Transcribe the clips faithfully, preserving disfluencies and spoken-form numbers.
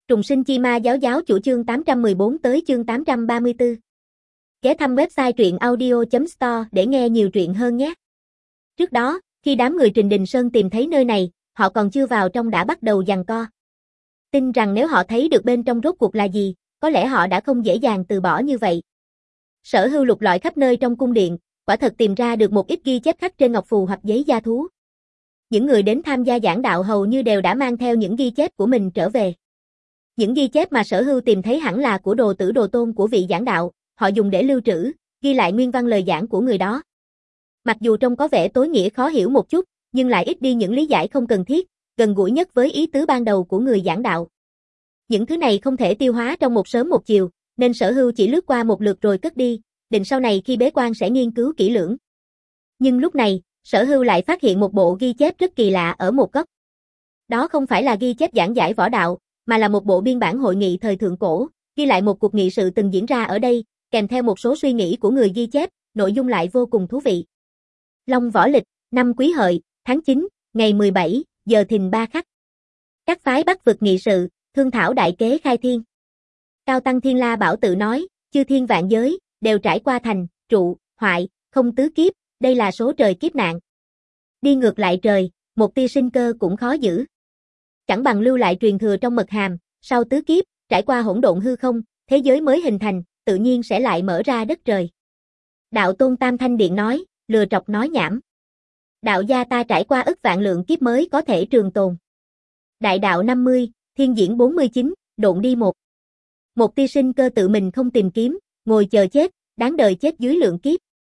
Trùng sinh chi ma giáo giáo chủ chương tám trăm mười bốn tới chương tám trăm ba mươi tư. Ghé thăm website truyện audio chấm store để nghe nhiều truyện hơn nhé. Trước đó, khi đám người Trình Đình Sơn tìm thấy nơi này, họ còn chưa vào trong đã bắt đầu giằng co. Tin rằng nếu họ thấy được bên trong rốt cuộc là gì, có lẽ họ đã không dễ dàng từ bỏ như vậy. Sở Hưu lục lọi khắp nơi trong cung điện, quả thật tìm ra được một ít ghi chép khắc trên ngọc phù hoặc giấy gia thú. Những người đến tham gia giảng đạo hầu như đều đã mang theo những ghi chép của mình trở về. Những ghi chép mà Sở Hưu tìm thấy hẳn là của đồ tử đồ tôn của vị giảng đạo, họ dùng để lưu trữ, ghi lại nguyên văn lời giảng của người đó. Mặc dù trông có vẻ tối nghĩa khó hiểu một chút, nhưng lại ít đi những lý giải không cần thiết, gần gũi nhất với ý tứ ban đầu của người giảng đạo. Những thứ này không thể tiêu hóa trong một sớm một chiều, nên Sở Hưu chỉ lướt qua một lượt rồi cất đi, định sau này khi bế quan sẽ nghiên cứu kỹ lưỡng. Nhưng lúc này, Sở Hưu lại phát hiện một bộ ghi chép rất kỳ lạ ở một góc. Đó không phải là ghi chép giảng giải võ đạo, mà là một bộ biên bản hội nghị thời thượng cổ, ghi lại một cuộc nghị sự từng diễn ra ở đây, kèm theo một số suy nghĩ của người ghi chép, nội dung lại vô cùng thú vị. Long Võ Lịch, năm Quý Hợi, tháng chín, ngày mười bảy, giờ thìn ba khắc. Các phái Bắc vực nghị sự, thương thảo đại kế khai thiên. Cao Tăng Thiên La Bảo tự nói, chư thiên vạn giới, đều trải qua thành, trụ, hoại, không tứ kiếp, đây là số trời kiếp nạn. Đi ngược lại trời, một tia sinh cơ cũng khó giữ. Chẳng bằng lưu lại truyền thừa trong mật hàm, sau tứ kiếp, trải qua hỗn độn hư không, thế giới mới hình thành, tự nhiên sẽ lại mở ra đất trời. Đạo Tôn Tam Thanh Điện nói, lừa trọc nói nhảm. Đạo gia ta trải qua ức vạn lượng kiếp mới có thể trường tồn. Đại đạo năm mươi, thiên diễn bốn mươi chín, độn đi một. Một tia sinh cơ tự mình không tìm kiếm, ngồi chờ chết, đáng đời chết dưới lượng kiếp.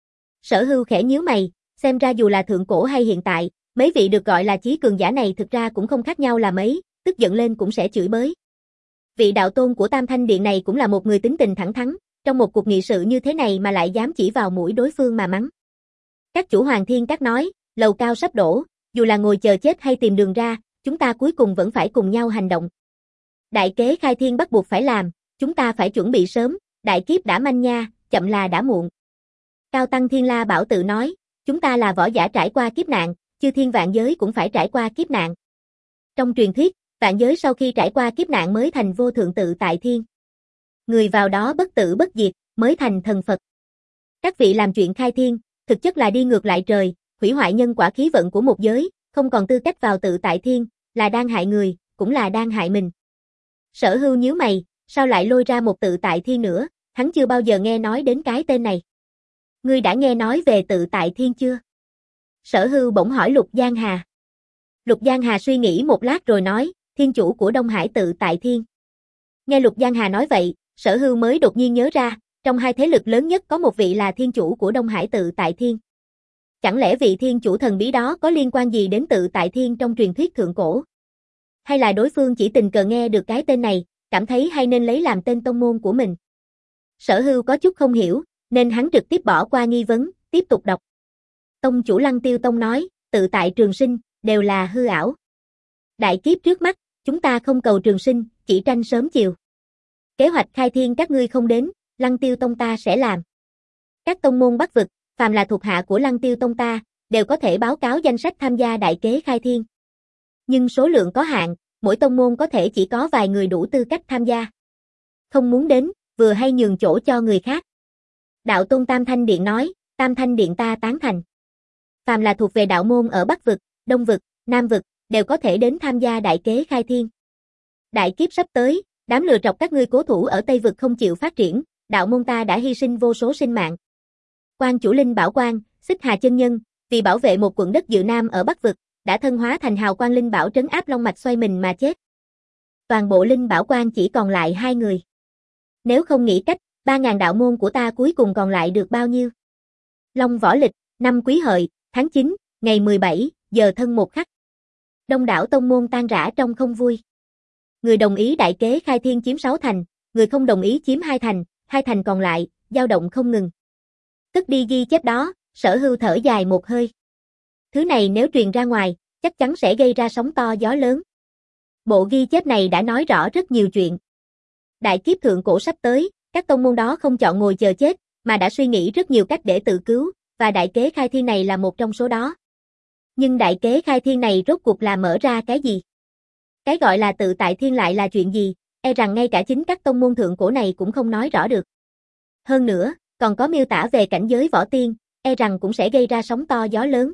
Sở Hưu khẽ nhíu mày, xem ra dù là thượng cổ hay hiện tại, mấy vị được gọi là chí cường giả này thực ra cũng không khác nhau là mấy, tức giận lên cũng sẽ chửi bới. Vị đạo tôn của Tam Thanh Điện này cũng là một người tính tình thẳng thắn, trong một cuộc nghị sự như thế này mà lại dám chỉ vào mũi đối phương mà mắng. Các chủ Hoàng Thiên Các nói, lầu cao sắp đổ, dù là ngồi chờ chết hay tìm đường ra, chúng ta cuối cùng vẫn phải cùng nhau hành động. Đại kế khai thiên bắt buộc phải làm, chúng ta phải chuẩn bị sớm, đại kiếp đã manh nha, chậm là đã muộn. Cao Tăng Thiên La Bảo tự nói, chúng ta là võ giả trải qua kiếp nạn, chư thiên vạn giới cũng phải trải qua kiếp nạn. Trong truyền thuyết, vạn giới sau khi trải qua kiếp nạn mới thành vô thượng tự tại thiên. Người vào đó bất tử bất diệt, mới thành thần Phật. Các vị làm chuyện khai thiên, thực chất là đi ngược lại trời, hủy hoại nhân quả khí vận của một giới, không còn tư cách vào tự tại thiên, là đang hại người, cũng là đang hại mình. Sở Hưu nhíu mày, sao lại lôi ra một tự tại thiên nữa, hắn chưa bao giờ nghe nói đến cái tên này. Ngươi đã nghe nói về tự tại thiên chưa? Sở Hưu bỗng hỏi Lục Giang Hà. Lục Giang Hà suy nghĩ một lát rồi nói, thiên chủ của Đông Hải tự tại thiên. Nghe Lục Giang Hà nói vậy, Sở Hưu mới đột nhiên nhớ ra, trong hai thế lực lớn nhất có một vị là thiên chủ của Đông Hải tự tại thiên. Chẳng lẽ vị thiên chủ thần bí đó có liên quan gì đến tự tại thiên trong truyền thuyết thượng cổ? Hay là đối phương chỉ tình cờ nghe được cái tên này, cảm thấy hay nên lấy làm tên tông môn của mình? Sở Hưu có chút không hiểu, nên hắn trực tiếp bỏ qua nghi vấn, tiếp tục đọc. Tông chủ Lăng Tiêu Tông nói, tự tại trường sinh, đều là hư ảo. Đại kiếp trước mắt, chúng ta không cầu trường sinh, chỉ tranh sớm chiều. Kế hoạch khai thiên các ngươi không đến, Lăng Tiêu Tông ta sẽ làm. Các tông môn Bắc vực, phàm là thuộc hạ của Lăng Tiêu Tông ta, đều có thể báo cáo danh sách tham gia đại kế khai thiên. Nhưng số lượng có hạn, mỗi tông môn có thể chỉ có vài người đủ tư cách tham gia. Không muốn đến, vừa hay nhường chỗ cho người khác. Đạo Tôn Tam Thanh Điện nói, Tam Thanh Điện ta tán thành. Phàm là thuộc về đạo môn ở Bắc vực, Đông vực, Nam vực, đều có thể đến tham gia đại kế khai thiên. Đại kiếp sắp tới, đám lừa trọc các ngươi cố thủ ở Tây vực không chịu phát triển, đạo môn ta đã hy sinh vô số sinh mạng. Quan chủ Linh Bảo Quang, Xích Hà chân nhân, vì bảo vệ một quận đất Dự Nam ở Bắc vực, đã thân hóa thành hào quang linh bảo trấn áp long mạch xoay mình mà chết. Toàn bộ Linh Bảo Quang chỉ còn lại hai người. Nếu không nghĩ cách, ba ngàn đạo môn của ta cuối cùng còn lại được bao nhiêu? Long Võ Lịch, năm Quý Hợi, tháng chín, ngày mười bảy, giờ thân một khắc. Đông đảo tông môn tan rã trong không vui. Người đồng ý đại kế khai thiên chiếm sáu thành, người không đồng ý chiếm hai thành, hai thành còn lại, dao động không ngừng. Cất đi ghi chép đó, Sở Hưu thở dài một hơi. Thứ này nếu truyền ra ngoài, chắc chắn sẽ gây ra sóng to gió lớn. Bộ ghi chép này đã nói rõ rất nhiều chuyện. Đại kiếp thượng cổ sắp tới, các tông môn đó không chọn ngồi chờ chết, mà đã suy nghĩ rất nhiều cách để tự cứu, và đại kế khai thiên này là một trong số đó. Nhưng đại kế khai thiên này rốt cuộc là mở ra cái gì? Cái gọi là tự tại thiên lại là chuyện gì? e rằng ngay cả chính các tông môn thượng cổ này cũng không nói rõ được. Hơn nữa, còn có miêu tả về cảnh giới võ tiên, e rằng cũng sẽ gây ra sóng to gió lớn.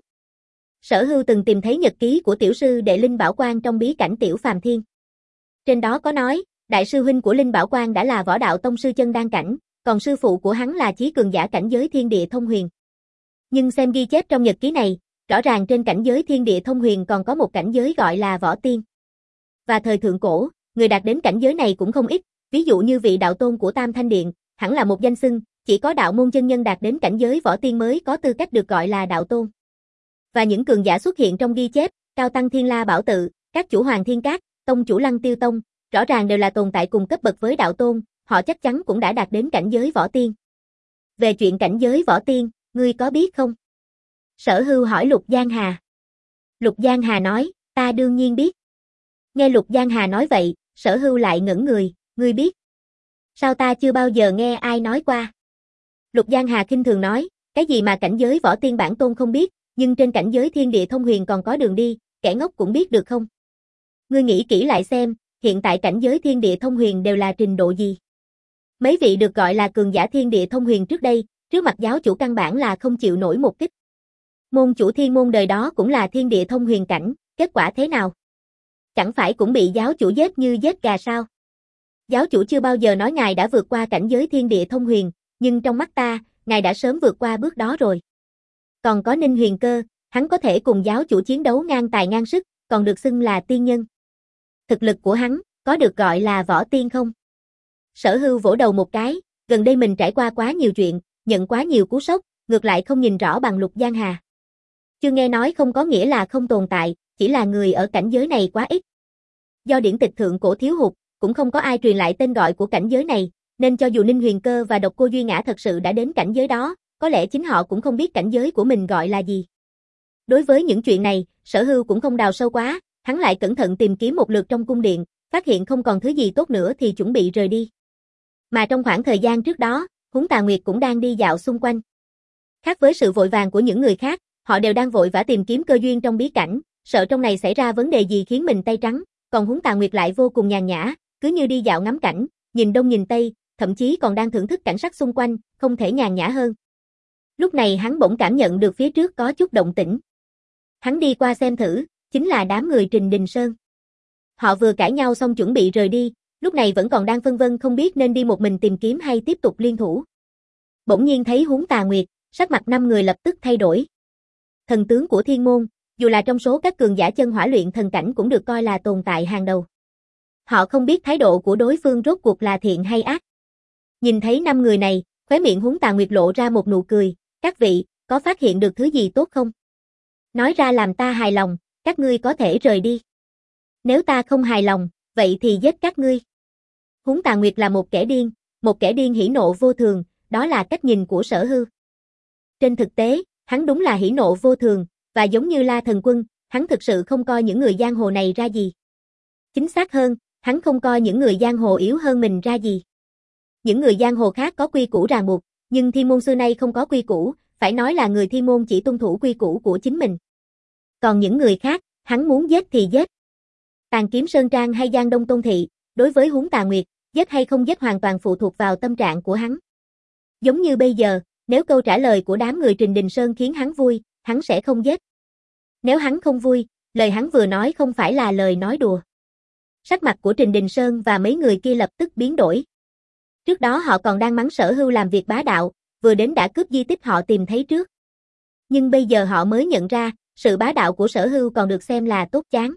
Sở Hưu từng tìm thấy nhật ký của tiểu sư đệ Linh Bảo Quang trong bí cảnh Tiểu Phàm Thiên. Trên đó có nói, đại sư huynh của Linh Bảo Quang đã là võ đạo tông sư chân đan cảnh, còn sư phụ của hắn là chí cường giả cảnh giới thiên địa thông huyền. Nhưng xem ghi chép trong nhật ký này, rõ ràng trên cảnh giới thiên địa thông huyền còn có một cảnh giới gọi là võ tiên. Và thời thượng cổ, người đạt đến cảnh giới này cũng không ít, ví dụ như vị đạo tôn của Tam Thanh Điện, hẳn là một danh xưng, chỉ có đạo môn chân nhân đạt đến cảnh giới võ tiên mới có tư cách được gọi là đạo tôn. Và những cường giả xuất hiện trong ghi chép, Cao Tăng Thiên La Bảo Tự, các chủ Hoàng Thiên Các, tông chủ Lăng Tiêu Tông, rõ ràng đều là tồn tại cùng cấp bậc với đạo tôn, họ chắc chắn cũng đã đạt đến cảnh giới võ tiên. Về chuyện cảnh giới võ tiên, ngươi có biết không? Sở Hưu hỏi Lục Giang Hà. Lục Giang Hà nói, ta đương nhiên biết. Nghe Lục Giang Hà nói vậy, Sở Hưu lại ngẩn người, ngươi biết? Sao ta chưa bao giờ nghe ai nói qua? Lục Giang Hà khinh thường nói, cái gì mà cảnh giới võ tiên bản tôn không biết, nhưng trên cảnh giới thiên địa thông huyền còn có đường đi, kẻ ngốc cũng biết được không? Ngươi nghĩ kỹ lại xem, hiện tại cảnh giới thiên địa thông huyền đều là trình độ gì? Mấy vị được gọi là cường giả thiên địa thông huyền trước đây, trước mặt giáo chủ căn bản là không chịu nổi một kích. Môn chủ thiên môn đời đó cũng là thiên địa thông huyền cảnh, kết quả thế nào? Chẳng phải cũng bị giáo chủ giết như giết gà sao? Giáo chủ chưa bao giờ nói ngài đã vượt qua cảnh giới thiên địa thông huyền, nhưng trong mắt ta, ngài đã sớm vượt qua bước đó rồi. Còn có Ninh Huyền Cơ, hắn có thể cùng giáo chủ chiến đấu ngang tài ngang sức, còn được xưng là tiên nhân. Thực lực của hắn, có được gọi là võ tiên không? Sở Hưu vỗ đầu một cái, gần đây mình trải qua quá nhiều chuyện, nhận quá nhiều cú sốc, ngược lại không nhìn rõ bằng Lục Giang Hà. Chưa nghe nói không có nghĩa là không tồn tại, chỉ là người ở cảnh giới này quá ít. Do điển tịch thượng cổ thiếu hụt, cũng không có ai truyền lại tên gọi của cảnh giới này, nên cho dù Ninh Huyền Cơ và Độc Cô Duy Ngã thật sự đã đến cảnh giới đó, có lẽ chính họ cũng không biết cảnh giới của mình gọi là gì. Đối với những chuyện này, Sở Hưu cũng không đào sâu quá, hắn lại cẩn thận tìm kiếm một lượt trong cung điện, phát hiện không còn thứ gì tốt nữa thì chuẩn bị rời đi. Mà trong khoảng thời gian trước đó, Húng Tà Nguyệt cũng đang đi dạo xung quanh. Khác với sự vội vàng của những người khác, họ đều đang vội vã tìm kiếm cơ duyên trong bí cảnh, sợ trong này xảy ra vấn đề gì khiến mình tay trắng, còn Húng Tà Nguyệt lại vô cùng nhàn nhã, cứ như đi dạo ngắm cảnh, nhìn đông nhìn tây, thậm chí còn đang thưởng thức cảnh sắc xung quanh, không thể nhàn nhã hơn. Lúc này hắn bỗng cảm nhận được phía trước có chút động tĩnh. Hắn đi qua xem thử, chính là đám người Trình Đình Sơn. Họ vừa cãi nhau xong chuẩn bị rời đi, lúc này vẫn còn đang phân vân không biết nên đi một mình tìm kiếm hay tiếp tục liên thủ. Bỗng nhiên thấy Húng Tà Nguyệt, sắc mặt năm người lập tức thay đổi. Thần tướng của Thiên Môn, dù là trong số các cường giả chân hỏa luyện thần cảnh cũng được coi là tồn tại hàng đầu. Họ không biết thái độ của đối phương rốt cuộc là thiện hay ác. Nhìn thấy năm người này, khóe miệng Húng Tà Nguyệt lộ ra một nụ cười, các vị, có phát hiện được thứ gì tốt không? Nói ra làm ta hài lòng, các ngươi có thể rời đi. Nếu ta không hài lòng, vậy thì giết các ngươi. Húng Tà Nguyệt là một kẻ điên, một kẻ điên hỉ nộ vô thường, đó là cách nhìn của Sở Hưu. Trên thực tế, hắn đúng là hỉ nộ vô thường, và giống như La Thần Quân, hắn thực sự không coi những người giang hồ này ra gì. Chính xác hơn, hắn không coi những người giang hồ yếu hơn mình ra gì. Những người giang hồ khác có quy củ ràng buộc, nhưng Thiên Môn xưa nay không có quy củ, phải nói là người Thiên Môn chỉ tuân thủ quy củ của chính mình. Còn những người khác, hắn muốn giết thì giết. Tàn Kiếm Sơn Trang hay Giang Đông Tôn Thị, đối với Húng Tà Nguyệt, giết hay không giết hoàn toàn phụ thuộc vào tâm trạng của hắn. Giống như bây giờ, nếu câu trả lời của đám người Trình Đình Sơn khiến hắn vui, hắn sẽ không giết. Nếu hắn không vui, lời hắn vừa nói không phải là lời nói đùa. Sắc mặt của Trình Đình Sơn và mấy người kia lập tức biến đổi. Trước đó họ còn đang mắng Sở Hưu làm việc bá đạo, vừa đến đã cướp di tích họ tìm thấy trước. Nhưng bây giờ họ mới nhận ra, sự bá đạo của Sở Hưu còn được xem là tốt chán.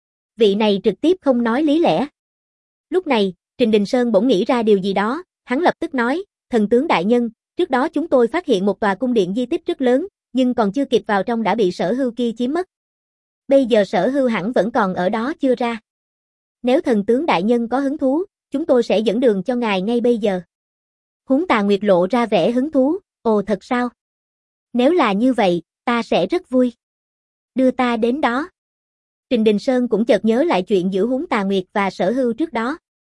Vị này trực tiếp không nói lý lẽ. Lúc này, Trình Đình Sơn bỗng nghĩ ra điều gì đó, hắn lập tức nói, thần tướng đại nhân, trước đó chúng tôi phát hiện một tòa cung điện di tích rất lớn, nhưng còn chưa kịp vào trong đã bị Sở Hưu kia chiếm mất. Bây giờ Sở Hưu hẳn vẫn còn ở đó chưa ra. Nếu thần tướng đại nhân có hứng thú, chúng tôi sẽ dẫn đường cho ngài ngay bây giờ. Húng Tà Nguyệt lộ ra vẻ hứng thú, ồ thật sao? Nếu là như vậy, ta sẽ rất vui. Đưa ta đến đó. Trình Đình Sơn cũng chợt nhớ lại chuyện giữa Húng Tà Nguyệt và Sở Hưu trước đó.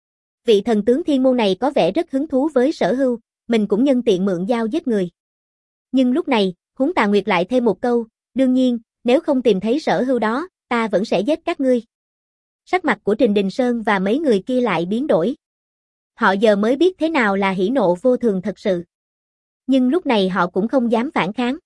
Vị thần tướng Thiên Môn này có vẻ rất hứng thú với Sở Hưu, mình cũng nhân tiện mượn dao giết người. Nhưng lúc này, Húng Tà Nguyệt lại thêm một câu, đương nhiên, nếu không tìm thấy Sở Hưu đó, ta vẫn sẽ giết các ngươi. Sắc mặt của Trình Đình Sơn và mấy người kia lại biến đổi. Họ giờ mới biết thế nào là hỉ nộ vô thường thật sự. Nhưng lúc này họ cũng không dám phản kháng.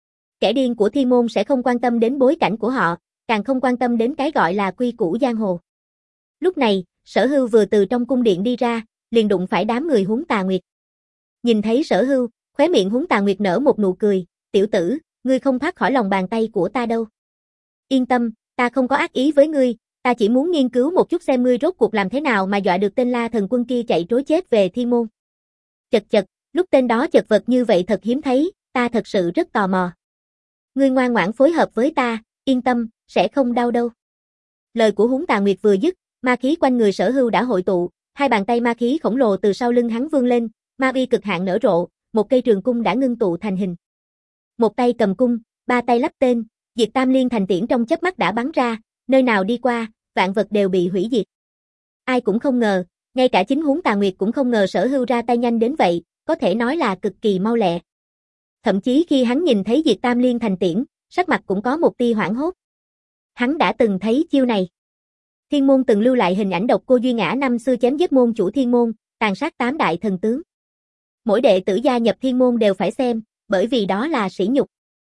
Kẻ điên của Thiên Môn sẽ không quan tâm đến bối cảnh của họ, càng không quan tâm đến cái gọi là quy củ giang hồ. Lúc này, Sở Hưu vừa từ trong cung điện đi ra, liền đụng phải đám người Huống Tà Nguyệt. Nhìn thấy Sở Hưu, khóe miệng Huống Tà Nguyệt nở một nụ cười, tiểu tử, ngươi không thoát khỏi lòng bàn tay của ta đâu. Yên tâm, ta không có ác ý với ngươi, ta chỉ muốn nghiên cứu một chút xem ngươi rốt cuộc làm thế nào mà dọa được tên La Thần Quân kia chạy trối chết về Thiên Môn. Chật chật, lúc tên đó chật vật như vậy thật hiếm thấy, ta thật sự rất tò mò. Ngươi ngoan ngoãn phối hợp với ta, yên tâm, sẽ không đau đâu. Lời của Huống Tà Nguyệt vừa dứt, ma khí quanh người Sở Hưu đã hội tụ, hai bàn tay ma khí khổng lồ từ sau lưng hắn vươn lên, ma uy cực hạn nở rộ, một cây trường cung đã ngưng tụ thành hình. Một tay cầm cung, ba tay lắp tên, Diệt Tam Liên Thành Tiễn trong chớp mắt đã bắn ra, nơi nào đi qua, vạn vật đều bị hủy diệt. Ai cũng không ngờ, ngay cả chính Huống Tà Nguyệt cũng không ngờ Sở Hưu ra tay nhanh đến vậy, có thể nói là cực kỳ mau lẹ. Thậm chí khi hắn nhìn thấy Diệt Tam Liên Thành Tiễn, sắc mặt cũng có một tia hoảng hốt. Hắn đã từng thấy chiêu này. Thiên Môn từng lưu lại hình ảnh Độc Cô Duy Ngã năm xưa chém giết môn chủ Thiên Môn, tàn sát tám đại thần tướng. Mỗi đệ tử gia nhập Thiên Môn đều phải xem, bởi vì đó là sỉ nhục.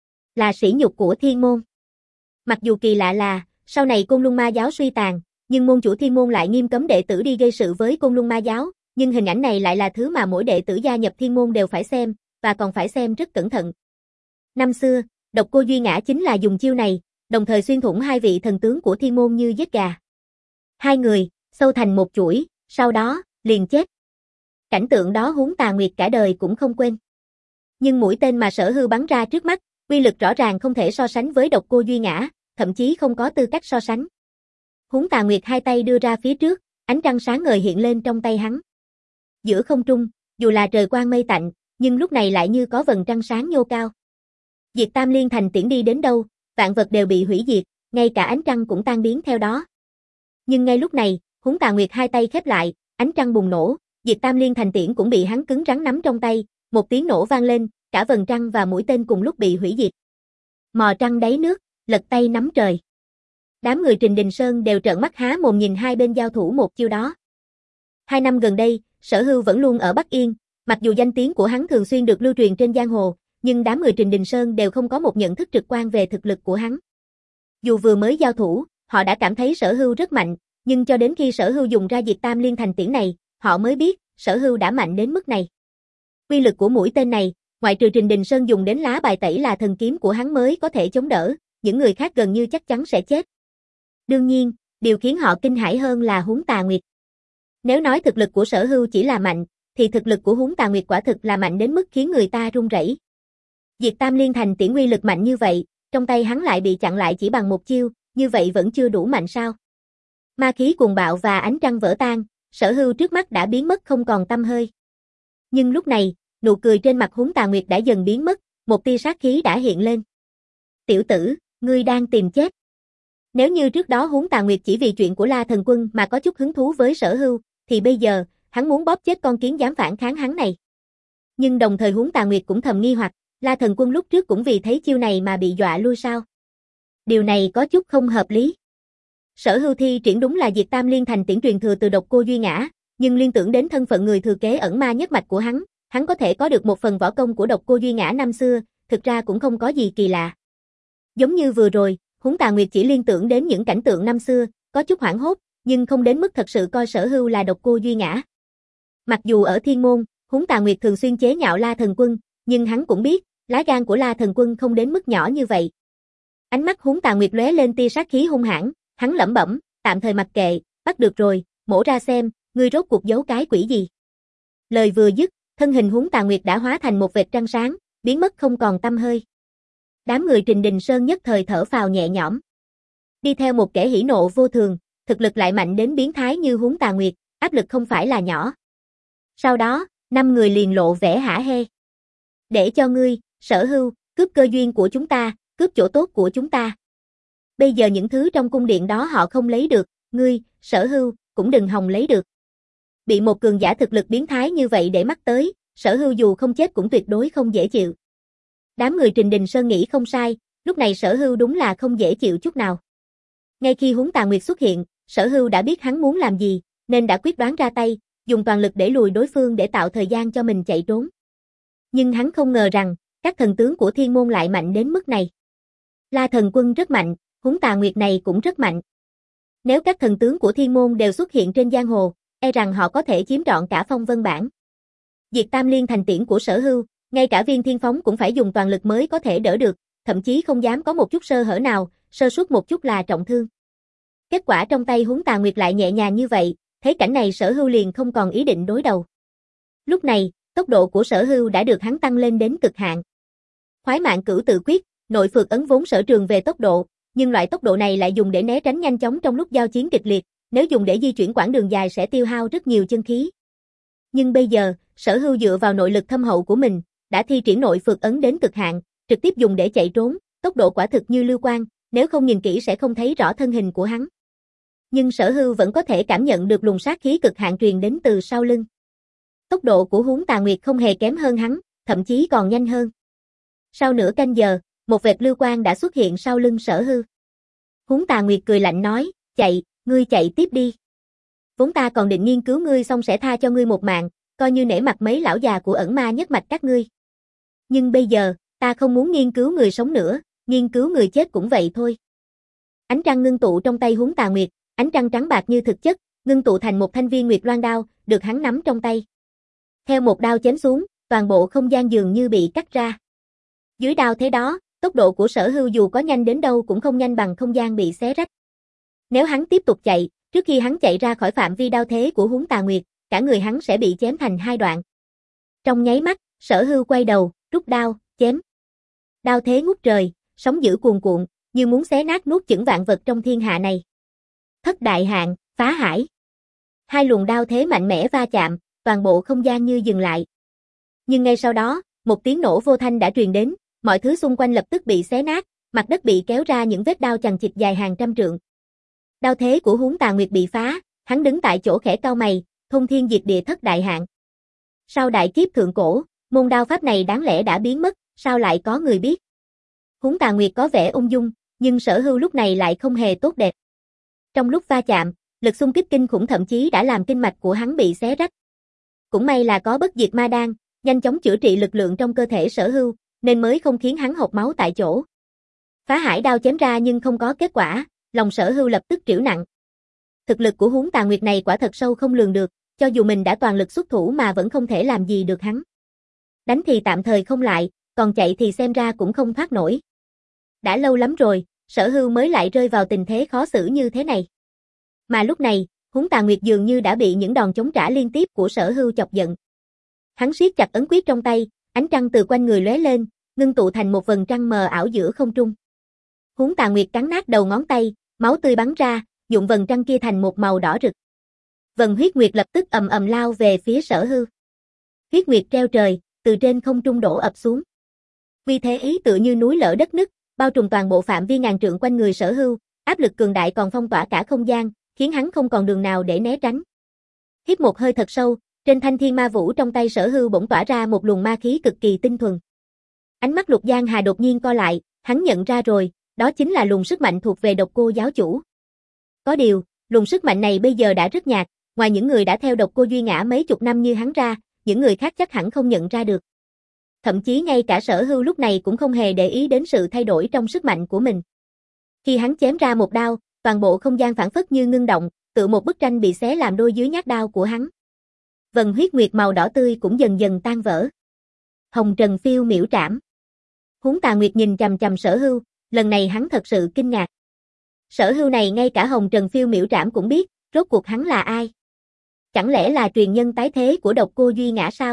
Là sỉ nhục của Thiên Môn. Mặc dù kỳ lạ là, sau này Côn Luân Ma giáo suy tàn, nhưng môn chủ Thiên Môn lại nghiêm cấm đệ tử đi gây sự với Côn Luân Ma giáo, nhưng hình ảnh này lại là thứ mà mỗi đệ tử gia nhập Thiên Môn đều phải xem, và còn phải xem rất cẩn thận. Năm xưa, Độc Cô Duy Ngã chính là dùng chiêu này, đồng thời xuyên thủng hai vị thần tướng của Thiên Môn như giết gà. Hai người, sâu thành một chuỗi, sau đó, liền chết. Cảnh tượng đó Huống Tà Nguyệt cả đời cũng không quên. Nhưng mũi tên mà Sở Hưu bắn ra trước mắt, uy lực rõ ràng không thể so sánh với Độc Cô Duy Ngã, thậm chí không có tư cách so sánh. Huống Tà Nguyệt hai tay đưa ra phía trước, ánh trăng sáng ngời hiện lên trong tay hắn. Giữa không trung, dù là trời quang mây tạnh, nhưng lúc này lại như có vầng trăng sáng nhô cao. Diệt Tam Liên Thành Tiễn đi đến đâu, vạn vật đều bị hủy diệt, ngay cả ánh trăng cũng tan biến theo đó. Nhưng ngay lúc này, Huống Tà Nguyệt hai tay khép lại, ánh trăng bùng nổ, Diệt Tam Liên Thành Tiễn cũng bị hắn cứng rắn nắm trong tay, một tiếng nổ vang lên, cả vầng trăng và mũi tên cùng lúc bị hủy diệt. Mò trăng đáy nước, lật tay nắm trời. Đám người Trình Đình Sơn đều trợn mắt há mồm nhìn hai bên giao thủ một chiêu đó. Hai năm gần đây, Sở Hưu vẫn luôn ở Bắc Yên, mặc dù danh tiếng của hắn thường xuyên được lưu truyền trên giang hồ, nhưng đám người Trình Đình Sơn đều không có một nhận thức trực quan về thực lực của hắn. Dù vừa mới giao thủ, họ đã cảm thấy Sở Hưu rất mạnh, nhưng cho đến khi Sở Hưu dùng ra Diệt Tam Liên Thành Tiễn này, họ mới biết, Sở Hưu đã mạnh đến mức này. Uy lực của mũi tên này, ngoại trừ Trình Đình Sơn dùng đến lá bài tẩy là thần kiếm của hắn mới có thể chống đỡ, những người khác gần như chắc chắn sẽ chết. Đương nhiên, điều khiến họ kinh hãi hơn là Huống Tà Nguyệt. Nếu nói thực lực của Sở Hưu chỉ là mạnh, thì thực lực của Huống Tà Nguyệt quả thực là mạnh đến mức khiến người ta run rẩy. Diệt Tam Liên Thành Tiễn uy lực mạnh như vậy, trong tay hắn lại bị chặn lại chỉ bằng một chiêu, như vậy vẫn chưa đủ mạnh sao? Ma khí cuồng bạo và ánh trăng vỡ tan, Sở Hưu trước mắt đã biến mất không còn tăm hơi. Nhưng lúc này, nụ cười trên mặt Huống Tà Nguyệt đã dần biến mất, một tia sát khí đã hiện lên. Tiểu tử, ngươi đang tìm chết. Nếu như trước đó Huống Tà Nguyệt chỉ vì chuyện của La Thần Quân mà có chút hứng thú với Sở Hưu, thì bây giờ, hắn muốn bóp chết con kiến dám phản kháng hắn này. Nhưng đồng thời Huống Tà Nguyệt cũng thầm nghi hoặc, La Thần Quân lúc trước cũng vì thấy chiêu này mà bị dọa lui sao? Điều này có chút không hợp lý. Sở Hưu thi triển đúng là Diệt Tam Liên Thành Tiễn truyền thừa từ Độc Cô Duy Ngã, nhưng liên tưởng đến thân phận người thừa kế ẩn ma nhất mạch của hắn, hắn có thể có được một phần võ công của Độc Cô Duy Ngã năm xưa, thực ra cũng không có gì kỳ lạ. Giống như vừa rồi, Huống Tà Nguyệt chỉ liên tưởng đến những cảnh tượng năm xưa, có chút hoảng hốt, nhưng không đến mức thật sự coi Sở Hưu là Độc Cô Duy Ngã. Mặc dù ở Thiên Môn, Huống Tà Nguyệt thường xuyên chế nhạo La Thần Quân, nhưng hắn cũng biết, lá gan của La Thần Quân không đến mức nhỏ như vậy. Ánh mắt Huống Tà Nguyệt lóe lên tia sát khí hung hãn, hắn lẩm bẩm, tạm thời mặc kệ, bắt được rồi, mổ ra xem, ngươi rốt cuộc giấu cái quỷ gì. Lời vừa dứt, thân hình Huống Tà Nguyệt đã hóa thành một vệt trăng sáng, biến mất không còn tăm hơi. Đám người Trình Đình Sơn nhất thời thở phào nhẹ nhõm. Đi theo một kẻ hỉ nộ vô thường, thực lực lại mạnh đến biến thái như Huống Tà Nguyệt, áp lực không phải là nhỏ. Sau đó, năm người liền lộ vẻ hả hê. Để cho ngươi, Sở Hưu, cướp cơ duyên của chúng ta, cướp chỗ tốt của chúng ta. Bây giờ những thứ trong cung điện đó họ không lấy được, ngươi, Sở Hưu, cũng đừng hòng lấy được. Bị một cường giả thực lực biến thái như vậy để mắt tới, Sở Hưu dù không chết cũng tuyệt đối không dễ chịu. Đám người Trình Đình Sơn nghĩ không sai, lúc này Sở Hưu đúng là không dễ chịu chút nào. Ngay khi Huống Tà Nguyệt xuất hiện, Sở Hưu đã biết hắn muốn làm gì, nên đã quyết đoán ra tay, dùng toàn lực để lùi đối phương để tạo thời gian cho mình chạy trốn. Nhưng hắn không ngờ rằng, các thần tướng của Thiên Môn lại mạnh đến mức này. La Thần Quân rất mạnh, Húng Tà Nguyệt này cũng rất mạnh. Nếu các thần tướng của Thiên Môn đều xuất hiện trên giang hồ, e rằng họ có thể chiếm trọn cả Phong Vân Bảng. Diệt Tam Liên thành tiễn của Sở Hưu, ngay cả Viên Thiên Phóng cũng phải dùng toàn lực mới có thể đỡ được, thậm chí không dám có một chút sơ hở nào, sơ suất một chút là trọng thương. Kết quả trong tay Húng Tà Nguyệt lại nhẹ nhàng như vậy, thấy cảnh này Sở Hưu liền không còn ý định đối đầu. Lúc này, tốc độ của Sở Hưu đã được hắn tăng lên đến cực hạn. Khoái Mạn Cửu Tự Quyết, nội phược ấn vốn sở trường về tốc độ, nhưng loại tốc độ này lại dùng để né tránh nhanh chóng trong lúc giao chiến kịch liệt, nếu dùng để di chuyển quãng đường dài sẽ tiêu hao rất nhiều chân khí. Nhưng bây giờ, Sở Hưu dựa vào nội lực thâm hậu của mình, đã thi triển nội phược ấn đến cực hạn, trực tiếp dùng để chạy trốn, tốc độ quả thực như lưu quang, nếu không nhìn kỹ sẽ không thấy rõ thân hình của hắn. Nhưng Sở Hưu vẫn có thể cảm nhận được luồng sát khí cực hạn truyền đến từ sau lưng. Tốc độ của Húng Tà Nguyệt không hề kém hơn hắn, thậm chí còn nhanh hơn. Sau nửa canh giờ, một vệt lưu quang đã xuất hiện sau lưng Sở Hưu. Húng Tà Nguyệt cười lạnh nói, chạy, ngươi chạy tiếp đi. Vốn ta còn định nghiên cứu ngươi xong sẽ tha cho ngươi một mạng, coi như nể mặt mấy lão già của ẩn ma nhất mạch các ngươi. Nhưng bây giờ, ta không muốn nghiên cứu người sống nữa, nghiên cứu người chết cũng vậy thôi. Ánh trăng ngưng tụ trong tay Húng Tà Nguyệt, ánh trăng trắng bạc như thực chất, ngưng tụ thành một thanh viên nguyệt loan đao, được hắn nắm trong tay. Theo một đao chém xuống, toàn bộ không gian dường như bị cắt ra. Dưới đao thế đó, tốc độ của Sở Hưu dù có nhanh đến đâu cũng không nhanh bằng không gian bị xé rách. Nếu hắn tiếp tục chạy, trước khi hắn chạy ra khỏi phạm vi đao thế của Húng Tà Nguyệt, cả người hắn sẽ bị chém thành hai đoạn. Trong nháy mắt, Sở Hưu quay đầu, rút đao, chém. Đao thế ngút trời, sóng dữ cuồn cuộn, như muốn xé nát nuốt chửng vạn vật trong thiên hạ này. Thất đại hạn, phá hải. Hai luồng đao thế mạnh mẽ va chạm, toàn bộ không gian như dừng lại. Nhưng ngay sau đó, một tiếng nổ vô thanh đã truyền đến, mọi thứ xung quanh lập tức bị xé nát, mặt đất bị kéo ra những vết đao chằng chịt dài hàng trăm trượng. Đao thế của Húng Tà Nguyệt bị phá, hắn đứng tại chỗ khẽ cau mày, thông thiên diệt địa thất đại hạn. Sau đại kiếp thượng cổ, môn đao pháp này đáng lẽ đã biến mất, sao lại có người biết? Húng Tà Nguyệt có vẻ ung dung, nhưng Sở Hưu lúc này lại không hề tốt đẹp. Trong lúc va chạm, lực xung kích kinh khủng thậm chí đã làm kinh mạch của hắn bị xé rách. Cũng may là có bất diệt ma đan, nhanh chóng chữa trị lực lượng trong cơ thể Sở Hưu, nên mới không khiến hắn hộc máu tại chỗ. Phá hải đao chém ra nhưng không có kết quả, lòng Sở Hưu lập tức trĩu nặng. Thực lực của Húng Tà Nguyệt này quả thật sâu không lường được, cho dù mình đã toàn lực xuất thủ mà vẫn không thể làm gì được hắn. Đánh thì tạm thời không lại, còn chạy thì xem ra cũng không thoát nổi. Đã lâu lắm rồi, Sở Hưu mới lại rơi vào tình thế khó xử như thế này. Mà lúc này, Húng Tà Nguyệt dường như đã bị những đòn chống trả liên tiếp của Sở Hưu chọc giận. Hắn siết chặt ấn quyết trong tay, ánh trăng từ quanh người lóe lên, ngưng tụ thành một vầng trăng mờ ảo giữa không trung. Húng Tà Nguyệt cắn nát đầu ngón tay, máu tươi bắn ra, nhuộm vầng trăng kia thành một màu đỏ rực. Vầng huyết nguyệt lập tức ầm ầm lao về phía Sở Hưu. Huyết nguyệt treo trời, từ trên không trung đổ ập xuống. Vì thế ý tựa như núi lở đất nứt, bao trùm toàn bộ phạm vi ngàn trượng quanh người Sở Hưu, áp lực cường đại còn phong tỏa cả không gian, khiến hắn không còn đường nào để né tránh. Hít một hơi thật sâu, trên thanh thiên ma vũ trong tay Sở Hưu bỗng tỏa ra một luồng ma khí cực kỳ tinh thuần. Ánh mắt Lục Giang Hà đột nhiên co lại, hắn nhận ra rồi, đó chính là luồng sức mạnh thuộc về Độc Cô giáo chủ. Có điều, luồng sức mạnh này bây giờ đã rất nhạt, ngoài những người đã theo Độc Cô Duy Ngã mấy chục năm như hắn ra, những người khác chắc hẳn không nhận ra được. Thậm chí ngay cả Sở Hưu lúc này cũng không hề để ý đến sự thay đổi trong sức mạnh của mình. Khi hắn chém ra một đao, toàn bộ không gian phảng phất như ngưng động, tựa một bức tranh bị xé làm đôi dưới nhát đao của hắn. Vầng huyết nguyệt màu đỏ tươi cũng dần dần tan vỡ. Hồng trần phiêu miểu trảm. Húng Tà Nguyệt nhìn chằm chằm Sở Hưu, lần này hắn thật sự kinh ngạc. Sở Hưu này ngay cả Hồng trần phiêu miểu trảm cũng biết, rốt cuộc hắn là ai? Chẳng lẽ là truyền nhân tái thế của Độc Cô Duy Ngã sao?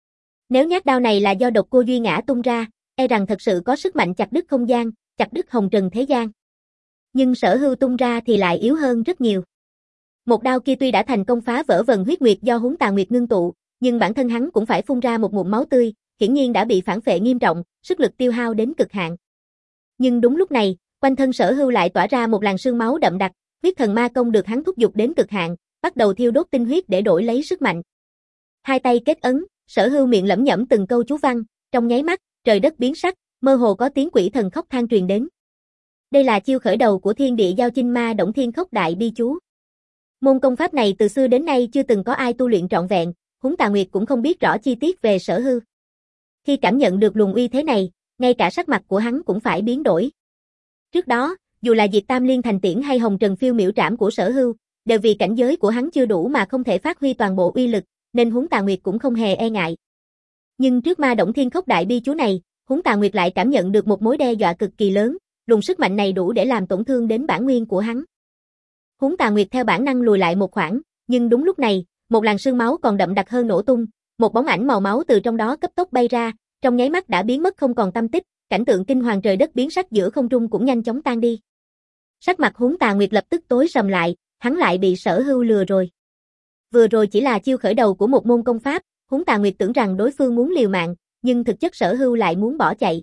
Nếu nhát đao này là do Độc Cô Duy Ngã tung ra, e rằng thật sự có sức mạnh chặt đứt không gian, chặt đứt hồng trần thế gian. Nhưng Sở Hưu tung ra thì lại yếu hơn rất nhiều. Một đao kia tuy đã thành công phá vỡ vầng huyết nguyệt do Húng Tà Nguyệt ngưng tụ, nhưng bản thân hắn cũng phải phun ra một ngụm máu tươi, hiển nhiên đã bị phản phệ nghiêm trọng, sức lực tiêu hao đến cực hạn. Nhưng đúng lúc này, quanh thân Sở Hưu lại tỏa ra một làn sương máu đậm đặc, huyết thần ma công được hắn thúc giục đến cực hạn, bắt đầu thiêu đốt tinh huyết để đổi lấy sức mạnh. Hai tay kết ấn, Sở Hưu miệng lẩm nhẩm từng câu chú văn, trong nháy mắt, trời đất biến sắc, mơ hồ có tiếng quỷ thần khóc than truyền đến. Đây là chiêu khởi đầu của Thiên Địa Giao Chinh Ma Động Thiên Khốc Đại Bi chú. Môn công pháp này từ xưa đến nay chưa từng có ai tu luyện trọn vẹn, huống Tà Nguyệt cũng không biết rõ chi tiết về Sở Hưu. Khi cảm nhận được luồng uy thế này, ngay cả sắc mặt của hắn cũng phải biến đổi. Trước đó, dù là Diệt Tam Liên Thành Tiễn hay Hồng Trần Phiêu Miểu Trảm của Sở Hưu, đều vì cảnh giới của hắn chưa đủ mà không thể phát huy toàn bộ uy lực, nên huống Tà Nguyệt cũng không hề e ngại. Nhưng trước ma Động Thiên Khốc Đại Bi Chú này, huống Tà Nguyệt lại cảm nhận được một mối đe dọa cực kỳ lớn, luồng sức mạnh này đủ để làm tổn thương đến bản nguyên của hắn. Huống Tà Nguyệt theo bản năng lùi lại một khoảng, nhưng đúng lúc này, một làn sương máu còn đậm đặc hơn nổ tung, một bóng ảnh màu máu từ trong đó cấp tốc bay ra, trong nháy mắt đã biến mất không còn tăm tích, cảnh tượng kinh hoàng trời đất biến sắc giữa không trung cũng nhanh chóng tan đi. Sắc mặt huống Tà Nguyệt lập tức tối sầm lại, hắn lại bị Sở Hưu lừa rồi. Vừa rồi chỉ là chiêu khởi đầu của một môn công pháp, huống Tà Nguyệt tưởng rằng đối phương muốn liều mạng, nhưng thực chất Sở Hưu lại muốn bỏ chạy.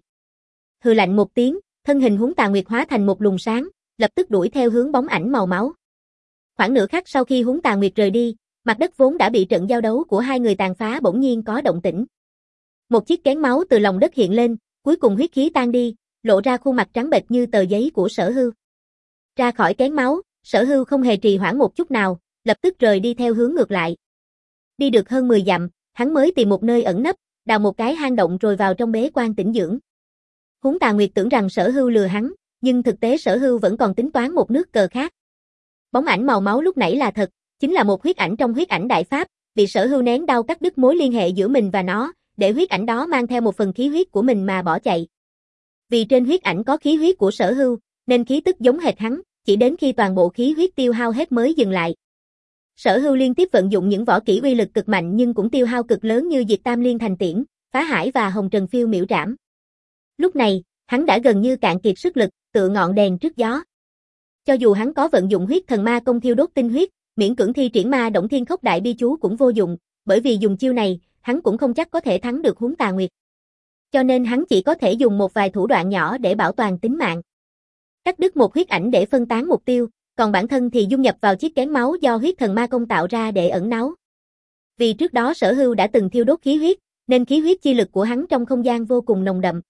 Hừ lạnh một tiếng, thân hình huống Tà Nguyệt hóa thành một luồng sáng, lập tức đuổi theo hướng bóng ảnh màu máu. Khoảng nửa khắc sau khi huống Tà Nguyệt rời đi, mặt đất vốn đã bị trận giao đấu của hai người tàn phá bỗng nhiên có động tĩnh. Một chiếc kén máu từ lòng đất hiện lên, cuối cùng huyết khí tan đi, lộ ra khuôn mặt trắng bệch như tờ giấy của Sở Hưu. Ra khỏi kén máu, Sở Hưu không hề trì hoãn một chút nào, lập tức rời đi theo hướng ngược lại. Đi được hơn mười dặm, hắn mới tìm một nơi ẩn nấp, đào một cái hang động rồi vào trong bế quan tĩnh dưỡng. Huống Tà Nguyệt tưởng rằng Sở Hưu lừa hắn, nhưng thực tế Sở Hưu vẫn còn tính toán một nước cờ khác. Bóng ảnh màu máu lúc nãy là thật, chính là một huyết ảnh trong huyết ảnh đại pháp, bị Sở Hưu nén đau cắt đứt mối liên hệ giữa mình và nó, để huyết ảnh đó mang theo một phần khí huyết của mình mà bỏ chạy. Vì trên huyết ảnh có khí huyết của Sở Hưu, nên khí tức giống hệt hắn, chỉ đến khi toàn bộ khí huyết tiêu hao hết mới dừng lại. Sở Hưu liên tiếp vận dụng những võ kỹ uy lực cực mạnh nhưng cũng tiêu hao cực lớn như Diệt Tam Liên Thành Tiễn, Phá Hải và Hồng Trần Phiêu Miểu Trảm. Lúc này, hắn đã gần như cạn kiệt sức lực, tựa ngọn đèn trước gió. Cho dù hắn có vận dụng huyết thần ma công thiêu đốt tinh huyết, miễn cưỡng thi triển ma Động Thiên Khốc Đại Bi Chú cũng vô dụng, bởi vì dùng chiêu này, hắn cũng không chắc có thể thắng được huống Tà Nguyệt. Cho nên hắn chỉ có thể dùng một vài thủ đoạn nhỏ để bảo toàn tính mạng. Cắt đứt một huyết ảnh để phân tán mục tiêu, còn bản thân thì dung nhập vào chiếc kén máu do huyết thần ma công tạo ra để ẩn náu. Vì trước đó Sở Hưu đã từng thiêu đốt khí huyết, nên khí huyết chi lực của hắn trong không gian vô cùng nồng đậm.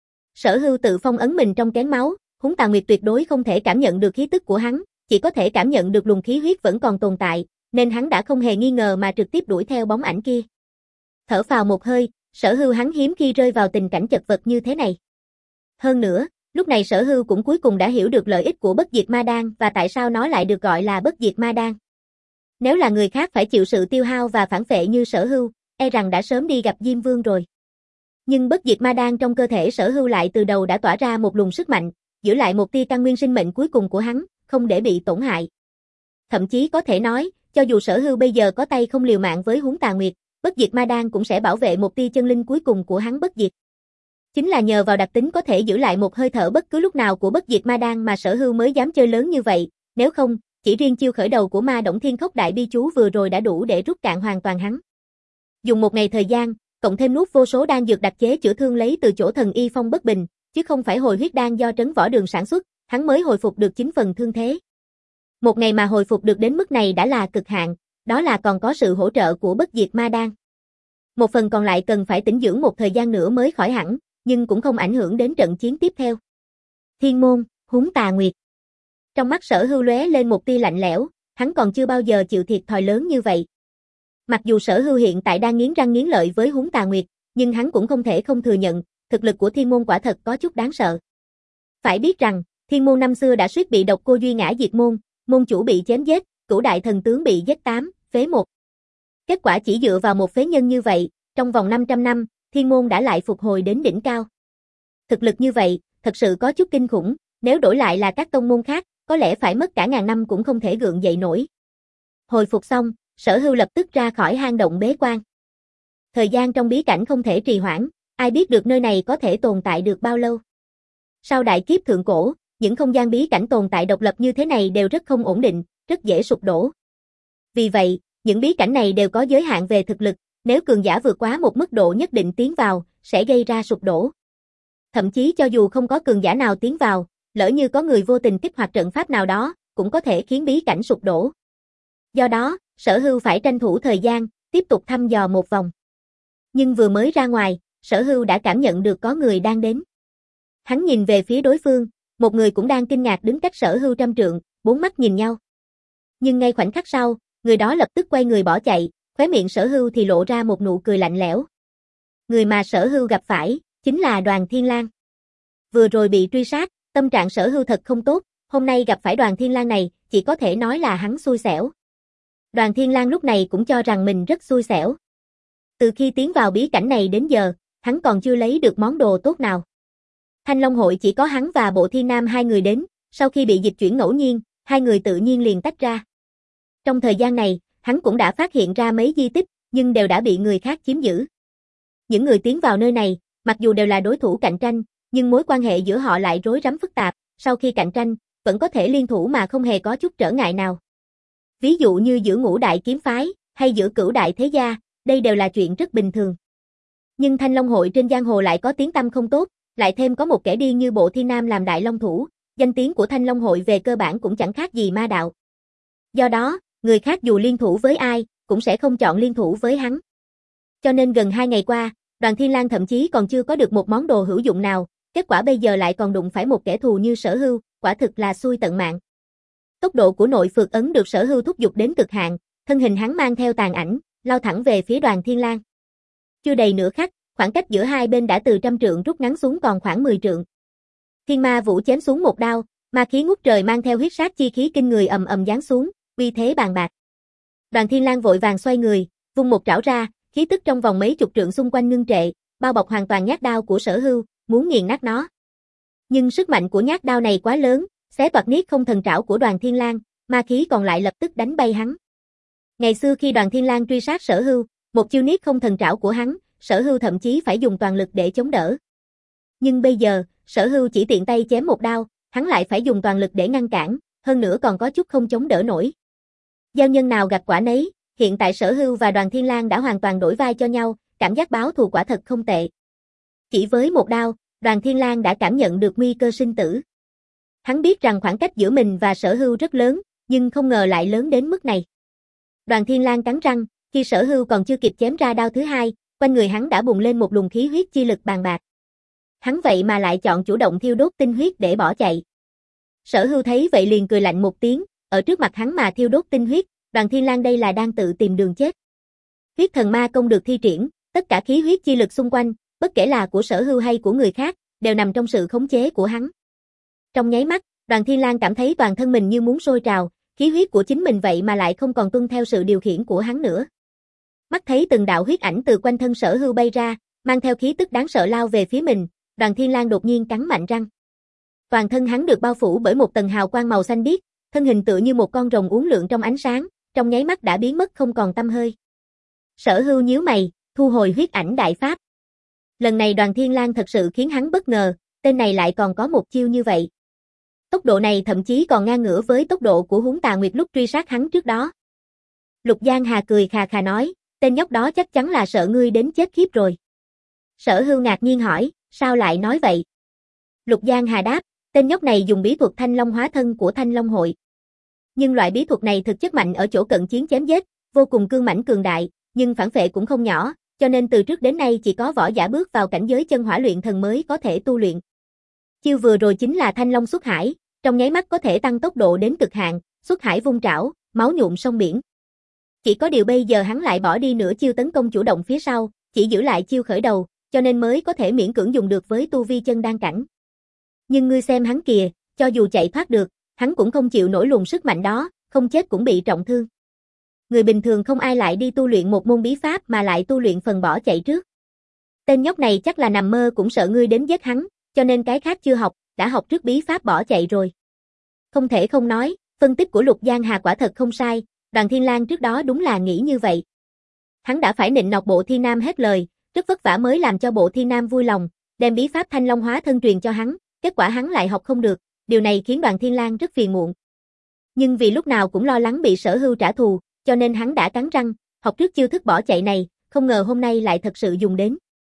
Sở Hưu tự phong ấn mình trong kén máu, huống Tà Nguyệt tuyệt đối không thể cảm nhận được khí tức của hắn, chỉ có thể cảm nhận được luồng khí huyết vẫn còn tồn tại, nên hắn đã không hề nghi ngờ mà trực tiếp đuổi theo bóng ảnh kia. Thở phào một hơi, Sở Hưu hắn hiếm khi rơi vào tình cảnh chật vật như thế này. Hơn nữa, lúc này Sở Hưu cũng cuối cùng đã hiểu được lợi ích của Bất Diệt Ma Đan và tại sao nó lại được gọi là Bất Diệt Ma Đan. Nếu là người khác phải chịu sự tiêu hao và phản phệ như Sở Hưu, e rằng đã sớm đi gặp Diêm Vương rồi. Nhưng Bất Diệt Ma Đan trong cơ thể Sở Hưu lại từ đầu đã tỏa ra một luồng sức mạnh, giữ lại một tia căn nguyên sinh mệnh cuối cùng của hắn, không để bị tổn hại. Thậm chí có thể nói, cho dù Sở Hưu bây giờ có tay không liều mạng với huống Tà Nguyệt, Bất Diệt Ma Đan cũng sẽ bảo vệ một tia chân linh cuối cùng của hắn bất diệt. Chính là nhờ vào đặc tính có thể giữ lại một hơi thở bất cứ lúc nào của Bất Diệt Ma Đan mà Sở Hưu mới dám chơi lớn như vậy, nếu không, chỉ riêng chiêu khởi đầu của ma Động Thiên Khốc Đại Bi Chú vừa rồi đã đủ để rút cạn hoàn toàn hắn. Dùng một ngày thời gian, cộng thêm nuốt vô số đan dược đặc chế chữa thương lấy từ chỗ thần y Phong Bất Bình, chứ không phải hồi huyết đan do Trấn Võ Đường sản xuất, hắn mới hồi phục được chín phần thương thế. Một ngày mà hồi phục được đến mức này đã là cực hạn, đó là còn có sự hỗ trợ của Bất Diệt Ma Đan. Một phần còn lại cần phải tĩnh dưỡng một thời gian nữa mới khỏi hẳn, nhưng cũng không ảnh hưởng đến trận chiến tiếp theo. Thiên môn, huống Tà Nguyệt. Trong mắt Sở Hưu lóe lên một tia lạnh lẽo, hắn còn chưa bao giờ chịu thiệt thòi lớn như vậy. Mặc dù Sở Hưu hiện tại đang nghiến răng nghiến lợi với huống Tà Nguyệt, nhưng hắn cũng không thể không thừa nhận, thực lực của Thiên môn quả thật có chút đáng sợ. Phải biết rằng, Thiên môn năm xưa đã suýt bị độc cô Duy ngã diệt môn, môn chủ bị chém giết, cửu đại thần tướng bị giết tám, phế một. Kết quả chỉ dựa vào một phế nhân như vậy, trong vòng năm trăm năm, Thiên môn đã lại phục hồi đến đỉnh cao. Thực lực như vậy, thật sự có chút kinh khủng, nếu đổi lại là các tông môn khác, có lẽ phải mất cả ngàn năm cũng không thể gượng dậy nổi. Hồi phục xong, Sở Hưu lập tức ra khỏi hang động bế quan. Thời gian trong bí cảnh không thể trì hoãn, ai biết được nơi này có thể tồn tại được bao lâu. Sau đại kiếp thượng cổ, những không gian bí cảnh tồn tại độc lập như thế này đều rất không ổn định, rất dễ sụp đổ. Vì vậy, những bí cảnh này đều có giới hạn về thực lực, nếu cường giả vượt quá một mức độ nhất định tiến vào, sẽ gây ra sụp đổ. Thậm chí cho dù không có cường giả nào tiến vào, lỡ như có người vô tình kích hoạt trận pháp nào đó, cũng có thể khiến bí cảnh sụp đổ. Do đó, Sở Hưu phải tranh thủ thời gian, tiếp tục thăm dò một vòng. Nhưng vừa mới ra ngoài, Sở Hưu đã cảm nhận được có người đang đến. Hắn nhìn về phía đối phương, một người cũng đang kinh ngạc đứng cách Sở Hưu trăm trượng, bốn mắt nhìn nhau. Nhưng ngay khoảnh khắc sau, người đó lập tức quay người bỏ chạy, khóe miệng Sở Hưu thì lộ ra một nụ cười lạnh lẽo. Người mà Sở Hưu gặp phải, chính là Đoàn Thiên Lang. Vừa rồi bị truy sát, tâm trạng Sở Hưu thật không tốt, hôm nay gặp phải Đoàn Thiên Lang này, chỉ có thể nói là hắn xui xẻo. Đoàn Thiên Lang lúc này cũng cho rằng mình rất xui xẻo. Từ khi tiến vào bí cảnh này đến giờ, hắn còn chưa lấy được món đồ tốt nào. Thanh Long hội chỉ có hắn và Bộ Thiên Nam hai người đến, sau khi bị dịch chuyển ngẫu nhiên, hai người tự nhiên liền tách ra. Trong thời gian này, hắn cũng đã phát hiện ra mấy di tích, nhưng đều đã bị người khác chiếm giữ. Những người tiến vào nơi này, mặc dù đều là đối thủ cạnh tranh, nhưng mối quan hệ giữa họ lại rối rắm phức tạp, sau khi cạnh tranh, vẫn có thể liên thủ mà không hề có chút trở ngại nào. Ví dụ như giữa Ngũ Đại Kiếm Phái, hay giữa Cửu Đại Thế Gia, đây đều là chuyện rất bình thường. Nhưng Thanh Long hội trên giang hồ lại có tiếng tăm không tốt, lại thêm có một kẻ điên như Bộ Thiên Nam làm đại long thủ, danh tiếng của Thanh Long hội về cơ bản cũng chẳng khác gì ma đạo. Do đó, người khác dù liên thủ với ai, cũng sẽ không chọn liên thủ với hắn. Cho nên gần hai ngày qua, Đoàn Thiên Lang thậm chí còn chưa có được một món đồ hữu dụng nào, kết quả bây giờ lại còn đụng phải một kẻ thù như Sở Hưu, quả thực là xui tận mạng. Tốc độ của nội phược ấn được Sở Hưu thúc giục đến cực hạn, thân hình hắn mang theo tàn ảnh, lao thẳng về phía Đoàn Thiên Lang. Chưa đầy nửa khắc, khoảng cách giữa hai bên đã từ trăm trượng rút ngắn xuống còn khoảng mười trượng. Thiên Ma Vũ chém xuống một đao, ma khí ngút trời mang theo huyết sát chi khí kinh người ầm ầm giáng xuống, uy thế bàn bạc. Đoàn Thiên Lang vội vàng xoay người, vung một trảo ra, khí tức trong vòng mấy chục trượng xung quanh ngưng trệ, bao bọc hoàn toàn nhát đao của Sở Hưu, muốn nghiền nát nó. Nhưng sức mạnh của nhát đao này quá lớn, xé toạc niết không thần trảo của Đoàn Thiên Lang, ma khí còn lại lập tức đánh bay hắn. Ngày xưa khi Đoàn Thiên Lang truy sát Sở Hưu, một chiêu niết không thần trảo của hắn, Sở Hưu thậm chí phải dùng toàn lực để chống đỡ. Nhưng bây giờ, Sở Hưu chỉ tiện tay chém một đao, hắn lại phải dùng toàn lực để ngăn cản, hơn nữa còn có chút không chống đỡ nổi. Giao nhân nào gặt quả nấy, hiện tại Sở Hưu và Đoàn Thiên Lang đã hoàn toàn đổi vai cho nhau, cảm giác báo thù quả thật không tệ. Chỉ với một đao, Đoàn Thiên Lang đã cảm nhận được nguy cơ sinh tử. Hắn biết rằng khoảng cách giữa mình và Sở Hưu rất lớn, nhưng không ngờ lại lớn đến mức này. Đoàn Thiên Lang cắn răng, khi Sở Hưu còn chưa kịp chém ra đao thứ hai, quanh người hắn đã bùng lên một luồng khí huyết chi lực bàn bạc. Hắn vậy mà lại chọn chủ động thiêu đốt tinh huyết để bỏ chạy. Sở Hưu thấy vậy liền cười lạnh một tiếng, ở trước mặt hắn mà thiêu đốt tinh huyết, Đoàn Thiên Lang đây là đang tự tìm đường chết. Huyết thần ma công được thi triển, tất cả khí huyết chi lực xung quanh, bất kể là của Sở Hưu hay của người khác, đều nằm trong sự khống chế của hắn. Trong nháy mắt, Đoàn Thiên Lang cảm thấy toàn thân mình như muốn sôi trào, khí huyết của chính mình vậy mà lại không còn tuân theo sự điều khiển của hắn nữa. Mắt thấy từng đạo huyết ảnh từ quanh thân Sở Hưu bay ra, mang theo khí tức đáng sợ lao về phía mình, Đoàn Thiên Lang đột nhiên cắn mạnh răng. Toàn thân hắn được bao phủ bởi một tầng hào quang màu xanh biếc, thân hình tựa như một con rồng uốn lượn trong ánh sáng, trong nháy mắt đã biến mất không còn tăm hơi. Sở Hưu nhíu mày, thu hồi huyết ảnh đại pháp. Lần này Đoàn Thiên Lang thật sự khiến hắn bất ngờ, tên này lại còn có một chiêu như vậy. Tốc độ này thậm chí còn ngang ngửa với tốc độ của Huống Tà Nguyệt lúc truy sát hắn trước đó. Lục Giang Hà cười khà khà nói, tên nhóc đó chắc chắn là sợ ngươi đến chết khiếp rồi. Sở Hưu ngạc nhiên hỏi, sao lại nói vậy? Lục Giang Hà đáp, tên nhóc này dùng bí thuật Thanh Long hóa thân của Thanh Long hội. Nhưng loại bí thuật này thực chất mạnh ở chỗ cận chiến chém giết, vô cùng cương mãnh cường đại, nhưng phản phệ cũng không nhỏ, cho nên từ trước đến nay chỉ có võ giả bước vào cảnh giới chân hỏa luyện thần mới có thể tu luyện. Chiêu vừa rồi chính là Thanh Long xuất hải, trong nháy mắt có thể tăng tốc độ đến cực hạn, xuất hải vung trảo, máu nhuộm sông biển. Chỉ có điều bây giờ hắn lại bỏ đi nửa chiêu tấn công chủ động phía sau, chỉ giữ lại chiêu khởi đầu, cho nên mới có thể miễn cưỡng dùng được với tu vi chân đan cảnh. Nhưng ngươi xem hắn kìa, cho dù chạy thoát được, hắn cũng không chịu nổi luồng sức mạnh đó, không chết cũng bị trọng thương. Người bình thường không ai lại đi tu luyện một môn bí pháp mà lại tu luyện phần bỏ chạy trước. Tên nhóc này chắc là nằm mơ cũng sợ ngươi đến giết hắn, cho nên cái khác chưa học, đã học trước bí pháp bỏ chạy rồi. Không thể không nói, phân tích của Lục Giang Hà quả thật không sai, Đoàn Thiên Lang trước đó đúng là nghĩ như vậy. Hắn đã phải nịnh nọt Bộ Thiên Nam hết lời, rất vất vả mới làm cho Bộ Thiên Nam vui lòng, đem bí pháp Thanh Long hóa thân truyền cho hắn, kết quả hắn lại học không được, điều này khiến Đoàn Thiên Lang rất phiền muộn. Nhưng vì lúc nào cũng lo lắng bị Sở Hưu trả thù, cho nên hắn đã cắn răng, học trước chiêu thức bỏ chạy này, không ngờ hôm nay lại thật sự dùng đến.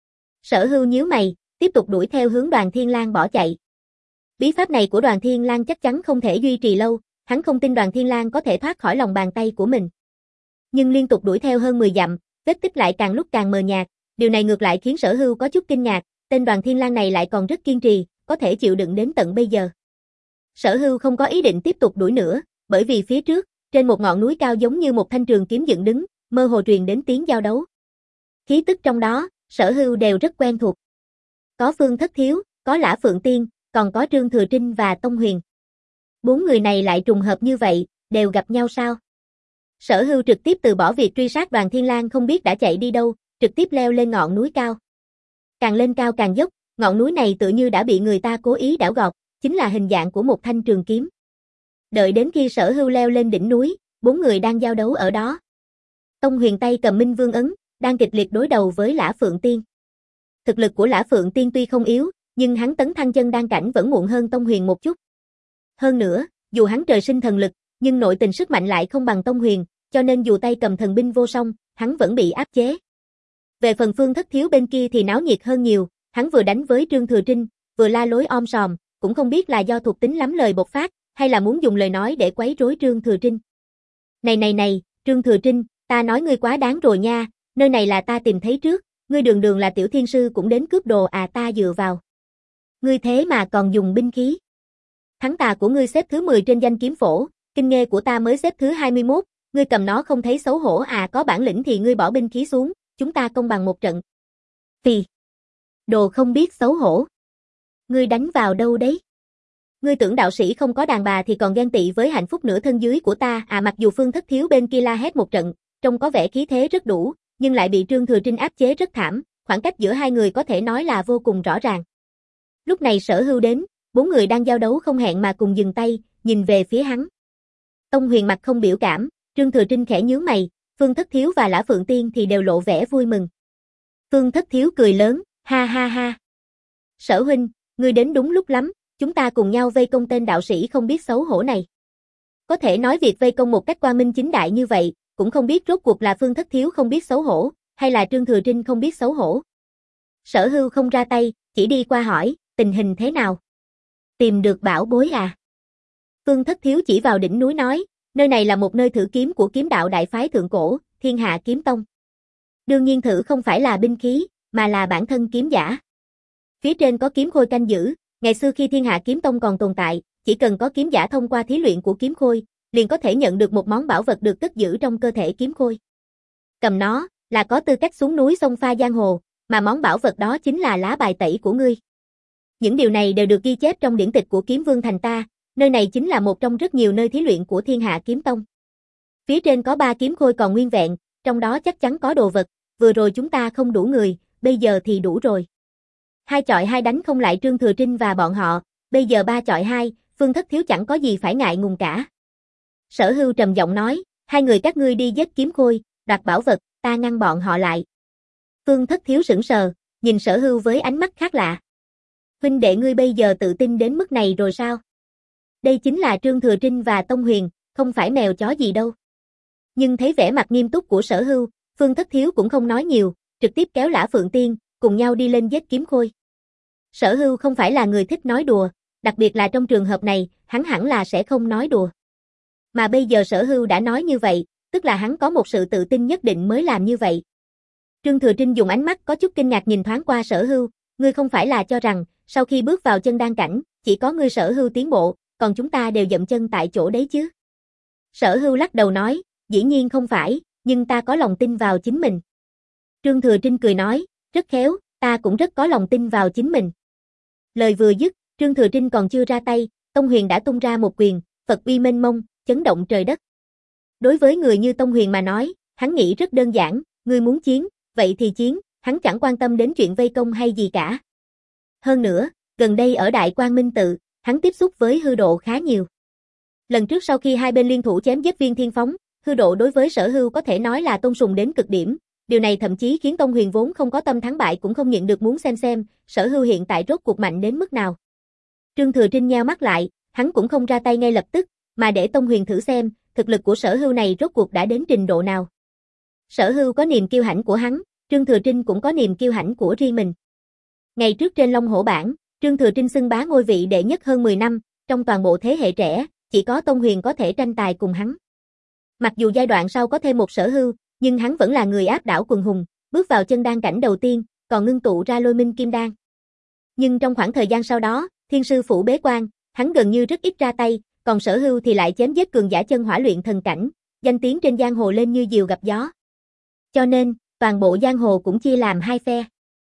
Sở Hưu nhíu mày, tiếp tục đuổi theo hướng Đoàn Thiên Lang bỏ chạy. Bí pháp này của Đoàn Thiên Lang chắc chắn không thể duy trì lâu, hắn không tin Đoàn Thiên Lang có thể thoát khỏi lòng bàn tay của mình. Nhưng liên tục đuổi theo hơn mười dặm, vết tích lại càng lúc càng mờ nhạt, điều này ngược lại khiến Sở Hưu có chút kinh ngạc, tên Đoàn Thiên Lang này lại còn rất kiên trì, có thể chịu đựng đến tận bây giờ. Sở Hưu không có ý định tiếp tục đuổi nữa, bởi vì phía trước, trên một ngọn núi cao giống như một thanh trường kiếm dựng đứng, mơ hồ truyền đến tiếng giao đấu. Khí tức trong đó, Sở Hưu đều rất quen thuộc. Có Phương Thất Thiếu, có Lã Phượng Tiên, còn có Trương Thừa Trinh và Tông Huyền. Bốn người này lại trùng hợp như vậy, đều gặp nhau sao? Sở Hưu trực tiếp từ bỏ việc truy sát Đoàn Thiên Lang không biết đã chạy đi đâu, trực tiếp leo lên ngọn núi cao. Càng lên cao càng dốc, ngọn núi này tự như đã bị người ta cố ý đảo gọt, chính là hình dạng của một thanh trường kiếm. Đợi đến khi Sở Hưu leo lên đỉnh núi, bốn người đang giao đấu ở đó. Tông Huyền tay cầm Minh Vương ấn, đang kịch liệt đối đầu với Lã Phượng Tiên. Thực lực của Lã Phượng Tiên tuy không yếu, nhưng hắn tấn thăng chân đan cảnh vẫn muộn hơn Tông Huyền một chút. Hơn nữa, dù hắn trời sinh thần lực, nhưng nội tình sức mạnh lại không bằng Tông Huyền, cho nên dù tay cầm thần binh vô song, hắn vẫn bị áp chế. Về phần Phương Thất Thiếu bên kia thì náo nhiệt hơn nhiều, hắn vừa đánh với Trương Thừa Trinh, vừa la lối om sòm, cũng không biết là do thuộc tính lắm lời bộc phát, hay là muốn dùng lời nói để quấy rối Trương Thừa Trinh. Này này này, Trương Thừa Trinh, ta nói ngươi quá đáng rồi nha, nơi này là ta tìm thấy trước, ngươi đường đường là tiểu thiên sư cũng đến cướp đồ à, ta dựa vào. Ngươi thế mà còn dùng binh khí. Thắng tà của ngươi xếp thứ mười trên danh kiếm phổ, kinh nghê của ta mới xếp thứ hai mươi mốt, ngươi cầm nó không thấy xấu hổ à, có bản lĩnh thì ngươi bỏ binh khí xuống, chúng ta công bằng một trận. Phì. Đồ không biết xấu hổ. Ngươi đánh vào đâu đấy? Ngươi tưởng đạo sĩ không có đàn bà thì còn ghen tị với hạnh phúc nửa thân dưới của ta à? Mặc dù Phương Thất Thiếu bên kia la hét một trận, trông có vẻ khí thế rất đủ, nhưng lại bị Trương Thừa Trinh áp chế rất thảm, khoảng cách giữa hai người có thể nói là vô cùng rõ ràng. Lúc này Sở Hưu đến, bốn người đang giao đấu không hẹn mà cùng dừng tay, nhìn về phía hắn. Tông Huyền mặt không biểu cảm, Trương Thừa Trinh khẽ nhướng mày, Phương Thất Thiếu và Lã Phượng Tiên thì đều lộ vẻ vui mừng. Phương Thất Thiếu cười lớn, ha ha ha. Sở huynh, ngươi đến đúng lúc lắm, chúng ta cùng nhau vây công tên đạo sĩ không biết xấu hổ này. Có thể nói việc vây công một cách quang minh chính đại như vậy, cũng không biết rốt cuộc là Phương Thất Thiếu không biết xấu hổ, hay là Trương Thừa Trinh không biết xấu hổ. Sở Hưu không ra tay, chỉ đi qua hỏi, tình hình thế nào? Tìm được bảo bối à? Phương Thất Thiếu chỉ vào đỉnh núi nói, nơi này là một nơi thử kiếm của kiếm đạo đại phái thượng cổ, Thiên Hạ Kiếm Tông. Đương nhiên thử không phải là binh khí, mà là bản thân kiếm giả. Phía trên có kiếm khôi canh giữ, ngày xưa khi Thiên Hạ Kiếm Tông còn tồn tại, chỉ cần có kiếm giả thông qua thí luyện của kiếm khôi, liền có thể nhận được một món bảo vật được cất giữ trong cơ thể kiếm khôi. Cầm nó, là có tư cách xuống núi xông pha giang hồ, mà món bảo vật đó chính là lá bài tẩy của ngươi. Những điều này đều được ghi chép trong điển tịch của Kiếm Vương thành ta, nơi này chính là một trong rất nhiều nơi thí luyện của Thiên Hạ Kiếm Tông. Phía trên có ba kiếm khôi còn nguyên vẹn, trong đó chắc chắn có đồ vật, vừa rồi chúng ta không đủ người, bây giờ thì đủ rồi. Hai chọi hai đánh không lại Trương Thừa Trinh và bọn họ, bây giờ ba chọi hai, Phương Thất Thiếu chẳng có gì phải ngại ngùng cả. Sở Hưu trầm giọng nói, hai người các ngươi đi giết kiếm khôi, đoạt bảo vật, ta ngăn bọn họ lại. Phương Thất Thiếu sững sờ, nhìn Sở Hưu với ánh mắt khác lạ. Huynh đệ ngươi bây giờ tự tin đến mức này rồi sao? Đây chính là Trương Thừa Trinh và Tông Huyền, không phải mèo chó gì đâu. Nhưng thấy vẻ mặt nghiêm túc của Sở Hưu, Phương Thất Thiếu cũng không nói nhiều, trực tiếp kéo Lã Phượng Tiên, cùng nhau đi lên giết kiếm khôi. Sở Hưu không phải là người thích nói đùa, đặc biệt là trong trường hợp này, hắn hẳn là sẽ không nói đùa. Mà bây giờ Sở Hưu đã nói như vậy, tức là hắn có một sự tự tin nhất định mới làm như vậy. Trương Thừa Trinh dùng ánh mắt có chút kinh ngạc nhìn thoáng qua Sở Hưu, ngươi không phải là cho rằng, sau khi bước vào chân đan cảnh, chỉ có ngươi Sở Hưu tiến bộ, còn chúng ta đều dậm chân tại chỗ đấy chứ? Sở Hưu lắc đầu nói, dĩ nhiên không phải, nhưng ta có lòng tin vào chính mình. Trương Thừa Trinh cười nói, rất khéo, ta cũng rất có lòng tin vào chính mình. Lời vừa dứt, Trương Thừa Trinh còn chưa ra tay, Tông Huyền đã tung ra một quyền, Phật uy mênh mông, chấn động trời đất. Đối với người như Tông Huyền mà nói, hắn nghĩ rất đơn giản, ngươi muốn chiến, vậy thì chiến, hắn chẳng quan tâm đến chuyện vây công hay gì cả. Hơn nữa, gần đây ở Đại Quang Minh Tự, hắn tiếp xúc với hư độ khá nhiều. Lần trước sau khi hai bên liên thủ chém giết Viên Thiên Phóng, hư độ đối với Sở Hưu có thể nói là tôn sùng đến cực điểm. Điều này thậm chí khiến Tông Huyền vốn không có tâm thắng bại cũng không nhịn được muốn xem xem, Sở Hưu hiện tại rốt cuộc mạnh đến mức nào. Trương Thừa Trinh nheo mắt lại, hắn cũng không ra tay ngay lập tức, mà để Tông Huyền thử xem, thực lực của Sở Hưu này rốt cuộc đã đến trình độ nào. Sở Hưu có niềm kiêu hãnh của hắn, Trương Thừa Trinh cũng có niềm kiêu hãnh của riêng mình. Ngày trước trên Long Hổ bảng, Trương Thừa Trinh xưng bá ngôi vị đệ nhất hơn mười năm, trong toàn bộ thế hệ trẻ, chỉ có Tông Huyền có thể tranh tài cùng hắn. Mặc dù giai đoạn sau có thêm một Sở Hưu, nhưng hắn vẫn là người áp đảo quần hùng, bước vào chân đan cảnh đầu tiên, còn ngưng tụ ra Lôi Minh Kim Đan. Nhưng trong khoảng thời gian sau đó, Thiên Sư Phủ bế quan, hắn gần như rất ít ra tay, còn Sở Hưu thì lại chém giết cường giả chân hỏa luyện thần cảnh, danh tiếng trên giang hồ lên như diều gặp gió. Cho nên, toàn bộ giang hồ cũng chia làm hai phe.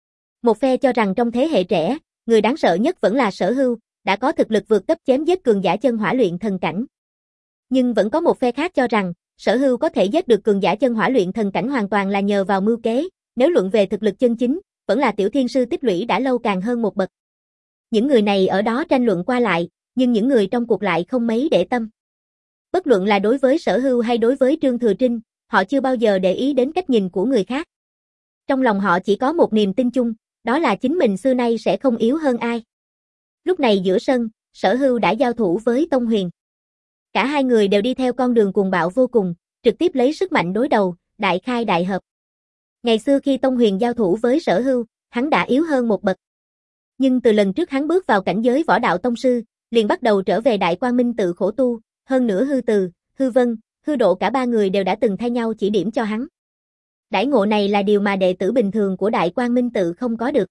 Một phe cho rằng trong thế hệ trẻ, người đáng sợ nhất vẫn là Sở Hưu, đã có thực lực vượt cấp chém giết cường giả chân hỏa luyện thần cảnh. Nhưng vẫn có một phe khác cho rằng, Sở Hưu có thể giết được cường giả chân hỏa luyện thần cảnh hoàn toàn là nhờ vào mưu kế, nếu luận về thực lực chân chính, vẫn là tiểu thiên sư tích lũy đã lâu càng hơn một bậc. Những người này ở đó tranh luận qua lại, nhưng những người trong cuộc lại không mấy để tâm. Bất luận là đối với Sở Hưu hay đối với Trương Thừa Trinh, họ chưa bao giờ để ý đến cách nhìn của người khác. Trong lòng họ chỉ có một niềm tin chung, đó là chính mình xưa nay sẽ không yếu hơn ai. Lúc này giữa sân, Sở Hưu đã giao thủ với Tông Huyền. Cả hai người đều đi theo con đường cuồng bạo vô cùng, trực tiếp lấy sức mạnh đối đầu, đại khai đại hợp. Ngày xưa khi Tông Huyền giao thủ với Sở Hưu, hắn đã yếu hơn một bậc. Nhưng từ lần trước hắn bước vào cảnh giới võ đạo tông sư, liền bắt đầu trở về Đại Quang Minh tự khổ tu, hơn nữa Hư Từ, Hư Vân, Hư Độ cả ba người đều đã từng thay nhau chỉ điểm cho hắn. Đãi ngộ này là điều mà đệ tử bình thường của Đại Quang Minh tự không có được.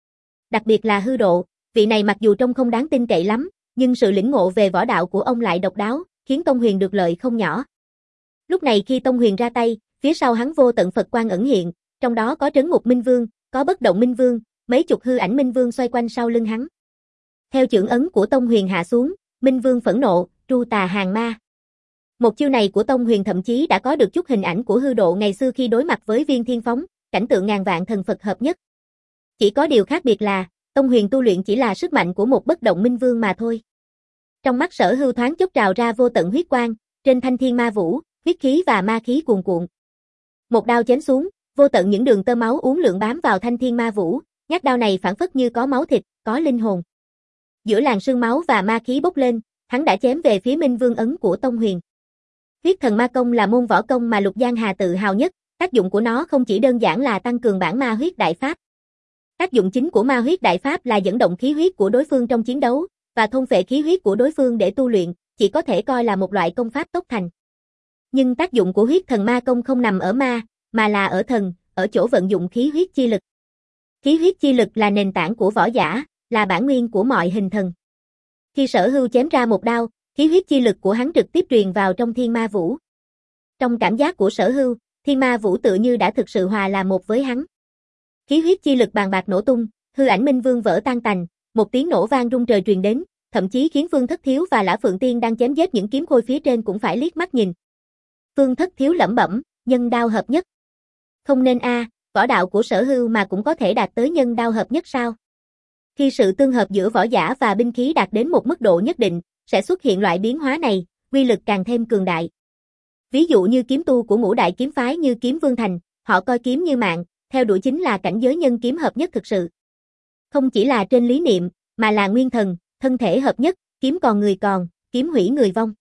Đặc biệt là Hư Độ, vị này mặc dù trông không đáng tin cậy lắm, nhưng sự lĩnh ngộ về võ đạo của ông lại độc đáo, khiến Tông Huyền được lợi không nhỏ. Lúc này khi Tông Huyền ra tay, phía sau hắn vô tận Phật quang ẩn hiện, trong đó có Trấn Ngục Minh Vương, có Bất Động Minh Vương, mấy chục hư ảnh Minh Vương xoay quanh sau lưng hắn. Theo chưởng ấn của Tông Huyền hạ xuống, Minh Vương phẫn nộ, tru tà hàng ma. Một chiêu này của Tông Huyền thậm chí đã có được chút hình ảnh của Hư Độ ngày xưa khi đối mặt với Viên Thiên Phóng, cảnh tượng ngàn vạn thần Phật hợp nhất. Chỉ có điều khác biệt là, Tông Huyền tu luyện chỉ là sức mạnh của một Bất Động Minh Vương mà thôi. Trong mắt Sở Hưu thoáng chốc trào ra vô tận huyết quang, trên thanh thiên ma vũ, huyết khí và ma khí cuồn cuộn. Một đao chém xuống, vô tận những đường tơ máu uốn lượn bám vào thanh thiên ma vũ, nhát đao này phảng phất như có máu thịt, có linh hồn. Giữa làn sương máu và ma khí bốc lên, hắn đã chém về phía Minh Vương ấn của Tông Huyền. Huyết thần ma công là môn võ công mà Lục Giang Hà tự hào nhất, tác dụng của nó không chỉ đơn giản là tăng cường bản ma huyết đại pháp. Tác dụng chính của ma huyết đại pháp là dẫn động khí huyết của đối phương trong chiến đấu, và thôn phệ khí huyết của đối phương để tu luyện, chỉ có thể coi là một loại công pháp tốc thành. Nhưng tác dụng của huyết thần ma công không nằm ở ma, mà là ở thần, ở chỗ vận dụng khí huyết chi lực. Khí huyết chi lực là nền tảng của võ giả, là bản nguyên của mọi hình thần. Khi Sở Hưu chém ra một đao, khí huyết chi lực của hắn trực tiếp truyền vào trong thiên ma vũ. Trong cảm giác của Sở Hưu, thiên ma vũ tự như đã thực sự hòa là một với hắn. Khí huyết chi lực bàn bạc nổ tung, hư ảnh Minh Vương vỡ tan tành, một tiếng nổ vang rung trời truyền đến, thậm chí khiến Phương Thất Thiếu và Lã Phượng Tiên đang chém giết những kiếm khôi phía trên cũng phải liếc mắt nhìn. Phương Thất Thiếu lẩm bẩm, nhân đao hợp nhất. Không nên a, à, võ đạo của Sở Hưu mà cũng có thể đạt tới nhân đao hợp nhất sao? Khi sự tương hợp giữa võ giả và binh khí đạt đến một mức độ nhất định, sẽ xuất hiện loại biến hóa này, uy lực càng thêm cường đại. Ví dụ như kiếm tu của ngũ đại kiếm phái như Kiếm Vương Thành, họ coi kiếm như mạng, theo đuổi chính là cảnh giới nhân kiếm hợp nhất thực sự. Không chỉ là trên lý niệm, mà là nguyên thần, thân thể hợp nhất, kiếm còn người còn, kiếm hủy người vong.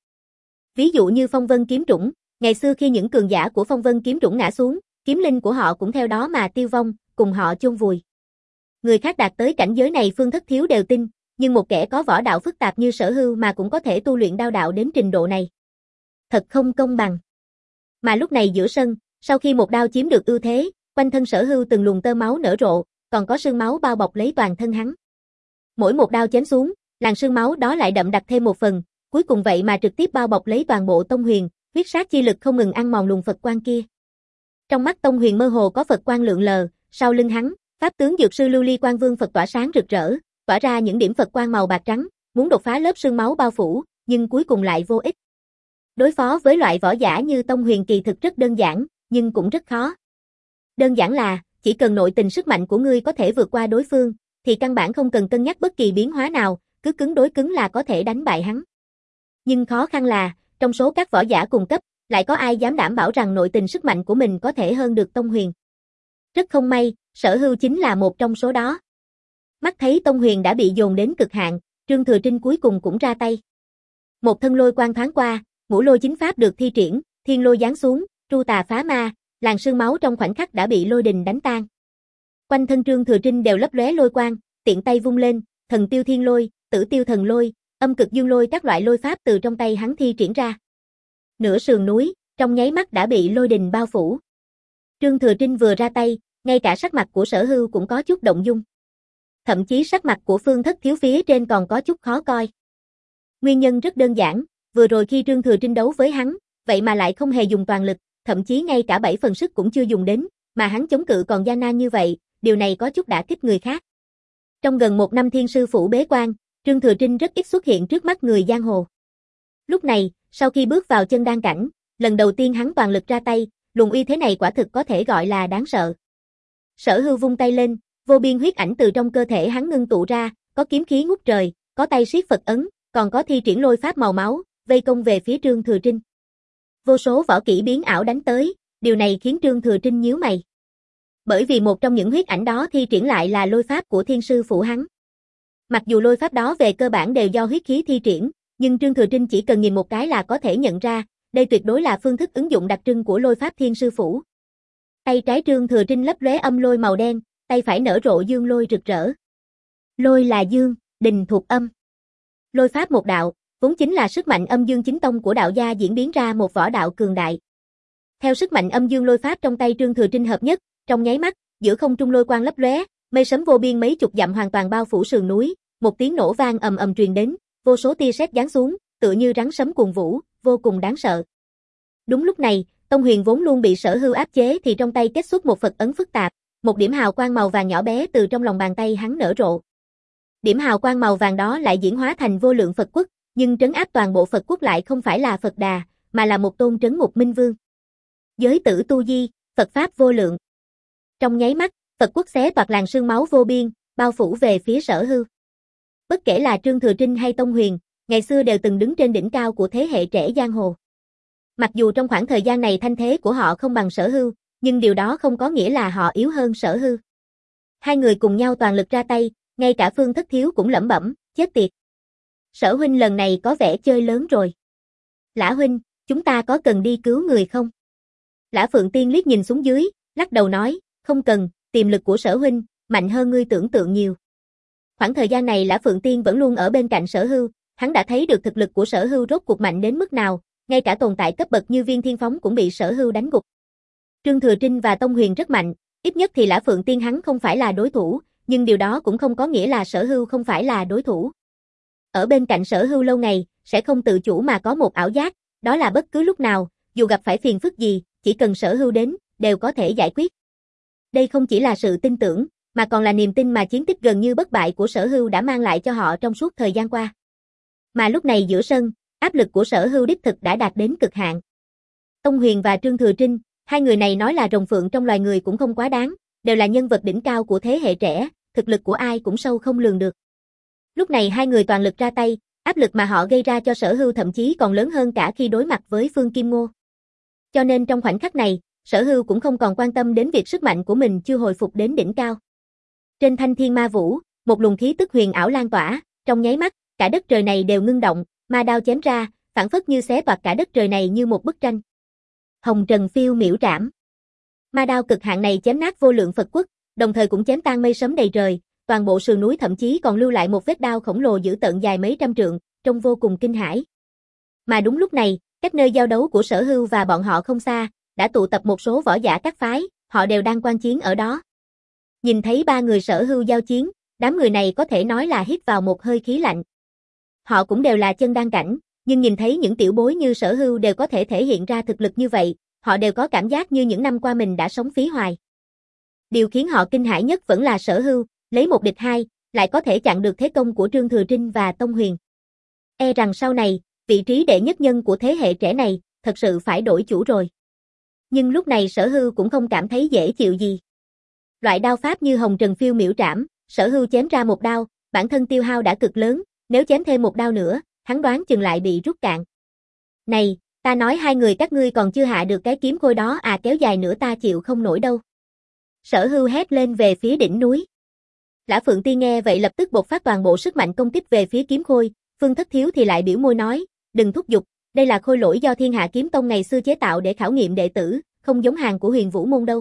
Ví dụ như Phong Vân kiếm trũng, ngày xưa khi những cường giả của Phong Vân kiếm trũng ngã xuống, kiếm linh của họ cũng theo đó mà tiêu vong, cùng họ chôn vùi. Người khác đạt tới cảnh giới này Phương Thất Thiếu đều tin, nhưng một kẻ có võ đạo phức tạp như Sở Hưu mà cũng có thể tu luyện đao đạo đến trình độ này. Thật không công bằng. Mà lúc này giữa sân, sau khi một đao chiếm được ưu thế, quanh thân Sở Hưu từng luồng tơ máu nở rộ, còn có sương máu bao bọc lấy toàn thân hắn. Mỗi một đao chém xuống, làn sương máu đó lại đậm đặc thêm một phần, cuối cùng vậy mà trực tiếp bao bọc lấy toàn bộ Tông Huyền, huyết sát chi lực không ngừng ăn mòn luồng Phật quang kia. Trong mắt Tông Huyền mơ hồ có Phật quang lượn lờ, sau lưng hắn, pháp tướng dược sư Lưu Ly Quang Vương Phật tỏa sáng rực rỡ, tỏa ra những điểm Phật quang màu bạc trắng, muốn đột phá lớp sương máu bao phủ, nhưng cuối cùng lại vô ích. Đối phó với loại võ giả như Tông Huyền kỳ thực rất đơn giản, nhưng cũng rất khó. Đơn giản là, chỉ cần nội tình sức mạnh của ngươi có thể vượt qua đối phương, thì căn bản không cần cân nhắc bất kỳ biến hóa nào, cứ cứng đối cứng là có thể đánh bại hắn. Nhưng khó khăn là, trong số các võ giả cùng cấp, lại có ai dám đảm bảo rằng nội tình sức mạnh của mình có thể hơn được Tông Huyền. Rất không may, Sở Hưu chính là một trong số đó. Mắt thấy Tông Huyền đã bị dồn đến cực hạn, Trương Thừa Trinh cuối cùng cũng ra tay. Một thân lôi quang thoáng qua, ngũ lôi chính pháp được thi triển, thiên lôi giáng xuống, tru tà phá ma, làn sương máu trong khoảnh khắc đã bị lôi đình đánh tan. Quanh thân Trương Thừa Trinh đều lấp lóe lôi quang, tiện tay vung lên, thần tiêu thiên lôi, tử tiêu thần lôi, âm cực dương lôi các loại lôi pháp từ trong tay hắn thi triển ra. Nửa sườn núi, trong nháy mắt đã bị lôi đình bao phủ. Trương Thừa Trinh vừa ra tay, ngay cả sắc mặt của Sở Hưu cũng có chút động dung. Thậm chí sắc mặt của Phương Thất Thiếu phía trên còn có chút khó coi. Nguyên nhân rất đơn giản, vừa rồi khi Trương Thừa Trinh đấu với hắn, vậy mà lại không hề dùng toàn lực, thậm chí ngay cả bảy phần sức cũng chưa dùng đến, mà hắn chống cự còn gian nan như vậy, điều này có chút đả kích người khác. Trong gần một năm thiên sư phủ bế quan, Trương Thừa Trinh rất ít xuất hiện trước mắt người giang hồ. Lúc này, sau khi bước vào chân đan cảnh, lần đầu tiên hắn toàn lực ra tay, luồng uy thế này quả thực có thể gọi là đáng sợ. Sở Hưu vung tay lên, vô biên huyết ảnh từ trong cơ thể hắn ngưng tụ ra, có kiếm khí ngút trời, có tay siết Phật ấn, còn có thi triển lôi pháp màu máu, vây công về phía Trương Thừa Trinh. Vô số võ kỹ biến ảo đánh tới, điều này khiến Trương Thừa Trinh nhíu mày. Bởi vì một trong những huyết ảnh đó thi triển lại là lôi pháp của thiên sư phủ hắn. Mặc dù lôi pháp đó về cơ bản đều do huyết khí thi triển, nhưng Trương Thừa Trinh chỉ cần nhìn một cái là có thể nhận ra, đây tuyệt đối là phương thức ứng dụng đặc trưng của lôi pháp thiên sư phủ. Tay trái Trương Thừa Trinh lấp lóe âm lôi màu đen, tay phải nở rộ dương lôi rực rỡ. Lôi là dương, đình thuộc âm. Lôi pháp một đạo, vốn chính là sức mạnh âm dương chính tông của đạo gia diễn biến ra một võ đạo cường đại. Theo sức mạnh âm dương lôi pháp trong tay Trương Thừa Trinh hợp nhất, trong nháy mắt, giữa không trung lôi quang lấp lóe, mây sấm vô biên mấy chục dặm hoàn toàn bao phủ sườn núi, một tiếng nổ vang ầm ầm truyền đến, vô số tia sét giáng xuống, tựa như rắn sấm cuồng vũ, vô cùng đáng sợ. Đúng lúc này, Tông Huyền vốn luôn bị Sở Hưu áp chế thì trong tay kết xuất một Phật ấn phức tạp, một điểm hào quang màu vàng nhỏ bé từ trong lòng bàn tay hắn nở rộ. Điểm hào quang màu vàng đó lại diễn hóa thành vô lượng Phật quốc, nhưng trấn áp toàn bộ Phật quốc lại không phải là Phật Đà, mà là một tôn trấn ngục minh vương. Giới tử tu di, Phật pháp vô lượng. Trong nháy mắt, Phật quốc xé toạc làn sương máu vô biên, bao phủ về phía Sở Hưu. Bất kể là Trương Thừa Trinh hay Tông Huyền, ngày xưa đều từng đứng trên đỉnh cao của thế hệ trẻ giang hồ. Mặc dù trong khoảng thời gian này thanh thế của họ không bằng Sở Hưu, nhưng điều đó không có nghĩa là họ yếu hơn Sở Hưu. Hai người cùng nhau toàn lực ra tay, ngay cả Phương Thất Thiếu cũng lẩm bẩm, chết tiệt. Sở huynh lần này có vẻ chơi lớn rồi. Lã huynh, chúng ta có cần đi cứu người không? Lã Phượng Tiên liếc nhìn xuống dưới, lắc đầu nói, không cần, tiềm lực của Sở huynh, mạnh hơn ngươi tưởng tượng nhiều. Khoảng thời gian này Lã Phượng Tiên vẫn luôn ở bên cạnh Sở Hưu, hắn đã thấy được thực lực của Sở Hưu rốt cuộc mạnh đến mức nào, ngay cả tồn tại cấp bậc như Viên Thiên Phóng cũng bị Sở Hưu đánh gục. Trương Thừa Trinh và Tông Huyền rất mạnh, ít nhất thì Lã Phượng Tiên hắn không phải là đối thủ, nhưng điều đó cũng không có nghĩa là Sở Hưu không phải là đối thủ. Ở bên cạnh Sở Hưu lâu ngày, sẽ không tự chủ mà có một ảo giác, đó là bất cứ lúc nào, dù gặp phải phiền phức gì, chỉ cần Sở Hưu đến, đều có thể giải quyết. Đây không chỉ là sự tin tưởng, mà còn là niềm tin mà chiến tích gần như bất bại của Sở Hưu đã mang lại cho họ trong suốt thời gian qua. Mà lúc này giữa sân, áp lực của Sở Hưu đích thực đã đạt đến cực hạn. Tông Huyền và Trương Thừa Trinh, hai người này nói là rồng phượng trong loài người cũng không quá đáng, đều là nhân vật đỉnh cao của thế hệ trẻ, thực lực của ai cũng sâu không lường được. Lúc này hai người toàn lực ra tay, áp lực mà họ gây ra cho Sở Hưu thậm chí còn lớn hơn cả khi đối mặt với Phương Kim Ngô. Cho nên trong khoảnh khắc này, Sở Hưu cũng không còn quan tâm đến việc sức mạnh của mình chưa hồi phục đến đỉnh cao. Trên thanh thiên ma vũ, một luồng khí tức huyền ảo lan tỏa, trong nháy mắt, cả đất trời này đều ngưng động, ma đao chém ra, phảng phất như xé toạc cả đất trời này như một bức tranh. Hồng trần phiêu miểu trảm. Ma đao cực hạn này chém nát vô lượng Phật quốc, đồng thời cũng chém tan mây sấm đầy trời, toàn bộ sườn núi thậm chí còn lưu lại một vết đao khổng lồ dữ tợn dài mấy trăm trượng, trông vô cùng kinh hãi. Mà đúng lúc này, cách nơi giao đấu của Sở Hưu và bọn họ không xa, đã tụ tập một số võ giả các phái, họ đều đang quan chiến ở đó. Nhìn thấy ba người Sở Hưu giao chiến, đám người này có thể nói là hít vào một hơi khí lạnh. Họ cũng đều là chân đan cảnh, nhưng nhìn thấy những tiểu bối như Sở Hưu đều có thể thể hiện ra thực lực như vậy, họ đều có cảm giác như những năm qua mình đã sống phí hoài. Điều khiến họ kinh hãi nhất vẫn là Sở Hưu, lấy một địch hai, lại có thể chặn được thế công của Trương Thừa Trinh và Tông Huyền. E rằng sau này, vị trí đệ nhất nhân của thế hệ trẻ này, thật sự phải đổi chủ rồi. Nhưng lúc này Sở Hưu cũng không cảm thấy dễ chịu gì. Loại đao pháp như hồng trần phiêu miểu trảm, Sở Hưu chém ra một đao, bản thân tiêu hao đã cực lớn, nếu chém thêm một đao nữa, hắn đoán chừng lại bị rút cạn. Này, ta nói hai người các ngươi còn chưa hạ được cái kiếm khôi đó à, kéo dài nữa ta chịu không nổi đâu. Sở Hưu hét lên về phía đỉnh núi. Lã Phượng Tiên nghe vậy lập tức bộc phát toàn bộ sức mạnh công kích về phía kiếm khôi, Phương Thất Thiếu thì lại biểu môi nói, đừng thúc giục, đây là khôi lỗi do Thiên Hạ Kiếm Tông ngày xưa chế tạo để khảo nghiệm đệ tử, không giống hàng của Huyền Vũ môn đâu.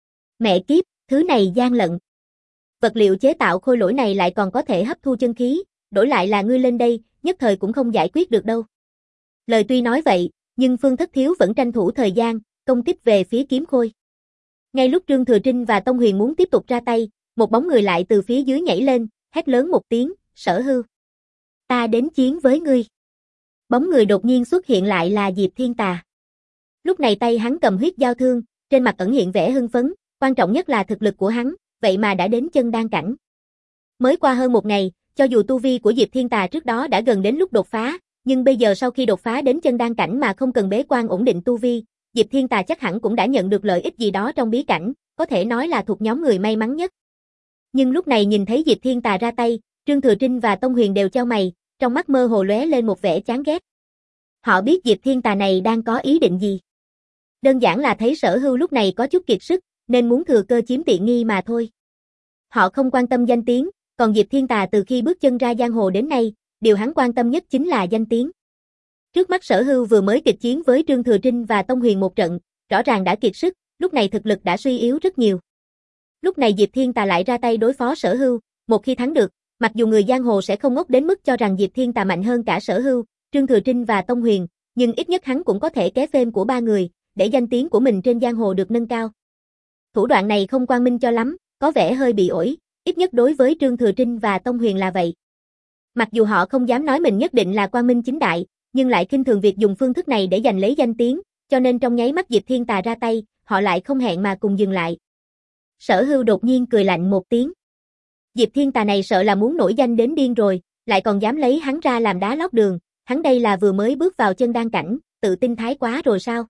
Mẹ kiếp, thứ này gian lận. Vật liệu chế tạo khôi lỗi này lại còn có thể hấp thu chân khí, đổi lại là ngươi lên đây, nhất thời cũng không giải quyết được đâu. Lời tuy nói vậy, nhưng Phương Thất Thiếu vẫn tranh thủ thời gian, công kích về phía kiếm khôi. Ngay lúc Trương Thừa Trinh và Tông Huyền muốn tiếp tục ra tay, một bóng người lại từ phía dưới nhảy lên, hét lớn một tiếng, Sở Hưu. Ta đến chiến với ngươi. Bóng người đột nhiên xuất hiện lại là Diệp Thiên Tà. Lúc này tay hắn cầm huyết giao thương, trên mặt ẩn hiện vẻ hưng phấn, quan trọng nhất là thực lực của hắn, vậy mà đã đến chân đan cảnh. Mới qua hơn một ngày, cho dù tu vi của Diệp Thiên Tà trước đó đã gần đến lúc đột phá, nhưng bây giờ sau khi đột phá đến chân đan cảnh mà không cần bế quan ổn định tu vi, Diệp Thiên Tà chắc hẳn cũng đã nhận được lợi ích gì đó trong bí cảnh, có thể nói là thuộc nhóm người may mắn nhất. Nhưng lúc này nhìn thấy Diệp Thiên Tà ra tay, Trương Thừa Trinh và Tông Huyền đều chau mày, trong mắt mơ hồ lóe lên một vẻ chán ghét. Họ biết Diệp Thiên Tà này đang có ý định gì. Đơn giản là thấy Sở Hưu lúc này có chút kiệt sức, nên muốn thừa cơ chiếm tiện nghi mà thôi. Họ không quan tâm danh tiếng, còn Diệp Thiên Tà từ khi bước chân ra giang hồ đến nay, điều hắn quan tâm nhất chính là danh tiếng. Trước mắt Sở Hưu vừa mới kịch chiến với Trương Thừa Trinh và Tông Huyền một trận, rõ ràng đã kiệt sức, lúc này thực lực đã suy yếu rất nhiều. Lúc này Diệp Thiên Tà lại ra tay đối phó Sở Hưu, một khi thắng được, mặc dù người giang hồ sẽ không ngốc đến mức cho rằng Diệp Thiên Tà mạnh hơn cả Sở Hưu, Trương Thừa Trinh và Tông Huyền, nhưng ít nhất hắn cũng có thể ké phêm của ba người, để danh tiếng của mình trên giang hồ được nâng cao. Thủ đoạn này không quang minh cho lắm, có vẻ hơi bị ổi, ít nhất đối với Trương Thừa Trinh và Tông Huyền là vậy. Mặc dù họ không dám nói mình nhất định là quang minh chính đại, nhưng lại khinh thường việc dùng phương thức này để giành lấy danh tiếng, cho nên trong nháy mắt Diệp Thiên Tà ra tay, họ lại không hẹn mà cùng dừng lại. Sở Hưu đột nhiên cười lạnh một tiếng. Diệp Thiên Tà này sợ là muốn nổi danh đến điên rồi, lại còn dám lấy hắn ra làm đá lót đường, hắn đây là vừa mới bước vào chân đan cảnh, tự tin thái quá rồi sao?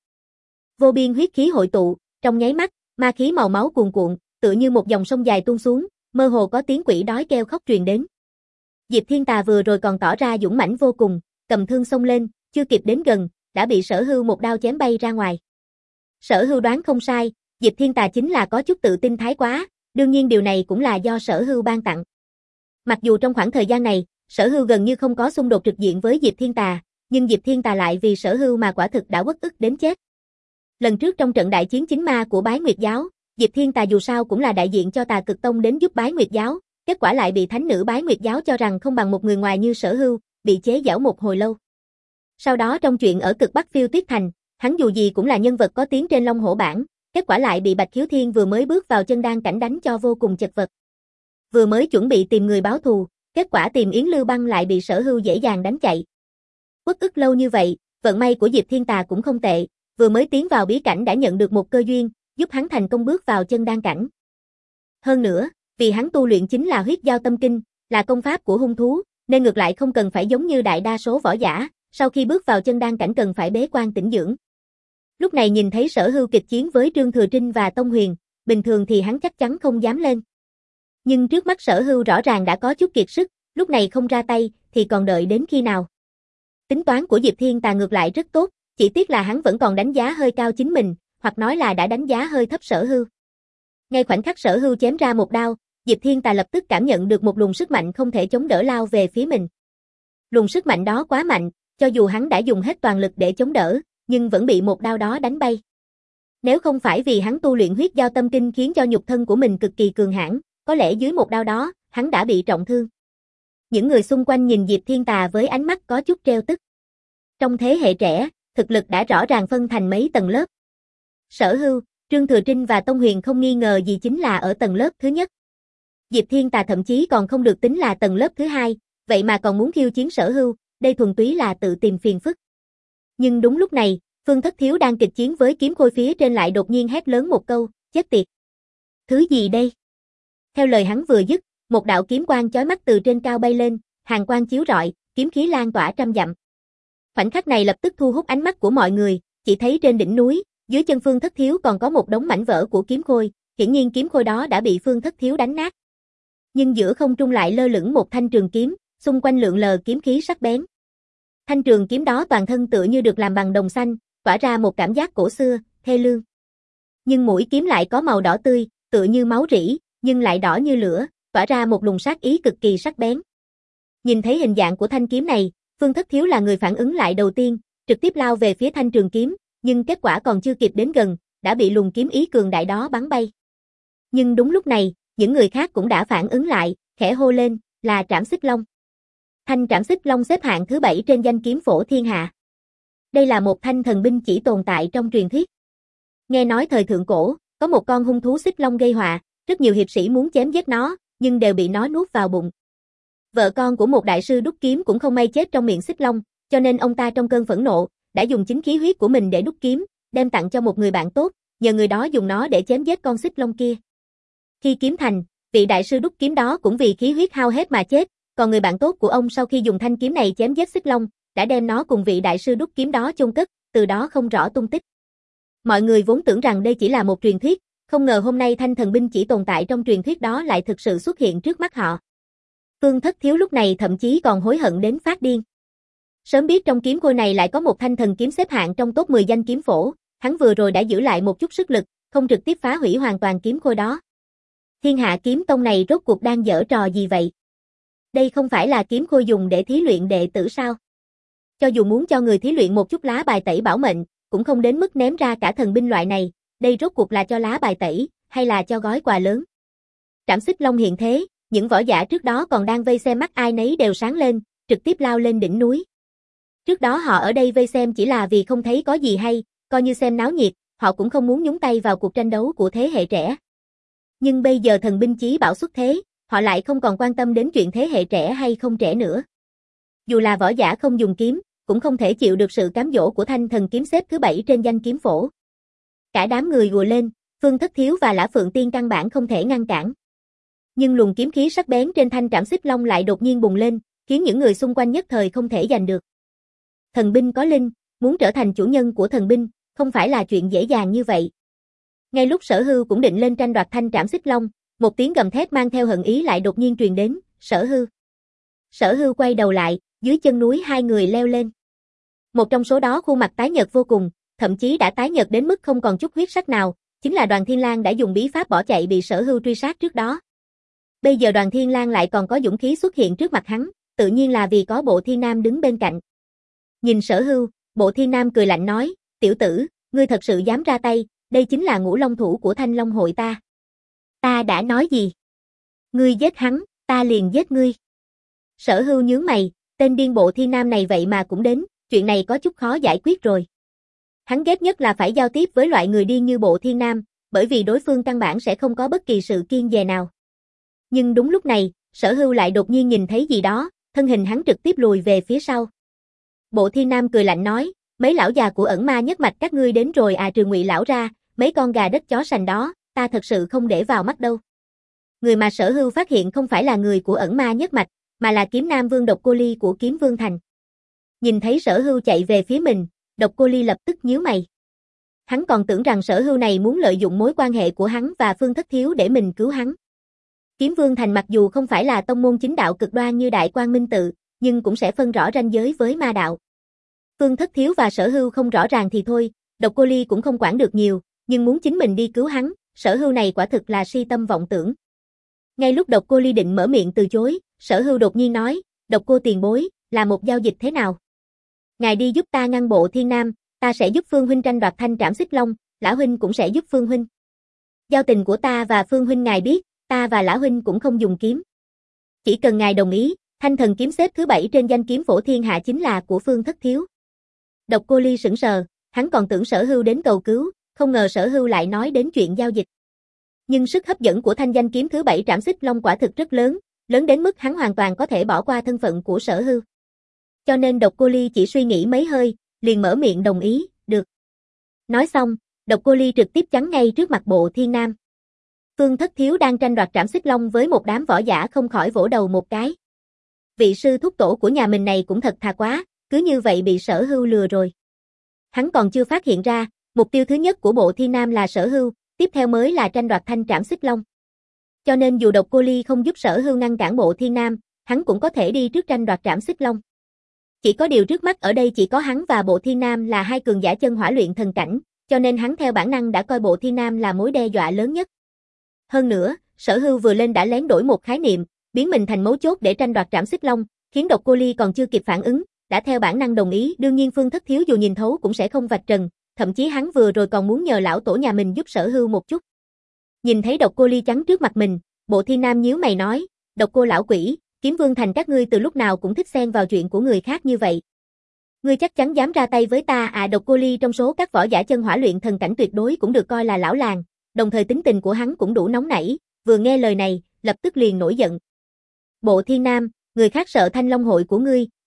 Vô biên huyết khí hội tụ, trong nháy mắt, ma khí màu máu cuồn cuộn, tựa như một dòng sông dài tuôn xuống, mơ hồ có tiếng quỷ đói kêu khóc truyền đến. Diệp Thiên Tà vừa rồi còn tỏ ra dũng mãnh vô cùng, cầm thương xông lên, chưa kịp đến gần, đã bị Sở Hưu một đao chém bay ra ngoài. Sở Hưu đoán không sai, Diệp Thiên Tà chính là có chút tự tin thái quá, đương nhiên điều này cũng là do Sở Hưu ban tặng. Mặc dù trong khoảng thời gian này, Sở Hưu gần như không có xung đột trực diện với Diệp Thiên Tà, nhưng Diệp Thiên Tà lại vì Sở Hưu mà quả thực đã uất ức đến chết. Lần trước trong trận đại chiến chính ma của Bái Nguyệt Giáo, Diệp Thiên Tà dù sao cũng là đại diện cho Tà Cực Tông đến giúp Bái Nguyệt Giáo, kết quả lại bị thánh nữ Bái Nguyệt Giáo cho rằng không bằng một người ngoài như Sở Hưu, bị chế giễu một hồi lâu. Sau đó trong chuyện ở cực Bắc Phiêu Tuyết Thành, hắn dù gì cũng là nhân vật có tiếng trên Long Hổ bảng, kết quả lại bị Bạch Khiếu Thiên vừa mới bước vào chân đan cảnh đánh cho vô cùng chật vật. Vừa mới chuẩn bị tìm người báo thù, kết quả tìm Yến Lưu Băng lại bị Sở Hưu dễ dàng đánh chạy. Uất ức lâu như vậy, vận may của Diệp Thiên Tà cũng không tệ, vừa mới tiến vào bí cảnh đã nhận được một cơ duyên, giúp hắn thành công bước vào chân đan cảnh. Hơn nữa, vì hắn tu luyện chính là huyết giao tâm kinh, là công pháp của hung thú, nên ngược lại không cần phải giống như đại đa số võ giả, sau khi bước vào chân đan cảnh cần phải bế quan tĩnh dưỡng. Lúc này nhìn thấy Sở Hưu kịch chiến với Trương Thừa Trinh và Tông Huyền, bình thường thì hắn chắc chắn không dám lên. Nhưng trước mắt Sở Hưu rõ ràng đã có chút kiệt sức, lúc này không ra tay, thì còn đợi đến khi nào? Tính toán của Diệp Thiên Tà ngược lại rất tốt, chỉ tiếc là hắn vẫn còn đánh giá hơi cao chính mình, hoặc nói là đã đánh giá hơi thấp Sở Hưu. Ngay khoảnh khắc Sở Hưu chém ra một đao, Diệp Thiên Tà lập tức cảm nhận được một luồng sức mạnh không thể chống đỡ lao về phía mình. Luồng sức mạnh đó quá mạnh, cho dù hắn đã dùng hết toàn lực để chống đỡ, nhưng vẫn bị một đao đó đánh bay. Nếu không phải vì hắn tu luyện huyết giao tâm kinh khiến cho nhục thân của mình cực kỳ cường hãn, có lẽ dưới một đao đó, hắn đã bị trọng thương. Những người xung quanh nhìn Diệp Thiên Tà với ánh mắt có chút trêu tức. Trong thế hệ trẻ, thực lực đã rõ ràng phân thành mấy tầng lớp. Sở Hưu, Trương Thừa Trinh và Tông Huyền không nghi ngờ gì chính là ở tầng lớp thứ nhất. Diệp Thiên Tà thậm chí còn không được tính là tầng lớp thứ hai, vậy mà còn muốn khiêu chiến Sở Hưu, đây thuần túy là tự tìm phiền phức. Nhưng đúng lúc này, Phương Thất Thiếu đang kịch chiến với kiếm khôi phía trên lại đột nhiên hét lớn một câu, chết tiệt. Thứ gì đây? Theo lời hắn vừa dứt, một đạo kiếm quang chói mắt từ trên cao bay lên, hàn quang chiếu rọi, kiếm khí lan tỏa trăm dặm. Khoảnh khắc này lập tức thu hút ánh mắt của mọi người, chỉ thấy trên đỉnh núi, dưới chân Phương Thất Thiếu còn có một đống mảnh vỡ của kiếm khôi, hiển nhiên kiếm khôi đó đã bị Phương Thất Thiếu đánh nát. Nhưng giữa không trung lại lơ lửng một thanh trường kiếm, xung quanh lượn lờ kiếm khí sắc bén. Thanh trường kiếm đó toàn thân tựa như được làm bằng đồng xanh, tỏa ra một cảm giác cổ xưa, thê lương. Nhưng mũi kiếm lại có màu đỏ tươi, tựa như máu rỉ, nhưng lại đỏ như lửa, tỏa ra một luồng sát ý cực kỳ sắc bén. Nhìn thấy hình dạng của thanh kiếm này, Phương Thất Thiếu là người phản ứng lại đầu tiên, trực tiếp lao về phía thanh trường kiếm, nhưng kết quả còn chưa kịp đến gần, đã bị luồng kiếm ý cường đại đó bắn bay. Nhưng đúng lúc này, những người khác cũng đã phản ứng lại, khẽ hô lên, là Trảm Xích Long. Thanh Trảm Xích Long xếp hạng thứ bảy trên danh kiếm phổ thiên hạ. Đây là một thanh thần binh chỉ tồn tại trong truyền thuyết. Nghe nói thời thượng cổ, có một con hung thú xích long gây họa, rất nhiều hiệp sĩ muốn chém giết nó, nhưng đều bị nó nuốt vào bụng. Vợ con của một đại sư đúc kiếm cũng không may chết trong miệng xích long, Cho nên ông ta trong cơn phẫn nộ, đã dùng chính khí huyết của mình để đúc kiếm, đem tặng cho một người bạn tốt, nhờ người đó dùng nó để chém giết con xích long kia. Khi kiếm thành, vị đại sư đúc kiếm đó cũng vì khí huyết hao hết mà chết, còn người bạn tốt của ông sau khi dùng thanh kiếm này chém giết xích long, đã đem nó cùng vị đại sư đúc kiếm đó chôn cất, từ đó không rõ tung tích. Mọi người vốn tưởng rằng đây chỉ là một truyền thuyết, không ngờ hôm nay thanh thần binh chỉ tồn tại trong truyền thuyết đó lại thực sự xuất hiện trước mắt họ. Phương Thất Thiếu lúc này thậm chí còn hối hận đến phát điên. Sớm biết trong kiếm khôi này lại có một thanh thần kiếm xếp hạng trong top mười danh kiếm phổ, hắn vừa rồi đã giữ lại một chút sức lực, không trực tiếp phá hủy hoàn toàn kiếm khôi đó. Thiên Hạ Kiếm Tông này rốt cuộc đang giở trò gì vậy? Đây không phải là kiếm khôi dùng để thí luyện đệ tử sao? Cho dù muốn cho người thí luyện một chút lá bài tẩy bảo mệnh, cũng không đến mức ném ra cả thần binh loại này, đây rốt cuộc là cho lá bài tẩy, hay là cho gói quà lớn? Trảm Xích Long hiện thế, những võ giả trước đó còn đang vây xem mắt ai nấy đều sáng lên, trực tiếp lao lên đỉnh núi. Trước đó họ ở đây vây xem chỉ là vì không thấy có gì hay, coi như xem náo nhiệt, họ cũng không muốn nhúng tay vào cuộc tranh đấu của thế hệ trẻ. Nhưng bây giờ thần binh chí bảo xuất thế, họ lại không còn quan tâm đến chuyện thế hệ trẻ hay không trẻ nữa. Dù là võ giả không dùng kiếm, cũng không thể chịu được sự cám dỗ của thanh thần kiếm xếp thứ bảy trên danh kiếm phổ. Cả đám người gùa lên, Phương Thất Thiếu và Lã Phượng Tiên căn bản không thể ngăn cản. Nhưng luồng kiếm khí sắc bén trên thanh trảm xích long lại đột nhiên bùng lên, khiến những người xung quanh nhất thời không thể giành được. Thần binh có linh, muốn trở thành chủ nhân của thần binh, không phải là chuyện dễ dàng như vậy. Ngay lúc Sở Hưu cũng định lên tranh đoạt thanh trảm xích long, một tiếng gầm thét mang theo hận ý lại đột nhiên truyền đến, Sở Hưu. Sở Hưu quay đầu lại, dưới chân núi hai người leo lên. Một trong số đó khuôn mặt tái nhợt vô cùng, thậm chí đã tái nhợt đến mức không còn chút huyết sắc nào, chính là Đoàn Thiên Lang đã dùng bí pháp bỏ chạy bị Sở Hưu truy sát trước đó. Bây giờ Đoàn Thiên Lang lại còn có dũng khí xuất hiện trước mặt hắn, tự nhiên là vì có Bộ Thiên Nam đứng bên cạnh. Nhìn Sở Hưu, Bộ Thiên Nam cười lạnh nói, tiểu tử, ngươi thật sự dám ra tay, đây chính là ngũ long thủ của Thanh Long hội ta. Ta đã nói gì? Ngươi giết hắn, ta liền giết ngươi. Sở Hưu nhướng mày, tên điên Bộ Thiên Nam này vậy mà cũng đến, chuyện này có chút khó giải quyết rồi. Hắn ghét nhất là phải giao tiếp với loại người điên như Bộ Thiên Nam, bởi vì đối phương căn bản sẽ không có bất kỳ sự kiêng dè nào. Nhưng đúng lúc này, Sở Hưu lại đột nhiên nhìn thấy gì đó, thân hình hắn trực tiếp lùi về phía sau. Bộ Thiên Nam cười lạnh nói, mấy lão già của ẩn ma nhất mạch các ngươi đến rồi à, trừ Ngụy lão ra, mấy con gà đất chó sành đó, ta thật sự không để vào mắt đâu. Người mà Sở Hưu phát hiện không phải là người của ẩn ma nhất mạch, mà là Kiếm Nam Vương Độc Cô Ly của Kiếm Vương Thành. Nhìn thấy Sở Hưu chạy về phía mình, Độc Cô Ly lập tức nhíu mày. Hắn còn tưởng rằng Sở Hưu này muốn lợi dụng mối quan hệ của hắn và Phương Thất Thiếu để mình cứu hắn. Kiếm Vương Thành mặc dù không phải là tông môn chính đạo cực đoan như Đại Quang Minh Tự, nhưng cũng sẽ phân rõ ranh giới với ma đạo. Phương Thất Thiếu và Sở Hưu không rõ ràng thì thôi, Độc Cô Ly cũng không quản được nhiều, nhưng muốn chính mình đi cứu hắn, Sở Hưu này quả thực là si tâm vọng tưởng. Ngay lúc Độc Cô Ly định mở miệng từ chối, Sở Hưu đột nhiên nói, Độc Cô tiền bối, là một giao dịch thế nào? Ngài đi giúp ta ngăn Bộ Thiên Nam, ta sẽ giúp Phương huynh tranh đoạt thanh trảm xích long, Lã huynh cũng sẽ giúp Phương huynh. Giao tình của ta và Phương huynh ngài biết, ta và Lã huynh cũng không dùng kiếm. Chỉ cần ngài đồng ý, thanh thần kiếm xếp thứ bảy trên danh kiếm phổ thiên hạ chính là của Phương Thất Thiếu. Độc Cô Ly sững sờ, hắn còn tưởng Sở Hưu đến cầu cứu, không ngờ Sở Hưu lại nói đến chuyện giao dịch. Nhưng sức hấp dẫn của thanh danh kiếm thứ bảy trảm xích long quả thực rất lớn, lớn đến mức hắn hoàn toàn có thể bỏ qua thân phận của Sở Hưu. Cho nên Độc Cô Ly chỉ suy nghĩ mấy hơi, liền mở miệng đồng ý, được. Nói xong, Độc Cô Ly trực tiếp chắn ngay trước mặt Bộ Thiên Nam. Phương Thất Thiếu đang tranh đoạt trảm xích long với một đám võ giả không khỏi vỗ đầu một cái. Vị sư thúc tổ của nhà mình này cũng thật thà quá, cứ như vậy bị Sở Hưu lừa rồi. Hắn còn chưa phát hiện ra, mục tiêu thứ nhất của Bộ Thiên Nam là Sở Hưu, tiếp theo mới là tranh đoạt thanh trảm xích long. Cho nên dù Độc Cô Ly không giúp Sở Hưu ngăn cản Bộ Thiên Nam, hắn cũng có thể đi trước tranh đoạt trảm xích long. Chỉ có điều trước mắt ở đây chỉ có hắn và Bộ Thiên Nam là hai cường giả chân hỏa luyện thần cảnh, cho nên hắn theo bản năng đã coi Bộ Thiên Nam là mối đe dọa lớn nhất. Hơn nữa, Sở Hưu vừa lên đã lén đổi một khái niệm, biến mình thành mấu chốt để tranh đoạt trảm xích long, khiến Độc Cô Ly còn chưa kịp phản ứng, đã theo bản năng đồng ý. Đương nhiên Phương Thất Thiếu dù nhìn thấu cũng sẽ không vạch trần, thậm chí hắn vừa rồi còn muốn nhờ lão tổ nhà mình giúp Sở Hưu một chút. Nhìn thấy Độc Cô Ly chắn trước mặt mình, Bộ Thiên Nam nhíu mày nói, Độc Cô lão quỷ, Kiếm Vương Thành các ngươi từ lúc nào cũng thích xen vào chuyện của người khác như vậy. Ngươi chắc chắn dám ra tay với ta à? Độc Cô Ly trong số các võ giả chân hỏa luyện thần cảnh tuyệt đối cũng được coi là lão làng, đồng thời tính tình của hắn cũng đủ nóng nảy, vừa nghe lời này, lập tức liền nổi giận. Bộ Thiên Nam, người khác sợ Thanh Long hội của ngươi,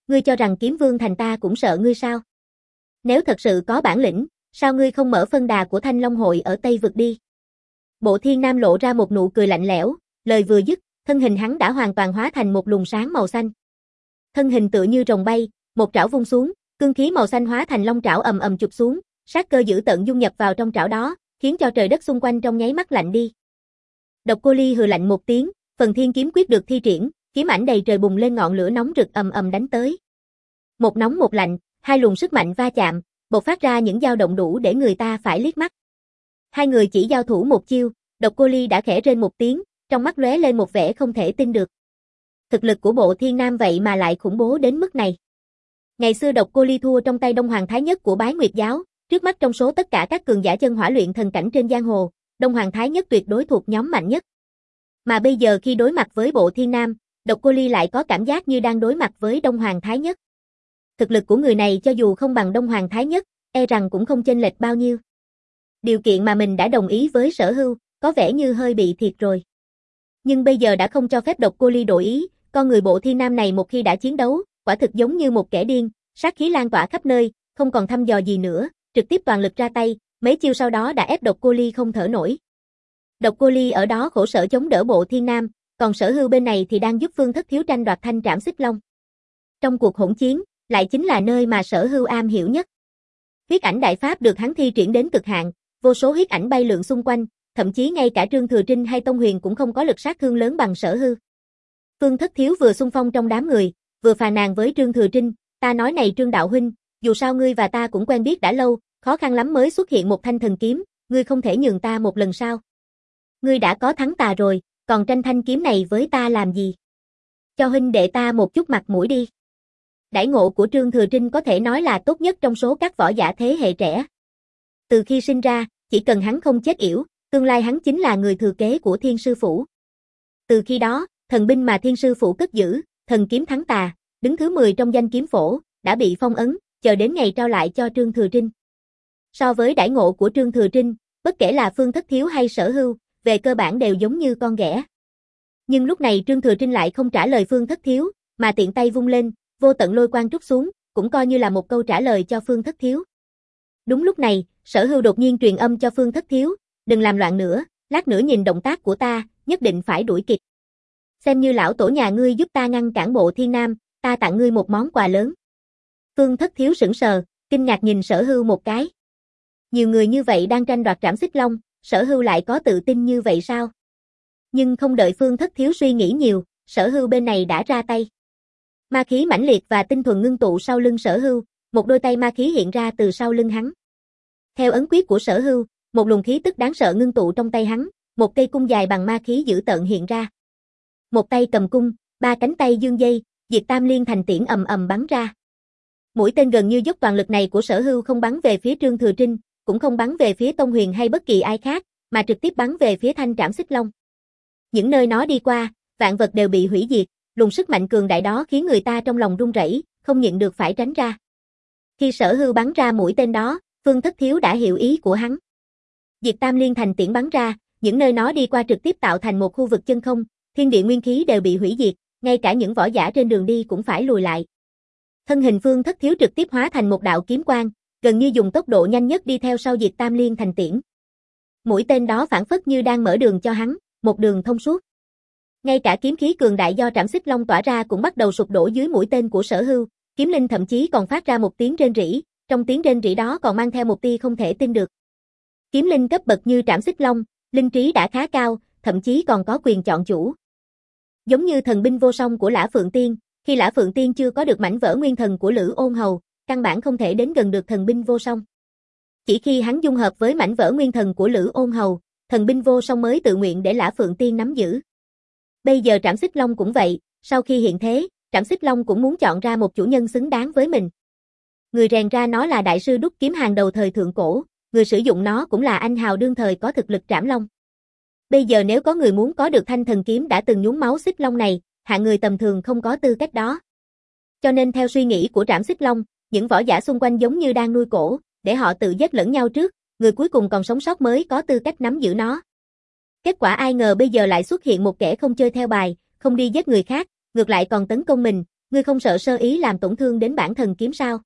ngươi cho rằng kiếm vương thành ta cũng sợ ngươi sao? Nếu thật sự có bản lĩnh, sao ngươi không mở phân đà của Thanh Long hội ở Tây vực đi? Bộ Thiên Nam lộ ra một nụ cười lạnh lẽo, lời vừa dứt, thân hình hắn đã hoàn toàn hóa thành một luồng sáng màu xanh. Thân hình tựa như rồng bay, một trảo vung xuống, cương khí màu xanh hóa thành long trảo ầm ầm chụp xuống, sát cơ dữ tợn dung nhập vào trong trảo đó, khiến cho trời đất xung quanh trong nháy mắt lạnh đi. Độc Cô Ly hừ lạnh một tiếng, phần thiên kiếm quyết được thi triển, kiếm ảnh đầy trời bùng lên ngọn lửa nóng rực ầm ầm đánh tới. Một nóng một lạnh, hai luồng sức mạnh va chạm, bộc phát ra những dao động đủ để người ta phải liếc mắt. Hai người chỉ giao thủ một chiêu, Độc Cô Ly đã khẽ rên một tiếng, trong mắt lóe lên một vẻ không thể tin được. Thực lực của Bộ Thiên Nam vậy mà lại khủng bố đến mức này. Ngày xưa Độc Cô Ly thua trong tay Đông Hoàng Thái Nhất của Bái Nguyệt giáo, trước mắt trong số tất cả các cường giả chân hỏa luyện thần cảnh trên giang hồ, Đông Hoàng Thái Nhất tuyệt đối thuộc nhóm mạnh nhất. Mà bây giờ khi đối mặt với Bộ Thiên Nam, Độc Cô Ly lại có cảm giác như đang đối mặt với Đông Hoàng Thái Nhất. Thực lực của người này cho dù không bằng Đông Hoàng Thái Nhất, e rằng cũng không chênh lệch bao nhiêu. Điều kiện mà mình đã đồng ý với Sở Hưu, có vẻ như hơi bị thiệt rồi. Nhưng bây giờ đã không cho phép Độc Cô Ly đổi ý, con người Bộ Thiên Nam này một khi đã chiến đấu, quả thực giống như một kẻ điên, sát khí lan tỏa khắp nơi, không còn thăm dò gì nữa, trực tiếp toàn lực ra tay, mấy chiêu sau đó đã ép Độc Cô Ly không thở nổi. Độc Cô Ly ở đó khổ sở chống đỡ Bộ Thiên Nam, còn Sở Hưu bên này thì đang giúp Phương Thất Thiếu tranh đoạt thanh trảm xích long. Trong cuộc hỗn chiến, lại chính là nơi mà Sở Hưu am hiểu nhất. Huyết ảnh đại pháp được hắn thi triển đến cực hạn, vô số huyết ảnh bay lượn xung quanh, thậm chí ngay cả Trương Thừa Trinh hay Tông Huyền cũng không có lực sát thương lớn bằng Sở Hưu. Phương Thất Thiếu vừa xung phong trong đám người, vừa phàn nàn với Trương Thừa Trinh, ta nói này Trương đạo huynh, dù sao ngươi và ta cũng quen biết đã lâu, khó khăn lắm mới xuất hiện một thanh thần kiếm, ngươi không thể nhường ta một lần sao? Ngươi đã có thắng tà rồi, còn tranh thanh kiếm này với ta làm gì? Cho huynh đệ ta một chút mặt mũi đi. Đãi ngộ của Trương Thừa Trinh có thể nói là tốt nhất trong số các võ giả thế hệ trẻ. Từ khi sinh ra, chỉ cần hắn không chết yểu, tương lai hắn chính là người thừa kế của Thiên Sư Phủ. Từ khi đó, thần binh mà Thiên Sư Phủ cất giữ, thần kiếm thắng tà, đứng thứ mười trong danh kiếm phổ, đã bị phong ấn, chờ đến ngày trao lại cho Trương Thừa Trinh. So với đãi ngộ của Trương Thừa Trinh, bất kể là Phương Thất Thiếu hay Sở Hưu, về cơ bản đều giống như con ghẻ. Nhưng lúc này Trương Thừa Trinh lại không trả lời Phương Thất Thiếu, mà tiện tay vung lên, vô tận lôi quang trút xuống, cũng coi như là một câu trả lời cho Phương Thất Thiếu. Đúng lúc này, Sở Hưu đột nhiên truyền âm cho Phương Thất Thiếu, đừng làm loạn nữa, lát nữa nhìn động tác của ta, nhất định phải đuổi kịp. Xem như lão tổ nhà ngươi giúp ta ngăn cản Bộ Thiên Nam, ta tặng ngươi một món quà lớn. Phương Thất Thiếu sững sờ, kinh ngạc nhìn Sở Hưu một cái. Nhiều người như vậy đang tranh đoạt trảm xích long, Sở Hưu lại có tự tin như vậy sao? Nhưng không đợi Phương Thất Thiếu suy nghĩ nhiều, Sở Hưu bên này đã ra tay. Ma khí mãnh liệt và tinh thuần ngưng tụ sau lưng Sở Hưu, một đôi tay ma khí hiện ra từ sau lưng hắn. Theo ấn quyết của Sở Hưu, một luồng khí tức đáng sợ ngưng tụ trong tay hắn, một cây cung dài bằng ma khí dữ tợn hiện ra. Một tay cầm cung, ba cánh tay dương dây, Diệt Tam Liên thành tiễn ầm ầm bắn ra. Mũi tên gần như dốc toàn lực này của Sở Hưu không bắn về phía Trương Thừa Trinh, cũng không bắn về phía Tông Huyền hay bất kỳ ai khác, mà trực tiếp bắn về phía thanh trảm xích long. Những nơi nó đi qua, vạn vật đều bị hủy diệt, luồng sức mạnh cường đại đó khiến người ta trong lòng run rẩy, không nhịn được phải tránh ra. Khi Sở Hưu bắn ra mũi tên đó, Phương Thất Thiếu đã hiểu ý của hắn. Diệt Tam Liên thành tiễn bắn ra, những nơi nó đi qua trực tiếp tạo thành một khu vực chân không, thiên địa nguyên khí đều bị hủy diệt, ngay cả những võ giả trên đường đi cũng phải lùi lại. Thân hình Phương Thất Thiếu trực tiếp hóa thành một đạo kiếm quang, gần như dùng tốc độ nhanh nhất đi theo sau Diệt Tam Liên thành tiễn. Mũi tên đó phản phất như đang mở đường cho hắn, một đường thông suốt. Ngay cả kiếm khí cường đại do trảm xích long tỏa ra cũng bắt đầu sụp đổ dưới mũi tên của Sở Hưu, kiếm linh thậm chí còn phát ra một tiếng rên rỉ, trong tiếng rên rỉ đó còn mang theo một tia không thể tin được. Kiếm linh cấp bậc như trảm xích long, linh trí đã khá cao, thậm chí còn có quyền chọn chủ. Giống như thần binh vô song của Lã Phượng Tiên, khi Lã Phượng Tiên chưa có được mảnh vỡ nguyên thần của Lữ Ôn Hầu, căn bản không thể đến gần được thần binh vô song. Chỉ khi hắn dung hợp với mảnh vỡ nguyên thần của Lữ Ôn Hầu, thần binh vô song mới tự nguyện để Lã Phượng Tiên nắm giữ. Bây giờ Trảm Xích Long cũng vậy, sau khi hiện thế, Trảm Xích Long cũng muốn chọn ra một chủ nhân xứng đáng với mình. Người rèn ra nó là đại sư đúc kiếm hàng đầu thời thượng cổ, người sử dụng nó cũng là anh hào đương thời có thực lực trảm long. Bây giờ nếu có người muốn có được thanh thần kiếm đã từng nhuốm máu xích long này, hạng người tầm thường không có tư cách đó. Cho nên theo suy nghĩ của Trảm Xích Long, những võ giả xung quanh giống như đang nuôi cổ, để họ tự giết lẫn nhau trước, người cuối cùng còn sống sót mới có tư cách nắm giữ nó. Kết quả ai ngờ bây giờ lại xuất hiện một kẻ không chơi theo bài, không đi giết người khác, ngược lại còn tấn công mình, ngươi không sợ sơ ý làm tổn thương đến bản thần kiếm sao?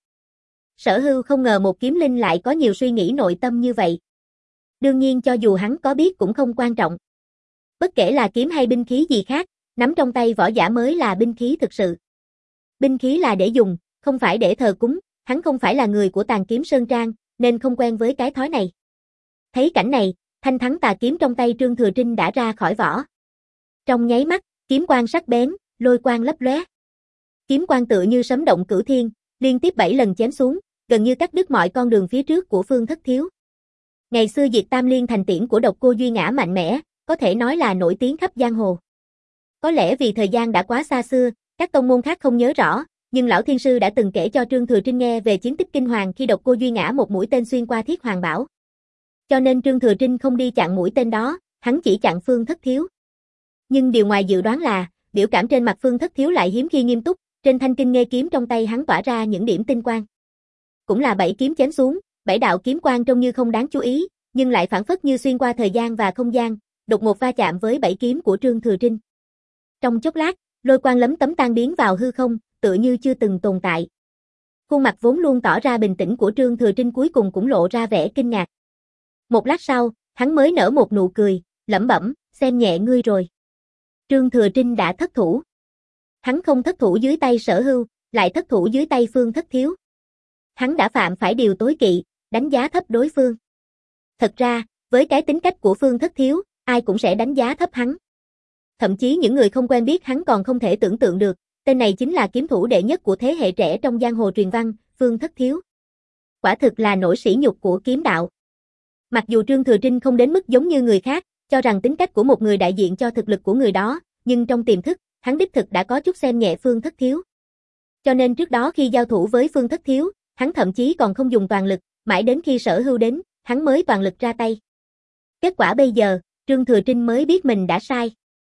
Sở Hưu không ngờ một kiếm linh lại có nhiều suy nghĩ nội tâm như vậy. Đương nhiên cho dù hắn có biết cũng không quan trọng. Bất kể là kiếm hay binh khí gì khác, nắm trong tay võ giả mới là binh khí thực sự. Binh khí là để dùng, không phải để thờ cúng, hắn không phải là người của Tàn Kiếm Sơn Trang, nên không quen với cái thói này. Thấy cảnh này, thanh thắng tà kiếm trong tay Trương Thừa Trinh đã ra khỏi vỏ. Trong nháy mắt, kiếm quang sắc bén, lôi quang lấp lóe. Kiếm quang tựa như sấm động cửu thiên, liên tiếp bảy lần chém xuống, gần như cắt đứt mọi con đường phía trước của Phương Thất Thiếu. Ngày xưa Diệt Tam Liên thành tiễn của Độc Cô Duy Ngã mạnh mẽ, có thể nói là nổi tiếng khắp giang hồ. Có lẽ vì thời gian đã quá xa xưa, các tông môn khác không nhớ rõ, nhưng lão thiên sư đã từng kể cho Trương Thừa Trinh nghe về chiến tích kinh hoàng khi Độc Cô Duy Ngã một mũi tên xuyên qua Thiết Hoàng Bảo. Cho nên Trương Thừa Trinh không đi chặn mũi tên đó, hắn chỉ chặn Phương Thất Thiếu. Nhưng điều ngoài dự đoán là, biểu cảm trên mặt Phương Thất Thiếu lại hiếm khi nghiêm túc, trên thanh kinh nghê kiếm trong tay hắn tỏa ra những điểm tinh quang. Cũng là bảy kiếm chém xuống, bảy đạo kiếm quang trông như không đáng chú ý, nhưng lại phảng phất như xuyên qua thời gian và không gian, đột ngột va chạm với bảy kiếm của Trương Thừa Trinh. Trong chốc lát, lôi quang lấm tấm tan biến vào hư không, tựa như chưa từng tồn tại. Khuôn mặt vốn luôn tỏ ra bình tĩnh của Trương Thừa Trinh cuối cùng cũng lộ ra vẻ kinh ngạc. Một lát sau, hắn mới nở một nụ cười, lẩm bẩm, xem nhẹ ngươi rồi. Trương Thừa Trinh đã thất thủ. Hắn không thất thủ dưới tay Sở Hưu, lại thất thủ dưới tay Phương Thất Thiếu. Hắn đã phạm phải điều tối kỵ, đánh giá thấp đối phương. Thật ra, với cái tính cách của Phương Thất Thiếu, ai cũng sẽ đánh giá thấp hắn. Thậm chí những người không quen biết hắn còn không thể tưởng tượng được, tên này chính là kiếm thủ đệ nhất của thế hệ trẻ trong giang hồ truyền văn, Phương Thất Thiếu. Quả thực là nỗi sỉ nhục của kiếm đạo. Mặc dù Trương Thừa Trinh không đến mức giống như người khác, cho rằng tính cách của một người đại diện cho thực lực của người đó, nhưng trong tiềm thức, hắn đích thực đã có chút xem nhẹ Phương Thất Thiếu. Cho nên trước đó khi giao thủ với Phương Thất Thiếu, hắn thậm chí còn không dùng toàn lực, mãi đến khi Sở Hưu đến, hắn mới toàn lực ra tay. Kết quả bây giờ, Trương Thừa Trinh mới biết mình đã sai.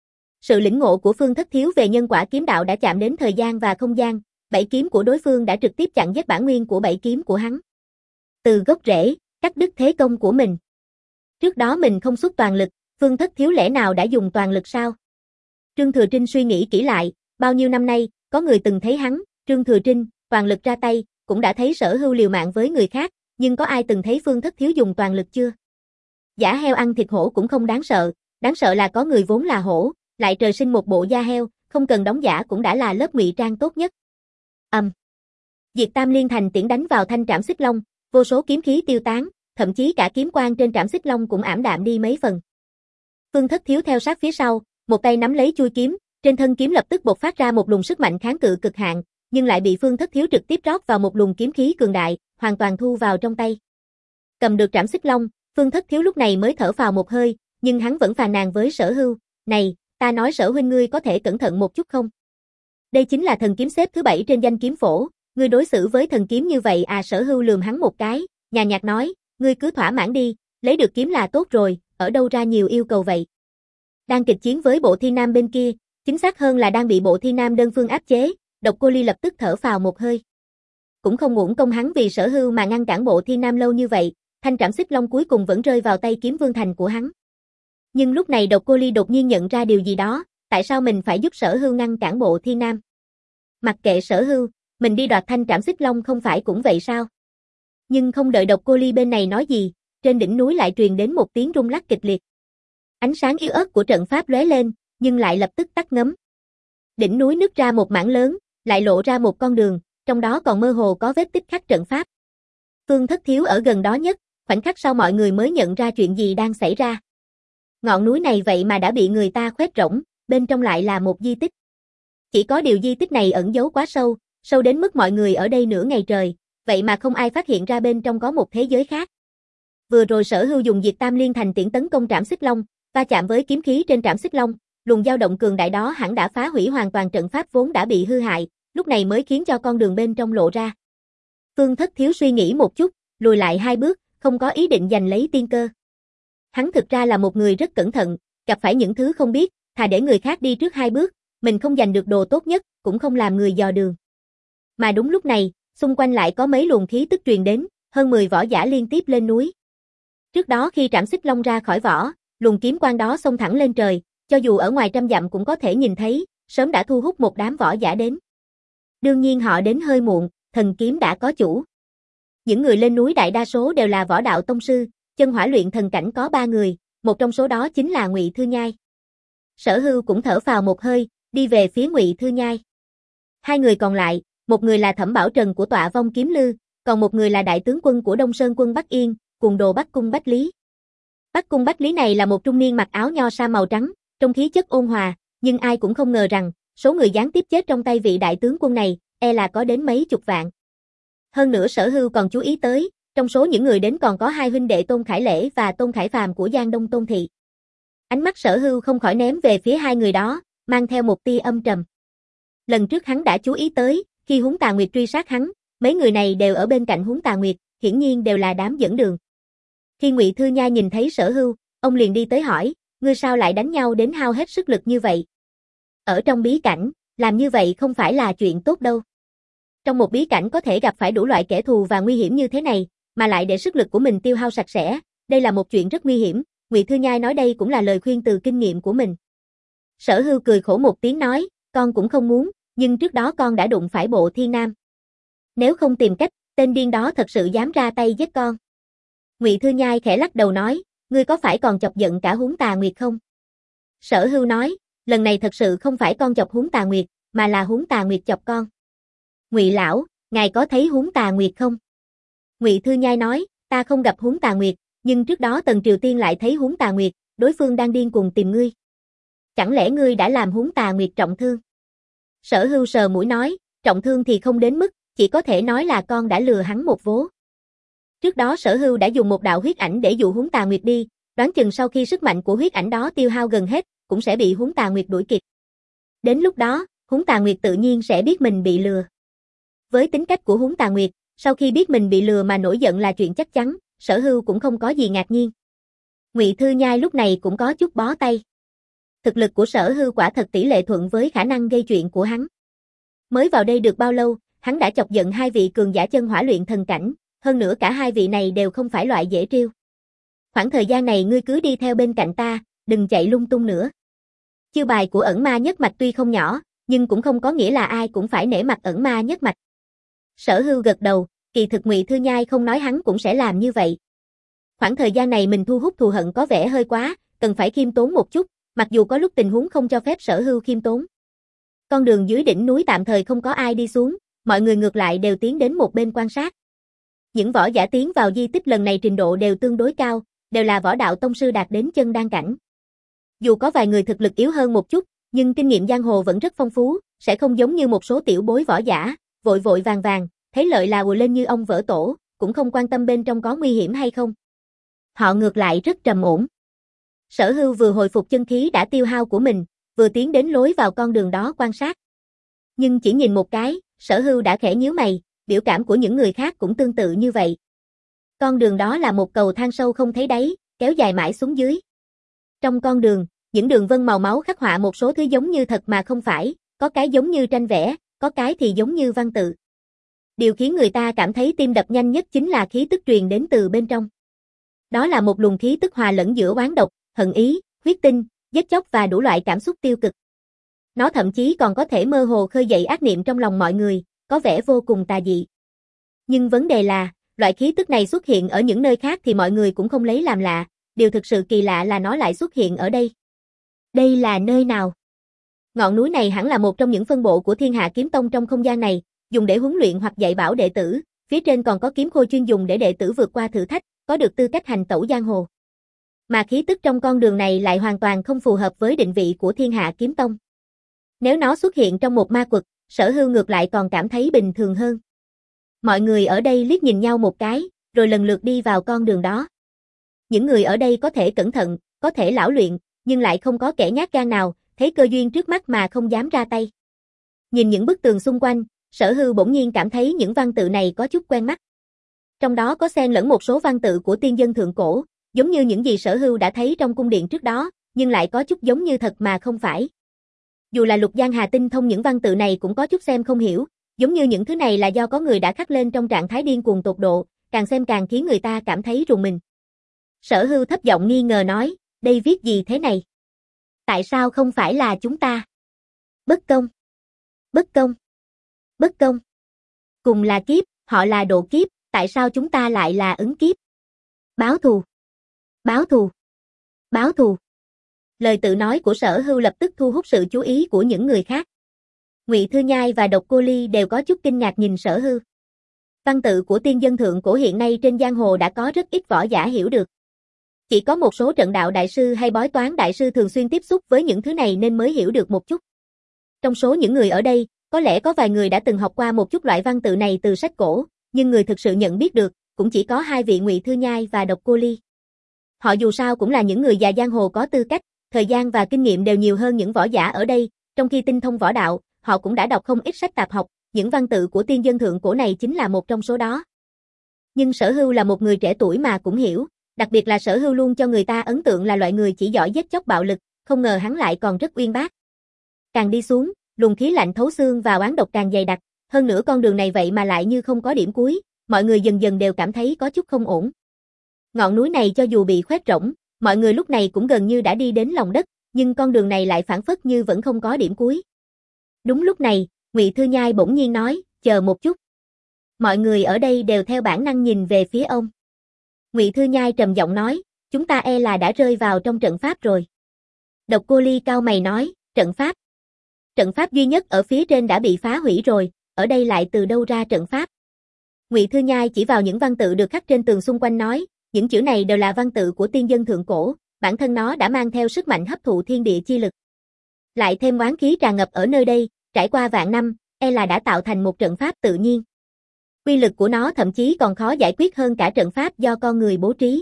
Sự lĩnh ngộ của Phương Thất Thiếu về nhân quả kiếm đạo đã chạm đến thời gian và không gian, bảy kiếm của đối phương đã trực tiếp chặn giết bản nguyên của bảy kiếm của hắn. Từ gốc rễ, cắt đứt thế công của mình. Trước đó mình không xuất toàn lực, Phương Thất Thiếu lẽ nào đã dùng toàn lực sao? Trương Thừa Trinh suy nghĩ kỹ lại, bao nhiêu năm nay, có người từng thấy hắn, Trương Thừa Trinh, toàn lực ra tay, cũng đã thấy Sở Hưu liều mạng với người khác, nhưng có ai từng thấy Phương Thất Thiếu dùng toàn lực chưa? Giả heo ăn thịt hổ cũng không đáng sợ, đáng sợ là có người vốn là hổ, lại trời sinh một bộ da heo, không cần đóng giả cũng đã là lớp ngụy trang tốt nhất. Ầm. Um. Diệt Tam Liên thành tiễn đánh vào thanh trảm xích long, vô số kiếm khí tiêu tán, thậm chí cả kiếm quang trên trảm xích long cũng ảm đạm đi mấy phần. Phương Thất Thiếu theo sát phía sau, một tay nắm lấy chuôi kiếm, trên thân kiếm lập tức bộc phát ra một luồng sức mạnh kháng cự cực hạn, nhưng lại bị Phương Thất Thiếu trực tiếp rót vào một luồng kiếm khí cường đại, hoàn toàn thu vào trong tay. Cầm được trảm xích long, Phương Thất Thiếu lúc này mới thở phào một hơi, nhưng hắn vẫn phàn nàn với Sở Hưu, "Này, ta nói Sở huynh ngươi có thể cẩn thận một chút không? Đây chính là thần kiếm xếp thứ bảy trên danh kiếm phổ, ngươi đối xử với thần kiếm như vậy à?" Sở Hưu lườm hắn một cái, nhàn nhạt nói, "Ngươi cứ thỏa mãn đi, lấy được kiếm là tốt rồi, ở đâu ra nhiều yêu cầu vậy?" Đang kịch chiến với bộ Thi Nam bên kia, chính xác hơn là đang bị bộ Thi Nam đơn phương áp chế, Độc Cô Ly lập tức thở phào một hơi. Cũng không uổng công hắn vì Sở Hưu mà ngăn cản bộ Thi Nam lâu như vậy, thanh trảm xích long cuối cùng vẫn rơi vào tay Kiếm Vương Thành của hắn. Nhưng lúc này Độc Cô Ly đột nhiên nhận ra điều gì đó, tại sao mình phải giúp Sở Hưu ngăn cản bộ Thi Nam? Mặc kệ Sở Hưu, mình đi đoạt thanh trảm xích long không phải cũng vậy sao? Nhưng không đợi Độc Cô Ly bên này nói gì, trên đỉnh núi lại truyền đến một tiếng rung lắc kịch liệt. Ánh sáng yếu ớt của trận pháp lóe lên, nhưng lại lập tức tắt ngấm. Đỉnh núi nứt ra một mảng lớn, lại lộ ra một con đường, trong đó còn mơ hồ có vết tích khắc trận pháp. Phương Thất Thiếu ở gần đó nhất, khoảnh khắc sau mọi người mới nhận ra chuyện gì đang xảy ra. Ngọn núi này vậy mà đã bị người ta khoét rỗng, bên trong lại là một di tích. Chỉ có điều di tích này ẩn giấu quá sâu, sâu đến mức mọi người ở đây nửa ngày trời, vậy mà không ai phát hiện ra bên trong có một thế giới khác. Vừa rồi Sở Hưu dùng Diệt Tam Liên thành tiễn tấn công trảm xích long, va chạm với kiếm khí trên trảm xích long, luồng dao động cường đại đó hẳn đã phá hủy hoàn toàn trận pháp vốn đã bị hư hại, lúc này mới khiến cho con đường bên trong lộ ra. Phương Thất Thiếu suy nghĩ một chút, lùi lại hai bước, không có ý định giành lấy tiên cơ. Hắn thực ra là một người rất cẩn thận, gặp phải những thứ không biết, thà để người khác đi trước hai bước, mình không giành được đồ tốt nhất, cũng không làm người dò đường. Mà đúng lúc này, xung quanh lại có mấy luồng khí tức truyền đến, hơn mười võ giả liên tiếp lên núi. Trước đó khi trảm xích long ra khỏi vỏ, luồng kiếm quang đó xông thẳng lên trời, cho dù ở ngoài trăm dặm cũng có thể nhìn thấy, sớm đã thu hút một đám võ giả đến. Đương nhiên họ đến hơi muộn, thần kiếm đã có chủ. Những người lên núi đại đa số đều là võ đạo tông sư, chân hỏa luyện thần cảnh có ba người, một trong số đó chính là Ngụy Thư Nhai. Sở Hưu cũng thở phào một hơi, đi về phía Ngụy Thư Nhai. Hai người còn lại, một người là Thẩm Bảo Trần của Tọa Vong Kiếm Lư, còn một người là đại tướng quân của Đông Sơn quân Bắc Yên, cùng đồ Bắc Cung Bách Lý. Bắc Cung Bách Lý này là một trung niên mặc áo nho sa màu trắng, trong khí chất ôn hòa, nhưng ai cũng không ngờ rằng, số người gián tiếp chết trong tay vị đại tướng quân này, e là có đến mấy chục vạn. Hơn nữa Sở Hưu còn chú ý tới, trong số những người đến còn có hai huynh đệ Tôn Khải Lễ và Tôn Khải Phàm của Giang Đông Tôn Thị. Ánh mắt Sở Hưu không khỏi ném về phía hai người đó, mang theo một tia âm trầm. Lần trước hắn đã chú ý tới, khi Húng Tà Nguyệt truy sát hắn, mấy người này đều ở bên cạnh Húng Tà Nguyệt, hiển nhiên đều là đám dẫn đường. Khi Ngụy Thư Nhai nhìn thấy Sở Hưu, ông liền đi tới hỏi, ngươi sao lại đánh nhau đến hao hết sức lực như vậy? Ở trong bí cảnh, làm như vậy không phải là chuyện tốt đâu. Trong một bí cảnh có thể gặp phải đủ loại kẻ thù và nguy hiểm như thế này, mà lại để sức lực của mình tiêu hao sạch sẽ, đây là một chuyện rất nguy hiểm. Ngụy Thư Nhai nói đây cũng là lời khuyên từ kinh nghiệm của mình. Sở Hưu cười khổ một tiếng nói, con cũng không muốn, nhưng trước đó con đã đụng phải Bộ Thiên Nam. Nếu không tìm cách, tên điên đó thật sự dám ra tay giết con. Ngụy Thư Nhai khẽ lắc đầu nói, ngươi có phải còn chọc giận cả Húng Tà Nguyệt không? Sở Hưu nói, lần này thật sự không phải con chọc Húng Tà Nguyệt, mà là Húng Tà Nguyệt chọc con. Ngụy lão, ngài có thấy Húng Tà Nguyệt không? Ngụy Thư Nhai nói, ta không gặp Húng Tà Nguyệt, nhưng trước đó Tần Triều Tiên lại thấy Húng Tà Nguyệt, đối phương đang điên cuồng tìm ngươi. Chẳng lẽ ngươi đã làm Húng Tà Nguyệt trọng thương? Sở Hưu sờ mũi nói, trọng thương thì không đến mức, chỉ có thể nói là con đã lừa hắn một vố. Trước đó Sở Hưu đã dùng một đạo huyết ảnh để dụ Húng Tà Nguyệt đi, đoán chừng sau khi sức mạnh của huyết ảnh đó tiêu hao gần hết, cũng sẽ bị Húng Tà Nguyệt đuổi kịp. Đến lúc đó, Húng Tà Nguyệt tự nhiên sẽ biết mình bị lừa. Với tính cách của Húng Tà Nguyệt, sau khi biết mình bị lừa mà nổi giận là chuyện chắc chắn, Sở Hưu cũng không có gì ngạc nhiên. Ngụy Thư Nhai lúc này cũng có chút bó tay. Thực lực của Sở Hưu quả thật tỷ lệ thuận với khả năng gây chuyện của hắn. Mới vào đây được bao lâu, hắn đã chọc giận hai vị cường giả chân hỏa luyện thần cảnh, hơn nữa cả hai vị này đều không phải loại dễ trêu. Khoảng thời gian này ngươi cứ đi theo bên cạnh ta, đừng chạy lung tung nữa. Chiêu bài của ẩn ma nhất mạch tuy không nhỏ, nhưng cũng không có nghĩa là ai cũng phải nể mặt ẩn ma nhất mạch. Sở Hưu gật đầu, kỳ thực Ngụy Thư Nhai không nói hắn cũng sẽ làm như vậy. Khoảng thời gian này mình thu hút thù hận có vẻ hơi quá, cần phải khiêm tốn một chút, mặc dù có lúc tình huống không cho phép Sở Hưu khiêm tốn. Con đường dưới đỉnh núi tạm thời không có ai đi xuống, mọi người ngược lại đều tiến đến một bên quan sát. Những võ giả tiến vào di tích lần này trình độ đều tương đối cao, đều là võ đạo tông sư đạt đến chân đan cảnh. Dù có vài người thực lực yếu hơn một chút, nhưng kinh nghiệm giang hồ vẫn rất phong phú, sẽ không giống như một số tiểu bối võ giả, vội vội vàng vàng, thấy lợi là ùa lên như ông vỡ tổ, cũng không quan tâm bên trong có nguy hiểm hay không. Họ ngược lại rất trầm ổn. Sở Hưu vừa hồi phục chân khí đã tiêu hao của mình, vừa tiến đến lối vào con đường đó quan sát. Nhưng chỉ nhìn một cái, Sở Hưu đã khẽ nhíu mày, biểu cảm của những người khác cũng tương tự như vậy. Con đường đó là một cầu thang sâu không thấy đáy, kéo dài mãi xuống dưới. Trong con đường, những đường vân màu máu khắc họa một số thứ giống như thật mà không phải, có cái giống như tranh vẽ, có cái thì giống như văn tự. Điều khiến người ta cảm thấy tim đập nhanh nhất chính là khí tức truyền đến từ bên trong. Đó là một luồng khí tức hòa lẫn giữa oán độc, hận ý, huyết tinh, giết chóc và đủ loại cảm xúc tiêu cực. Nó thậm chí còn có thể mơ hồ khơi dậy ác niệm trong lòng mọi người, có vẻ vô cùng tà dị. Nhưng vấn đề là, loại khí tức này xuất hiện ở những nơi khác thì mọi người cũng không lấy làm lạ, điều thực sự kỳ lạ là nó lại xuất hiện ở đây. Đây là nơi nào? Ngọn núi này hẳn là một trong những phân bộ của Thiên Hạ Kiếm Tông trong không gian này, dùng để huấn luyện hoặc dạy bảo đệ tử, phía trên còn có kiếm khôi chuyên dùng để đệ tử vượt qua thử thách, có được tư cách hành tẩu giang hồ. Mà khí tức trong con đường này lại hoàn toàn không phù hợp với định vị của Thiên Hạ Kiếm Tông. Nếu nó xuất hiện trong một ma quật, Sở Hưu ngược lại còn cảm thấy bình thường hơn. Mọi người ở đây liếc nhìn nhau một cái, rồi lần lượt đi vào con đường đó. Những người ở đây có thể cẩn thận, có thể lão luyện, nhưng lại không có kẻ nhát gan nào, thấy cơ duyên trước mắt mà không dám ra tay. Nhìn những bức tường xung quanh, Sở Hưu bỗng nhiên cảm thấy những văn tự này có chút quen mắt. Trong đó có xen lẫn một số văn tự của tiên dân thượng cổ, giống như những gì Sở Hưu đã thấy trong cung điện trước đó, nhưng lại có chút giống như thật mà không phải. Dù là Lục Giang Hà tinh thông những văn tự này cũng có chút xem không hiểu, giống như những thứ này là do có người đã khắc lên trong trạng thái điên cuồng tột độ, càng xem càng khiến người ta cảm thấy rùng mình. Sở Hưu thấp giọng nghi ngờ nói, đây viết gì thế này? Tại sao không phải là chúng ta? Bất công! Bất công! Bất công. Cùng là kiếp, họ là độ kiếp, tại sao chúng ta lại là ứng kiếp? Báo thù. Báo thù. Báo thù. Lời tự nói của Sở Hưu lập tức thu hút sự chú ý của những người khác. Ngụy Thư Nhai và Độc Cô Ly đều có chút kinh ngạc nhìn Sở Hưu. Văn tự của tiên dân thượng cổ hiện nay trên giang hồ đã có rất ít võ giả hiểu được. Chỉ có một số trận đạo đại sư hay bói toán đại sư thường xuyên tiếp xúc với những thứ này nên mới hiểu được một chút. Trong số những người ở đây, có lẽ có vài người đã từng học qua một chút loại văn tự này từ sách cổ, nhưng người thực sự nhận biết được, cũng chỉ có hai vị Ngụy Thư Nhai và Độc Cô Ly. Họ dù sao cũng là những người già giang hồ có tư cách, thời gian và kinh nghiệm đều nhiều hơn những võ giả ở đây, trong khi tinh thông võ đạo, họ cũng đã đọc không ít sách tạp học, những văn tự của tiên dân thượng cổ này chính là một trong số đó. Nhưng Sở Hưu là một người trẻ tuổi mà cũng hiểu, đặc biệt là Sở Hưu luôn cho người ta ấn tượng là loại người chỉ giỏi giết chóc bạo lực, không ngờ hắn lại còn rất uyên bác. Càng đi xuống, luồng khí lạnh thấu xương và oán độc càng dày đặc, hơn nữa con đường này vậy mà lại như không có điểm cuối, mọi người dần dần đều cảm thấy có chút không ổn. Ngọn núi này cho dù bị khoét rỗng, mọi người lúc này cũng gần như đã đi đến lòng đất, nhưng con đường này lại phảng phất như vẫn không có điểm cuối. Đúng lúc này, Ngụy Thư Nhai bỗng nhiên nói, chờ một chút. Mọi người ở đây đều theo bản năng nhìn về phía ông. Ngụy Thư Nhai trầm giọng nói, chúng ta e là đã rơi vào trong trận pháp rồi. Độc Cô Ly cau mày nói, trận pháp. Trận pháp duy nhất ở phía trên đã bị phá hủy rồi, ở đây lại từ đâu ra trận pháp? Ngụy Thư Nhai chỉ vào những văn tự được khắc trên tường xung quanh nói, những chữ này đều là văn tự của tiên dân thượng cổ, bản thân nó đã mang theo sức mạnh hấp thụ thiên địa chi lực. Lại thêm oán khí tràn ngập ở nơi đây, trải qua vạn năm, e là đã tạo thành một trận pháp tự nhiên. Uy lực của nó thậm chí còn khó giải quyết hơn cả trận pháp do con người bố trí.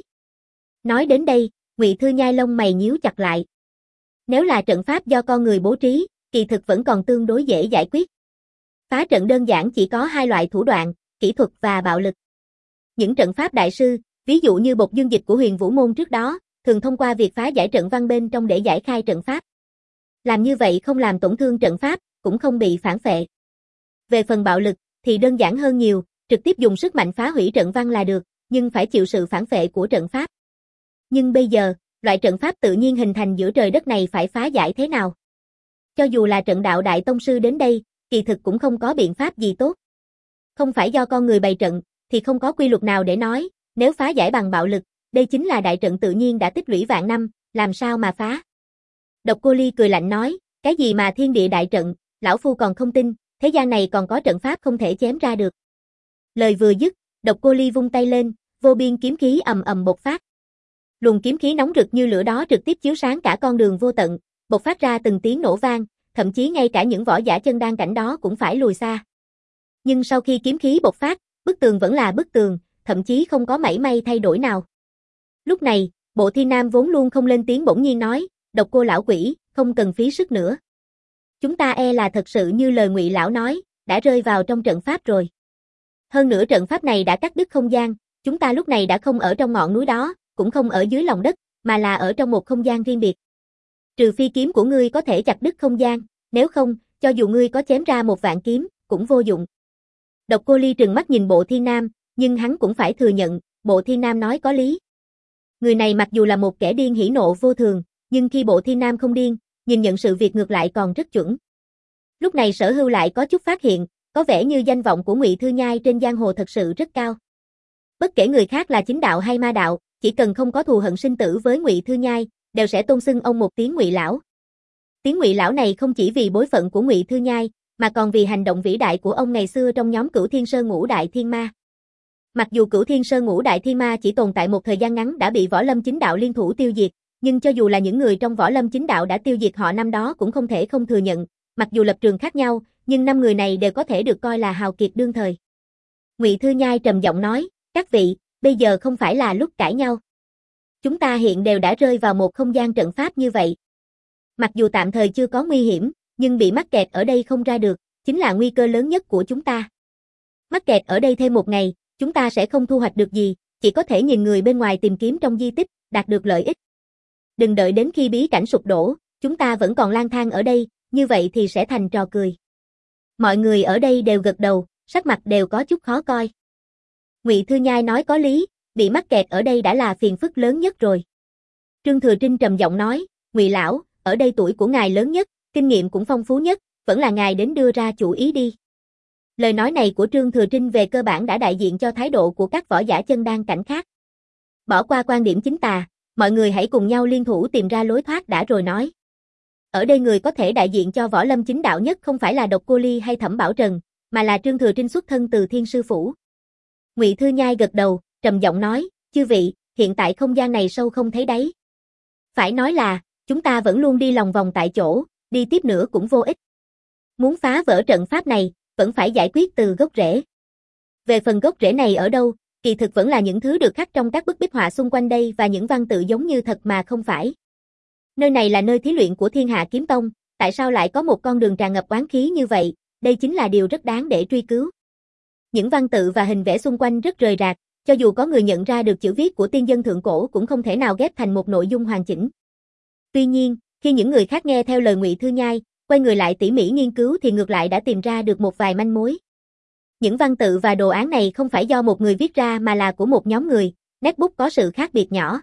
Nói đến đây, Ngụy Thư Nhai lông mày nhíu chặt lại. Nếu là trận pháp do con người bố trí, kỳ thực vẫn còn tương đối dễ giải quyết. Phá trận đơn giản chỉ có hai loại thủ đoạn, kỹ thuật và bạo lực. Những trận pháp đại sư, ví dụ như Bộc Dương Dịch của Huyền Vũ Môn trước đó, thường thông qua việc phá giải trận văn bên trong để giải khai trận pháp. Làm như vậy không làm tổn thương trận pháp, cũng không bị phản phệ. Về phần bạo lực, thì đơn giản hơn nhiều, trực tiếp dùng sức mạnh phá hủy trận văn là được, nhưng phải chịu sự phản phệ của trận pháp. Nhưng bây giờ, loại trận pháp tự nhiên hình thành giữa trời đất này phải phá giải thế nào? Cho dù là trận đạo đại tông sư đến đây, kỳ thực cũng không có biện pháp gì tốt. Không phải do con người bày trận, thì không có quy luật nào để nói, nếu phá giải bằng bạo lực, đây chính là đại trận tự nhiên đã tích lũy vạn năm, làm sao mà phá? Độc Cô Ly cười lạnh nói, cái gì mà thiên địa đại trận, lão phu còn không tin, thế gian này còn có trận pháp không thể chém ra được. Lời vừa dứt, Độc Cô Ly vung tay lên, vô biên kiếm khí ầm ầm bộc phát. Luồng kiếm khí nóng rực như lửa đó trực tiếp chiếu sáng cả con đường vô tận, bộc phát ra từng tiếng nổ vang, thậm chí ngay cả những võ giả chân đan cảnh đó cũng phải lùi xa. Nhưng sau khi kiếm khí bộc phát, bức tường vẫn là bức tường, thậm chí không có mảy may thay đổi nào. Lúc này, Bộ Thiên Nam vốn luôn không lên tiếng bỗng nhiên nói, Độc Cô lão quỷ, không cần phí sức nữa. Chúng ta e là thật sự như lời Ngụy lão nói, đã rơi vào trong trận pháp rồi. Hơn nữa trận pháp này đã cắt đứt không gian, chúng ta lúc này đã không ở trong ngọn núi đó, cũng không ở dưới lòng đất, mà là ở trong một không gian riêng biệt. Trừ phi kiếm của ngươi có thể chặt đứt không gian, nếu không, cho dù ngươi có chém ra một vạn kiếm, cũng vô dụng. Độc Cô Ly trừng mắt nhìn Bộ Thiên Nam, nhưng hắn cũng phải thừa nhận, Bộ Thiên Nam nói có lý. Người này mặc dù là một kẻ điên hỉ nộ vô thường, nhưng khi Bộ Thiên Nam không điên, nhìn nhận sự việc ngược lại còn rất chuẩn. Lúc này Sở Hưu lại có chút phát hiện, có vẻ như danh vọng của Ngụy Thư Nhai trên giang hồ thật sự rất cao. Bất kể người khác là chính đạo hay ma đạo, chỉ cần không có thù hận sinh tử với Ngụy Thư Nhai, đều sẽ tôn xưng ông một tiếng Ngụy lão. Tiếng Ngụy lão này không chỉ vì bối phận của Ngụy Thư Nhai, mà còn vì hành động vĩ đại của ông ngày xưa trong nhóm Cửu Thiên Sơn Ngũ Đại Thiên Ma. Mặc dù Cửu Thiên Sơn Ngũ Đại Thiên Ma chỉ tồn tại một thời gian ngắn đã bị Võ Lâm Chính Đạo liên thủ tiêu diệt, nhưng cho dù là những người trong Võ Lâm Chính Đạo đã tiêu diệt họ năm đó cũng không thể không thừa nhận, mặc dù lập trường khác nhau, nhưng năm người này đều có thể được coi là hào kiệt đương thời. Ngụy Thư Nhai trầm giọng nói, các vị, bây giờ không phải là lúc cãi nhau. Chúng ta hiện đều đã rơi vào một không gian trận pháp như vậy. Mặc dù tạm thời chưa có nguy hiểm, nhưng bị mắc kẹt ở đây không ra được, chính là nguy cơ lớn nhất của chúng ta. Mắc kẹt ở đây thêm một ngày, chúng ta sẽ không thu hoạch được gì, chỉ có thể nhìn người bên ngoài tìm kiếm trong di tích, đạt được lợi ích. Đừng đợi đến khi bí cảnh sụp đổ, chúng ta vẫn còn lang thang ở đây, như vậy thì sẽ thành trò cười. Mọi người ở đây đều gật đầu, sắc mặt đều có chút khó coi. Ngụy Thư Nhai nói có lý, bị mắc kẹt ở đây đã là phiền phức lớn nhất rồi. Trương Thừa Trinh trầm giọng nói, Ngụy lão, ở đây tuổi của ngài lớn nhất, kinh nghiệm cũng phong phú nhất, vẫn là ngài đến đưa ra chủ ý đi. Lời nói này của Trương Thừa Trinh về cơ bản đã đại diện cho thái độ của các võ giả chân đan cảnh khác. Bỏ qua quan điểm chính tà, mọi người hãy cùng nhau liên thủ tìm ra lối thoát đã rồi nói. Ở đây người có thể đại diện cho võ lâm chính đạo nhất không phải là Độc Cô Ly hay Thẩm Bảo Trần, mà là Trương Thừa Trinh xuất thân từ Thiên Sư Phủ. Ngụy Thư Nhai gật đầu, trầm giọng nói, chư vị, hiện tại không gian này sâu không thấy đáy. Phải nói là, chúng ta vẫn luôn đi lòng vòng tại chỗ, đi tiếp nữa cũng vô ích. Muốn phá vỡ trận pháp này, vẫn phải giải quyết từ gốc rễ. Về phần gốc rễ này ở đâu, kỳ thực vẫn là những thứ được khắc trong các bức bích họa xung quanh đây và những văn tự giống như thật mà không phải. Nơi này là nơi thí luyện của Thiên Hạ Kiếm Tông, tại sao lại có một con đường tràn ngập oán khí như vậy, đây chính là điều rất đáng để truy cứu. Những văn tự và hình vẽ xung quanh rất rời rạc, cho dù có người nhận ra được chữ viết của tiên dân thượng cổ cũng không thể nào ghép thành một nội dung hoàn chỉnh. Tuy nhiên, khi những người khác nghe theo lời Ngụy Thư Nhai, quay người lại tỉ mỉ nghiên cứu thì ngược lại đã tìm ra được một vài manh mối. Những văn tự và đồ án này không phải do một người viết ra mà là của một nhóm người, nét bút có sự khác biệt nhỏ.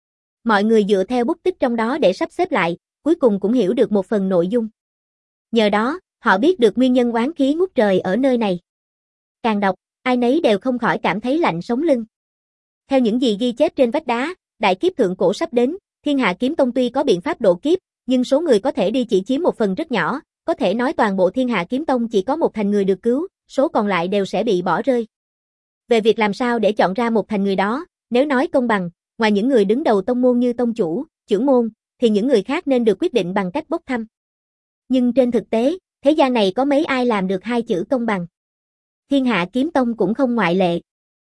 Mọi người dựa theo bút tích trong đó để sắp xếp lại, cuối cùng cũng hiểu được một phần nội dung. Nhờ đó, họ biết được nguyên nhân oán khí ngút trời ở nơi này. Càng đọc, ai nấy đều không khỏi cảm thấy lạnh sống lưng. Theo những gì ghi chép trên vách đá, đại kiếp thượng cổ sắp đến, Thiên Hạ Kiếm Tông tuy có biện pháp độ kiếp, nhưng số người có thể đi chỉ chiếm một phần rất nhỏ, có thể nói toàn bộ Thiên Hạ Kiếm Tông chỉ có một thành người được cứu, số còn lại đều sẽ bị bỏ rơi. Về việc làm sao để chọn ra một thành người đó, nếu nói công bằng, ngoài những người đứng đầu tông môn như tông chủ, trưởng môn, thì những người khác nên được quyết định bằng cách bốc thăm. Nhưng trên thực tế, thế gian này có mấy ai làm được hai chữ công bằng. Thiên Hạ Kiếm Tông cũng không ngoại lệ.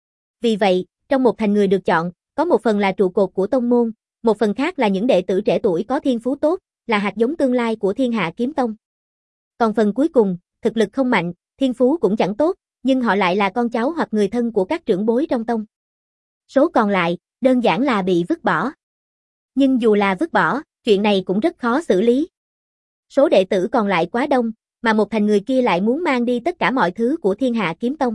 Vì vậy, trong một thành người được chọn, có một phần là trụ cột của tông môn, một phần khác là những đệ tử trẻ tuổi có thiên phú tốt, là hạt giống tương lai của Thiên Hạ Kiếm Tông. Còn phần cuối cùng, thực lực không mạnh, thiên phú cũng chẳng tốt, nhưng họ lại là con cháu hoặc người thân của các trưởng bối trong tông. Số còn lại, đơn giản là bị vứt bỏ. Nhưng dù là vứt bỏ, chuyện này cũng rất khó xử lý. Số đệ tử còn lại quá đông, mà một thành người kia lại muốn mang đi tất cả mọi thứ của Thiên Hạ Kiếm Tông.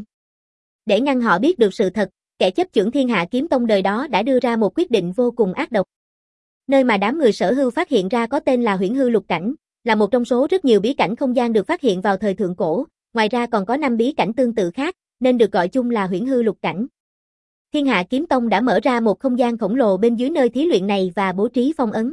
Để ngăn họ biết được sự thật, kẻ chấp chưởng Thiên Hạ Kiếm Tông đời đó đã đưa ra một quyết định vô cùng ác độc. Nơi mà đám người Sở Hưu phát hiện ra có tên là Huyễn Hư Lục Cảnh, là một trong số rất nhiều bí cảnh không gian được phát hiện vào thời thượng cổ, ngoài ra còn có năm bí cảnh tương tự khác, nên được gọi chung là Huyễn Hư Lục Cảnh. Thiên Hạ Kiếm Tông đã mở ra một không gian khổng lồ bên dưới nơi thí luyện này và bố trí phong ấn.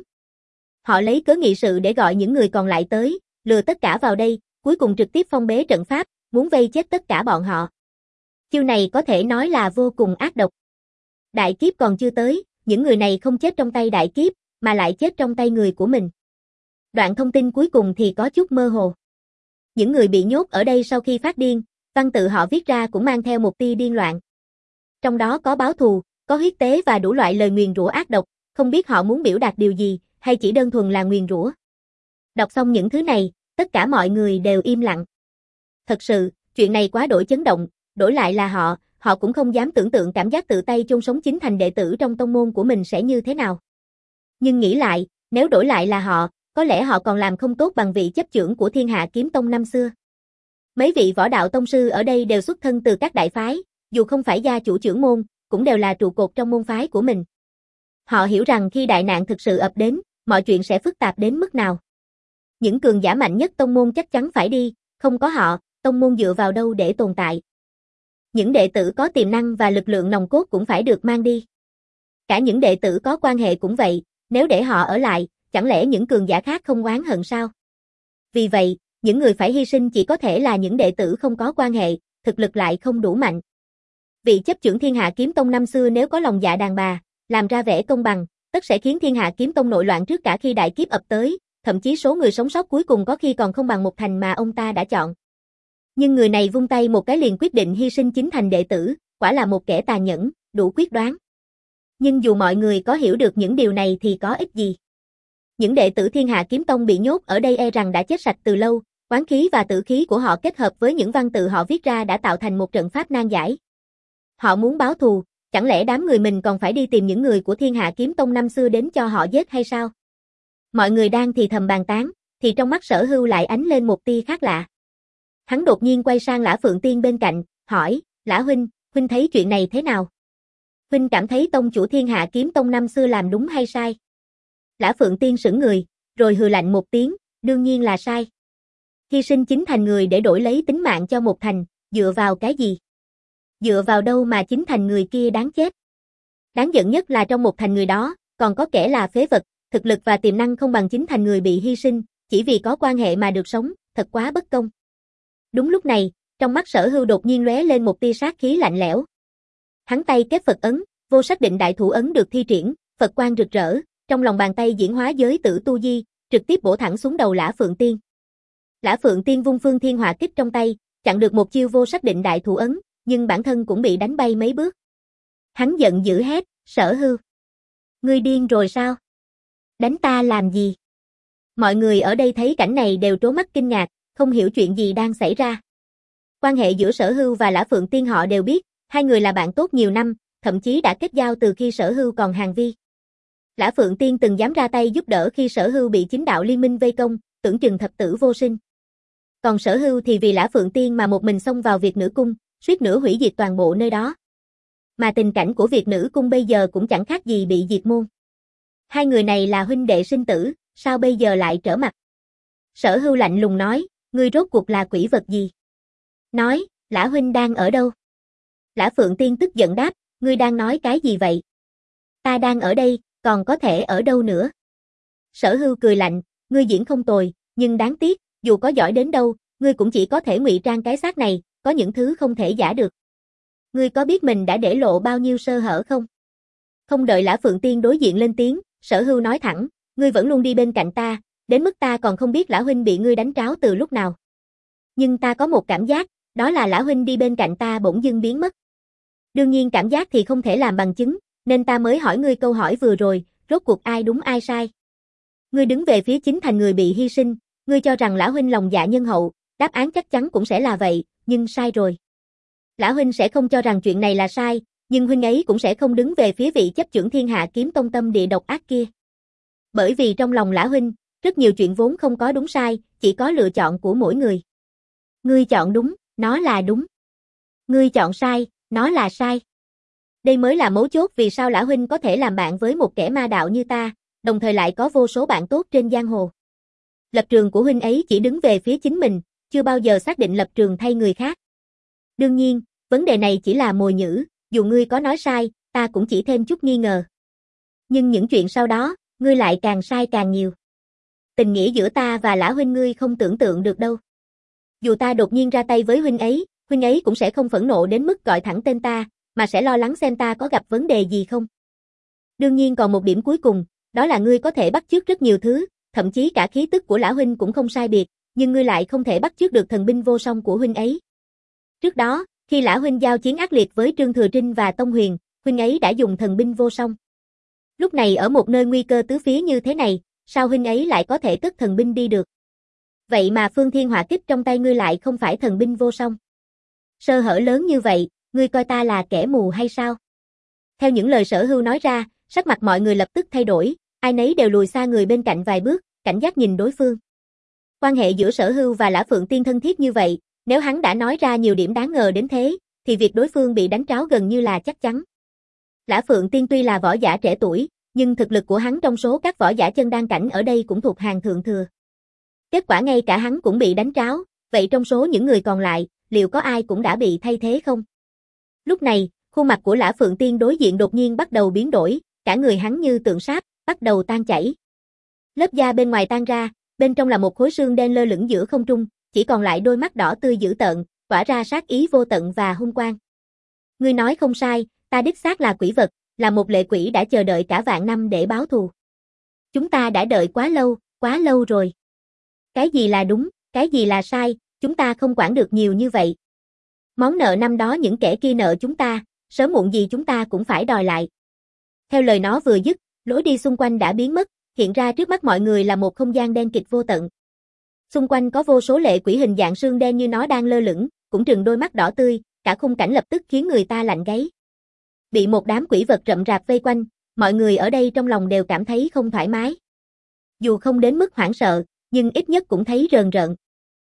Họ lấy cớ nghị sự để gọi những người còn lại tới, lừa tất cả vào đây, cuối cùng trực tiếp phong bế trận pháp, muốn vây chết tất cả bọn họ. Chiêu này có thể nói là vô cùng ác độc. Đại kiếp còn chưa tới, những người này không chết trong tay đại kiếp, mà lại chết trong tay người của mình. Đoạn thông tin cuối cùng thì có chút mơ hồ. Những người bị nhốt ở đây sau khi phát điên, văn tự họ viết ra cũng mang theo một tia điên loạn. Trong đó có báo thù, có huyết tế và đủ loại lời nguyền rủa ác độc, không biết họ muốn biểu đạt điều gì, hay chỉ đơn thuần là nguyền rủa. Đọc xong những thứ này, tất cả mọi người đều im lặng. Thật sự, chuyện này quá đổi chấn động, đổi lại là họ, họ cũng không dám tưởng tượng cảm giác tự tay chôn sống chính thành đệ tử trong tông môn của mình sẽ như thế nào. Nhưng nghĩ lại, nếu đổi lại là họ, có lẽ họ còn làm không tốt bằng vị chấp chưởng của Thiên Hạ Kiếm Tông năm xưa. Mấy vị võ đạo tông sư ở đây đều xuất thân từ các đại phái, dù không phải gia chủ trưởng môn, cũng đều là trụ cột trong môn phái của mình. Họ hiểu rằng khi đại nạn thực sự ập đến, mọi chuyện sẽ phức tạp đến mức nào. Những cường giả mạnh nhất tông môn chắc chắn phải đi, không có họ, tông môn dựa vào đâu để tồn tại. Những đệ tử có tiềm năng và lực lượng nòng cốt cũng phải được mang đi. Cả những đệ tử có quan hệ cũng vậy, nếu để họ ở lại, chẳng lẽ những cường giả khác không oán hận sao? Vì vậy, những người phải hy sinh chỉ có thể là những đệ tử không có quan hệ, thực lực lại không đủ mạnh. Vị chấp chưởng Thiên Hạ Kiếm Tông năm xưa nếu có lòng dạ đàn bà, làm ra vẻ công bằng, tất sẽ khiến Thiên Hạ Kiếm Tông nội loạn trước cả khi đại kiếp ập tới, thậm chí số người sống sót cuối cùng có khi còn không bằng một thành mà ông ta đã chọn. Nhưng người này vung tay một cái liền quyết định hy sinh chính thành đệ tử, quả là một kẻ tàn nhẫn, đủ quyết đoán. Nhưng dù mọi người có hiểu được những điều này thì có ích gì. Những đệ tử Thiên Hạ Kiếm Tông bị nhốt ở đây e rằng đã chết sạch từ lâu, oán khí và tử khí của họ kết hợp với những văn tự họ viết ra đã tạo thành một trận pháp nan giải. Họ muốn báo thù, chẳng lẽ đám người mình còn phải đi tìm những người của Thiên Hạ Kiếm Tông năm xưa đến cho họ giết hay sao? Mọi người đang thì thầm bàn tán, thì trong mắt Sở Hưu lại ánh lên một tia khác lạ. Hắn đột nhiên quay sang Lã Phượng Tiên bên cạnh, hỏi, Lã huynh, huynh thấy chuyện này thế nào? Huynh cảm thấy tông chủ Thiên Hạ Kiếm Tông năm xưa làm đúng hay sai? Lã Phượng Tiên sững người, rồi hừ lạnh một tiếng, đương nhiên là sai. Hy sinh chính thành người để đổi lấy tính mạng cho một thành, dựa vào cái gì? Dựa vào đâu mà chính thành người kia đáng chết? Đáng giận nhất là trong một thành người đó, còn có kẻ là phế vật, thực lực và tiềm năng không bằng chính thành người bị hy sinh, chỉ vì có quan hệ mà được sống, thật quá bất công. Đúng lúc này, trong mắt Sở Hưu đột nhiên lóe lên một tia sát khí lạnh lẽo. Hắn tay kết Phật ấn, vô sắc định đại thủ ấn được thi triển, Phật quang rực rỡ, trong lòng bàn tay diễn hóa giới tử tu di, trực tiếp bổ thẳng xuống đầu Lã Phượng Tiên. Lã Phượng Tiên vung phương thiên hỏa kích trong tay, chặn được một chiêu vô sắc định đại thủ ấn, nhưng bản thân cũng bị đánh bay mấy bước. Hắn giận dữ hét, Sở Hưu, ngươi điên rồi sao? Đánh ta làm gì? Mọi người ở đây thấy cảnh này đều trố mắt kinh ngạc, không hiểu chuyện gì đang xảy ra. Quan hệ giữa Sở Hưu và Lã Phượng Tiên họ đều biết, hai người là bạn tốt nhiều năm, thậm chí đã kết giao từ khi Sở Hưu còn hàng vi. Lã Phượng Tiên từng dám ra tay giúp đỡ khi Sở Hưu bị chính đạo liên minh vây công, tưởng chừng thập tử vô sinh. Còn Sở Hưu thì vì Lã Phượng Tiên mà một mình xông vào Việt Nữ Cung, suýt nữa hủy diệt toàn bộ nơi đó. Mà tình cảnh của Việt Nữ Cung bây giờ cũng chẳng khác gì bị diệt môn. Hai người này là huynh đệ sinh tử, sao bây giờ lại trở mặt? Sở Hưu lạnh lùng nói, ngươi rốt cuộc là quỷ vật gì? Nói, Lã huynh đang ở đâu? Lã Phượng Tiên tức giận đáp, ngươi đang nói cái gì vậy? Ta đang ở đây, còn có thể ở đâu nữa? Sở Hưu cười lạnh, ngươi diễn không tồi, nhưng đáng tiếc, dù có giỏi đến đâu, ngươi cũng chỉ có thể ngụy trang cái xác này, có những thứ không thể giả được. Ngươi có biết mình đã để lộ bao nhiêu sơ hở không? Không đợi Lã Phượng Tiên đối diện lên tiếng, Sở Hưu nói thẳng, ngươi vẫn luôn đi bên cạnh ta, đến mức ta còn không biết Lã huynh bị ngươi đánh tráo từ lúc nào. Nhưng ta có một cảm giác, đó là Lã huynh đi bên cạnh ta bỗng dưng biến mất. Đương nhiên cảm giác thì không thể làm bằng chứng, nên ta mới hỏi ngươi câu hỏi vừa rồi, rốt cuộc ai đúng ai sai. Ngươi đứng về phía chính thành người bị hy sinh, ngươi cho rằng Lã huynh lòng dạ nhân hậu, đáp án chắc chắn cũng sẽ là vậy, nhưng sai rồi. Lã huynh sẽ không cho rằng chuyện này là sai, nhưng huynh ấy cũng sẽ không đứng về phía vị chấp chưởng thiên hạ kiếm tông tâm địa độc ác kia. Bởi vì trong lòng Lã huynh, rất nhiều chuyện vốn không có đúng sai, chỉ có lựa chọn của mỗi người. Ngươi chọn đúng, nó là đúng. Ngươi chọn sai, nó là sai. Đây mới là mấu chốt vì sao Lã huynh có thể làm bạn với một kẻ ma đạo như ta, đồng thời lại có vô số bạn tốt trên giang hồ. Lập trường của huynh ấy chỉ đứng về phía chính mình, chưa bao giờ xác định lập trường thay người khác. Đương nhiên, vấn đề này chỉ là mồi nhử, dù ngươi có nói sai, ta cũng chỉ thêm chút nghi ngờ. Nhưng những chuyện sau đó, ngươi lại càng sai càng nhiều. Tình nghĩa giữa ta và Lã huynh ngươi không tưởng tượng được đâu. Dù ta đột nhiên ra tay với huynh ấy, huynh ấy cũng sẽ không phẫn nộ đến mức gọi thẳng tên ta, mà sẽ lo lắng xem ta có gặp vấn đề gì không. Đương nhiên còn một điểm cuối cùng, đó là ngươi có thể bắt chước rất nhiều thứ, thậm chí cả khí tức của Lã huynh cũng không sai biệt, nhưng ngươi lại không thể bắt chước được thần binh vô song của huynh ấy. Trước đó, khi Lã huynh giao chiến ác liệt với Trương Thừa Trinh và Tông Huyền, huynh ấy đã dùng thần binh vô song. Lúc này ở một nơi nguy cơ tứ phía như thế này, sao huynh ấy lại có thể cất thần binh đi được? Vậy mà phương thiên hỏa kích trong tay ngươi lại không phải thần binh vô song. Sơ hở lớn như vậy, ngươi coi ta là kẻ mù hay sao? Theo những lời Sở Hưu nói ra, sắc mặt mọi người lập tức thay đổi, ai nấy đều lùi xa người bên cạnh vài bước, cảnh giác nhìn đối phương. Quan hệ giữa Sở Hưu và Lã Phượng Tiên thân thiết như vậy, nếu hắn đã nói ra nhiều điểm đáng ngờ đến thế, thì việc đối phương bị đánh tráo gần như là chắc chắn. Lã Phượng Tiên tuy là võ giả trẻ tuổi, nhưng thực lực của hắn trong số các võ giả chân đan cảnh ở đây cũng thuộc hàng thượng thừa. Kết quả ngay cả hắn cũng bị đánh tráo, vậy trong số những người còn lại, liệu có ai cũng đã bị thay thế không? Lúc này, khuôn mặt của Lã Phượng Tiên đối diện đột nhiên bắt đầu biến đổi, cả người hắn như tượng sáp, bắt đầu tan chảy. Lớp da bên ngoài tan ra, bên trong là một khối xương đen lơ lửng giữa không trung, chỉ còn lại đôi mắt đỏ tươi dữ tợn, tỏa ra sát ý vô tận và hung quang. Ngươi nói không sai, ta đích xác là quỷ vật, là một lệ quỷ đã chờ đợi cả vạn năm để báo thù. Chúng ta đã đợi quá lâu, quá lâu rồi. Cái gì là đúng, cái gì là sai, chúng ta không quản được nhiều như vậy. Món nợ năm đó những kẻ kia nợ chúng ta, sớm muộn gì chúng ta cũng phải đòi lại. Theo lời nó vừa dứt, lối đi xung quanh đã biến mất, hiện ra trước mắt mọi người là một không gian đen kịt vô tận. Xung quanh có vô số lệ quỷ hình dạng sương đen như nó đang lơ lửng, cũng trừng đôi mắt đỏ tươi, cả khung cảnh lập tức khiến người ta lạnh gáy. Bị một đám quỷ vật rậm rạp vây quanh, mọi người ở đây trong lòng đều cảm thấy không thoải mái. Dù không đến mức hoảng sợ, nhưng ít nhất cũng thấy rờn rợn.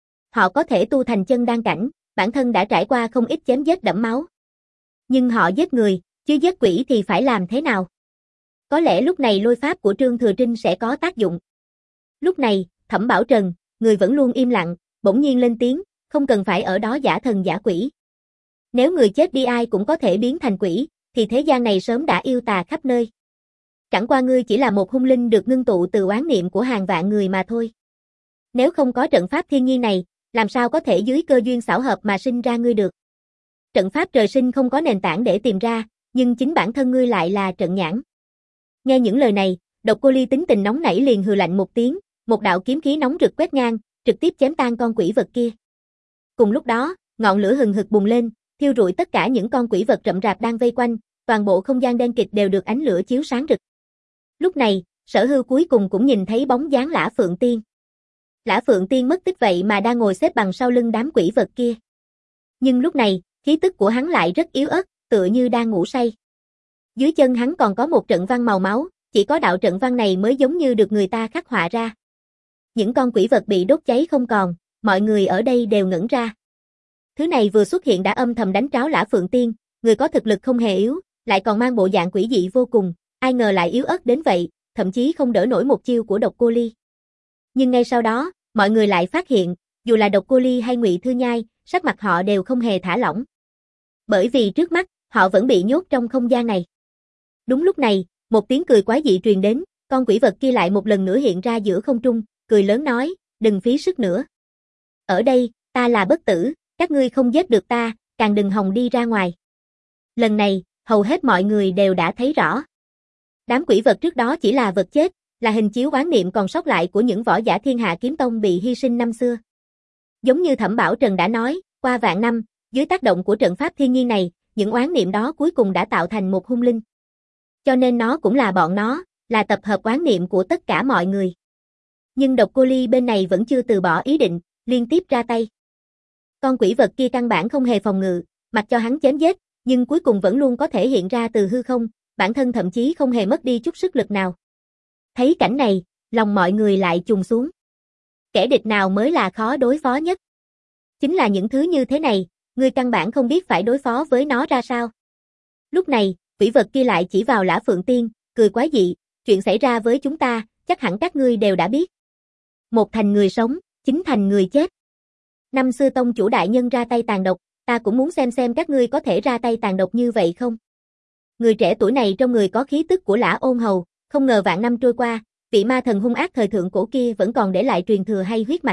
Họ có thể tu thành chân đan cảnh, bản thân đã trải qua không ít chém giết đẫm máu. Nhưng họ giết người, chứ giết quỷ thì phải làm thế nào? Có lẽ lúc này lôi pháp của Trương Thừa Trinh sẽ có tác dụng. Lúc này, Thẩm Bảo Trần, người vẫn luôn im lặng, bỗng nhiên lên tiếng, không cần phải ở đó giả thần giả quỷ. Nếu người chết đi ai cũng có thể biến thành quỷ, thì thế gian này sớm đã yêu tà khắp nơi. Chẳng qua ngươi chỉ là một hung linh được ngưng tụ từ oán niệm của hàng vạn người mà thôi. Nếu không có trận pháp thiên nhiên này, làm sao có thể dưới cơ duyên xảo hợp mà sinh ra ngươi được. Trận pháp trời sinh không có nền tảng để tìm ra, nhưng chính bản thân ngươi lại là trận nhãn. Nghe những lời này, Độc Cô Ly tính tình nóng nảy liền hừ lạnh một tiếng, một đạo kiếm khí nóng rực quét ngang, trực tiếp chém tan con quỷ vật kia. Cùng lúc đó, ngọn lửa hừng hực bùng lên, thiêu rụi tất cả những con quỷ vật rậm rạp đang vây quanh, toàn bộ không gian đen kịt đều được ánh lửa chiếu sáng rực. Lúc này, Sở Hưu cuối cùng cũng nhìn thấy bóng dáng Lã Phượng Tiên. Lã Phượng Tiên mất tích vậy mà đang ngồi xếp bằng sau lưng đám quỷ vật kia. Nhưng lúc này, khí tức của hắn lại rất yếu ớt, tựa như đang ngủ say. Dưới chân hắn còn có một trận văn màu máu, chỉ có đạo trận văn này mới giống như được người ta khắc họa ra. Những con quỷ vật bị đốt cháy không còn, mọi người ở đây đều ngẩn ra. Thứ này vừa xuất hiện đã âm thầm đánh tráo Lã Phượng Tiên, người có thực lực không hề yếu, lại còn mang bộ dạng quỷ dị vô cùng, ai ngờ lại yếu ớt đến vậy, thậm chí không đỡ nổi một chiêu của Độc Cô Ly. Nhưng ngay sau đó, mọi người lại phát hiện, dù là Độc Cô Ly hay Ngụy Thư Nhai, sắc mặt họ đều không hề thả lỏng. Bởi vì trước mắt, họ vẫn bị nhốt trong không gian này. Đúng lúc này, một tiếng cười quái dị truyền đến, con quỷ vật kia lại một lần nữa hiện ra giữa không trung, cười lớn nói, đừng phí sức nữa. Ở đây, ta là bất tử, các ngươi không giết được ta, càng đừng hòng đi ra ngoài. Lần này, hầu hết mọi người đều đã thấy rõ. Đám quỷ vật trước đó chỉ là vật chết, là hình chiếu oán niệm còn sót lại của những võ giả Thiên Hạ Kiếm Tông bị hy sinh năm xưa. Giống như Thẩm Bảo Trần đã nói, qua vạn năm, dưới tác động của trận pháp thiên nhiên này, những oán niệm đó cuối cùng đã tạo thành một hung linh. Cho nên nó cũng là bọn nó, là tập hợp oán niệm của tất cả mọi người. Nhưng Độc Cô Ly bên này vẫn chưa từ bỏ ý định, liên tiếp ra tay. Con quỷ vật kia căn bản không hề phòng ngự, mặc cho hắn chém giết, nhưng cuối cùng vẫn luôn có thể hiện ra từ hư không, bản thân thậm chí không hề mất đi chút sức lực nào. Thấy cảnh này, lòng mọi người lại trùng xuống. Kẻ địch nào mới là khó đối phó nhất? Chính là những thứ như thế này, ngươi căn bản không biết phải đối phó với nó ra sao. Lúc này, quỷ vật kia lại chỉ vào Lã Phượng Tiên, cười quái dị, chuyện xảy ra với chúng ta, chắc hẳn các ngươi đều đã biết. Một thành người sống, chín thành người chết. Năm xưa tông chủ đại nhân ra tay tàn độc, ta cũng muốn xem xem các ngươi có thể ra tay tàn độc như vậy không. Người trẻ tuổi này trong người có khí tức của Lã Ôn Hầu, không ngờ vạn năm trôi qua, vị ma thần hung ác thời thượng cổ kia vẫn còn để lại truyền thừa hay huyết mạch.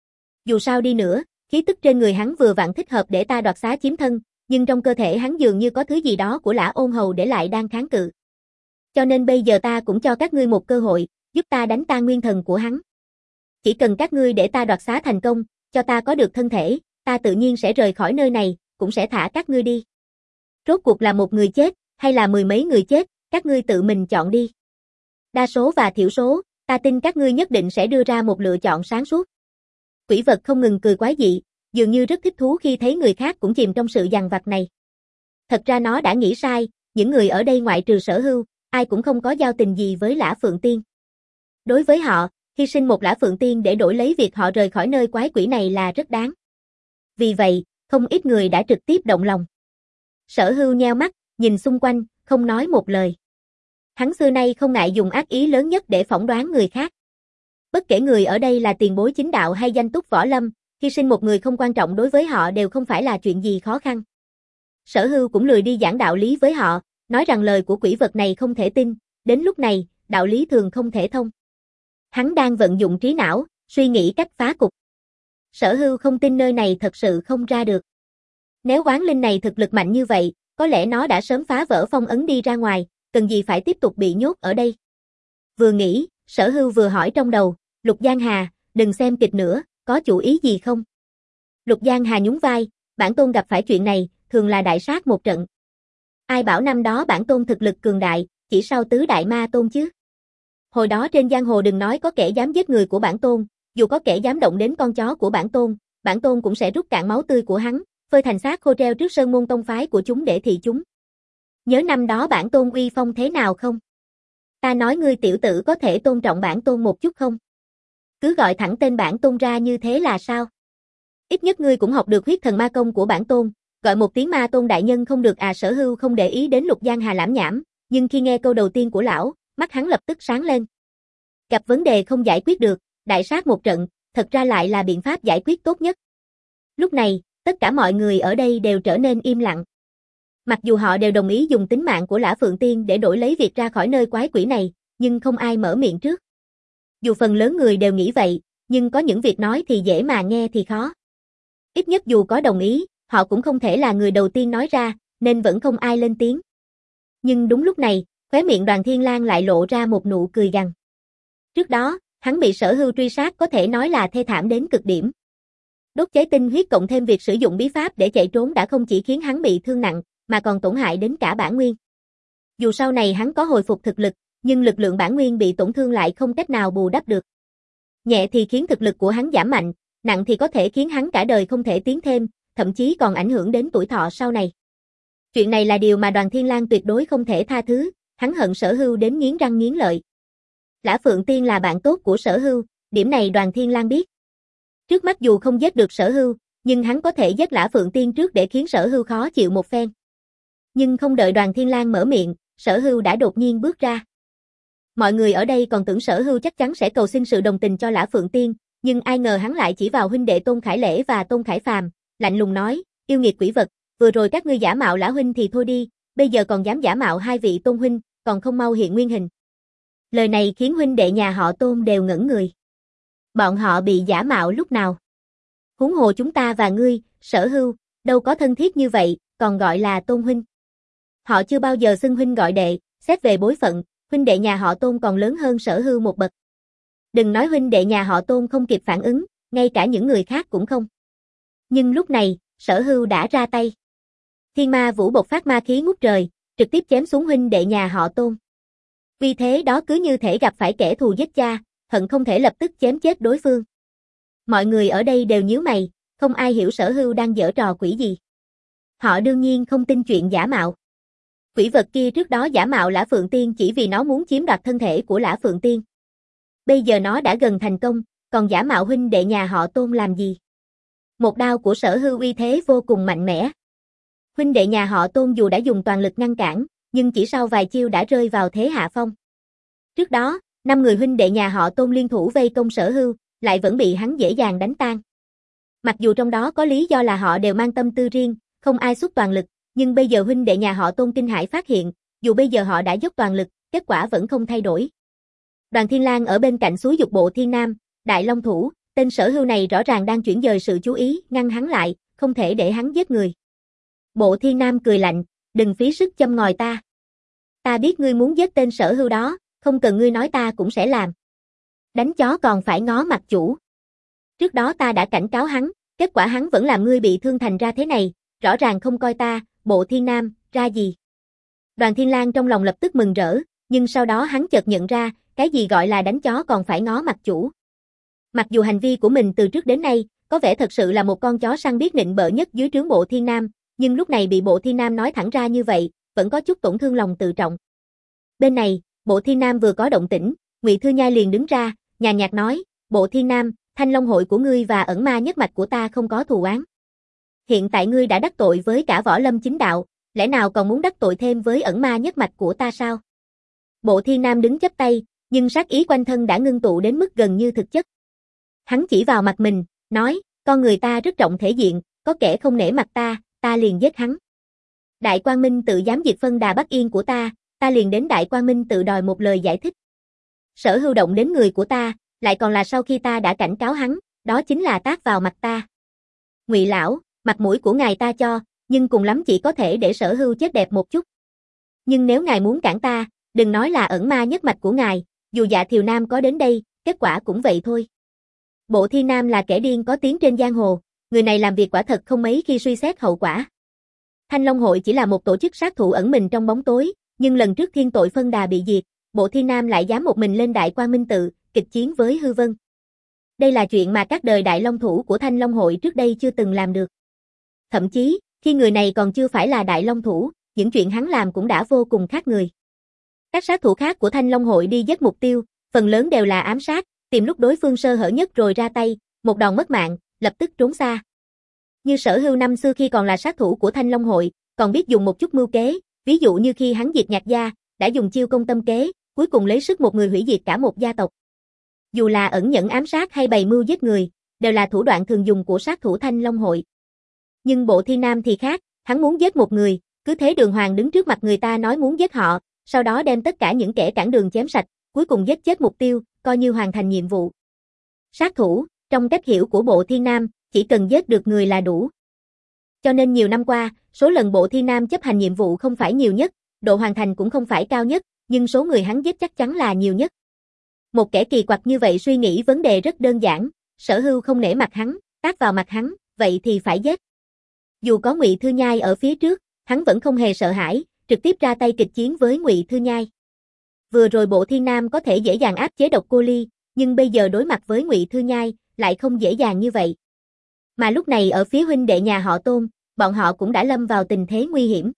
Dù sao đi nữa, khí tức trên người hắn vừa vặn thích hợp để ta đoạt xá chiếm thân, nhưng trong cơ thể hắn dường như có thứ gì đó của Lã Ôn Hầu để lại đang kháng cự. Cho nên bây giờ ta cũng cho các ngươi một cơ hội, giúp ta đánh tan nguyên thần của hắn. Chỉ cần các ngươi để ta đoạt xá thành công, cho ta có được thân thể, ta tự nhiên sẽ rời khỏi nơi này, cũng sẽ thả các ngươi đi. Rốt cuộc là một người chết, hay là mười mấy người chết, các ngươi tự mình chọn đi. Đa số và thiểu số, ta tin các ngươi nhất định sẽ đưa ra một lựa chọn sáng suốt. Quỷ vật không ngừng cười quái dị, dường như rất thích thú khi thấy người khác cũng chìm trong sự dằn vặt này. Thật ra nó đã nghĩ sai, những người ở đây ngoại trừ Sở Hưu, ai cũng không có giao tình gì với Lã Phượng Tiên. Đối với họ, hy sinh một Lã Phượng Tiên để đổi lấy việc họ rời khỏi nơi quái quỷ này là rất đáng. Vì vậy, không ít người đã trực tiếp động lòng. Sở Hưu nheo mắt, nhìn xung quanh, không nói một lời. Hắn xưa nay không ngại dùng ác ý lớn nhất để phỏng đoán người khác. Bất kể người ở đây là tiền bối chính đạo hay danh túc võ lâm, hy sinh một người không quan trọng đối với họ đều không phải là chuyện gì khó khăn. Sở Hưu cũng lười đi giảng đạo lý với họ, nói rằng lời của quỷ vật này không thể tin, đến lúc này, đạo lý thường không thể thông. Hắn đang vận dụng trí não, suy nghĩ cách phá cục. Sở Hưu không tin nơi này thật sự không ra được. Nếu oán linh này thực lực mạnh như vậy, có lẽ nó đã sớm phá vỡ phong ấn đi ra ngoài, cần gì phải tiếp tục bị nhốt ở đây. Vừa nghĩ, Sở Hưu vừa hỏi trong đầu, Lục Giang Hà, đừng xem kịch nữa, có chủ ý gì không? Lục Giang Hà nhún vai, bản tôn gặp phải chuyện này, thường là đại sát một trận. Ai bảo năm đó bản tôn thực lực cường đại, chỉ sau tứ đại ma tôn chứ. Hồi đó trên giang hồ đừng nói có kẻ dám giết người của bản tôn, dù có kẻ dám động đến con chó của bản tôn, bản tôn cũng sẽ rút cạn máu tươi của hắn, phơi thành xác khô treo trước sơn môn tông phái của chúng để thị chúng. Nhớ năm đó bản tôn uy phong thế nào không? Ta nói ngươi tiểu tử có thể tôn trọng bản tôn một chút không? Cứ gọi thẳng tên bản tôn ra như thế là sao? Ít nhất ngươi cũng học được huyết thần ma công của bản tôn, gọi một tiếng ma tôn đại nhân không được à? Sở Hưu không để ý đến Lục Giang Hà lãm nhảm, nhưng khi nghe câu đầu tiên của lão, mắt hắn lập tức sáng lên. Gặp vấn đề không giải quyết được, đại sát một trận, thật ra lại là biện pháp giải quyết tốt nhất. Lúc này, Tất cả mọi người ở đây đều trở nên im lặng. Mặc dù họ đều đồng ý dùng tính mạng của Lã Phượng Tiên để đổi lấy việc ra khỏi nơi quái quỷ này, nhưng không ai mở miệng trước. Dù phần lớn người đều nghĩ vậy, nhưng có những việc nói thì dễ mà nghe thì khó. Ít nhất dù có đồng ý, họ cũng không thể là người đầu tiên nói ra, nên vẫn không ai lên tiếng. Nhưng đúng lúc này, khóe miệng Đoàn Thiên Lang lại lộ ra một nụ cười gằn. Trước đó, hắn bị Sở Hưu truy sát có thể nói là thê thảm đến cực điểm. Đốt cháy tinh huyết cộng thêm việc sử dụng bí pháp để chạy trốn đã không chỉ khiến hắn bị thương nặng, mà còn tổn hại đến cả bản nguyên. Dù sau này hắn có hồi phục thực lực, nhưng lực lượng bản nguyên bị tổn thương lại không cách nào bù đắp được. Nhẹ thì khiến thực lực của hắn giảm mạnh, nặng thì có thể khiến hắn cả đời không thể tiến thêm, thậm chí còn ảnh hưởng đến tuổi thọ sau này. Chuyện này là điều mà Đoàn Thiên Lang tuyệt đối không thể tha thứ, hắn hận Sở Hưu đến nghiến răng nghiến lợi. Lã Phượng Tiên là bạn tốt của Sở Hưu, điểm này Đoàn Thiên Lang biết. Trước mắt dù không giết được Sở Hưu, nhưng hắn có thể giết Lã Phượng Tiên trước để khiến Sở Hưu khó chịu một phen. Nhưng không đợi Đoàn Thiên Lang mở miệng, Sở Hưu đã đột nhiên bước ra. Mọi người ở đây còn tưởng Sở Hưu chắc chắn sẽ cầu xin sự đồng tình cho Lã Phượng Tiên, nhưng ai ngờ hắn lại chỉ vào huynh đệ Tôn Khải Lễ và Tôn Khải Phàm, lạnh lùng nói, yêu nghiệt quỷ vật, vừa rồi các ngươi giả mạo Lã huynh thì thôi đi, bây giờ còn dám giả mạo hai vị Tôn huynh, còn không mau hiện nguyên hình. Lời này khiến huynh đệ nhà họ Tôn đều ngẩn người. Bọn họ bị giả mạo lúc nào? Huống hồ chúng ta và ngươi, Sở Hưu, đâu có thân thiết như vậy, còn gọi là Tôn huynh. Họ chưa bao giờ xưng huynh gọi đệ, xét về bối phận, huynh đệ nhà họ Tôn còn lớn hơn Sở Hưu một bậc. Đừng nói huynh đệ nhà họ Tôn không kịp phản ứng, ngay cả những người khác cũng không. Nhưng lúc này, Sở Hưu đã ra tay. Thiên Ma Vũ bộc phát ma khí ngút trời, trực tiếp chém xuống huynh đệ nhà họ Tôn. Vì thế đó cứ như thể gặp phải kẻ thù giết cha, hận không thể lập tức chém chết đối phương. Mọi người ở đây đều nhíu mày, không ai hiểu Sở Hưu đang giở trò quỷ gì. Họ đương nhiên không tin chuyện giả mạo. Quỷ vật kia trước đó giả mạo Lã Phượng Tiên chỉ vì nó muốn chiếm đoạt thân thể của Lã Phượng Tiên. Bây giờ nó đã gần thành công, còn giả mạo huynh đệ nhà họ Tôn làm gì? Một đao của Sở Hưu uy thế vô cùng mạnh mẽ. Huynh đệ nhà họ Tôn dù đã dùng toàn lực ngăn cản, nhưng chỉ sau vài chiêu đã rơi vào thế hạ phong. Trước đó, năm người huynh đệ nhà họ Tôn liên thủ vây công Sở Hưu, lại vẫn bị hắn dễ dàng đánh tan. Mặc dù trong đó có lý do là họ đều mang tâm tư riêng, không ai xuất toàn lực, nhưng bây giờ huynh đệ nhà họ Tôn kinh hãi phát hiện, dù bây giờ họ đã dốc toàn lực, kết quả vẫn không thay đổi. Đoàn Thiên Lang ở bên cạnh xúi giục Bộ Thiên Nam, Đại Long Thủ, tên Sở Hưu này rõ ràng đang chuyển dời sự chú ý, ngăn hắn lại, không thể để hắn giết người. Bộ Thiên Nam cười lạnh, đừng phí sức châm ngòi ta. Ta biết ngươi muốn giết tên Sở Hưu đó, không cần ngươi nói ta cũng sẽ làm. Đánh chó còn phải ngó mặt chủ. Trước đó ta đã cảnh cáo hắn, kết quả hắn vẫn làm ngươi bị thương thành ra thế này, rõ ràng không coi ta, Bộ Thiên Nam, ra gì. Đoàn Thiên Lang trong lòng lập tức mừng rỡ, nhưng sau đó hắn chợt nhận ra, cái gì gọi là đánh chó còn phải ngó mặt chủ. Mặc dù hành vi của mình từ trước đến nay, có vẻ thật sự là một con chó săn biết nịnh bợ nhất dưới trướng Bộ Thiên Nam, nhưng lúc này bị Bộ Thiên Nam nói thẳng ra như vậy, vẫn có chút tổn thương lòng tự trọng. Bên này, Bộ Thiên Nam vừa có động tĩnh, Ngụy Thư Nhai liền đứng ra, nhàn nhạt nói, Bộ Thiên Nam, Thanh Long hội của ngươi và ẩn ma nhất mạch của ta không có thù oán. Hiện tại ngươi đã đắc tội với cả võ lâm chính đạo, lẽ nào còn muốn đắc tội thêm với ẩn ma nhất mạch của ta sao? Bộ Thiên Nam đứng chắp tay, nhưng sát ý quanh thân đã ngưng tụ đến mức gần như thực chất. Hắn chỉ vào mặt mình, nói, con người ta rất trọng thể diện, có kẻ không nể mặt ta, ta liền giết hắn. Đại Quang Minh tự dám diệt phân Đà Bắc Yên của ta, ta liền đến Đại Quang Minh tự đòi một lời giải thích. Sở Hưu động đến người của ta, lại còn là sau khi ta đã cảnh cáo hắn, đó chính là tát vào mặt ta. Ngụy lão, mặt mũi của ngài ta cho, nhưng cùng lắm chỉ có thể để Sở Hưu chết đẹp một chút. Nhưng nếu ngài muốn cản ta, đừng nói là ẩn ma nhất mạch của ngài, dù Dạ Thiều Nam có đến đây, kết quả cũng vậy thôi. Bộ Thiên Nam là kẻ điên có tiếng trên giang hồ, người này làm việc quả thật không mấy khi suy xét hậu quả. Thanh Long hội chỉ là một tổ chức sát thủ ẩn mình trong bóng tối, nhưng lần trước thiên tội phân Đà bị diệt, Bộ Thiên Nam lại dám một mình lên Đại Quang Minh tự, kịch chiến với hư vân. Đây là chuyện mà các đời đại long thủ của Thanh Long hội trước đây chưa từng làm được. Thậm chí, khi người này còn chưa phải là đại long thủ, những chuyện hắn làm cũng đã vô cùng khác người. Các sát thủ khác của Thanh Long hội đi giết mục tiêu, phần lớn đều là ám sát, tìm lúc đối phương sơ hở nhất rồi ra tay, một đòn mất mạng, lập tức trốn xa. Như Sở Hưu năm xưa khi còn là sát thủ của Thanh Long hội, còn biết dùng một chút mưu kế, ví dụ như khi hắn diệt Nhạc gia, đã dùng chiêu công tâm kế, cuối cùng lấy sức một người hủy diệt cả một gia tộc. Dù là ẩn nhẫn ám sát hay bày mưu giết người, đều là thủ đoạn thường dùng của sát thủ Thanh Long hội. Nhưng Bộ Thiên Nam thì khác, hắn muốn giết một người, cứ thế đường hoàng đứng trước mặt người ta nói muốn giết họ, sau đó đem tất cả những kẻ cản đường chém sạch, cuối cùng giết chết mục tiêu, coi như hoàn thành nhiệm vụ. Sát thủ, trong cách hiểu của Bộ Thiên Nam, chỉ cần giết được người là đủ. Cho nên nhiều năm qua, số lần Bộ Thiên Nam chấp hành nhiệm vụ không phải nhiều nhất, độ hoàn thành cũng không phải cao nhất, nhưng số người hắn giết chắc chắn là nhiều nhất. Một kẻ kỳ quặc như vậy suy nghĩ vấn đề rất đơn giản, Sở Hưu không nể mặt hắn, tát vào mặt hắn, vậy thì phải giết. Dù có Ngụy Thư Nhai ở phía trước, hắn vẫn không hề sợ hãi, trực tiếp ra tay kịch chiến với Ngụy Thư Nhai. Vừa rồi Bộ Thiên Nam có thể dễ dàng áp chế Độc Cô Ly, nhưng bây giờ đối mặt với Ngụy Thư Nhai, lại không dễ dàng như vậy. Mà lúc này ở phía huynh đệ nhà họ Tôn, bọn họ cũng đã lâm vào tình thế nguy hiểm.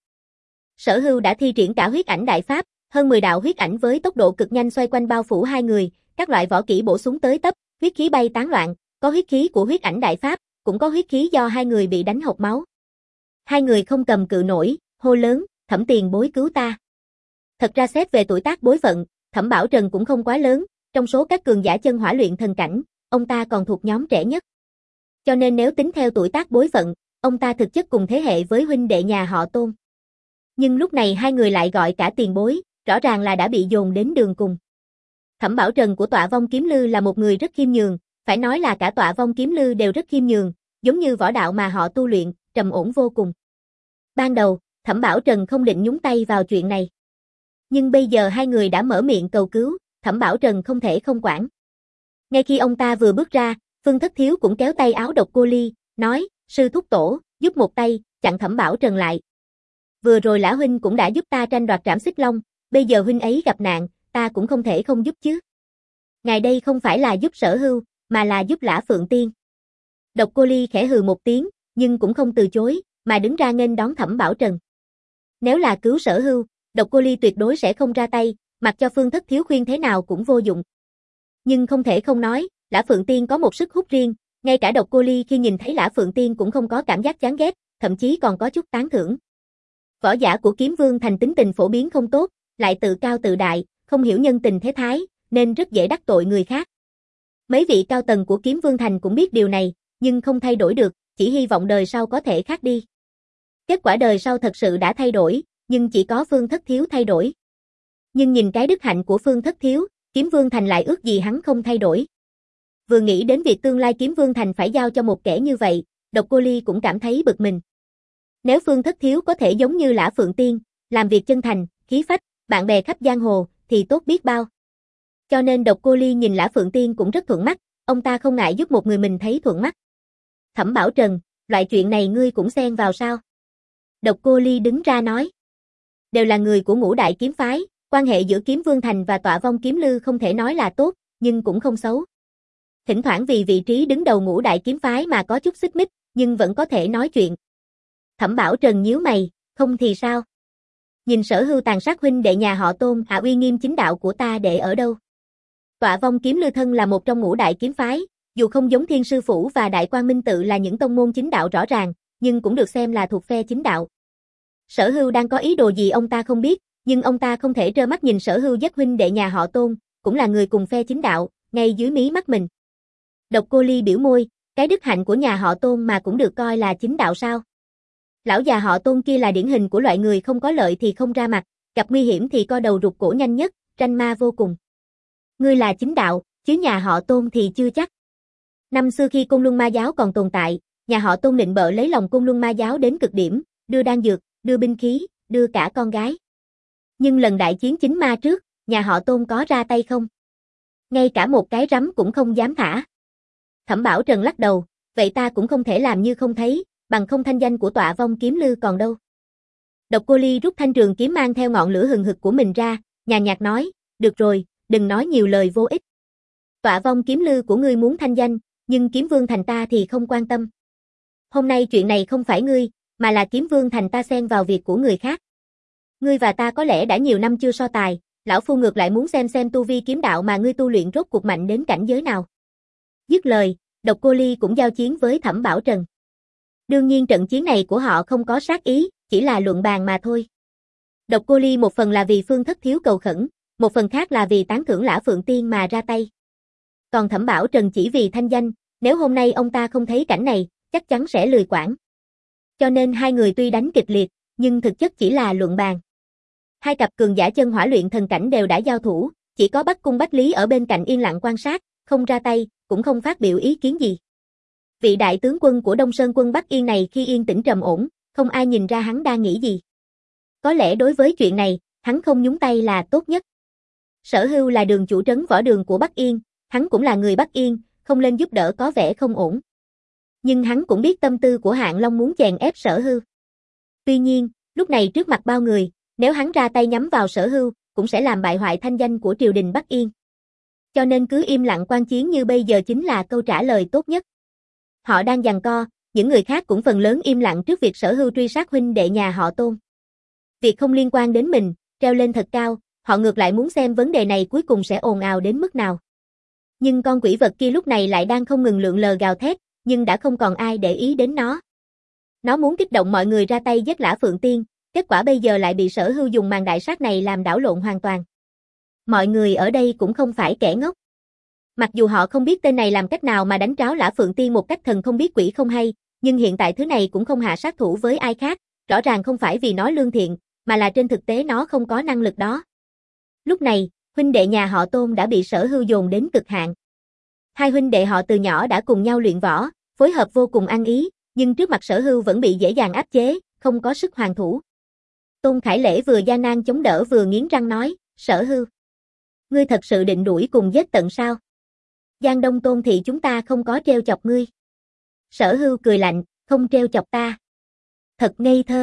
Sở Hưu đã thi triển cả huyết ảnh đại pháp, hơn mười đạo huyết ảnh với tốc độ cực nhanh xoay quanh bao phủ hai người, các loại võ kỹ bổ sung tới tấp, huyết khí bay tán loạn, có huyết khí của huyết ảnh đại pháp, cũng có huyết khí do hai người bị đánh hộc máu. Hai người không cầm cự nổi, hô lớn, Thẩm tiền bối cứu ta. Thật ra xét về tuổi tác bối phận, Thẩm Bảo Trần cũng không quá lớn, trong số các cường giả chân hỏa luyện thần cảnh, ông ta còn thuộc nhóm trẻ nhất. Cho nên nếu tính theo tuổi tác bối phận, ông ta thực chất cùng thế hệ với huynh đệ nhà họ Tôn. Nhưng lúc này hai người lại gọi cả tiền bối, rõ ràng là đã bị dồn đến đường cùng. Thẩm Bảo Trần của Tọa Vong Kiếm Lư là một người rất khiêm nhường, phải nói là cả Tọa Vong Kiếm Lư đều rất khiêm nhường, giống như võ đạo mà họ tu luyện, trầm ổn vô cùng. Ban đầu, Thẩm Bảo Trần không định nhúng tay vào chuyện này. Nhưng bây giờ hai người đã mở miệng cầu cứu, Thẩm Bảo Trần không thể không quản. Ngay khi ông ta vừa bước ra, Phương Thất Thiếu cũng kéo tay áo Độc Cô Ly, nói, sư thúc tổ, giúp một tay, chặn Thẩm Bảo Trần lại. Vừa rồi Lã huynh cũng đã giúp ta tranh đoạt Trảm Xích Long, bây giờ huynh ấy gặp nạn, ta cũng không thể không giúp chứ. Ngài đây không phải là giúp Sở Hưu, mà là giúp Lã Phượng Tiên. Độc Cô Ly khẽ hừ một tiếng, nhưng cũng không từ chối, mà đứng ra nghênh đón Thẩm Bảo Trần. Nếu là cứu Sở Hưu, Độc Cô Ly tuyệt đối sẽ không ra tay, mặc cho Phương Thất Thiếu khuyên thế nào cũng vô dụng. Nhưng không thể không nói, Lã Phượng Tiên có một sức hút riêng, ngay cả Độc Cô Ly khi nhìn thấy Lã Phượng Tiên cũng không có cảm giác chán ghét, thậm chí còn có chút tán thưởng. Võ giả của Kiếm Vương Thành tính tình phổ biến không tốt, lại tự cao tự đại, không hiểu nhân tình thế thái, nên rất dễ đắc tội người khác. Mấy vị cao tầng của Kiếm Vương Thành cũng biết điều này, nhưng không thay đổi được, chỉ hy vọng đời sau có thể khác đi. Kết quả đời sau thật sự đã thay đổi, nhưng chỉ có Phương Thất Thiếu thay đổi. Nhưng nhìn cái đức hạnh của Phương Thất Thiếu, Kiếm Vương Thành lại ước gì hắn không thay đổi. Vừa nghĩ đến việc tương lai Kiếm Vương Thành phải giao cho một kẻ như vậy, Độc Cô Ly cũng cảm thấy bực mình. Nếu Phương Thất Thiếu có thể giống như Lã Phượng Tiên, làm việc chân thành, khí phách, bạn bè khắp giang hồ, thì tốt biết bao. Cho nên Độc Cô Ly nhìn Lã Phượng Tiên cũng rất thuận mắt, ông ta không ngại giúp một người mình thấy thuận mắt. Thẩm Bảo Trần, loại chuyện này ngươi cũng xen vào sao? Độc Cô Ly đứng ra nói. Đều là người của Ngũ Đại Kiếm Phái, quan hệ giữa Kiếm Vương Thành và Tọa Vong Kiếm Lư không thể nói là tốt, nhưng cũng không xấu. Thỉnh thoảng vì vị trí đứng đầu Ngũ Đại Kiếm Phái mà có chút xích mích, nhưng vẫn có thể nói chuyện. Thẩm Bảo Trần nhíu mày, không thì sao? Nhìn Sở Hưu tàn sát huynh đệ nhà họ Tôn, à uy nghiêm chính đạo của ta để ở đâu? Tọa Vong Kiếm Lư thân là một trong Ngũ Đại Kiếm Phái, dù không giống Thiên Sư Phủ và Đại Quang Minh Tự là những tông môn chính đạo rõ ràng, nhưng cũng được xem là thuộc phe chính đạo. Sở Hưu đang có ý đồ gì ông ta không biết, nhưng ông ta không thể trơ mắt nhìn Sở Hưu giết huynh đệ nhà họ Tôn, cũng là người cùng phe chính đạo, ngay dưới mí mắt mình. Độc Cô Ly biểu môi, cái đức hạnh của nhà họ Tôn mà cũng được coi là chính đạo sao? Lão già họ Tôn kia là điển hình của loại người không có lợi thì không ra mặt, gặp nguy hiểm thì co đầu rụt cổ nhanh nhất, ranh ma vô cùng. Ngươi là chính đạo, chứ nhà họ Tôn thì chưa chắc. Năm xưa khi Côn Luân Ma Giáo còn tồn tại, nhà họ Tôn định bợ lấy lòng Côn Luân Ma Giáo đến cực điểm, đưa đan dược, đưa binh khí, đưa cả con gái. Nhưng lần đại chiến chính ma trước, nhà họ Tôn có ra tay không? Ngay cả một cái rắm cũng không dám thả. Thẩm Bảo Trần lắc đầu, vậy ta cũng không thể làm như không thấy, bằng không thanh danh của Tọa Vong Kiếm Lư còn đâu. Độc Cô Ly rút thanh trường kiếm mang theo ngọn lửa hừng hực của mình ra, nhàn nhạt nói, được rồi, đừng nói nhiều lời vô ích. Tọa Vong Kiếm Lư của ngươi muốn thanh danh, nhưng Kiếm Vương Thành ta thì không quan tâm. Hôm nay chuyện này không phải ngươi, mà là Kiếm Vương Thành ta xen vào việc của người khác. Ngươi và ta có lẽ đã nhiều năm chưa so tài, lão phu ngược lại muốn xem xem tu vi kiếm đạo mà ngươi tu luyện rốt cuộc mạnh đến cảnh giới nào. Dứt lời, Độc Cô Ly cũng giao chiến với Thẩm Bảo Trần. Đương nhiên trận chiến này của họ không có sát ý, chỉ là luận bàn mà thôi. Độc Cô Ly một phần là vì Phương Thất Thiếu cầu khẩn, một phần khác là vì tán thưởng Lã Phượng Tiên mà ra tay. Còn Thẩm Bảo Trần chỉ vì thanh danh, nếu hôm nay ông ta không thấy cảnh này, chắc chắn sẽ lười quản. Cho nên hai người tuy đánh kịch liệt, nhưng thực chất chỉ là luận bàn. Hai cặp cường giả chân hỏa luyện thần cảnh đều đã giao thủ, chỉ có Bắc Cung Bách Lý ở bên cạnh yên lặng quan sát, không ra tay, cũng không phát biểu ý kiến gì. Vị đại tướng quân của Đông Sơn quân Bắc Yên này khi yên tĩnh trầm ổn, không ai nhìn ra hắn đang nghĩ gì. Có lẽ đối với chuyện này, hắn không nhúng tay là tốt nhất. Sở Hưu là đường chủ trấn võ đường của Bắc Yên, hắn cũng là người Bắc Yên, không lên giúp đỡ có vẻ không ổn. Nhưng hắn cũng biết tâm tư của Hạng Long muốn chèn ép Sở Hưu. Tuy nhiên, lúc này trước mặt bao người, nếu hắn ra tay nhắm vào Sở Hưu, cũng sẽ làm bại hoại thanh danh của triều đình Bắc Yên. Cho nên cứ im lặng quan chiến như bây giờ chính là câu trả lời tốt nhất. Họ đang giằng co, những người khác cũng phần lớn im lặng trước việc Sở Hưu truy sát huynh đệ nhà họ Tôn. Việc không liên quan đến mình, treo lên thật cao, họ ngược lại muốn xem vấn đề này cuối cùng sẽ ồn ào đến mức nào. Nhưng con quỷ vật kia lúc này lại đang không ngừng lượn lờ gào thét, nhưng đã không còn ai để ý đến nó. Nó muốn kích động mọi người ra tay giết Lã Phượng Tiên, kết quả bây giờ lại bị Sở Hưu dùng màn đại sát này làm đảo lộn hoàn toàn. Mọi người ở đây cũng không phải kẻ ngốc. Mặc dù họ không biết tên này làm cách nào mà đánh tráo Lã Phượng Tiên một cách thần không biết quỷ không hay, nhưng hiện tại thứ này cũng không hạ sát thủ với ai khác, rõ ràng không phải vì nó lương thiện, mà là trên thực tế nó không có năng lực đó. Lúc này, huynh đệ nhà họ Tôn đã bị Sở Hưu dồn đến cực hạn. Hai huynh đệ họ từ nhỏ đã cùng nhau luyện võ, phối hợp vô cùng ăn ý, nhưng trước mặt Sở Hưu vẫn bị dễ dàng áp chế, không có sức hoàn thủ. Tôn Khải Lễ vừa gian nan chống đỡ vừa nghiến răng nói, Sở Hưu, ngươi thật sự định đuổi cùng giết tận sao? Giang Đông Tôn thị chúng ta không có trêu chọc ngươi. Sở Hưu cười lạnh, không trêu chọc ta. Thật ngây thơ.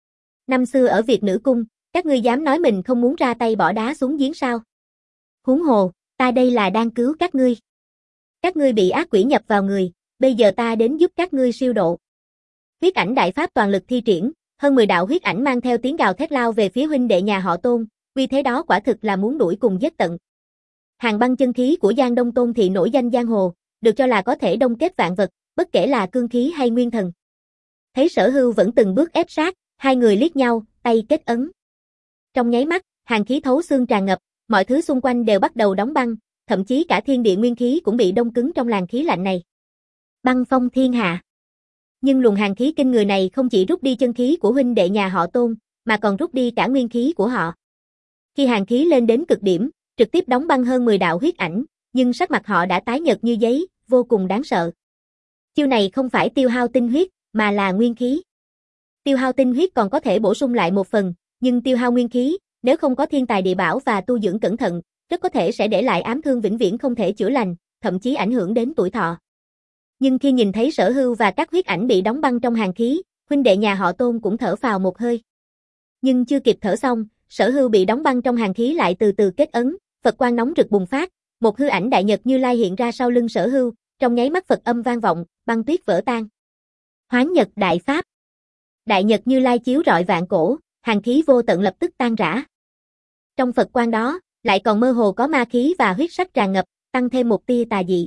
Năm xưa ở Việt Nữ Cung, các ngươi dám nói mình không muốn ra tay bỏ đá xuống giếng sao? Huống hồ, ta đây là đang cứu các ngươi. Các ngươi bị ác quỷ nhập vào người, bây giờ ta đến giúp các ngươi siêu độ. Huyết ảnh đại pháp toàn lực thi triển, hơn mười đạo huyết ảnh mang theo tiếng gào thét lao về phía huynh đệ nhà họ Tôn, vì thế đó quả thực là muốn đuổi cùng giết tận. Hàng băng chân khí của Giang Đông Tôn thị nổi danh giang hồ, được cho là có thể đông kết vạn vật, bất kể là cương khí hay nguyên thần. Thấy Sở Hưu vẫn từng bước ép sát, hai người liếc nhau, tay kết ấn. Trong nháy mắt, hàn khí thấu xương tràn ngập, mọi thứ xung quanh đều bắt đầu đóng băng, thậm chí cả thiên địa nguyên khí cũng bị đông cứng trong làn khí lạnh này. Băng phong thiên hạ. Nhưng luồng hàn khí kinh người này không chỉ rút đi chân khí của huynh đệ nhà họ Tôn, mà còn rút đi cả nguyên khí của họ. Khi hàn khí lên đến cực điểm, trực tiếp đóng băng hơn mười đạo huyết ảnh, nhưng sắc mặt họ đã tái nhợt như giấy, vô cùng đáng sợ. Chiêu này không phải tiêu hao tinh huyết, mà là nguyên khí. Tiêu hao tinh huyết còn có thể bổ sung lại một phần, nhưng tiêu hao nguyên khí, nếu không có thiên tài địa bảo và tu dưỡng cẩn thận, rất có thể sẽ để lại ám thương vĩnh viễn không thể chữa lành, thậm chí ảnh hưởng đến tuổi thọ. Nhưng khi nhìn thấy Sở Hưu và các huyết ảnh bị đóng băng trong hàn khí, huynh đệ nhà họ Tôn cũng thở phào một hơi. Nhưng chưa kịp thở xong, Sở Hưu bị đóng băng trong hàn khí lại từ từ kết ấn, Phật quang nóng rực bùng phát, một hư ảnh đại nhật Như Lai hiện ra sau lưng Sở Hưu, trong nháy mắt Phật âm vang vọng, băng tuyết vỡ tan. Hoán Nhật đại pháp. Đại nhật Như Lai chiếu rọi vạn cổ, hàn khí vô tận lập tức tan rã. Trong Phật quang đó, lại còn mơ hồ có ma khí và huyết sắc tràn ngập, tăng thêm một tia tà dị.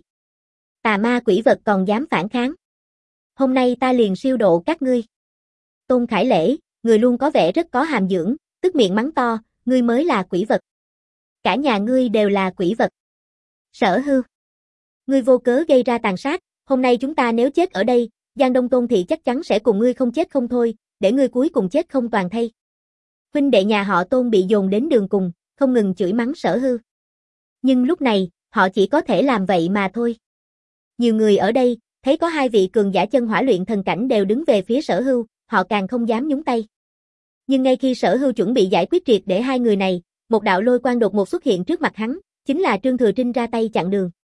Tà ma quỷ vật còn dám phản kháng. Hôm nay ta liền siêu độ các ngươi. Tôn Khải Lễ, người luôn có vẻ rất có hàm dưỡng, tức miệng mắng to, ngươi mới là quỷ vật. Cả nhà ngươi đều là quỷ vật. Sở Hưu, ngươi vô cớ gây ra tàn sát, hôm nay chúng ta nếu chết ở đây, Giang Đông Tôn thị chắc chắn sẽ cùng ngươi không chết không thôi, để ngươi cuối cùng chết không toàn thây. Huynh đệ nhà họ Tôn bị dồn đến đường cùng, không ngừng chửi mắng Sở Hưu. Nhưng lúc này, họ chỉ có thể làm vậy mà thôi. Nhiều người ở đây, thấy có hai vị cường giả chân hỏa luyện thần cảnh đều đứng về phía Sở Hưu, họ càng không dám nhúng tay. Nhưng ngay khi Sở Hưu chuẩn bị giải quyết triệt để hai người này, một đạo lôi quang đột ngột xuất hiện trước mặt hắn, chính là Trương Thừa Trinh ra tay chặn đường.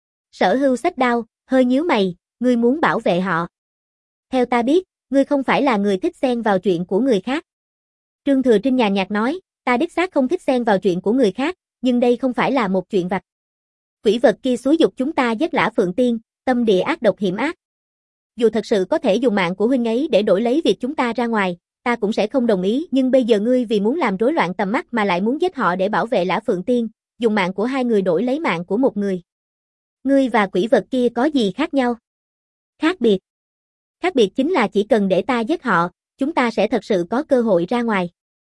Sở Hưu xách đao, hơi nhíu mày, ngươi muốn bảo vệ họ. Theo ta biết, ngươi không phải là người thích xen vào chuyện của người khác. Trương Thừa Trinh nhàn nhạt nói, ta đích xác không thích xen vào chuyện của người khác, nhưng đây không phải là một chuyện vặt. Quỷ vật kia xúi dục chúng ta giết Lã Phượng Tiên, tâm địa ác độc hiểm ác. Dù thật sự có thể dùng mạng của huynh ấy để đổi lấy việc chúng ta ra ngoài, ta cũng sẽ không đồng ý, nhưng bây giờ ngươi vì muốn làm rối loạn tầm mắt mà lại muốn giết họ để bảo vệ Lã Phượng Tiên, dùng mạng của hai người đổi lấy mạng của một người. Ngươi và quỷ vật kia có gì khác nhau? Khác biệt. Khác biệt chính là chỉ cần để ta giết họ, chúng ta sẽ thật sự có cơ hội ra ngoài.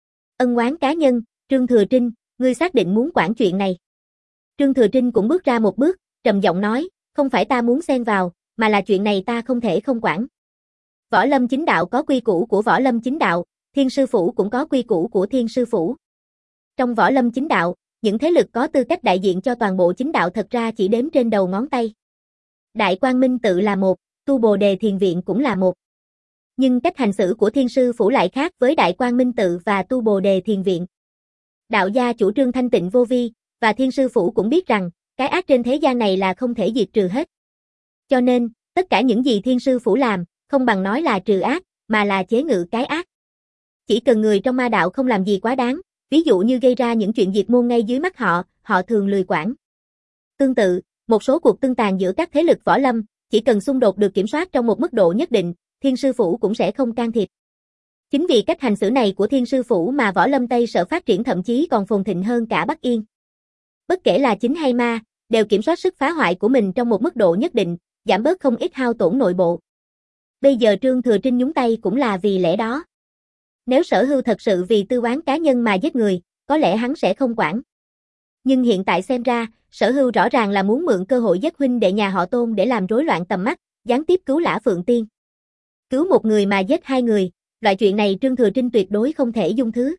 Ân oán cá nhân, Trương Thừa Trinh, ngươi xác định muốn quản chuyện này. Trương Thừa Trinh cũng bước ra một bước, trầm giọng nói, không phải ta muốn xen vào, mà là chuyện này ta không thể không quản. Võ Lâm Chính Đạo có quy củ của Võ Lâm Chính Đạo, Thiên Sư Phủ cũng có quy củ của Thiên Sư Phủ. Trong Võ Lâm Chính Đạo, những thế lực có tư cách đại diện cho toàn bộ chính đạo thật ra chỉ đếm trên đầu ngón tay. Đại Quang Minh Tự là một, Tu Bồ Đề Thiền Viện cũng là một. Nhưng cách hành xử của Thiên Sư Phủ lại khác với Đại Quang Minh Tự và Tu Bồ Đề Thiền Viện. Đạo gia chủ trương thanh tịnh vô vi, và Thiên Sư Phủ cũng biết rằng, cái ác trên thế gian này là không thể diệt trừ hết. Cho nên, tất cả những gì Thiên Sư Phủ làm, không bằng nói là trừ ác, mà là chế ngự cái ác. Chỉ cần người trong ma đạo không làm gì quá đáng, ví dụ như gây ra những chuyện diệt môn ngay dưới mắt họ, họ thường lười quản. Tương tự, một số cuộc tương tàn giữa các thế lực võ lâm, chỉ cần xung đột được kiểm soát trong một mức độ nhất định, Thiên Sư Phủ cũng sẽ không can thiệp. Chính vì cách hành xử này của Thiên Sư Phủ mà võ lâm Tây Sở phát triển thậm chí còn phồn thịnh hơn cả Bắc Yên. Bất kể là chính hay ma, đều kiểm soát sức phá hoại của mình trong một mức độ nhất định, giảm bớt không ít hao tổn nội bộ. Bây giờ Trương Thừa Trinh nhúng tay cũng là vì lẽ đó. Nếu Sở Hưu thật sự vì tư oán cá nhân mà giết người, có lẽ hắn sẽ không quản. Nhưng hiện tại xem ra, Sở Hưu rõ ràng là muốn mượn cơ hội giết huynh đệ nhà họ Tôn để làm rối loạn tầm mắt, gián tiếp cứu Lã Phượng Tiên. Cứu một người mà giết hai người, loại chuyện này Trương Thừa Trinh tuyệt đối không thể dung thứ.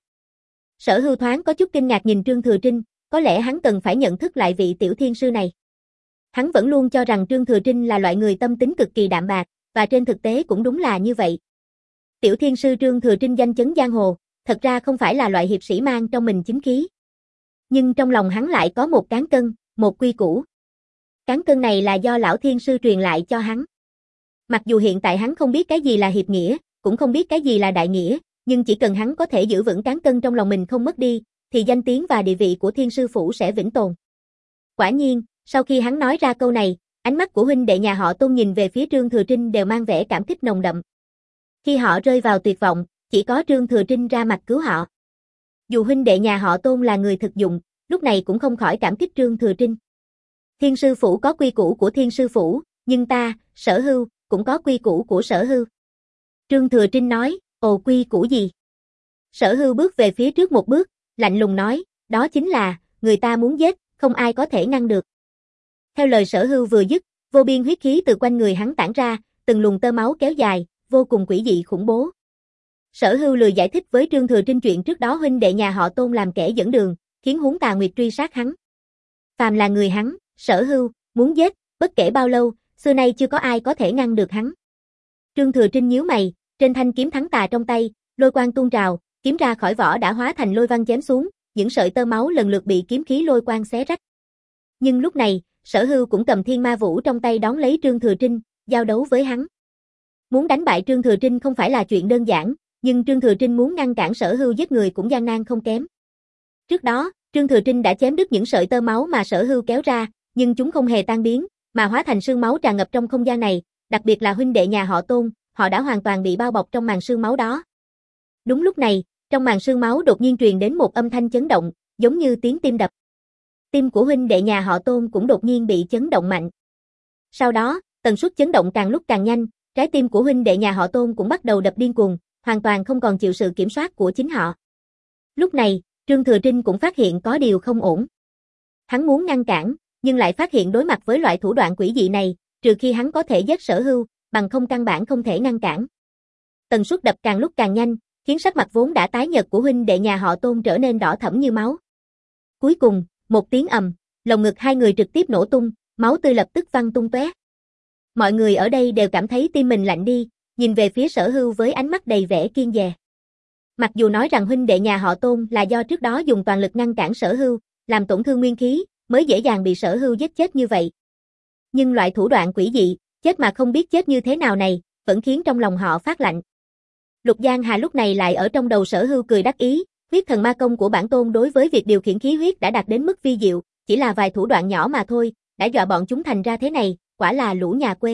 Sở Hưu thoáng có chút kinh ngạc nhìn Trương Thừa Trinh, có lẽ hắn cần phải nhận thức lại vị tiểu thiên sư này. Hắn vẫn luôn cho rằng Trương Thừa Trinh là loại người tâm tính cực kỳ đạm bạc, và trên thực tế cũng đúng là như vậy. Tiểu thiên sư Trương Thừa Trinh danh chấn giang hồ, thật ra không phải là loại hiệp sĩ mang trong mình chính khí. Nhưng trong lòng hắn lại có một cán cân, một quy củ. Cán cân này là do lão thiên sư truyền lại cho hắn. Mặc dù hiện tại hắn không biết cái gì là hiệp nghĩa, cũng không biết cái gì là đại nghĩa, nhưng chỉ cần hắn có thể giữ vững cán cân trong lòng mình không mất đi, thì danh tiếng và địa vị của Thiên Sư Phủ sẽ vĩnh tồn. Quả nhiên, sau khi hắn nói ra câu này, ánh mắt của huynh đệ nhà họ Tôn nhìn về phía Trương Thừa Trinh đều mang vẻ cảm kích nồng đậm. Khi họ rơi vào tuyệt vọng, chỉ có Trương Thừa Trinh ra mặt cứu họ. Dù huynh đệ nhà họ Tôn là người thực dụng, lúc này cũng không khỏi cảm kích Trương Thừa Trinh. Thiên Sư Phủ có quy củ của Thiên Sư Phủ, nhưng ta, Sở Hưu, cũng có quy củ của Sở Hưu. Trương Thừa Trinh nói, ồ quy củ gì? Sở Hưu bước về phía trước một bước, lạnh lùng nói, đó chính là, người ta muốn giết, không ai có thể ngăn được. Theo lời Sở Hưu vừa dứt, vô biên huyết khí từ quanh người hắn tản ra, từng luồng tơ máu kéo dài, vô cùng quỷ dị khủng bố. Sở Hưu lười giải thích với Trương Thừa Trinh chuyện trước đó huynh đệ nhà họ Tôn làm kẻ dẫn đường, khiến Huống Tà Nguyệt truy sát hắn. Phàm là người hắn, Sở Hưu, muốn giết, bất kể bao lâu, xưa nay chưa có ai có thể ngăn được hắn. Trương Thừa Trinh nhíu mày, trên thanh kiếm thắng tà trong tay, lôi quang tuôn trào, kiếm ra khỏi vỏ đã hóa thành lôi văn chém xuống, những sợi tơ máu lần lượt bị kiếm khí lôi quang xé rách. Nhưng lúc này, Sở Hưu cũng cầm Thiên Ma Vũ trong tay đón lấy Trương Thừa Trinh, giao đấu với hắn. Muốn đánh bại Trương Thừa Trinh không phải là chuyện đơn giản, nhưng Trương Thừa Trinh muốn ngăn cản Sở Hưu giết người cũng gian nan không kém. Trước đó, Trương Thừa Trinh đã chém đứt những sợi tơ máu mà Sở Hưu kéo ra, nhưng chúng không hề tan biến, mà hóa thành sương máu tràn ngập trong không gian này, đặc biệt là huynh đệ nhà họ Tôn, họ đã hoàn toàn bị bao bọc trong màn sương máu đó. Đúng lúc này, trong màn sương máu đột nhiên truyền đến một âm thanh chấn động, giống như tiếng tim đập. Tim của huynh đệ nhà họ Tôn cũng đột nhiên bị chấn động mạnh. Sau đó, tần suất chấn động càng lúc càng nhanh, trái tim của huynh đệ nhà họ Tôn cũng bắt đầu đập điên cuồng, hoàn toàn không còn chịu sự kiểm soát của chính họ. Lúc này, Trương Thừa Trinh cũng phát hiện có điều không ổn. Hắn muốn ngăn cản, nhưng lại phát hiện đối mặt với loại thủ đoạn quỷ dị này, trừ khi hắn có thể giết Sở Hưu, bằng không căn bản không thể ngăn cản. Tần suất đập càng lúc càng nhanh, khiến sắc mặt vốn đã tái nhợt của huynh đệ nhà họ Tôn trở nên đỏ thẫm như máu. Cuối cùng, một tiếng ầm, lồng ngực hai người trực tiếp nổ tung, máu tươi lập tức văng tung tóe. Mọi người ở đây đều cảm thấy tim mình lạnh đi, nhìn về phía Sở Hưu với ánh mắt đầy vẻ kiêng dè. Mặc dù nói rằng huynh đệ nhà họ Tôn là do trước đó dùng toàn lực ngăn cản Sở Hưu, làm tổn thương nguyên khí, mới dễ dàng bị Sở Hưu giết chết như vậy. Nhưng loại thủ đoạn quỷ dị, chết mà không biết chết như thế nào này, vẫn khiến trong lòng họ phát lạnh. Lục Giang Hà lúc này lại ở trong đầu Sở Hưu cười đắc ý, huyết thần ma công của bản tôn đối với việc điều khiển khí huyết đã đạt đến mức vi diệu, chỉ là vài thủ đoạn nhỏ mà thôi, đã dọa bọn chúng thành ra thế này, quả là lũ nhà quê.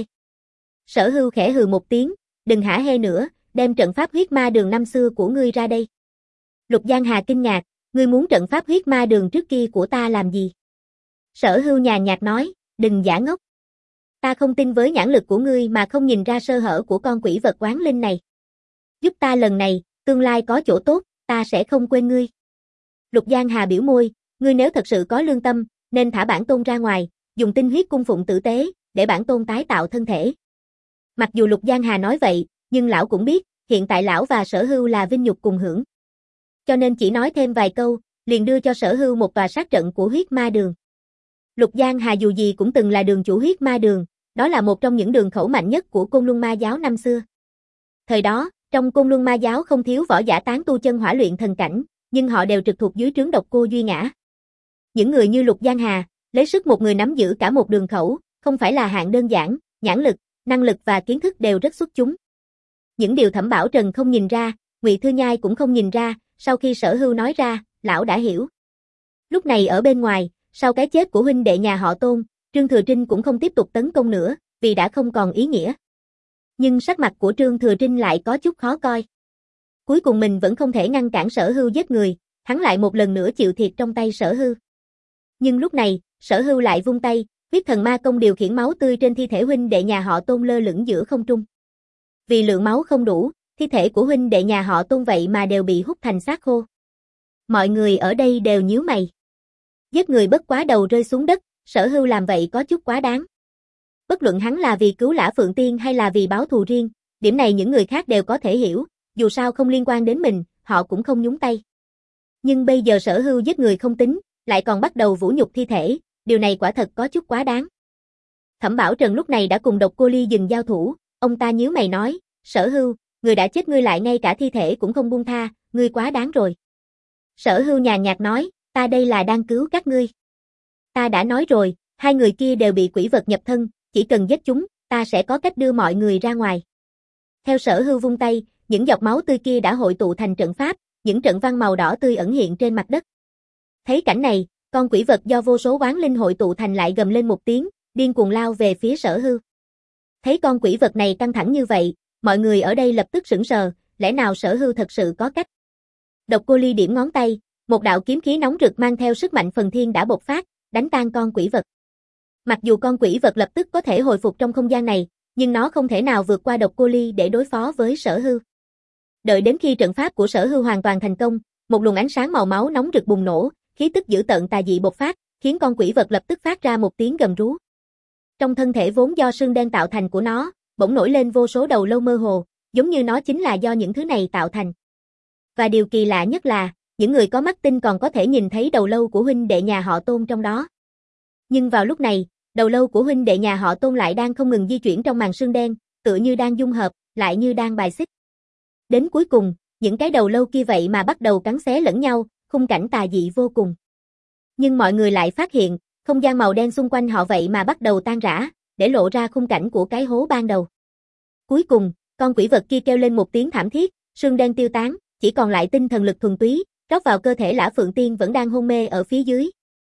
Sở Hưu khẽ hừ một tiếng, đừng hả hê nữa, đem trận pháp huyết ma đường năm xưa của ngươi ra đây. Lục Giang Hà kinh ngạc, ngươi muốn trận pháp huyết ma đường trước kia của ta làm gì? Sở Hưu nhàn nhạt nói, đừng giả ngốc. Ta không tin với nhãn lực của ngươi mà không nhìn ra sơ hở của con quỷ vật oán linh này. Giúp ta lần này, tương lai có chỗ tốt, ta sẽ không quên ngươi. Lục Giang Hà biểu môi, ngươi nếu thật sự có lương tâm, nên thả bản tôn ra ngoài, dùng tinh huyết cung phụng tử tế, để bản tôn tái tạo thân thể. Mặc dù Lục Giang Hà nói vậy, nhưng lão cũng biết, hiện tại lão và Sở Hưu là vinh nhục cùng hưởng. Cho nên chỉ nói thêm vài câu, liền đưa cho Sở Hưu một tòa sát trận của huyết ma đường. Lục Giang Hà dù gì cũng từng là đường chủ huyết ma đường, đó là một trong những đường khẩu mạnh nhất của Côn Luân Ma giáo năm xưa. Thời đó, trong Côn Luân Ma giáo không thiếu võ giả tán tu chân hỏa luyện thần cảnh, nhưng họ đều trực thuộc dưới trướng Độc Cô Duy Ngã. Những người như Lục Giang Hà, lấy sức một người nắm giữ cả một đường khẩu, không phải là hạng đơn giản, nhãn lực, năng lực và kiến thức đều rất xuất chúng. Những điều Thẩm Bảo Trần không nhìn ra, Ngụy Thư Nhai cũng không nhìn ra, sau khi Sở Hưu nói ra, lão đã hiểu. Lúc này ở bên ngoài, sau cái chết của huynh đệ nhà họ Tôn, Trương Thừa Trinh cũng không tiếp tục tấn công nữa, vì đã không còn ý nghĩa. Nhưng sắc mặt của Trương Thừa Trinh lại có chút khó coi. Cuối cùng mình vẫn không thể ngăn cản Sở Hưu giết người, hắn lại một lần nữa chịu thiệt trong tay Sở Hưu. Nhưng lúc này, Sở Hưu lại vung tay, huyết thần ma công điều khiển máu tươi trên thi thể huynh đệ nhà họ Tôn lơ lửng giữa không trung. Vì lượng máu không đủ, thi thể của huynh đệ nhà họ Tôn vậy mà đều bị hút thành xác khô. Mọi người ở đây đều nhíu mày. Giết người bất quá đầu rơi xuống đất, Sở Hưu làm vậy có chút quá đáng. Bất luận hắn là vì cứu Lã Phượng Tiên hay là vì báo thù riêng, điểm này những người khác đều có thể hiểu, dù sao không liên quan đến mình, họ cũng không nhúng tay. Nhưng bây giờ Sở Hưu giết người không tính, lại còn bắt đầu vũ nhục thi thể, điều này quả thật có chút quá đáng. Thẩm Bảo Trần lúc này đã cùng Độc Cô Ly dừng giao thủ, ông ta nhíu mày nói, Sở Hưu, người đã chết ngươi lại ngay cả thi thể cũng không buông tha, ngươi quá đáng rồi. Sở Hưu nhàn nhạt nói, ta đây là đang cứu các ngươi. Ta đã nói rồi, hai người kia đều bị quỷ vật nhập thân, chỉ cần giết chúng, ta sẽ có cách đưa mọi người ra ngoài. Theo Sở Hưu vung tay, những giọt máu tươi kia đã hội tụ thành trận pháp, những trận văn màu đỏ tươi ẩn hiện trên mặt đất. Thấy cảnh này, con quỷ vật do vô số oán linh hội tụ thành lại gầm lên một tiếng, điên cuồng lao về phía Sở Hưu. Thấy con quỷ vật này căng thẳng như vậy, mọi người ở đây lập tức sững sờ, lẽ nào Sở Hưu thật sự có cách? Độc Cô Ly điểm ngón tay, một đạo kiếm khí nóng rực mang theo sức mạnh phần thiên đã bộc phát, đánh tan con quỷ vật. Mặc dù con quỷ vật lập tức có thể hồi phục trong không gian này, nhưng nó không thể nào vượt qua Độc Cô Ly để đối phó với Sở Hưu. Đợi đến khi trận pháp của Sở Hưu hoàn toàn thành công, một luồng ánh sáng màu máu nóng rực bùng nổ, khí tức dữ tợn tà dị bộc phát, khiến con quỷ vật lập tức phát ra một tiếng gầm rú. Trong thân thể vốn do xương đen tạo thành của nó, bỗng nổi lên vô số đầu lâu mơ hồ, giống như nó chính là do những thứ này tạo thành. Và điều kỳ lạ nhất là, những người có mắt tinh còn có thể nhìn thấy đầu lâu của huynh đệ nhà họ Tôn trong đó. Nhưng vào lúc này, đầu lâu của huynh đệ nhà họ Tôn lại đang không ngừng di chuyển trong màn sương đen, tựa như đang dung hợp, lại như đang bài xích. Đến cuối cùng, những cái đầu lâu kia vậy mà bắt đầu cắn xé lẫn nhau, khung cảnh tà dị vô cùng. Nhưng mọi người lại phát hiện, không gian màu đen xung quanh họ vậy mà bắt đầu tan rã, để lộ ra khung cảnh của cái hố ban đầu. Cuối cùng, con quỷ vật kia kêu lên một tiếng thảm thiết, sương đen tiêu tán, chỉ còn lại tinh thần lực thuần túy, rót vào cơ thể Lã Phượng Tiên vẫn đang hôn mê ở phía dưới.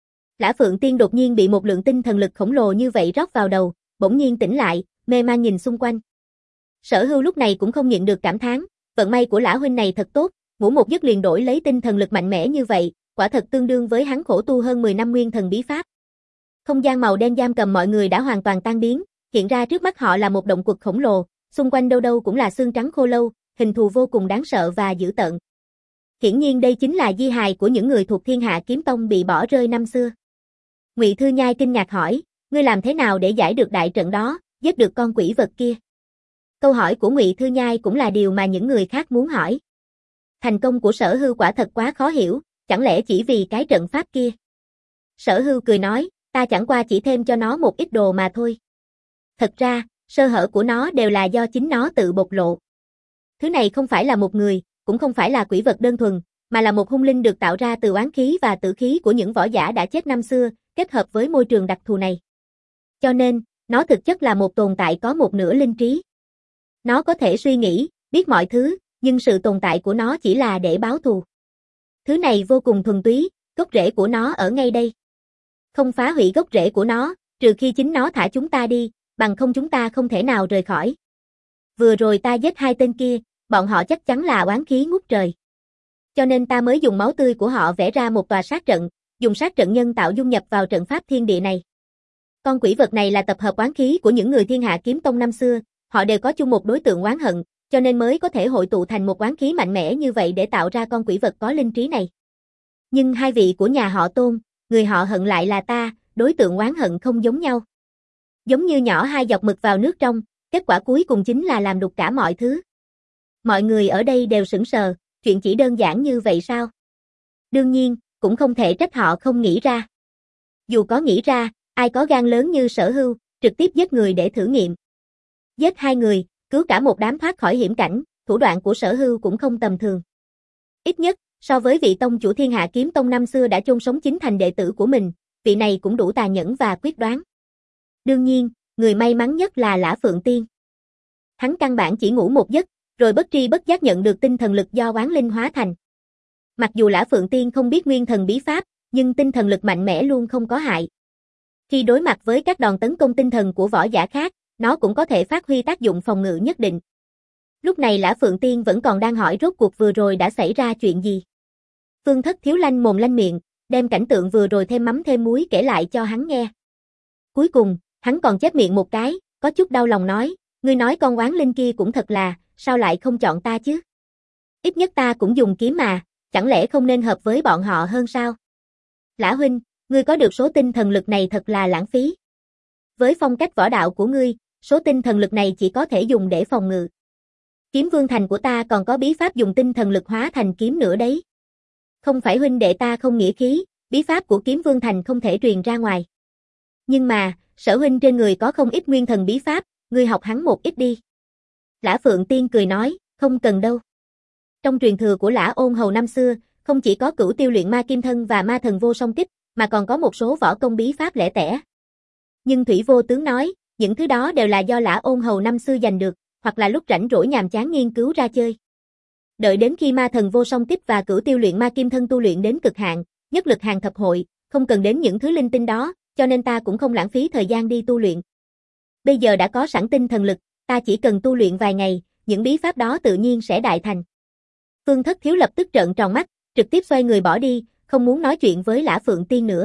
Lã Phượng Tiên đột nhiên bị một lượng tinh thần lực khổng lồ như vậy rót vào đầu, bỗng nhiên tỉnh lại, mê man nhìn xung quanh. Sở Hưu lúc này cũng không nhịn được cảm thán, vận may của Lã huynh này thật tốt, ngủ một giấc liền đổi lấy tinh thần lực mạnh mẽ như vậy, quả thật tương đương với hắn khổ tu hơn mười năm nguyên thần bí pháp. Không gian màu đen giam cầm mọi người đã hoàn toàn tan biến, hiện ra trước mắt họ là một động quật khổng lồ, xung quanh đâu đâu cũng là xương trắng khô lâu, hình thù vô cùng đáng sợ và dữ tợn. Hiển nhiên đây chính là di hài của những người thuộc Thiên Hạ Kiếm Tông bị bỏ rơi năm xưa. Ngụy Thư Nhai kinh ngạc hỏi, ngươi làm thế nào để giải được đại trận đó, giết được con quỷ vật kia? Câu hỏi của Ngụy Thư Nhai cũng là điều mà những người khác muốn hỏi. Thành công của Sở Hưu quả thật quá khó hiểu, chẳng lẽ chỉ vì cái trận pháp kia? Sở Hưu cười nói, ta chẳng qua chỉ thêm cho nó một ít đồ mà thôi. Thật ra, sơ hở của nó đều là do chính nó tự bộc lộ. Thứ này không phải là một người, cũng không phải là quỷ vật đơn thuần, mà là một hung linh được tạo ra từ oán khí và tử khí của những võ giả đã chết năm xưa, kết hợp với môi trường đặc thù này. Cho nên, nó thực chất là một tồn tại có một nửa linh trí. Nó có thể suy nghĩ, biết mọi thứ, nhưng sự tồn tại của nó chỉ là để báo thù. Thứ này vô cùng thuần túy, gốc rễ của nó ở ngay đây. Không phá hủy gốc rễ của nó, trừ khi chính nó thả chúng ta đi, bằng không chúng ta không thể nào rời khỏi. Vừa rồi ta giết hai tên kia, bọn họ chắc chắn là oán khí ngút trời. Cho nên ta mới dùng máu tươi của họ vẽ ra một tòa sát trận, dùng sát trận nhân tạo dung nhập vào trận pháp thiên địa này. Con quỷ vật này là tập hợp oán khí của những người Thiên Hạ Kiếm Tông năm xưa, họ đều có chung một đối tượng oán hận, cho nên mới có thể hội tụ thành một oán khí mạnh mẽ như vậy để tạo ra con quỷ vật có linh trí này. Nhưng hai vị của nhà họ Tôn, người họ hận lại là ta, đối tượng oán hận không giống nhau. Giống như nhỏ hai giọt mực vào nước trong, Kết quả cuối cùng chính là làm đục cả mọi thứ. Mọi người ở đây đều sững sờ, chuyện chỉ đơn giản như vậy sao? Đương nhiên, cũng không thể trách họ không nghĩ ra. Dù có nghĩ ra, ai có gan lớn như Sở Hưu, trực tiếp giết người để thử nghiệm. Giết hai người, cứu cả một đám thoát khỏi hiểm cảnh, thủ đoạn của Sở Hưu cũng không tầm thường. Ít nhất, so với vị tông chủ Thiên Hạ Kiếm Tông năm xưa đã chôn sống chính thành đệ tử của mình, vị này cũng đủ tàn nhẫn và quyết đoán. Đương nhiên, người may mắn nhất là Lã Phượng Tiên. Hắn căn bản chỉ ngủ một giấc, rồi bất tri bất giác nhận được tinh thần lực do oán linh hóa thành. Mặc dù Lã Phượng Tiên không biết nguyên thần bí pháp, nhưng tinh thần lực mạnh mẽ luôn không có hại. Khi đối mặt với các đòn tấn công tinh thần của võ giả khác, nó cũng có thể phát huy tác dụng phòng ngự nhất định. Lúc này Lã Phượng Tiên vẫn còn đang hỏi rốt cuộc vừa rồi đã xảy ra chuyện gì. Phương Thất Thiếu lanh mồm lanh miệng, đem cảnh tượng vừa rồi thêm mắm thêm muối kể lại cho hắn nghe. Cuối cùng, hắn còn chép miệng một cái, có chút đau lòng nói, ngươi nói con oán linh kia cũng thật là, sao lại không chọn ta chứ? Ít nhất ta cũng dùng kiếm mà, chẳng lẽ không nên hợp với bọn họ hơn sao? Lã huynh, ngươi có được số tinh thần lực này thật là lãng phí. Với phong cách võ đạo của ngươi, số tinh thần lực này chỉ có thể dùng để phòng ngự. Kiếm Vương Thành của ta còn có bí pháp dùng tinh thần lực hóa thành kiếm nữa đấy. Không phải huynh đệ ta không nghĩa khí, bí pháp của Kiếm Vương Thành không thể truyền ra ngoài. Nhưng mà, Sở huynh trên người có không ít nguyên thần bí pháp, ngươi học hắn một ít đi. Lã Phượng Tiên cười nói, không cần đâu. Trong truyền thừa của Lã Ôn Hầu năm xưa, không chỉ có Cửu Tiêu Luyện Ma Kim Thân và Ma Thần Vô Song Kích, mà còn có một số võ công bí pháp lẻ tẻ. Nhưng Thủy Vô Tướng nói, những thứ đó đều là do Lã Ôn Hầu năm xưa giành được, hoặc là lúc rảnh rỗi nhàm chán nghiên cứu ra chơi. Đợi đến khi Ma Thần Vô Song Kích và Cửu Tiêu Luyện Ma Kim Thân tu luyện đến cực hạn, nhất lực hàng thập hội, không cần đến những thứ linh tinh đó, cho nên ta cũng không lãng phí thời gian đi tu luyện. Bây giờ đã có sẵn tinh thần lực, ta chỉ cần tu luyện vài ngày, những bí pháp đó tự nhiên sẽ đại thành. Phương Thất Thiếu lập tức trợn tròn mắt, trực tiếp xoay người bỏ đi, không muốn nói chuyện với Lã Phượng Tiên nữa.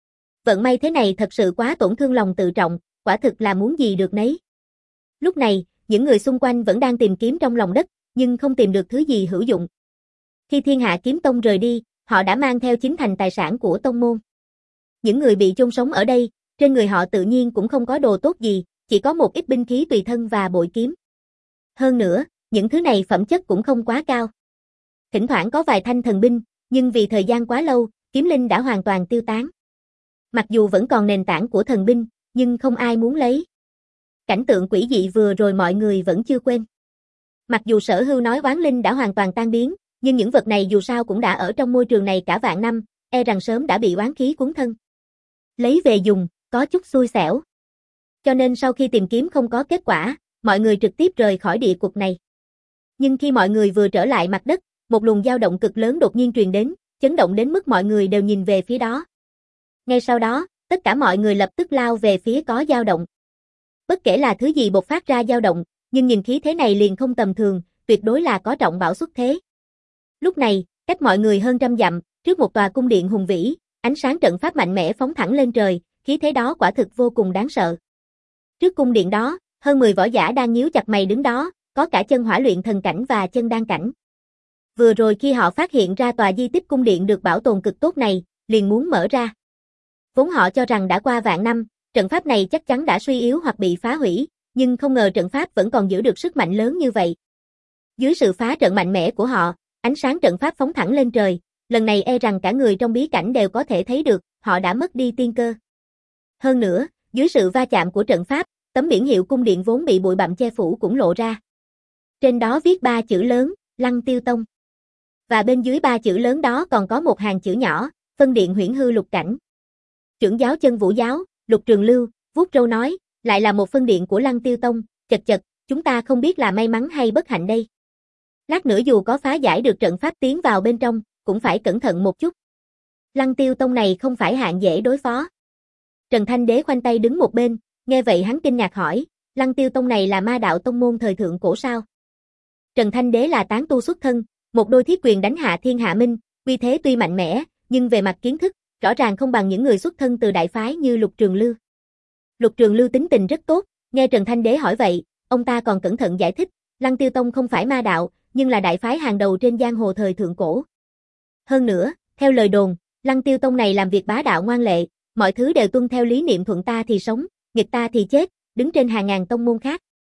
Vận may thế này thật sự quá tổn thương lòng tự trọng, quả thực là muốn gì được nấy. Lúc này, những người xung quanh vẫn đang tìm kiếm trong lòng đất, nhưng không tìm được thứ gì hữu dụng. Khi Thiên Hạ Kiếm Tông rời đi, họ đã mang theo chính thành tài sản của tông môn. Những người bị chôn sống ở đây, trên người họ tự nhiên cũng không có đồ tốt gì, chỉ có một ít binh khí tùy thân và bội kiếm. Hơn nữa, những thứ này phẩm chất cũng không quá cao. Thỉnh thoảng có vài thanh thần binh, nhưng vì thời gian quá lâu, kiếm linh đã hoàn toàn tiêu tán. Mặc dù vẫn còn nền tảng của thần binh, nhưng không ai muốn lấy. Cảnh tượng quỷ dị vừa rồi mọi người vẫn chưa quên. Mặc dù Sở Hưu nói oán linh đã hoàn toàn tan biến, nhưng những vật này dù sao cũng đã ở trong môi trường này cả vạn năm, e rằng sớm đã bị oán khí cuốn thân. Lấy về dùng, có chút xui xẻo. Cho nên sau khi tìm kiếm không có kết quả, mọi người trực tiếp rời khỏi địa cục này. Nhưng khi mọi người vừa trở lại mặt đất, một luồng dao động cực lớn đột nhiên truyền đến, chấn động đến mức mọi người đều nhìn về phía đó. Ngay sau đó, tất cả mọi người lập tức lao về phía có dao động. Bất kể là thứ gì bộc phát ra dao động, nhưng nhìn khí thế này liền không tầm thường, tuyệt đối là có trọng bảo xuất thế. Lúc này, cách mọi người hơn trăm dặm, trước một tòa cung điện hùng vĩ, ánh sáng trận pháp mạnh mẽ phóng thẳng lên trời, khí thế đó quả thực vô cùng đáng sợ. Trước cung điện đó, hơn mười võ giả đang nhíu chặt mày đứng đó, có cả chân hỏa luyện thần cảnh và chân đan cảnh. Vừa rồi khi họ phát hiện ra tòa di tích cung điện được bảo tồn cực tốt này, liền muốn mở ra. Vốn họ cho rằng đã qua vạn năm, trận pháp này chắc chắn đã suy yếu hoặc bị phá hủy, nhưng không ngờ trận pháp vẫn còn giữ được sức mạnh lớn như vậy. Dưới sự phá trận mạnh mẽ của họ, ánh sáng trận pháp phóng thẳng lên trời, lần này e rằng cả người trong bí cảnh đều có thể thấy được, họ đã mất đi tiên cơ. Hơn nữa, dưới sự va chạm của trận pháp, tấm biển hiệu cung điện vốn bị bụi bặm che phủ cũng lộ ra. Trên đó viết ba chữ lớn, Lăng Tiêu Tông. Và bên dưới ba chữ lớn đó còn có một hàng chữ nhỏ, phân điện huyễn hư lục cảnh. Trưởng giáo Chân Vũ giáo, Lục Trường Lưu, vuốt râu nói, lại là một phân điện của Lăng Tiêu Tông, chật chật, chúng ta không biết là may mắn hay bất hạnh đây. Lát nữa dù có phá giải được trận pháp tiến vào bên trong, cũng phải cẩn thận một chút. Lăng Tiêu Tông này không phải hạng dễ đối phó. Trần Thanh Đế khoanh tay đứng một bên, nghe vậy hắn kinh ngạc hỏi, Lăng Tiêu Tông này là ma đạo tông môn thời thượng cổ sao? Trần Thanh Đế là tán tu xuất thân, một đôi thiết quyền đánh hạ thiên hạ minh, uy thế tuy mạnh mẽ, nhưng về mặt kiến thức, rõ ràng không bằng những người xuất thân từ đại phái như Lục Trường Lưu. Lục Trường Lưu tính tình rất tốt, nghe Trần Thanh Đế hỏi vậy, ông ta còn cẩn thận giải thích, Lăng Tiêu Tông không phải ma đạo, nhưng là đại phái hàng đầu trên giang hồ thời thượng cổ. Hơn nữa, theo lời đồn, Lăng Tiêu Tông này làm việc bá đạo ngoan lệ, mọi thứ đều tuân theo lý niệm thuận ta thì sống, nghịch ta thì chết, đứng trên hàng ngàn tông môn khác.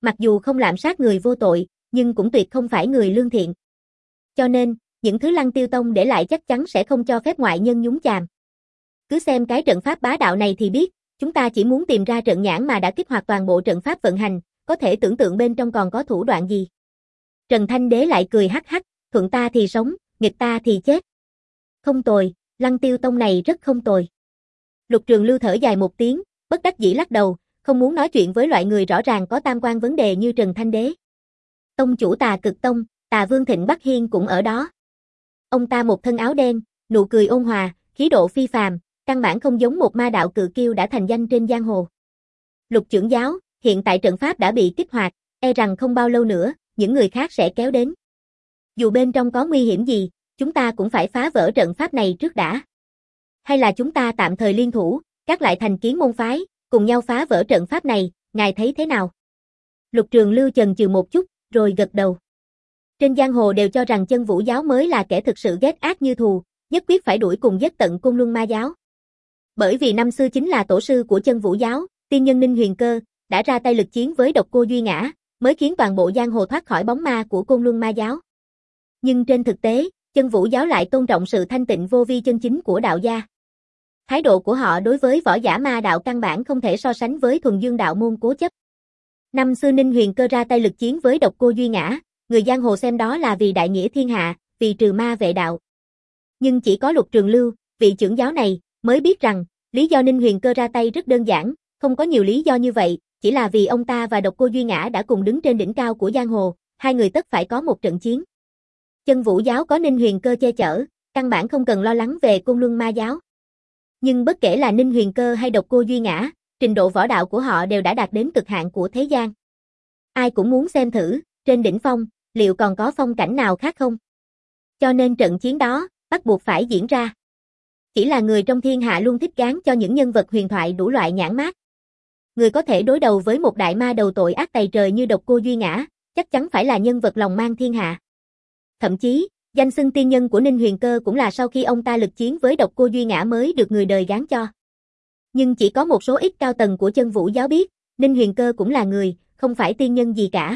Mặc dù không lạm sát người vô tội, nhưng cũng tuyệt không phải người lương thiện. Cho nên, những thứ Lăng Tiêu Tông để lại chắc chắn sẽ không cho phép ngoại nhân nhúng chàm. Cứ xem cái trận pháp bá đạo này thì biết, chúng ta chỉ muốn tìm ra trận nhãn mà đã kích hoạt toàn bộ trận pháp vận hành, có thể tưởng tượng bên trong còn có thủ đoạn gì. Trần Thanh Đế lại cười hắc hắc, thuận ta thì sống, nghịch ta thì chết. Không tồi, Lăng Tiêu Tông này rất không tồi. Lục Trường Lưu thở dài một tiếng, bất đắc dĩ lắc đầu, không muốn nói chuyện với loại người rõ ràng có tam quan vấn đề như Trần Thanh Đế. Tông chủ Tà Cực Tông, Tà Vương Thịnh Bắc Hiên cũng ở đó. Ông ta một thân áo đen, nụ cười ôn hòa, khí độ phi phàm, căn bản không giống một ma đạo cự kiêu đã thành danh trên giang hồ. Lục trưởng giáo, hiện tại trận pháp đã bị kích hoạt, e rằng không bao lâu nữa, những người khác sẽ kéo đến. Dù bên trong có nguy hiểm gì, chúng ta cũng phải phá vỡ trận pháp này trước đã. Hay là chúng ta tạm thời liên thủ, các lại thành kiến môn phái, cùng nhau phá vỡ trận pháp này, ngài thấy thế nào? Lục Trường Lưu chần chừ một chút, rồi gật đầu. Trên giang hồ đều cho rằng Chân Vũ giáo mới là kẻ thực sự ghét ác như thù, nhất quyết phải đuổi cùng giết tận Côn Luân Ma giáo. Bởi vì năm xưa chính là tổ sư của Chân Vũ giáo, tiên nhân Ninh Huyền Cơ, đã ra tay lực chiến với độc cô Duy Ngã, mới khiến toàn bộ giang hồ thoát khỏi bóng ma của Côn Luân Ma giáo. Nhưng trên thực tế, Chân Vũ giáo lại tôn trọng sự thanh tịnh vô vi chân chính của đạo gia. Thái độ của họ đối với võ giả ma đạo căn bản không thể so sánh với thuần dương đạo môn cố chấp. Năm xưa Ninh Huyền Cơ ra tay lực chiến với độc cô Duy Ngã, người giang hồ xem đó là vì đại nghĩa thiên hạ, vì trừ ma vệ đạo. Nhưng chỉ có Lục Trường Lưu, vị trưởng giáo này, mới biết rằng, lý do Ninh Huyền Cơ ra tay rất đơn giản, không có nhiều lý do như vậy, chỉ là vì ông ta và độc cô Duy Ngã đã cùng đứng trên đỉnh cao của giang hồ, hai người tất phải có một trận chiến. Chân Vũ giáo có Ninh Huyền Cơ che chở, căn bản không cần lo lắng về Côn Luân Ma giáo. Nhưng bất kể là Ninh Huyền Cơ hay độc cô Duy Ngã, trình độ võ đạo của họ đều đã đạt đến cực hạn của thế gian. Ai cũng muốn xem thử, trên đỉnh phong, liệu còn có phong cảnh nào khác không? Cho nên trận chiến đó, bắt buộc phải diễn ra. Chỉ là người trong thiên hạ luôn thích gán cho những nhân vật huyền thoại đủ loại nhãn mác. Người có thể đối đầu với một đại ma đầu tội ác tày trời như độc cô Duy Ngã, chắc chắn phải là nhân vật lòng mang thiên hạ. Thậm chí, danh xưng tiên nhân của Ninh Huyền Cơ cũng là sau khi ông ta lực chiến với độc cô Duy Ngã mới được người đời gán cho. Nhưng chỉ có một số ít cao tầng của Chân Vũ giáo biết, Ninh Huyền Cơ cũng là người, không phải tiên nhân gì cả.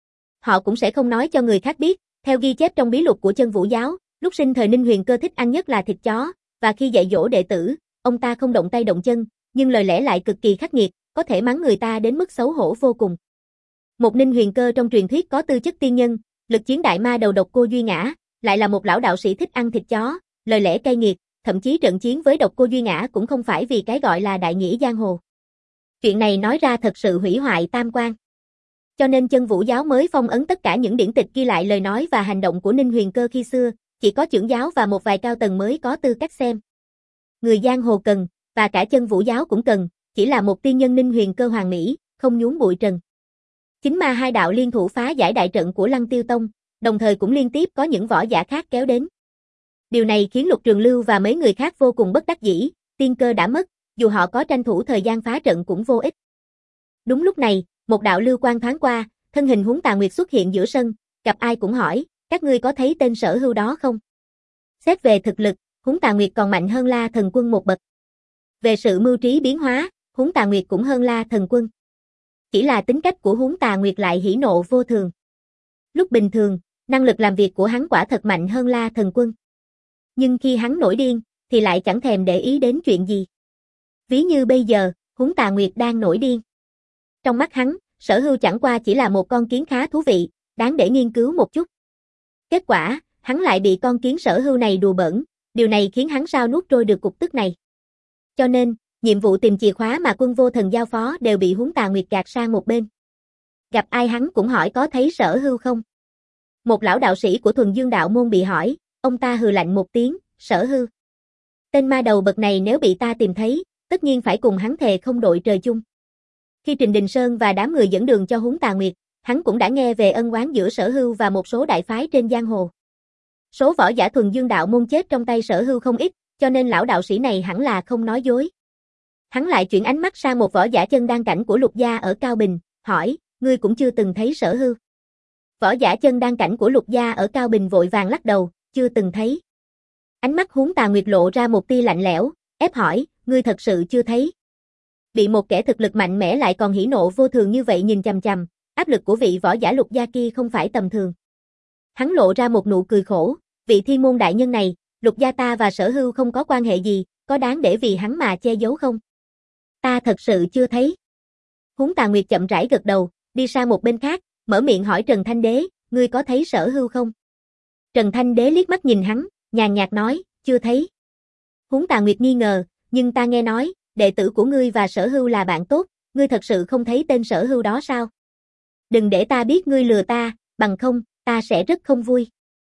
Họ cũng sẽ không nói cho người khác biết, theo ghi chép trong bí lục của Chân Vũ giáo, lúc sinh thời Ninh Huyền Cơ thích ăn nhất là thịt chó, và khi dạy dỗ đệ tử, ông ta không động tay động chân, nhưng lời lẽ lại cực kỳ khắc nghiệt, có thể mắng người ta đến mức xấu hổ vô cùng. Một Ninh Huyền Cơ trong truyền thuyết có tư chất tiên nhân, lực chiến đại ma đầu độc cô Duy Ngã, lại là một lão đạo sĩ thích ăn thịt chó, lời lẽ cay nghiệt, thậm chí trận chiến với độc cô Duy Ngã cũng không phải vì cái gọi là đại nghĩa giang hồ. Chuyện này nói ra thật sự hủy hoại tam quan. Cho nên Chân Vũ giáo mới phong ấn tất cả những điển tịch ghi lại lời nói và hành động của Ninh Huyền Cơ khi xưa, chỉ có trưởng giáo và một vài cao tầng mới có tư cách xem. Người giang hồ cần, và cả Chân Vũ giáo cũng cần, chỉ là một tiên nhân Ninh Huyền Cơ hoàn mỹ, không nhúng bụi trần. Chính ma hai đạo liên thủ phá giải đại trận của Lăng Tiêu Tông, đồng thời cũng liên tiếp có những võ giả khác kéo đến. Điều này khiến Lục Trường Lưu và mấy người khác vô cùng bất đắc dĩ, tiên cơ đã mất, dù họ có tranh thủ thời gian phá trận cũng vô ích. Đúng lúc này, một đạo lưu quang thoáng qua, thân hình Huống Tà Nguyệt xuất hiện giữa sân, gặp ai cũng hỏi, các ngươi có thấy tên Sở Hưu đó không? Xét về thực lực, Huống Tà Nguyệt còn mạnh hơn La Thần Quân một bậc. Về sự mưu trí biến hóa, Huống Tà Nguyệt cũng hơn La Thần Quân. Chỉ là tính cách của Huống Tà Nguyệt lại hỉ nộ vô thường. Lúc bình thường, năng lực làm việc của hắn quả thật mạnh hơn La Thần Quân. Nhưng khi hắn nổi điên, thì lại chẳng thèm để ý đến chuyện gì. Ví như bây giờ, Huống Tà Nguyệt đang nổi điên. Trong mắt hắn, Sở Hưu chẳng qua chỉ là một con kiến khá thú vị, đáng để nghiên cứu một chút. Kết quả, hắn lại bị con kiến Sở Hưu này đùa bỡn, điều này khiến hắn sao nuốt trôi được cục tức này. Cho nên, nhiệm vụ tìm chìa khóa mà Quân Vô Thần giao phó đều bị Huống Tà Nguyệt gạt sang một bên. Gặp ai hắn cũng hỏi có thấy Sở Hưu không. Một lão đạo sĩ của thuần dương đạo môn bị hỏi, ông ta hừ lạnh một tiếng, Sở Hưu. Tên ma đầu bậc này nếu bị ta tìm thấy, tất nhiên phải cùng hắn thề không đội trời chung. Khi Trình Đình Sơn và đám người dẫn đường cho Huống Tà Nguyệt, hắn cũng đã nghe về ân oán giữa Sở Hưu và một số đại phái trên giang hồ. Số võ giả thuần dương đạo môn chết trong tay Sở Hưu không ít, cho nên lão đạo sĩ này hẳn là không nói dối. Hắn lại chuyển ánh mắt sang một võ giả chân đan cảnh của Lục gia ở Cao Bình, hỏi, ngươi cũng chưa từng thấy Sở Hưu. Võ giả chân đan cảnh của Lục gia ở Cao Bình vội vàng lắc đầu, chưa từng thấy. Ánh mắt Huống Tà Nguyệt lộ ra một tia lạnh lẽo, ép hỏi, ngươi thật sự chưa thấy. Bị một kẻ thực lực mạnh mẽ lại còn hỉ nộ vô thường như vậy nhìn chằm chằm, áp lực của vị võ giả Lục gia kia không phải tầm thường. Hắn lộ ra một nụ cười khổ, vị thiên môn đại nhân này, Lục gia ta và Sở Hưu không có quan hệ gì, có đáng để vì hắn mà che giấu không? Ta thật sự chưa thấy. Húng Tà Nguyệt chậm rãi gật đầu, đi sang một bên khác, mở miệng hỏi Trần Thanh Đế, ngươi có thấy Sở Hưu không? Trần Thanh Đế liếc mắt nhìn hắn, nhàn nhạt nói, chưa thấy. Húng Tà Nguyệt nghi ngờ, nhưng ta nghe nói, đệ tử của ngươi và Sở Hưu là bạn tốt, ngươi thật sự không thấy tên Sở Hưu đó sao? Đừng để ta biết ngươi lừa ta, bằng không, ta sẽ rất không vui.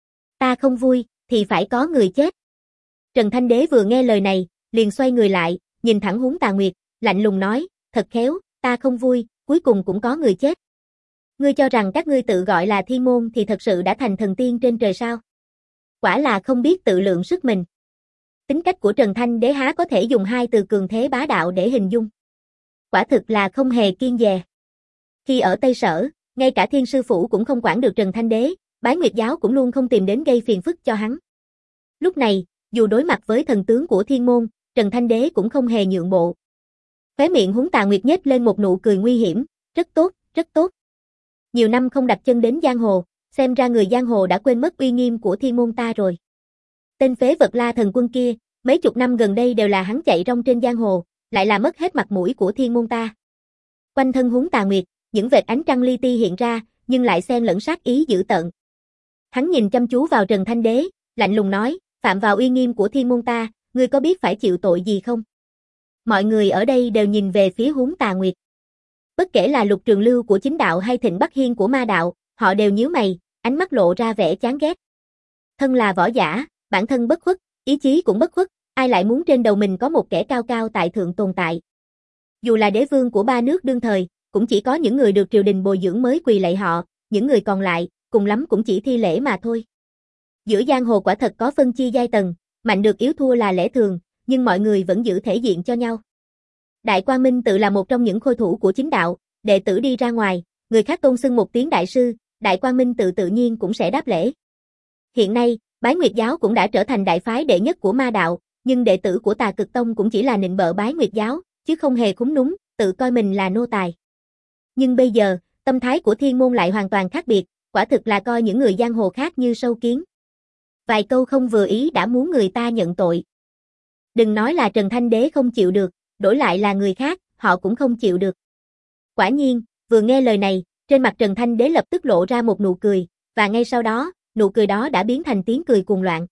Ta không vui, thì phải có người chết. Trần Thanh Đế vừa nghe lời này, liền xoay người lại, nhìn thẳng Húng Tà Nguyệt, lạnh lùng nói, thật khéo, ta không vui, cuối cùng cũng có người chết. Ngươi cho rằng các ngươi tự gọi là thiên môn thì thật sự đã thành thần tiên trên trời sao? Quả là không biết tự lượng sức mình. Tính cách của Trần Thanh Đế há có thể dùng hai từ cường thế bá đạo để hình dung. Quả thực là không hề kiêng dè. Khi ở Tây Sở, ngay cả Thiên Sư Phủ cũng không quản được Trần Thanh Đế, Bái Nguyệt Giáo cũng luôn không tìm đến gây phiền phức cho hắn. Lúc này, dù đối mặt với thần tướng của thiên môn, Trần Thanh Đế cũng không hề nhượng bộ. Khóe miệng Húng Tà Nguyệt nhếch lên một nụ cười nguy hiểm, rất tốt, rất tốt. Nhiều năm không đặt chân đến giang hồ, xem ra người giang hồ đã quên mất uy nghiêm của thiên môn ta rồi. Tên phế vật La Thần Quân kia, mấy chục năm gần đây đều là hắn chạy rong trên giang hồ, lại là mất hết mặt mũi của thiên môn ta. Quanh thân Húng Tà Nguyệt, những vệt ánh trăng li ti hiện ra, nhưng lại xen lẫn sát ý dữ tợn. Hắn nhìn chăm chú vào Trần Thanh Đế, lạnh lùng nói, phạm vào uy nghiêm của thiên môn ta, ngươi có biết phải chịu tội gì không? Mọi người ở đây đều nhìn về phía Húng Tà Nguyệt. Bất kể là Lục Trường Lưu của chính đạo hay Thịnh Bắc Hiên của ma đạo, họ đều nhíu mày, ánh mắt lộ ra vẻ chán ghét. Thân là võ giả, bản thân bất khuất, ý chí cũng bất khuất, ai lại muốn trên đầu mình có một kẻ cao cao tại thượng tồn tại. Dù là đế vương của ba nước đương thời, cũng chỉ có những người được triều đình bồi dưỡng mới quỳ lạy họ, những người còn lại, cùng lắm cũng chỉ thi lễ mà thôi. Giữa giang hồ quả thật có phân chia giai tầng, mạnh được yếu thua là lẽ thường, nhưng mọi người vẫn giữ thể diện cho nhau. Đại Quang Minh tự là một trong những khôi thủ của chính đạo, đệ tử đi ra ngoài, người khác tôn xưng một tiếng đại sư, Đại Quang Minh tự tự nhiên cũng sẽ đáp lễ. Hiện nay, Bái Nguyệt Giáo cũng đã trở thành đại phái đệ nhất của ma đạo, nhưng đệ tử của Tà Cực Tông cũng chỉ là nịnh bợ Bái Nguyệt Giáo, chứ không hề khúm núm, tự coi mình là nô tài. Nhưng bây giờ, tâm thái của thiên môn lại hoàn toàn khác biệt, quả thực là coi những người giang hồ khác như sâu kiến. Vài câu không vừa ý đã muốn người ta nhận tội. Đừng nói là Trần Thanh Đế không chịu được, đổi lại là người khác, họ cũng không chịu được. Quả nhiên, vừa nghe lời này, trên mặt Trần Thanh Đế lập tức lộ ra một nụ cười, và ngay sau đó, nụ cười đó đã biến thành tiếng cười cuồng loạn.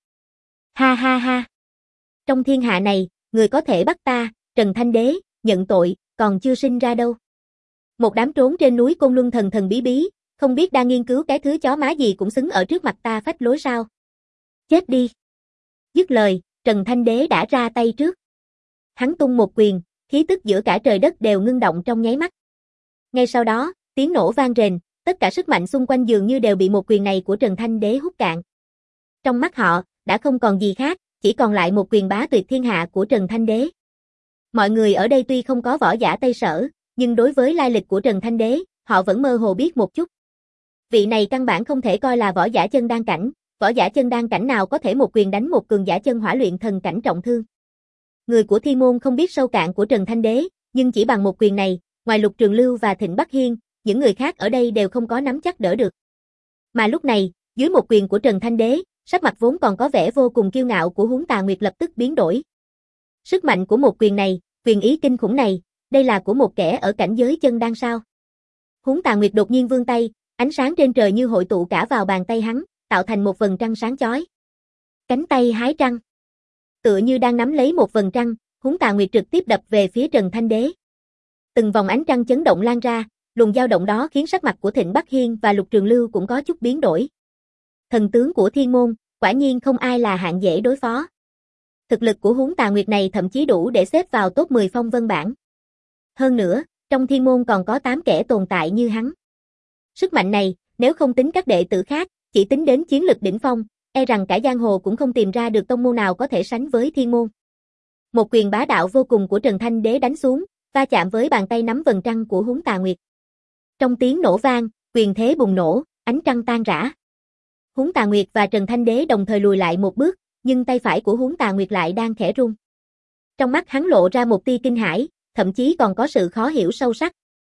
Ha ha ha! Trong thiên hạ này, người có thể bắt ta, Trần Thanh Đế, nhận tội, còn chưa sinh ra đâu. Một đám trốn trên núi Côn Luân thần thần bí bí, không biết đang nghiên cứu cái thứ chó má gì cũng xứng ở trước mặt ta phách lối sao. Chết đi! Dứt lời, Trần Thanh Đế đã ra tay trước. Hắn tung một quyền, khí tức giữa cả trời đất đều ngưng động trong nháy mắt. Ngay sau đó, tiếng nổ vang rền, tất cả sức mạnh xung quanh dường như đều bị một quyền này của Trần Thanh Đế hút cạn. Trong mắt họ, đã không còn gì khác, chỉ còn lại một quyền bá tuyệt thiên hạ của Trần Thanh Đế. Mọi người ở đây tuy không có võ giả Tây Sở, nhưng đối với lai lịch của Trần Thanh Đế, họ vẫn mơ hồ biết một chút. Vị này căn bản không thể coi là võ giả chân đan cảnh, võ giả chân đan cảnh nào có thể một quyền đánh một cường giả chân hỏa luyện thần cảnh trọng thương. Người của Thiên môn không biết sâu cạn của Trần Thanh Đế, nhưng chỉ bằng một quyền này, ngoài Lục Trường Lưu và Thịnh Bắc Hiên, những người khác ở đây đều không có nắm chắc đỡ được. Mà lúc này, dưới một quyền của Trần Thanh Đế, sắc mặt vốn còn có vẻ vô cùng kiêu ngạo của Húng Tà Nguyệt lập tức biến đổi. Sức mạnh của một quyền này, quyền ý kinh khủng này, đây là của một kẻ ở cảnh giới chân đan sao? Húng Tà Nguyệt đột nhiên vươn tay, ánh sáng trên trời như hội tụ cả vào bàn tay hắn, tạo thành một vầng trăng sáng chói. Cánh tay hái trăng. Tựa như đang nắm lấy một vầng trăng, Húng Tà Nguyệt trực tiếp đập về phía Trần Thanh Đế. Từng vòng ánh trăng chấn động lan ra, luồng dao động đó khiến sắc mặt của Thịnh Bắc Hiên và Lục Trường Lưu cũng có chút biến đổi. Thần tướng của Thiên môn, quả nhiên không ai là hạng dễ đối phó. Thực lực của Húng Tà Nguyệt này thậm chí đủ để xếp vào top mười phong vân bảng. Hơn nữa, trong Thiên môn còn có tám kẻ tồn tại như hắn. Sức mạnh này, nếu không tính các đệ tử khác, chỉ tính đến chiến lực đỉnh phong, e rằng cả giang hồ cũng không tìm ra được tông môn nào có thể sánh với Thiên môn. Một quyền bá đạo vô cùng của Trần Thanh Đế đánh xuống, va chạm với bàn tay nắm vầng trăng của Húng Tà Nguyệt. Trong tiếng nổ vang, quyền thế bùng nổ, ánh trăng tan rã. Húng Tà Nguyệt và Trần Thanh Đế đồng thời lùi lại một bước, nhưng tay phải của Húng Tà Nguyệt lại đang khẽ run. Trong mắt hắn lộ ra một tia kinh hãi, thậm chí còn có sự khó hiểu sâu sắc.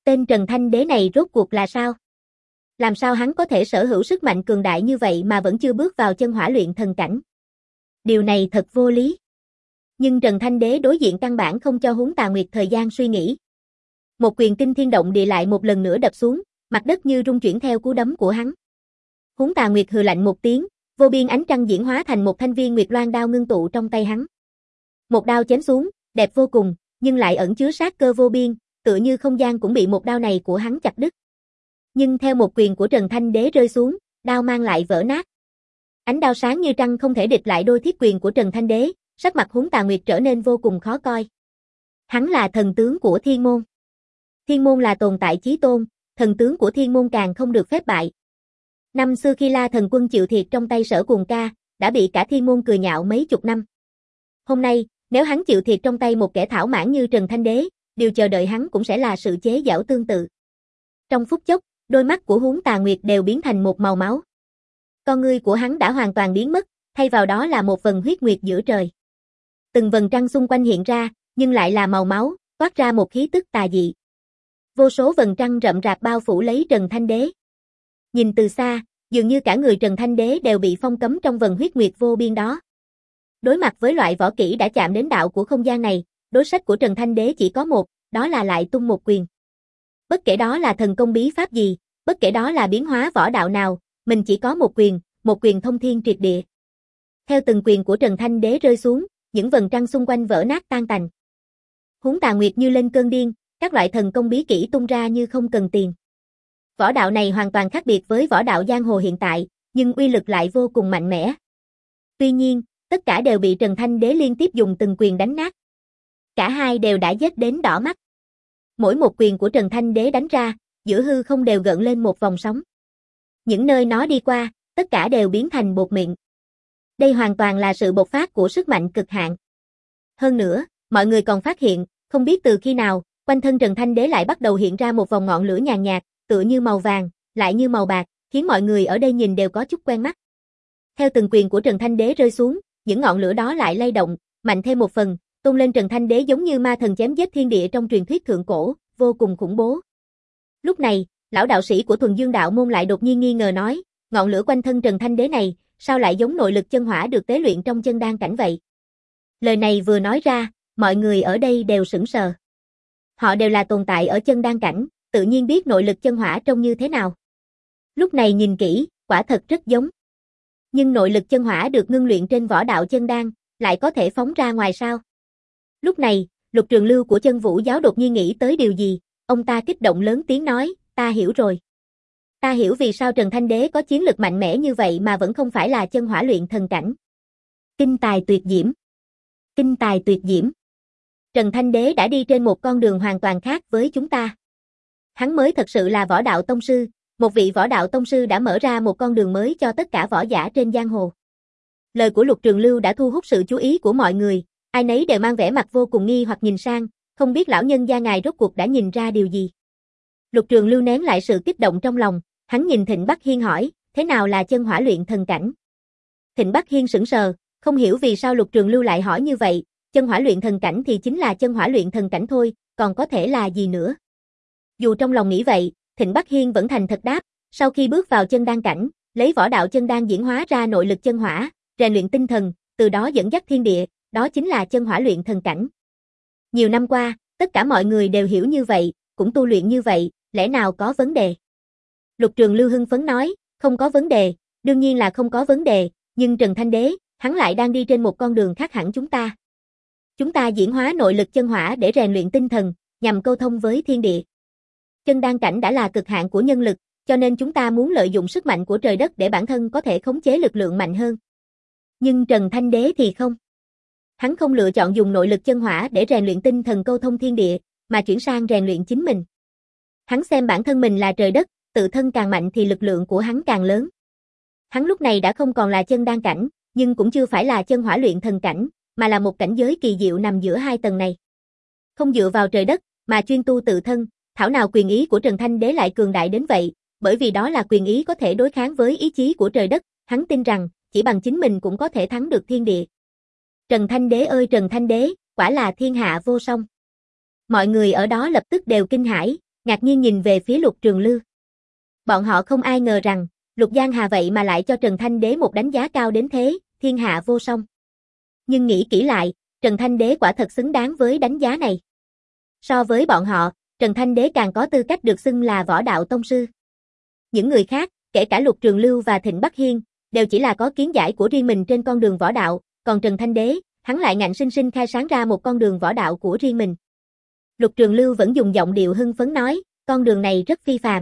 Tên Trần Thanh Đế này rốt cuộc là sao? Làm sao hắn có thể sở hữu sức mạnh cường đại như vậy mà vẫn chưa bước vào chân hỏa luyện thần cảnh? Điều này thật vô lý. Nhưng Trần Thanh Đế đối diện căn bản không cho Huống Tà Nguyệt thời gian suy nghĩ. Một quyền kinh thiên động địa lại một lần nữa đập xuống, mặt đất như rung chuyển theo cú đấm của hắn. Huống Tà Nguyệt hừ lạnh một tiếng, vô biên ánh trăng diễn hóa thành một thanh viên nguyệt loan đao ngưng tụ trong tay hắn. Một đao chém xuống, đẹp vô cùng, nhưng lại ẩn chứa sát cơ vô biên, tựa như không gian cũng bị một đao này của hắn chặt đứt. Nhưng theo một quyền của Trần Thanh Đế rơi xuống, đao mang lại vỡ nát. Ánh đao sáng như trăng không thể địch lại đôi thiết quyền của Trần Thanh Đế, sắc mặt Huống Tà Nguyệt trở nên vô cùng khó coi. Hắn là thần tướng của Thiên Môn. Thiên Môn là tồn tại chí tôn, thần tướng của Thiên Môn càng không được phép bại. Năm xưa khi La Thần Quân chịu thiệt trong tay Sở Cuồng Ca, đã bị cả Thiên Môn cười nhạo mấy chục năm. Hôm nay, nếu hắn chịu thiệt trong tay một kẻ thảo mãn như Trần Thanh Đế, điều chờ đợi hắn cũng sẽ là sự chế giễu tương tự. Trong phút chốc, đôi mắt của Huống Tà Nguyệt đều biến thành một màu máu. Con ngươi của hắn đã hoàn toàn biến mất, thay vào đó là một vầng huyết nguyệt giữa trời. Từng vầng trăng xung quanh hiện ra, nhưng lại là màu máu, toát ra một khí tức tà dị. Vô số vầng trăng rậm rạp bao phủ lấy Trần Thanh Đế. Nhìn từ xa, dường như cả người Trần Thanh Đế đều bị phong cấm trong vầng huyết nguyệt vô biên đó. Đối mặt với loại võ kỹ đã chạm đến đạo của không gian này, đối sách của Trần Thanh Đế chỉ có một, đó là lại tung một quyền. Bất kể đó là thần công bí pháp gì, bất kể đó là biến hóa võ đạo nào, mình chỉ có một quyền, một quyền thông thiên triệt địa. Theo từng quyền của Trần Thanh Đế rơi xuống, những vầng trăng xung quanh vỡ nát tan tành. Huống Tà Nguyệt như lên cơn điên, các loại thần công bí kỹ tung ra như không cần tiền. Võ đạo này hoàn toàn khác biệt với võ đạo giang hồ hiện tại, nhưng uy lực lại vô cùng mạnh mẽ. Tuy nhiên, tất cả đều bị Trần Thanh Đế liên tiếp dùng từng quyền đánh nát. Cả hai đều đã giết đến đỏ mắt. Mỗi một quyền của Trần Thanh Đế đánh ra, giữa hư không đều gợn lên một vòng sóng. Những nơi nó đi qua, tất cả đều biến thành bột mịn. Đây hoàn toàn là sự bộc phát của sức mạnh cực hạn. Hơn nữa, mọi người còn phát hiện, không biết từ khi nào, quanh thân Trần Thanh Đế lại bắt đầu hiện ra một vòng ngọn lửa nhàn nhạt, tựa như màu vàng, lại như màu bạc, khiến mọi người ở đây nhìn đều có chút quen mắt. Theo từng quyền của Trần Thanh Đế rơi xuống, những ngọn lửa đó lại lay động, mạnh thêm một phần, tôn lên Trần Thanh Đế giống như ma thần chém giết thiên địa trong truyền thuyết thượng cổ, vô cùng khủng bố. Lúc này, lão đạo sĩ của Thuần Dương đạo môn lại đột nhiên nghi ngờ nói, ngọn lửa quanh thân Trần Thanh Đế này, sao lại giống nội lực chân hỏa được tế luyện trong chân đan cảnh vậy? Lời này vừa nói ra, mọi người ở đây đều sững sờ. Họ đều là tồn tại ở chân đan cảnh, tự nhiên biết nội lực chân hỏa trông như thế nào. Lúc này nhìn kỹ, quả thật rất giống. Nhưng nội lực chân hỏa được ngưng luyện trên võ đạo chân đan, lại có thể phóng ra ngoài sao? Lúc này, Lục Trường Lưu của Chân Vũ giáo đột nhiên nghĩ tới điều gì, ông ta kích động lớn tiếng nói, ta hiểu rồi. Ta hiểu vì sao Trần Thanh Đế có chiến lực mạnh mẽ như vậy mà vẫn không phải là chân hỏa luyện thần cảnh. Kinh tài tuyệt diễm. Kinh tài tuyệt diễm. Trần Thanh Đế đã đi trên một con đường hoàn toàn khác với chúng ta. Hắn mới thật sự là võ đạo tông sư, một vị võ đạo tông sư đã mở ra một con đường mới cho tất cả võ giả trên giang hồ. Lời của Lục Trường Lưu đã thu hút sự chú ý của mọi người, ai nấy đều mang vẻ mặt vô cùng nghi hoặc nhìn sang, không biết lão nhân gia ngài rốt cuộc đã nhìn ra điều gì. Lục Trường Lưu nén lại sự kích động trong lòng, hắn nhìn Thịnh Bắc Hiên hỏi, thế nào là chân hỏa luyện thần cảnh? Thịnh Bắc Hiên sững sờ, không hiểu vì sao Lục Trường Lưu lại hỏi như vậy, chân hỏa luyện thần cảnh thì chính là chân hỏa luyện thần cảnh thôi, còn có thể là gì nữa? Dù trong lòng nghĩ vậy, Thịnh Bắc Hiên vẫn thành thật đáp, sau khi bước vào chân đan cảnh, lấy võ đạo chân đan diễn hóa ra nội lực chân hỏa, rèn luyện tinh thần, từ đó dẫn dắt thiên địa, đó chính là chân hỏa luyện thần cảnh. Nhiều năm qua, tất cả mọi người đều hiểu như vậy, cũng tu luyện như vậy, lẽ nào có vấn đề? Lục Trường Lưu hưng phấn nói, không có vấn đề, đương nhiên là không có vấn đề, nhưng Trần Thanh Đế, hắn lại đang đi trên một con đường khác hẳn chúng ta. Chúng ta diễn hóa nội lực chân hỏa để rèn luyện tinh thần, nhằm câu thông với thiên địa. Chân đan cảnh đã là cực hạn của nhân lực, cho nên chúng ta muốn lợi dụng sức mạnh của trời đất để bản thân có thể khống chế lực lượng mạnh hơn. Nhưng Trần Thanh Đế thì không. Hắn không lựa chọn dùng nội lực chân hỏa để rèn luyện tinh thần câu thông thiên địa, mà chuyển sang rèn luyện chính mình. Hắn xem bản thân mình là trời đất, tự thân càng mạnh thì lực lượng của hắn càng lớn. Hắn lúc này đã không còn là chân đan cảnh, nhưng cũng chưa phải là chân hỏa luyện thần cảnh, mà là một cảnh giới kỳ diệu nằm giữa hai tầng này. Không dựa vào trời đất, mà chuyên tu tự thân, thảo nào quyền ý của Trần Thanh Đế lại cường đại đến vậy, bởi vì đó là quyền ý có thể đối kháng với ý chí của trời đất, hắn tin rằng, chỉ bằng chính mình cũng có thể thắng được thiên địa. Trần Thanh Đế ơi Trần Thanh Đế, quả là thiên hạ vô song. Mọi người ở đó lập tức đều kinh hãi, ngạc nhiên nhìn về phía Lục Trường Lưu. Bọn họ không ai ngờ rằng, Lục Giang Hà vậy mà lại cho Trần Thanh Đế một đánh giá cao đến thế, thiên hạ vô song. Nhưng nghĩ kỹ lại, Trần Thanh Đế quả thật xứng đáng với đánh giá này. So với bọn họ, Trần Thanh Đế càng có tư cách được xưng là võ đạo tông sư. Những người khác, kể cả Lục Trường Lưu và Thịnh Bắc Hiên, đều chỉ là có kiến giải của riêng mình trên con đường võ đạo, còn Trần Thanh Đế, hắn lại ngạnh sinh sinh khai sáng ra một con đường võ đạo của riêng mình. Lục Trường Lưu vẫn dùng giọng điệu hưng phấn nói, con đường này rất phi phàm.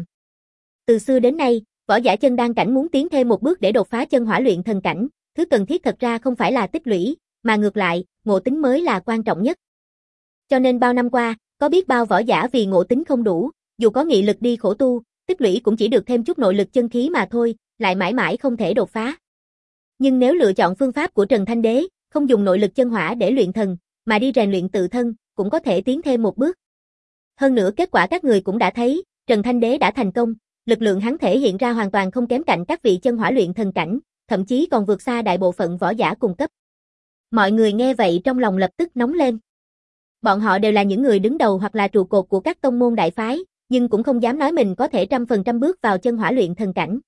Từ xưa đến nay, võ giả chân đan cảnh muốn tiến thêm một bước để đột phá chân hỏa luyện thần cảnh, thứ cần thiết thật ra không phải là tích lũy, mà ngược lại, ngộ tính mới là quan trọng nhất. Cho nên bao năm qua, có biết bao võ giả vì ngộ tính không đủ, dù có nghị lực đi khổ tu, tích lũy cũng chỉ được thêm chút nội lực chân khí mà thôi, lại mãi mãi không thể đột phá. Nhưng nếu lựa chọn phương pháp của Trần Thanh Đế, không dùng nội lực chân hỏa để luyện thần, mà đi rèn luyện tự thân, cũng có thể tiến thêm một bước. Hơn nữa kết quả các người cũng đã thấy, Trần Thanh Đế đã thành công, lực lượng hắn thể hiện ra hoàn toàn không kém cạnh các vị chân hỏa luyện thần cảnh, thậm chí còn vượt xa đại bộ phận võ giả cùng cấp. Mọi người nghe vậy trong lòng lập tức nóng lên. Bọn họ đều là những người đứng đầu hoặc là trụ cột của các tông môn đại phái, nhưng cũng không dám nói mình có thể trăm phần trăm bước vào chân hỏa luyện thần cảnh.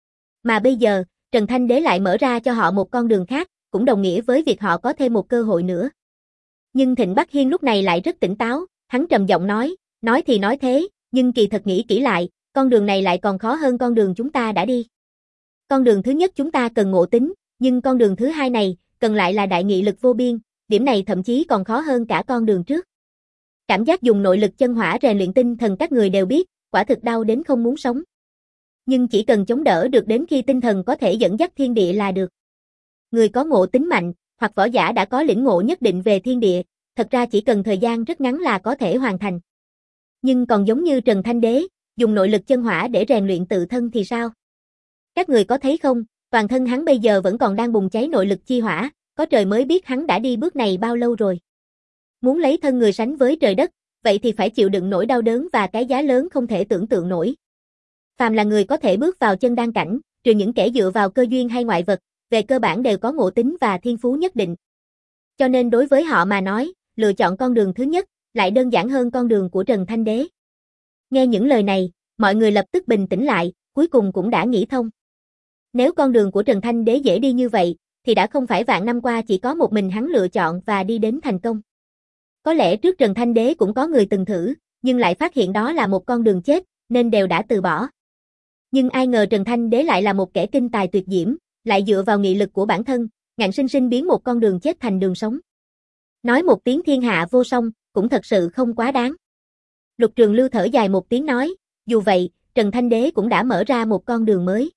Mà bây giờ, Trần Thanh Đế lại mở ra cho họ một con đường khác, cũng đồng nghĩa với việc họ có thêm một cơ hội nữa. Nhưng Thịnh Bắc Hiên lúc này lại rất tỉnh táo, hắn trầm giọng nói, nói thì nói thế, nhưng kỳ thật nghĩ kỹ lại, con đường này lại còn khó hơn con đường chúng ta đã đi. Con đường thứ nhất chúng ta cần ngộ tính, nhưng con đường thứ hai này, cần lại là đại nghị lực vô biên, điểm này thậm chí còn khó hơn cả con đường trước. Cảm giác dùng nội lực chân hỏa rèn luyện tinh thần các người đều biết, quả thực đau đến không muốn sống. Nhưng chỉ cần chống đỡ được đến khi tinh thần có thể dẫn dắt thiên địa là được. Người có ngộ tính mạnh, hoặc võ giả đã có lĩnh ngộ nhất định về thiên địa, thật ra chỉ cần thời gian rất ngắn là có thể hoàn thành. Nhưng còn giống như Trần Thanh Đế, dùng nội lực chân hỏa để rèn luyện tự thân thì sao? Các người có thấy không, toàn thân hắn bây giờ vẫn còn đang bùng cháy nội lực chi hỏa, có trời mới biết hắn đã đi bước này bao lâu rồi. Muốn lấy thân người sánh với trời đất, vậy thì phải chịu đựng nỗi đau đớn và cái giá lớn không thể tưởng tượng nổi. Phàm là người có thể bước vào chân đan cảnh, trừ những kẻ dựa vào cơ duyên hay ngoại vật, về cơ bản đều có ngộ tính và thiên phú nhất định. Cho nên đối với họ mà nói, lựa chọn con đường thứ nhất, lại đơn giản hơn con đường của Trần Thanh Đế. Nghe những lời này, mọi người lập tức bình tĩnh lại, cuối cùng cũng đã nghĩ thông. Nếu con đường của Trần Thanh Đế dễ đi như vậy, thì đã không phải vạn năm qua chỉ có một mình hắn lựa chọn và đi đến thành công. Có lẽ trước Trần Thanh Đế cũng có người từng thử, nhưng lại phát hiện đó là một con đường chết, nên đều đã từ bỏ. Nhưng ai ngờ Trần Thanh Đế lại là một kẻ kinh tài tuyệt diễm, lại dựa vào nghị lực của bản thân, ngạnh sinh sinh biến một con đường chết thành đường sống. Nói một tiếng thiên hạ vô song, cũng thật sự không quá đáng. Lục Trường Lưu thở dài một tiếng nói, dù vậy, Trần Thanh Đế cũng đã mở ra một con đường mới.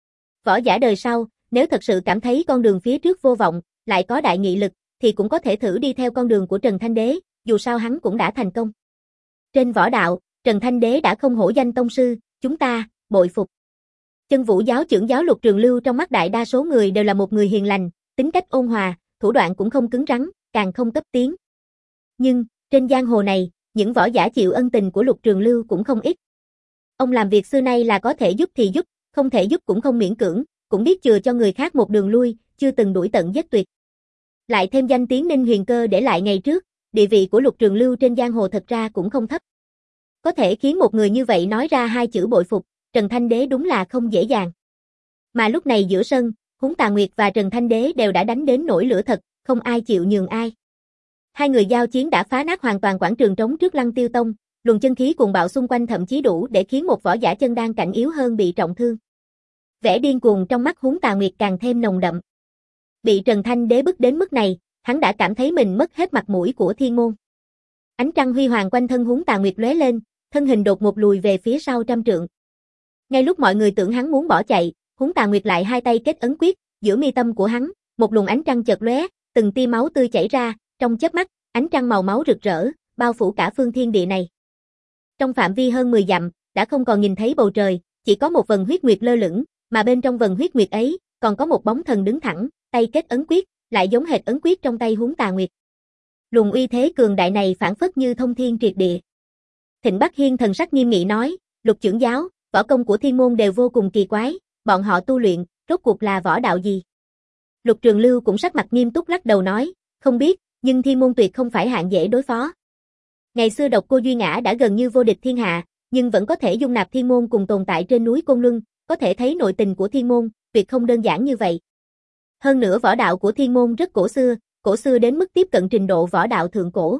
Võ giả đời sau, nếu thật sự cảm thấy con đường phía trước vô vọng, lại có đại nghị lực, thì cũng có thể thử đi theo con đường của Trần Thanh Đế, dù sao hắn cũng đã thành công. Trên võ đạo, Trần Thanh Đế đã không hổ danh tông sư, chúng ta, bội phục. Chân Vũ giáo trưởng giáo Lục Trường Lưu trong mắt đại đa số người đều là một người hiền lành, tính cách ôn hòa, thủ đoạn cũng không cứng rắn, càng không cấp tiến. Nhưng, trên giang hồ này, những võ giả chịu ân tình của Lục Trường Lưu cũng không ít. Ông làm việc xưa nay là có thể giúp thì giúp, không thể giúp cũng không miễn cưỡng, cũng biết chừa cho người khác một đường lui, chưa từng đuổi tận giết tuyệt. Lại thêm danh tiếng Ninh Huyền Cơ để lại ngày trước, địa vị của Lục Trường Lưu trên giang hồ thật ra cũng không thấp. Có thể khiến một người như vậy nói ra hai chữ bội phục, Trần Thanh Đế đúng là không dễ dàng. Mà lúc này giữa sân, Húng Tà Nguyệt và Trần Thanh Đế đều đã đánh đến nổi lửa thật, không ai chịu nhường ai. Hai người giao chiến đã phá nát hoàn toàn quảng trường trống trước Lăng Tiêu Tông, luồng chân khí cuồng bạo xung quanh thậm chí đủ để khiến một võ giả chân đan cảnh yếu hơn bị trọng thương. Vẻ điên cuồng trong mắt Húng Tà Nguyệt càng thêm nồng đậm. Bị Trần Thanh Đế bức đến mức này, hắn đã cảm thấy mình mất hết mặt mũi của thiên môn. Ánh trăng huy hoàng quanh thân Húng Tà Nguyệt lóe lên, thân hình đột ngột lùi về phía sau trăm trượng. Ngay lúc mọi người tưởng hắn muốn bỏ chạy, Húng Tà Nguyệt lại hai tay kết ấn quyết, giữa mi tâm của hắn, một luồng ánh trăng chợt lóe, từng tia máu tươi chảy ra, trong chớp mắt, ánh trăng màu máu rực rỡ, bao phủ cả phương thiên địa này. Trong phạm vi hơn mười dặm, đã không còn nhìn thấy bầu trời, chỉ có một vầng huyết nguyệt lơ lửng, mà bên trong vầng huyết nguyệt ấy, còn có một bóng thần đứng thẳng, tay kết ấn quyết, lại giống hệt ấn quyết trong tay Húng Tà Nguyệt. Luồng uy thế cường đại này phảng phất như thông thiên triệt địa. Thịnh Bắc Hiên thần sắc nghiêm nghị nói, Lục trưởng giáo, võ công của thiên môn đều vô cùng kỳ quái, bọn họ tu luyện, rốt cuộc là võ đạo gì? Lục Trường Lưu cũng sắc mặt nghiêm túc lắc đầu nói, không biết, nhưng thiên môn tuyệt không phải hạng dễ đối phó. Ngày xưa Độc Cô Duy Ngã đã gần như vô địch thiên hạ, nhưng vẫn có thể dung nạp thiên môn cùng tồn tại trên núi Côn Luân, có thể thấy nội tình của thiên môn, tuyệt không đơn giản như vậy. Hơn nữa võ đạo của thiên môn rất cổ xưa, cổ xưa đến mức tiếp cận trình độ võ đạo thượng cổ.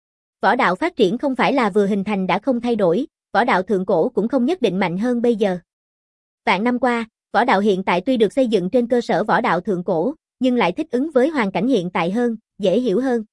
Võ đạo phát triển không phải là vừa hình thành đã không thay đổi, võ đạo thượng cổ cũng không nhất định mạnh hơn bây giờ. Vạn năm qua, võ đạo hiện tại tuy được xây dựng trên cơ sở võ đạo thượng cổ, nhưng lại thích ứng với hoàn cảnh hiện tại hơn, dễ hiểu hơn.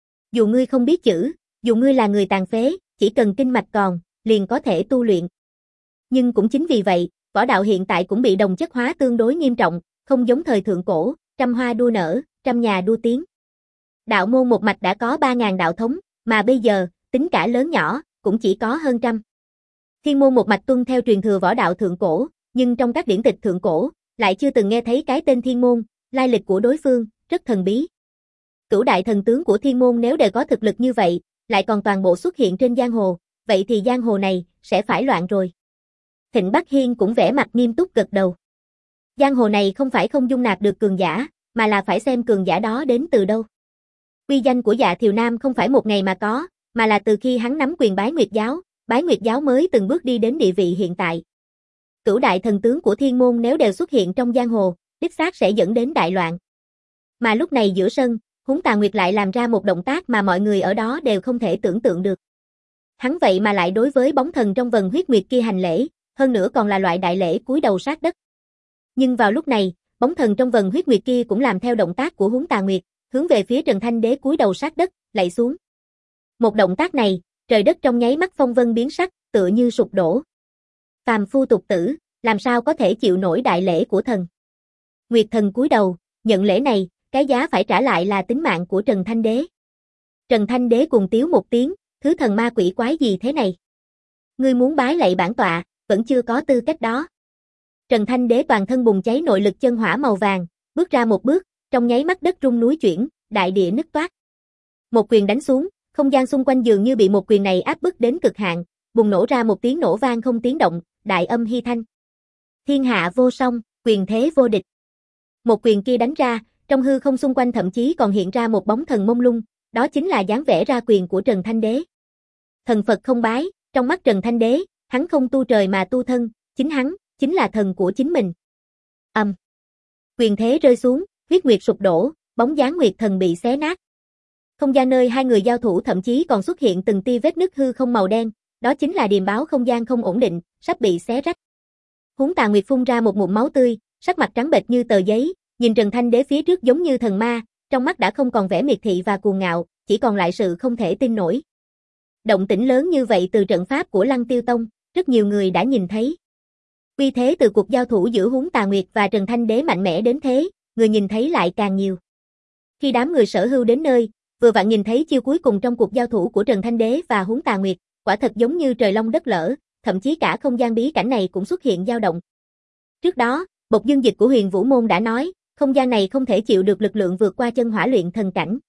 Dù ngươi không biết chữ, dù ngươi là người tàn phế, chỉ cần kinh mạch còn, liền có thể tu luyện. Nhưng cũng chính vì vậy, võ đạo hiện tại cũng bị đồng chất hóa tương đối nghiêm trọng, không giống thời thượng cổ, trăm hoa đua nở, trăm nhà đua tiếng. Đạo môn một mạch đã có ba nghìn đạo thống, mà bây giờ, tính cả lớn nhỏ, cũng chỉ có hơn trăm. Thiên môn một mạch tuân theo truyền thừa võ đạo thượng cổ, nhưng trong các điển tịch thượng cổ, lại chưa từng nghe thấy cái tên thiên môn, lai lịch của đối phương, rất thần bí. Cửu đại thần tướng của thiên môn nếu đều có thực lực như vậy, lại còn toàn bộ xuất hiện trên giang hồ, vậy thì giang hồ này, sẽ phải loạn rồi. Thịnh Bắc Hiên cũng vẻ mặt nghiêm túc gật đầu. Giang hồ này không phải không dung nạp được cường giả, mà là phải xem cường giả đó đến từ đâu. Uy danh của Dạ Thiều Nam không phải một ngày mà có, mà là từ khi hắn nắm quyền Bái Nguyệt giáo, Bái Nguyệt giáo mới từng bước đi đến địa vị hiện tại. Cửu đại thần tướng của thiên môn nếu đều xuất hiện trong giang hồ, đích xác sẽ dẫn đến đại loạn. Mà lúc này giữa sân, Húng Tà Nguyệt lại làm ra một động tác mà mọi người ở đó đều không thể tưởng tượng được. Hắn vậy mà lại đối với bóng thần trong vần huyết nguyệt kia hành lễ, hơn nữa còn là loại đại lễ cúi đầu sát đất. Nhưng vào lúc này, bóng thần trong vần huyết nguyệt kia cũng làm theo động tác của Húng Tà Nguyệt, hướng về phía Trần Thanh Đế cúi đầu sát đất, lạy xuống. Một động tác này, trời đất trong nháy mắt phong vân biến sắc, tựa như sụp đổ. Phàm phu tục tử, làm sao có thể chịu nổi đại lễ của thần. Nguyệt thần cúi đầu, nhận lễ này, cái giá phải trả lại là tính mạng của Trần Thanh Đế. Trần Thanh Đế cùng tiếu một tiếng, thứ thần ma quỷ quái gì thế này? Ngươi muốn bái lạy bản tọa, vẫn chưa có tư cách đó. Trần Thanh Đế toàn thân bùng cháy nội lực chân hỏa màu vàng, bước ra một bước, trong nháy mắt đất rung núi chuyển, đại địa nứt toát. Một quyền đánh xuống, không gian xung quanh dường như bị một quyền này áp bức đến cực hạn, bùng nổ ra một tiếng nổ vang không tiếng động, đại âm hy thanh. Thiên hạ vô song, quyền thế vô địch. Một quyền kia đánh ra, trong hư không xung quanh thậm chí còn hiện ra một bóng thần mông lung, đó chính là dáng vẻ ra quyền của Trần Thanh Đế. Thần Phật không bái, trong mắt Trần Thanh Đế, hắn không tu trời mà tu thân, chính hắn, chính là thần của chính mình. Âm. Quyền thế rơi xuống, huyết nguyệt sụp đổ, bóng dáng nguyệt thần bị xé nát. Không gian nơi hai người giao thủ thậm chí còn xuất hiện từng tia vết nứt hư không màu đen, đó chính là điềm báo không gian không ổn định, sắp bị xé rách. Húng Tà Nguyệt phun ra một ngụm máu tươi, sắc mặt trắng bệch như tờ giấy, nhìn Trần Thanh Đế phía trước giống như thần ma, trong mắt đã không còn vẻ miệt thị và cuồng ngạo, chỉ còn lại sự không thể tin nổi. Động tĩnh lớn như vậy từ trận pháp của Lăng Tiêu Tông, rất nhiều người đã nhìn thấy. Uy thế từ cuộc giao thủ giữa Húng Tà Nguyệt và Trần Thanh Đế mạnh mẽ đến thế, người nhìn thấy lại càng nhiều. Khi đám người Sở Hưu đến nơi, vừa vặn nhìn thấy chiêu cuối cùng trong cuộc giao thủ của Trần Thanh Đế và Húng Tà Nguyệt, quả thật giống như trời long đất lở, thậm chí cả không gian bí cảnh này cũng xuất hiện dao động. Trước đó, Bộc Dương Dịch của Huyền Vũ Môn đã nói, không gian này không thể chịu được lực lượng vượt qua chân hỏa luyện thần cảnh.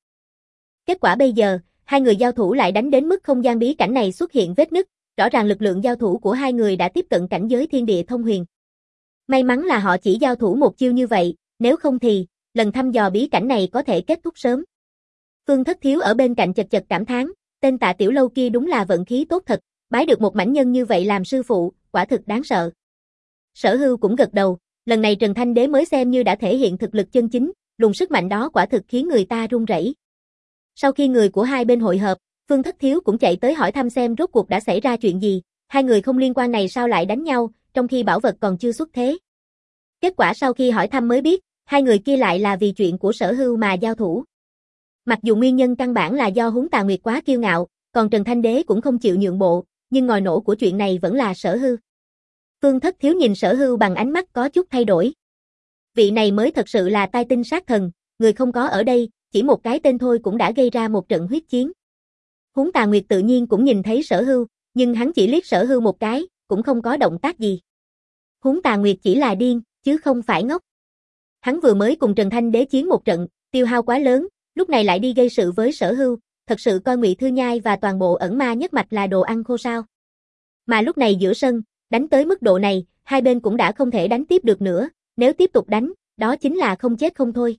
Kết quả bây giờ, hai người giao thủ lại đánh đến mức không gian bí cảnh này xuất hiện vết nứt, rõ ràng lực lượng giao thủ của hai người đã tiếp cận cảnh giới thiên địa thông huyền. May mắn là họ chỉ giao thủ một chiêu như vậy, nếu không thì, lần thăm dò bí cảnh này có thể kết thúc sớm. Phương Thất Thiếu ở bên cạnh chật chật cảm thán, tên Tạ Tiểu Lâu kia đúng là vận khí tốt thật, bái được một mãnh nhân như vậy làm sư phụ, quả thực đáng sợ. Sở Hưu cũng gật đầu, lần này Trần Thanh Đế mới xem như đã thể hiện thực lực chân chính, luồng sức mạnh đó quả thực khiến người ta run rẩy. Sau khi người của hai bên hội hợp, Phương Thất Thiếu cũng chạy tới hỏi thăm xem rốt cuộc đã xảy ra chuyện gì, hai người không liên quan này sao lại đánh nhau, trong khi bảo vật còn chưa xuất thế. Kết quả sau khi hỏi thăm mới biết, hai người kia lại là vì chuyện của Sở Hưu mà giao thủ. Mặc dù nguyên nhân căn bản là do Húng Tà Nguyệt quá kiêu ngạo, còn Trần Thanh Đế cũng không chịu nhượng bộ, nhưng ngòi nổ của chuyện này vẫn là Sở Hưu. Phương Thất Thiếu nhìn Sở Hưu bằng ánh mắt có chút thay đổi. Vị này mới thật sự là tai tinh sát thần, người không có ở đây, chỉ một cái tên thôi cũng đã gây ra một trận huyết chiến. Húng Tà Nguyệt tự nhiên cũng nhìn thấy Sở Hưu, nhưng hắn chỉ liếc Sở Hưu một cái, cũng không có động tác gì. Húng Tà Nguyệt chỉ là điên, chứ không phải ngốc. Hắn vừa mới cùng Trần Thanh Đế chiến một trận, tiêu hao quá lớn, lúc này lại đi gây sự với Sở Hưu, thật sự coi Ngụy Thư Nhai và toàn bộ ẩn ma nhất mạch là đồ ăn khô sao. Mà lúc này giữa sân, đánh tới mức độ này, hai bên cũng đã không thể đánh tiếp được nữa, nếu tiếp tục đánh, đó chính là không chết không thôi.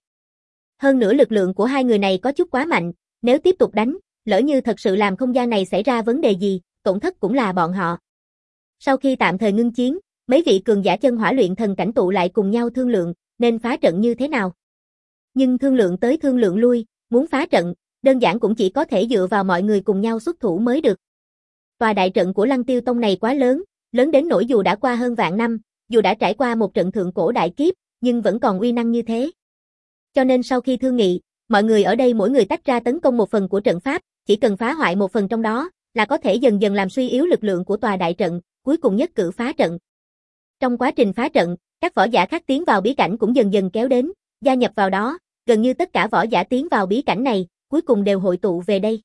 Hơn nữa lực lượng của hai người này có chút quá mạnh, nếu tiếp tục đánh, lỡ như thật sự làm không gian này xảy ra vấn đề gì, tổn thất cũng là bọn họ. Sau khi tạm thời ngưng chiến, mấy vị cường giả chân hỏa luyện thần cảnh tụ lại cùng nhau thương lượng, nên phá trận như thế nào. Nhưng thương lượng tới thương lượng lui, muốn phá trận, đơn giản cũng chỉ có thể dựa vào mọi người cùng nhau xuất thủ mới được. Tòa đại trận của Lăng Tiêu Tông này quá lớn, lớn đến nỗi dù đã qua hơn vạn năm, dù đã trải qua một trận thượng cổ đại kiếp, nhưng vẫn còn uy năng như thế. Cho nên sau khi thương nghị, mọi người ở đây mỗi người tách ra tấn công một phần của trận pháp, chỉ cần phá hoại một phần trong đó, là có thể dần dần làm suy yếu lực lượng của tòa đại trận, cuối cùng nhất cử phá trận. Trong quá trình phá trận, các võ giả khác tiến vào bí cảnh cũng dần dần kéo đến, gia nhập vào đó, gần như tất cả võ giả tiến vào bí cảnh này, cuối cùng đều hội tụ về đây.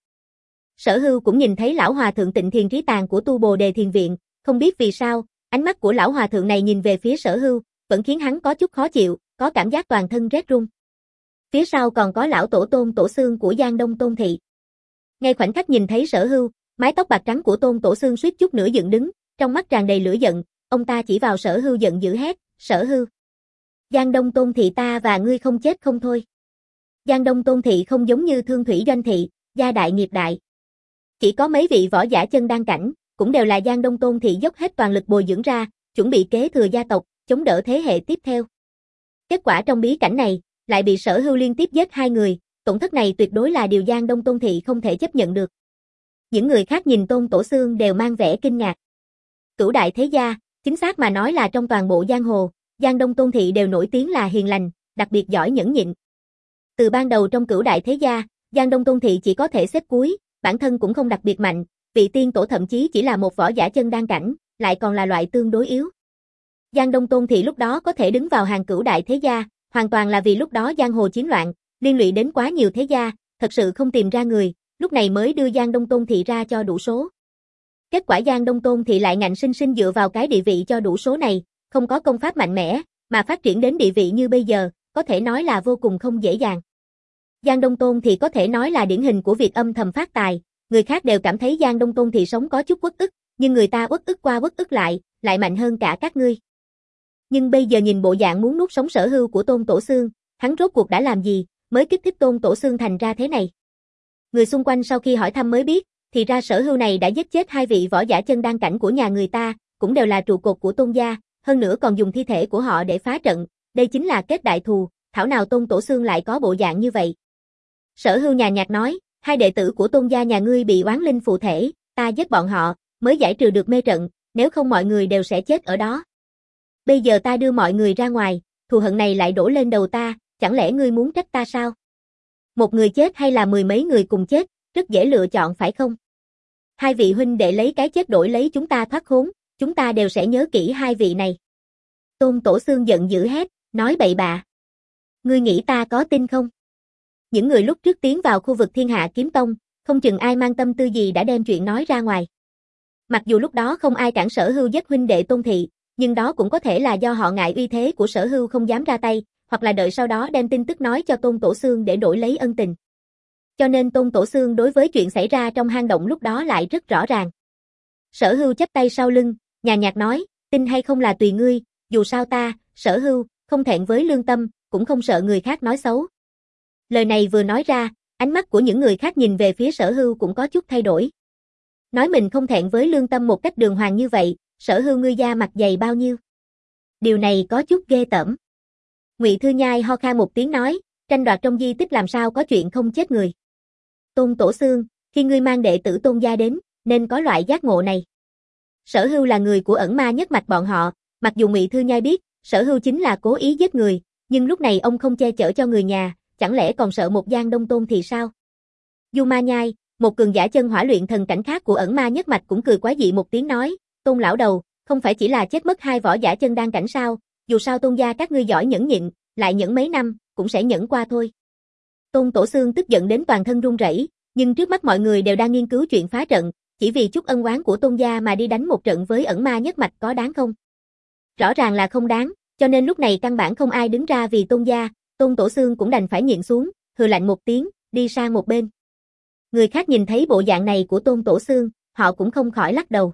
Sở Hưu cũng nhìn thấy lão hòa thượng Tịnh Thiền Trí Tàng của Tu Bồ Đề Thiền Viện, không biết vì sao, ánh mắt của lão hòa thượng này nhìn về phía Sở Hưu, vẫn khiến hắn có chút khó chịu, có cảm giác toàn thân rét run. Phía sau còn có lão tổ tôn tổ xương của Giang Đông Tôn Thị. Ngay khoảnh khắc nhìn thấy Sở Hưu, mái tóc bạc trắng của tôn tổ xương suýt chút nữa dựng đứng, trong mắt tràn đầy lửa giận, ông ta chỉ vào Sở Hưu giận dữ hét, Sở Hưu. Giang Đông Tôn Thị ta và ngươi không chết không thôi. Giang Đông Tôn Thị không giống như Thương Thủy Doanh Thị, gia đại nghiệp đại. Chỉ có mấy vị võ giả chân đan cảnh, cũng đều là Giang Đông Tôn Thị dốc hết toàn lực bồi dưỡng ra, chuẩn bị kế thừa gia tộc, chống đỡ thế hệ tiếp theo. Kết quả trong bí cảnh này, lại bị Sở Hưu liên tiếp giết hai người, tổn thất này tuyệt đối là điều Giang Đông Tôn Thị không thể chấp nhận được. Những người khác nhìn Tôn Tổ Xương đều mang vẻ kinh ngạc. Cửu đại thế gia, chính xác mà nói là trong toàn bộ giang hồ, Giang Đông Tôn Thị đều nổi tiếng là hiền lành, đặc biệt giỏi nhẫn nhịn. Từ ban đầu trong cửu đại thế gia, Giang Đông Tôn Thị chỉ có thể xếp cuối, bản thân cũng không đặc biệt mạnh, vị tiên tổ thậm chí chỉ là một võ giả chân đan cảnh, lại còn là loại tương đối yếu. Giang Đông Tôn Thị lúc đó có thể đứng vào hàng cửu đại thế gia, hoàn toàn là vì lúc đó giang hồ chiến loạn, liên lụy đến quá nhiều thế gia, thật sự không tìm ra người, lúc này mới đưa Giang Đông Tôn Thị ra cho đủ số. Kết quả Giang Đông Tôn Thị lại ngạnh sinh sinh dựa vào cái địa vị cho đủ số này, không có công pháp mạnh mẽ, mà phát triển đến địa vị như bây giờ, có thể nói là vô cùng không dễ dàng. Giang Đông Tôn Thị có thể nói là điển hình của việc âm thầm phát tài, người khác đều cảm thấy Giang Đông Tôn Thị sống có chút uất ức, nhưng người ta uất ức qua uất ức lại, lại mạnh hơn cả các ngươi. Nhưng bây giờ nhìn bộ dạng muốn nuốt sống Sở Hưu của Tôn Tổ Xương, hắn rốt cuộc đã làm gì, mới kích thích Tôn Tổ Xương thành ra thế này. Người xung quanh sau khi hỏi thăm mới biết, thì ra Sở Hưu này đã giết chết hai vị võ giả chân đan cảnh của nhà người ta, cũng đều là trụ cột của Tôn gia, hơn nữa còn dùng thi thể của họ để phá trận, đây chính là kết đại thù, thảo nào Tôn Tổ Xương lại có bộ dạng như vậy. Sở Hưu nhàn nhạt nói, hai đệ tử của Tôn gia nhà ngươi bị oán linh phụ thể, ta giết bọn họ, mới giải trừ được mê trận, nếu không mọi người đều sẽ chết ở đó. Bây giờ ta đưa mọi người ra ngoài, thù hận này lại đổ lên đầu ta, chẳng lẽ ngươi muốn trách ta sao? Một người chết hay là mười mấy người cùng chết, rất dễ lựa chọn phải không? Hai vị huynh đệ lấy cái chết đổi lấy chúng ta thoát khốn, chúng ta đều sẽ nhớ kỹ hai vị này. Tôn Tổ Xương giận dữ hét, nói bậy bạ. Ngươi nghĩ ta có tin không? Những người lúc trước tiến vào khu vực Thiên Hạ Kiếm Tông, không chừng ai mang tâm tư gì đã đem chuyện nói ra ngoài. Mặc dù lúc đó không ai cản Sở Hưu giết huynh đệ Tôn Thị, nhưng đó cũng có thể là do họ ngại uy thế của Sở Hưu không dám ra tay, hoặc là đợi sau đó đem tin tức nói cho Tôn Tổ Xương để đổi lấy ân tình. Cho nên Tôn Tổ Xương đối với chuyện xảy ra trong hang động lúc đó lại rất rõ ràng. Sở Hưu chắp tay sau lưng, nhàn nhạt nói, tin hay không là tùy ngươi, dù sao ta, Sở Hưu, không thẹn với lương tâm, cũng không sợ người khác nói xấu. Lời này vừa nói ra, ánh mắt của những người khác nhìn về phía Sở Hưu cũng có chút thay đổi. Nói mình không thẹn với lương tâm một cách đường hoàng như vậy, Sở Hưu ngươi da mặt dày bao nhiêu. Điều này có chút ghê tởm. Ngụy Thư Nhai ho khan một tiếng nói, tranh đoạt trong di tích làm sao có chuyện không chết người. Tôn Tổ Xương, khi ngươi mang đệ tử Tôn gia đến, nên có loại giác ngộ này. Sở Hưu là người của ẩn ma nhất mạch bọn họ, mặc dù Ngụy Thư Nhai biết, Sở Hưu chính là cố ý giết người, nhưng lúc này ông không che chở cho người nhà, chẳng lẽ còn sợ một Giang Đông Tôn thì sao? Du Ma Nhai, một cường giả chân hỏa luyện thần cảnh khác của ẩn ma nhất mạch cũng cười quái dị một tiếng nói, Tôn lão đầu, không phải chỉ là chết mất hai võ giả chân đan cảnh sao, dù sao Tôn gia các ngươi giỏi nhẫn nhịn, lại nhẫn mấy năm, cũng sẽ nhẫn qua thôi. Tôn Tổ Xương tức giận đến toàn thân run rẩy, nhưng trước mắt mọi người đều đang nghiên cứu chuyện phá trận, chỉ vì chút ân oán của Tôn gia mà đi đánh một trận với ẩn ma nhất mạch có đáng không? Rõ ràng là không đáng, cho nên lúc này căn bản không ai đứng ra vì Tôn gia, Tôn Tổ Xương cũng đành phải nhịn xuống, hừ lạnh một tiếng, đi sang một bên. Người khác nhìn thấy bộ dạng này của Tôn Tổ Xương, họ cũng không khỏi lắc đầu.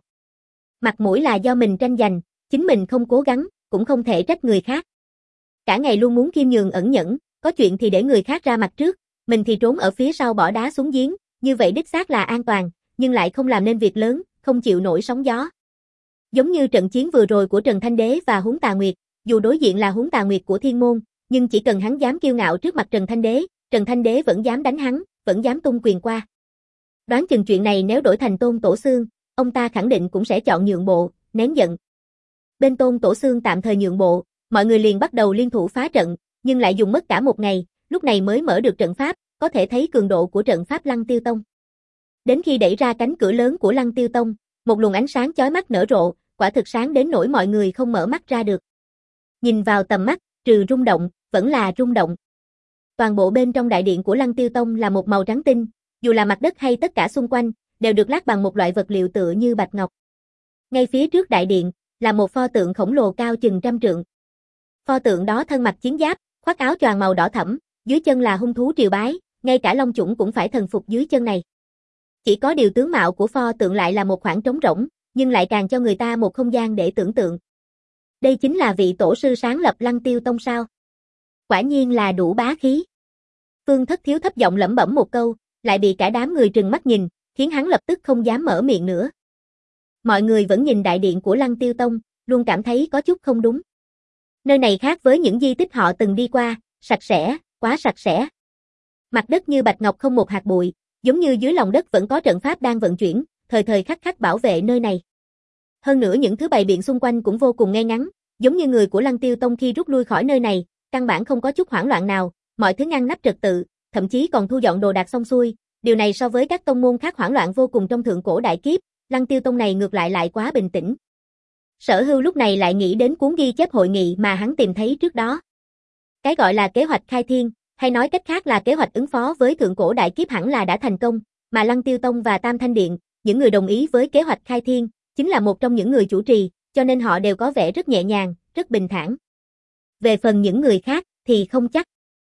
Mặt mũi là do mình tranh giành, chính mình không cố gắng, cũng không thể trách người khác. Cả ngày luôn muốn khiêm nhường ẩn nhẫn, có chuyện thì để người khác ra mặt trước, mình thì trốn ở phía sau bỏ đá xuống giếng, như vậy đích xác là an toàn, nhưng lại không làm nên việc lớn, không chịu nổi sóng gió. Giống như trận chiến vừa rồi của Trần Thanh Đế và Huống Tà Nguyệt, dù đối diện là Huống Tà Nguyệt của Thiên Môn, nhưng chỉ cần hắn dám kiêu ngạo trước mặt Trần Thanh Đế, Trần Thanh Đế vẫn dám đánh hắn, vẫn dám tung quyền qua. Đoán chừng chuyện này nếu đổi thành Tôn Tổ Xương, ông ta khẳng định cũng sẽ chọn nhượng bộ, nén giận. Bên Tôn Tổ Xương tạm thời nhượng bộ, mọi người liền bắt đầu liên thủ phá trận, nhưng lại dùng mất cả một ngày, lúc này mới mở được trận pháp, có thể thấy cường độ của trận pháp Lăng Tiêu Tông. Đến khi đẩy ra cánh cửa lớn của Lăng Tiêu Tông, một luồng ánh sáng chói mắt nở rộ, quả thực sáng đến nỗi mọi người không mở mắt ra được. Nhìn vào tầm mắt, trừ rung động, vẫn là rung động. Toàn bộ bên trong đại điện của Lăng Tiêu Tông là một màu trắng tinh, dù là mặt đất hay tất cả xung quanh, đều được lát bằng một loại vật liệu tựa như bạch ngọc. Ngay phía trước đại điện, là một pho tượng khổng lồ cao chừng trăm trượng. Pho tượng đó thân mặc chiến giáp, khoác áo choàng màu đỏ thẫm, dưới chân là hung thú triều bái, ngay cả long chủng cũng phải thần phục dưới chân này. Chỉ có điều tướng mạo của pho tượng lại là một khoảng trống rỗng, nhưng lại càng cho người ta một không gian để tưởng tượng. Đây chính là vị tổ sư sáng lập Lăng Tiêu Tông sao? Quả nhiên là đủ bá khí. Phương Thất Thiếu thấp giọng lẩm bẩm một câu, lại bị cả đám người trừng mắt nhìn, khiến hắn lập tức không dám mở miệng nữa. Mọi người vẫn nhìn đại điện của Lăng Tiêu Tông, luôn cảm thấy có chút không đúng. Nơi này khác với những di tích họ từng đi qua, sạch sẽ, quá sạch sẽ. Mặt đất như bạch ngọc không một hạt bụi, giống như dưới lòng đất vẫn có trận pháp đang vận chuyển, thời thời khắc khắc bảo vệ nơi này. Hơn nữa những thứ bày biện xung quanh cũng vô cùng ngay ngắn, giống như người của Lăng Tiêu Tông khi rút lui khỏi nơi này, căn bản không có chút hoảng loạn nào, mọi thứ ngăn nắp trật tự, thậm chí còn thu dọn đồ đạc xong xuôi. Điều này so với các tông môn khác hoảng loạn vô cùng trong thượng cổ đại kiếp, Lăng Tiêu Tông này ngược lại lại quá bình tĩnh. Sở Hưu lúc này lại nghĩ đến cuốn ghi chép hội nghị mà hắn tìm thấy trước đó. Cái gọi là kế hoạch khai thiên, hay nói cách khác là kế hoạch ứng phó với thượng cổ đại kiếp hẳn là đã thành công, mà Lăng Tiêu Tông và Tam Thanh Điện, những người đồng ý với kế hoạch khai thiên, chính là một trong những người chủ trì, cho nên họ đều có vẻ rất nhẹ nhàng, rất bình thản. Về phần những người khác, thì không chắc.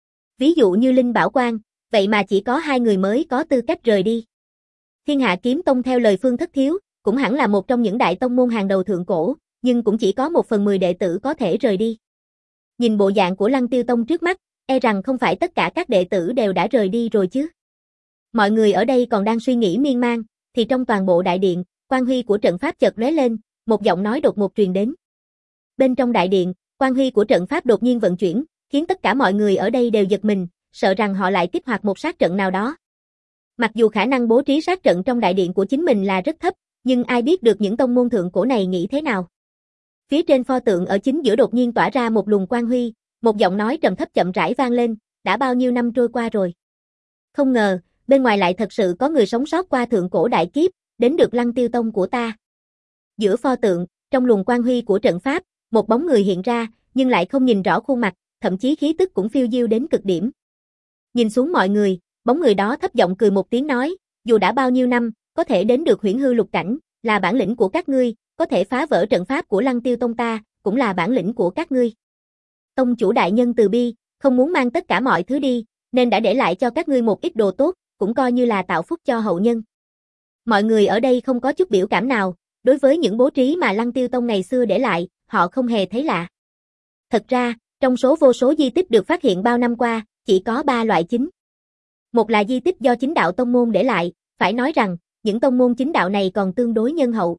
Ví dụ như Linh Bảo Quang, vậy mà chỉ có hai người mới có tư cách rời đi. Thiên Hạ Kiếm Tông theo lời Phương Thất Thiếu, cũng hẳn là một trong những đại tông môn hàng đầu thượng cổ, nhưng cũng chỉ có một phần mười đệ tử có thể rời đi. Nhìn bộ dạng của Lăng Tiêu Tông trước mắt, e rằng không phải tất cả các đệ tử đều đã rời đi rồi chứ. Mọi người ở đây còn đang suy nghĩ miên man, thì trong toàn bộ đại điện, quang huy của trận pháp chợt lóe lên, một giọng nói đột ngột truyền đến. Bên trong đại điện, quang huy của trận pháp đột nhiên vận chuyển, khiến tất cả mọi người ở đây đều giật mình, sợ rằng họ lại kích hoạt một sát trận nào đó. Mặc dù khả năng bố trí sát trận trong đại điện của chính mình là rất thấp, nhưng ai biết được những tông môn thượng cổ này nghĩ thế nào. Phía trên pho tượng ở chính giữa đột nhiên tỏa ra một luồng quang huy, một giọng nói trầm thấp chậm rãi vang lên, đã bao nhiêu năm trôi qua rồi. Không ngờ, bên ngoài lại thật sự có người sống sót qua thượng cổ đại kiếp, đến được Lăng Tiêu Tông của ta. Giữa pho tượng, trong luồng quang huy của trận pháp, một bóng người hiện ra, nhưng lại không nhìn rõ khuôn mặt, thậm chí khí tức cũng phiêu diêu đến cực điểm. Nhìn xuống mọi người, bóng người đó thấp giọng cười một tiếng nói, dù đã bao nhiêu năm, có thể đến được huyễn hư lục cảnh, là bản lĩnh của các ngươi, có thể phá vỡ trận pháp của Lăng Tiêu Tông ta, cũng là bản lĩnh của các ngươi. Tông chủ đại nhân từ bi, không muốn mang tất cả mọi thứ đi, nên đã để lại cho các ngươi một ít đồ tốt, cũng coi như là tạo phúc cho hậu nhân. Mọi người ở đây không có chút biểu cảm nào, đối với những bố trí mà Lăng Tiêu Tông ngày xưa để lại, họ không hề thấy lạ. Thật ra, trong số vô số di tích được phát hiện bao năm qua, chỉ có ba loại chính. Một là di tích do chính đạo tông môn để lại, phải nói rằng, những tông môn chính đạo này còn tương đối nhân hậu.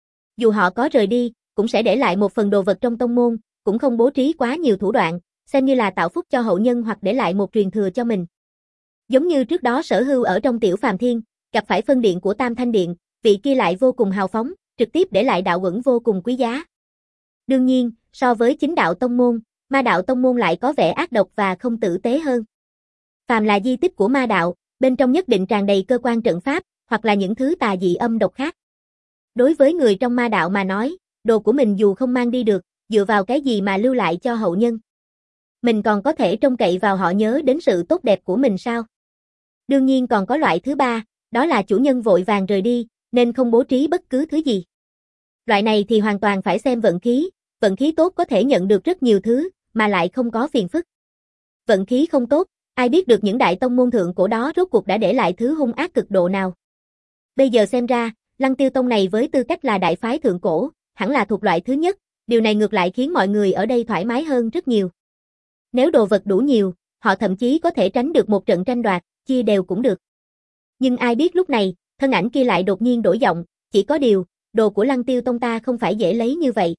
Dù họ có rời đi, cũng sẽ để lại một phần đồ vật trong tông môn, cũng không bố trí quá nhiều thủ đoạn, xem như là tạo phúc cho hậu nhân hoặc để lại một truyền thừa cho mình. Giống như trước đó Sở Hưu ở trong Tiểu Phàm Thiên, gặp phải phân điện của Tam Thanh Điện, vị kia lại vô cùng hào phóng, trực tiếp để lại đạo quẩn vô cùng quý giá. Đương nhiên, so với chính đạo tông môn, ma đạo tông môn lại có vẻ ác độc và không tử tế hơn. Phàm là di tích của ma đạo, bên trong nhất định tràn đầy cơ quan trận pháp, hoặc là những thứ tà dị âm độc khác. Đối với người trong ma đạo mà nói, đồ của mình dù không mang đi được, dựa vào cái gì mà lưu lại cho hậu nhân? Mình còn có thể trông cậy vào họ nhớ đến sự tốt đẹp của mình sao? Đương nhiên còn có loại thứ ba, đó là chủ nhân vội vàng rời đi, nên không bố trí bất cứ thứ gì. Loại này thì hoàn toàn phải xem vận khí, vận khí tốt có thể nhận được rất nhiều thứ, mà lại không có phiền phức. Vận khí không tốt, ai biết được những đại tông môn thượng cổ đó rốt cuộc đã để lại thứ hung ác cực độ nào. Bây giờ xem ra, Lăng Tiêu Tông này với tư cách là đại phái thượng cổ, hẳn là thuộc loại thứ nhất, điều này ngược lại khiến mọi người ở đây thoải mái hơn rất nhiều. Nếu đồ vật đủ nhiều, họ thậm chí có thể tránh được một trận tranh đoạt, chia đều cũng được. Nhưng ai biết lúc này, thân ảnh kia lại đột nhiên đổi giọng, chỉ có điều, đồ của Lăng Tiêu Tông ta không phải dễ lấy như vậy.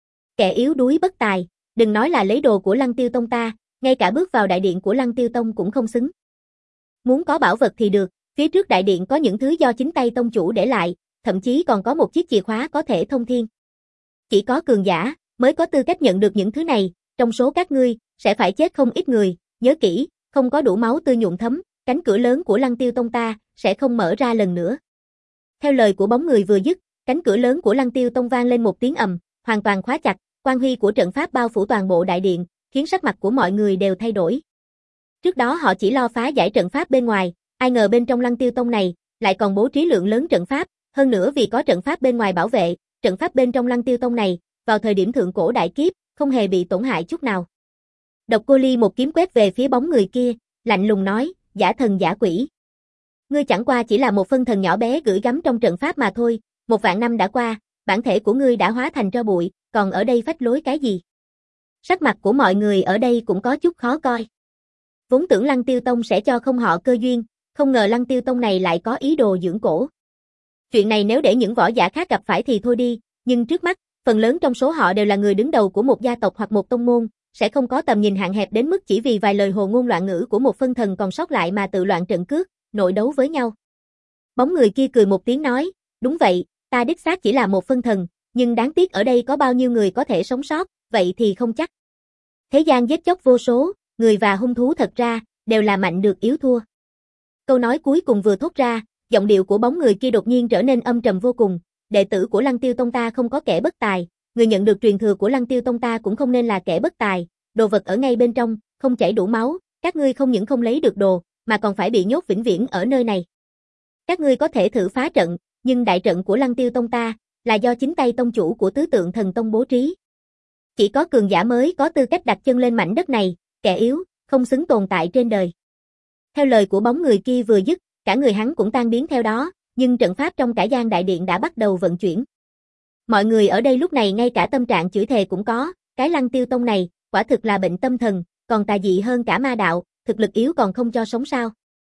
Kẻ yếu đuối bất tài, đừng nói là lấy đồ của Lăng Tiêu Tông ta, ngay cả bước vào đại điện của Lăng Tiêu Tông cũng không xứng. Muốn có bảo vật thì được, phía trước đại điện có những thứ do chính tay tông chủ để lại, thậm chí còn có một chiếc chìa khóa có thể thông thiên. Chỉ có cường giả mới có tư cách nhận được những thứ này, trong số các ngươi sẽ phải chết không ít người, nhớ kỹ, không có đủ máu tươi nhuộm thấm, cánh cửa lớn của Lăng Tiêu Tông ta sẽ không mở ra lần nữa. Theo lời của bóng người vừa dứt, cánh cửa lớn của Lăng Tiêu Tông vang lên một tiếng ầm, hoàn toàn khóa chặt, quang huy của trận pháp bao phủ toàn bộ đại điện, khiến sắc mặt của mọi người đều thay đổi. Trước đó họ chỉ lo phá giải trận pháp bên ngoài, ai ngờ bên trong Lăng Tiêu Tông này lại còn bố trí lượng lớn trận pháp, hơn nữa vì có trận pháp bên ngoài bảo vệ, trận pháp bên trong Lăng Tiêu Tông này, vào thời điểm thượng cổ đại kiếp, không hề bị tổn hại chút nào. Độc Cô Ly một kiếm quét về phía bóng người kia, lạnh lùng nói, giả thần giả quỷ. Ngươi chẳng qua chỉ là một phân thần nhỏ bé gửi gắm trong trận pháp mà thôi, một vạn năm đã qua, bản thể của ngươi đã hóa thành tro bụi, còn ở đây phách lối cái gì? Sắc mặt của mọi người ở đây cũng có chút khó coi. Vốn tưởng Lăng Tiêu Tông sẽ cho không họ cơ duyên, không ngờ Lăng Tiêu Tông này lại có ý đồ dưỡng cổ. Chuyện này nếu để những võ giả khác gặp phải thì thôi đi, nhưng trước mắt, phần lớn trong số họ đều là người đứng đầu của một gia tộc hoặc một tông môn, sẽ không có tầm nhìn hạn hẹp đến mức chỉ vì vài lời hồ ngôn loạn ngữ của một phân thần còn sót lại mà tự loạn trận cước, nội đấu với nhau. Bóng người kia cười một tiếng nói, đúng vậy, ta đích xác chỉ là một phân thần, nhưng đáng tiếc ở đây có bao nhiêu người có thể sống sót, vậy thì không chắc. Thế gian giết chóc vô số, người và hung thú thật ra, đều là mạnh được yếu thua. Câu nói cuối cùng vừa thốt ra, giọng điệu của bóng người kia đột nhiên trở nên âm trầm vô cùng, đệ tử của Lăng Tiêu Tông ta không có kẻ bất tài, người nhận được truyền thừa của Lăng Tiêu Tông ta cũng không nên là kẻ bất tài, đồ vật ở ngay bên trong, không chảy đủ máu, các ngươi không những không lấy được đồ, mà còn phải bị nhốt vĩnh viễn ở nơi này. Các ngươi có thể thử phá trận, nhưng đại trận của Lăng Tiêu Tông ta, là do chính tay tông chủ của Tứ Tượng Thần Tông bố trí. Chỉ có cường giả mới có tư cách đặt chân lên mảnh đất này, kẻ yếu, không xứng tồn tại trên đời. Theo lời của bóng người kia vừa dứt, cả người hắn cũng tan biến theo đó, nhưng trận pháp trong cả gian đại điện đã bắt đầu vận chuyển. Mọi người ở đây lúc này ngay cả tâm trạng chửi thề cũng có, cái Lăng Tiêu Tông này, quả thực là bệnh tâm thần, còn tà dị hơn cả ma đạo, thực lực yếu còn không cho sống sao.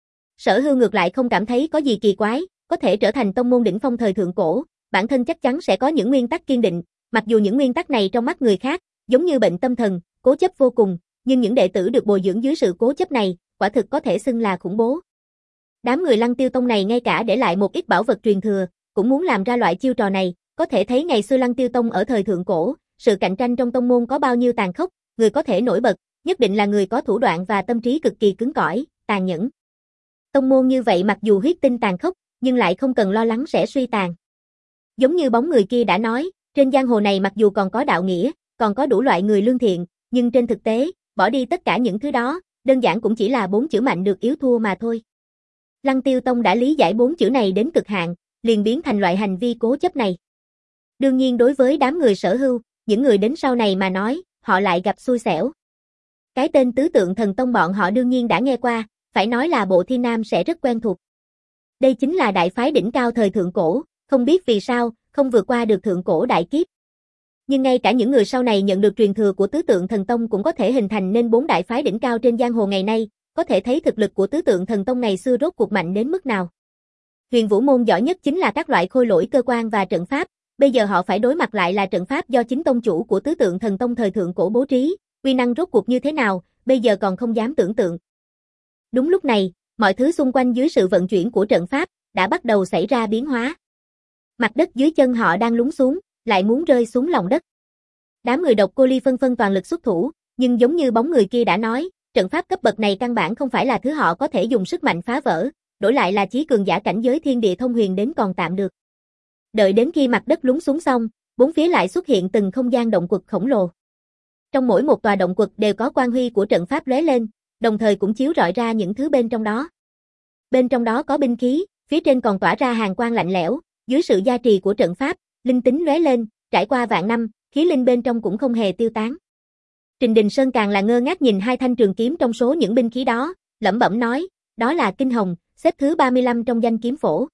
Sở Hưu ngược lại không cảm thấy có gì kỳ quái, có thể trở thành tông môn đỉnh phong thời thượng cổ, bản thân chắc chắn sẽ có những nguyên tắc kiên định, mặc dù những nguyên tắc này trong mắt người khác, giống như bệnh tâm thần, cố chấp vô cùng, nhưng những đệ tử được bồi dưỡng dưới sự cố chấp này, quả thực có thể xưng là khủng bố. Đám người Lăng Tiêu Tông này ngay cả để lại một ít bảo vật truyền thừa, cũng muốn làm ra loại chiêu trò này, có thể thấy ngày xưa Lăng Tiêu Tông ở thời thượng cổ, sự cạnh tranh trong tông môn có bao nhiêu tàn khốc, người có thể nổi bật, nhất định là người có thủ đoạn và tâm trí cực kỳ cứng cỏi, tàn nhẫn. Tông môn như vậy mặc dù huyết tinh tàn khốc, nhưng lại không cần lo lắng sẽ suy tàn. Giống như bóng người kia đã nói, trên giang hồ này mặc dù còn có đạo nghĩa, còn có đủ loại người lương thiện, nhưng trên thực tế, bỏ đi tất cả những thứ đó, đơn giản cũng chỉ là bốn chữ mạnh được yếu thua mà thôi. Lăng Tiêu Tông đã lý giải bốn chữ này đến cực hạn, liền biến thành loại hành vi cố chấp này. Đương nhiên đối với đám người Sở Hưu, những người đến sau này mà nói, họ lại gặp xui xẻo. Cái tên Tứ Tượng Thần Tông bọn họ đương nhiên đã nghe qua, phải nói là Bộ Thiên Nam sẽ rất quen thuộc. Đây chính là đại phái đỉnh cao thời thượng cổ, không biết vì sao, không vượt qua được thượng cổ đại kiếp. Nhưng ngay cả những người sau này nhận được truyền thừa của Tứ Tượng Thần Tông cũng có thể hình thành nên bốn đại phái đỉnh cao trên giang hồ ngày nay, có thể thấy thực lực của Tứ Tượng Thần Tông ngày xưa rốt cuộc mạnh đến mức nào. Huyền Vũ môn giỏi nhất chính là các loại khôi lỗi cơ quan và trận pháp, bây giờ họ phải đối mặt lại là trận pháp do chính tông chủ của Tứ Tượng Thần Tông thời thượng cổ bố trí, uy năng rốt cuộc như thế nào, bây giờ còn không dám tưởng tượng. Đúng lúc này, mọi thứ xung quanh dưới sự vận chuyển của trận pháp đã bắt đầu xảy ra biến hóa. Mặt đất dưới chân họ đang lún xuống, lại muốn rơi xuống lòng đất. Đám người Độc Cô Ly phân phân toàn lực xuất thủ, nhưng giống như bóng người kia đã nói, trận pháp cấp bậc này căn bản không phải là thứ họ có thể dùng sức mạnh phá vỡ, đổi lại là chí cường giả cảnh giới thiên địa thông huyền đến còn tạm được. Đợi đến khi mặt đất lún xuống xong, bốn phía lại xuất hiện từng không gian động quật khổng lồ. Trong mỗi một tòa động quật đều có quang huy của trận pháp lóe lên, đồng thời cũng chiếu rọi ra những thứ bên trong đó. Bên trong đó có binh khí, phía trên còn tỏa ra hàn quang lạnh lẽo, dưới sự gia trì của trận pháp, linh tính lóe lên, trải qua vạn năm, khí linh bên trong cũng không hề tiêu tán. Trình Đình Sơn càng là ngơ ngác nhìn hai thanh trường kiếm trong số những binh khí đó, lẩm bẩm nói, đó là Kinh Hồng, xếp thứ ba mươi lăm trong danh kiếm phổ.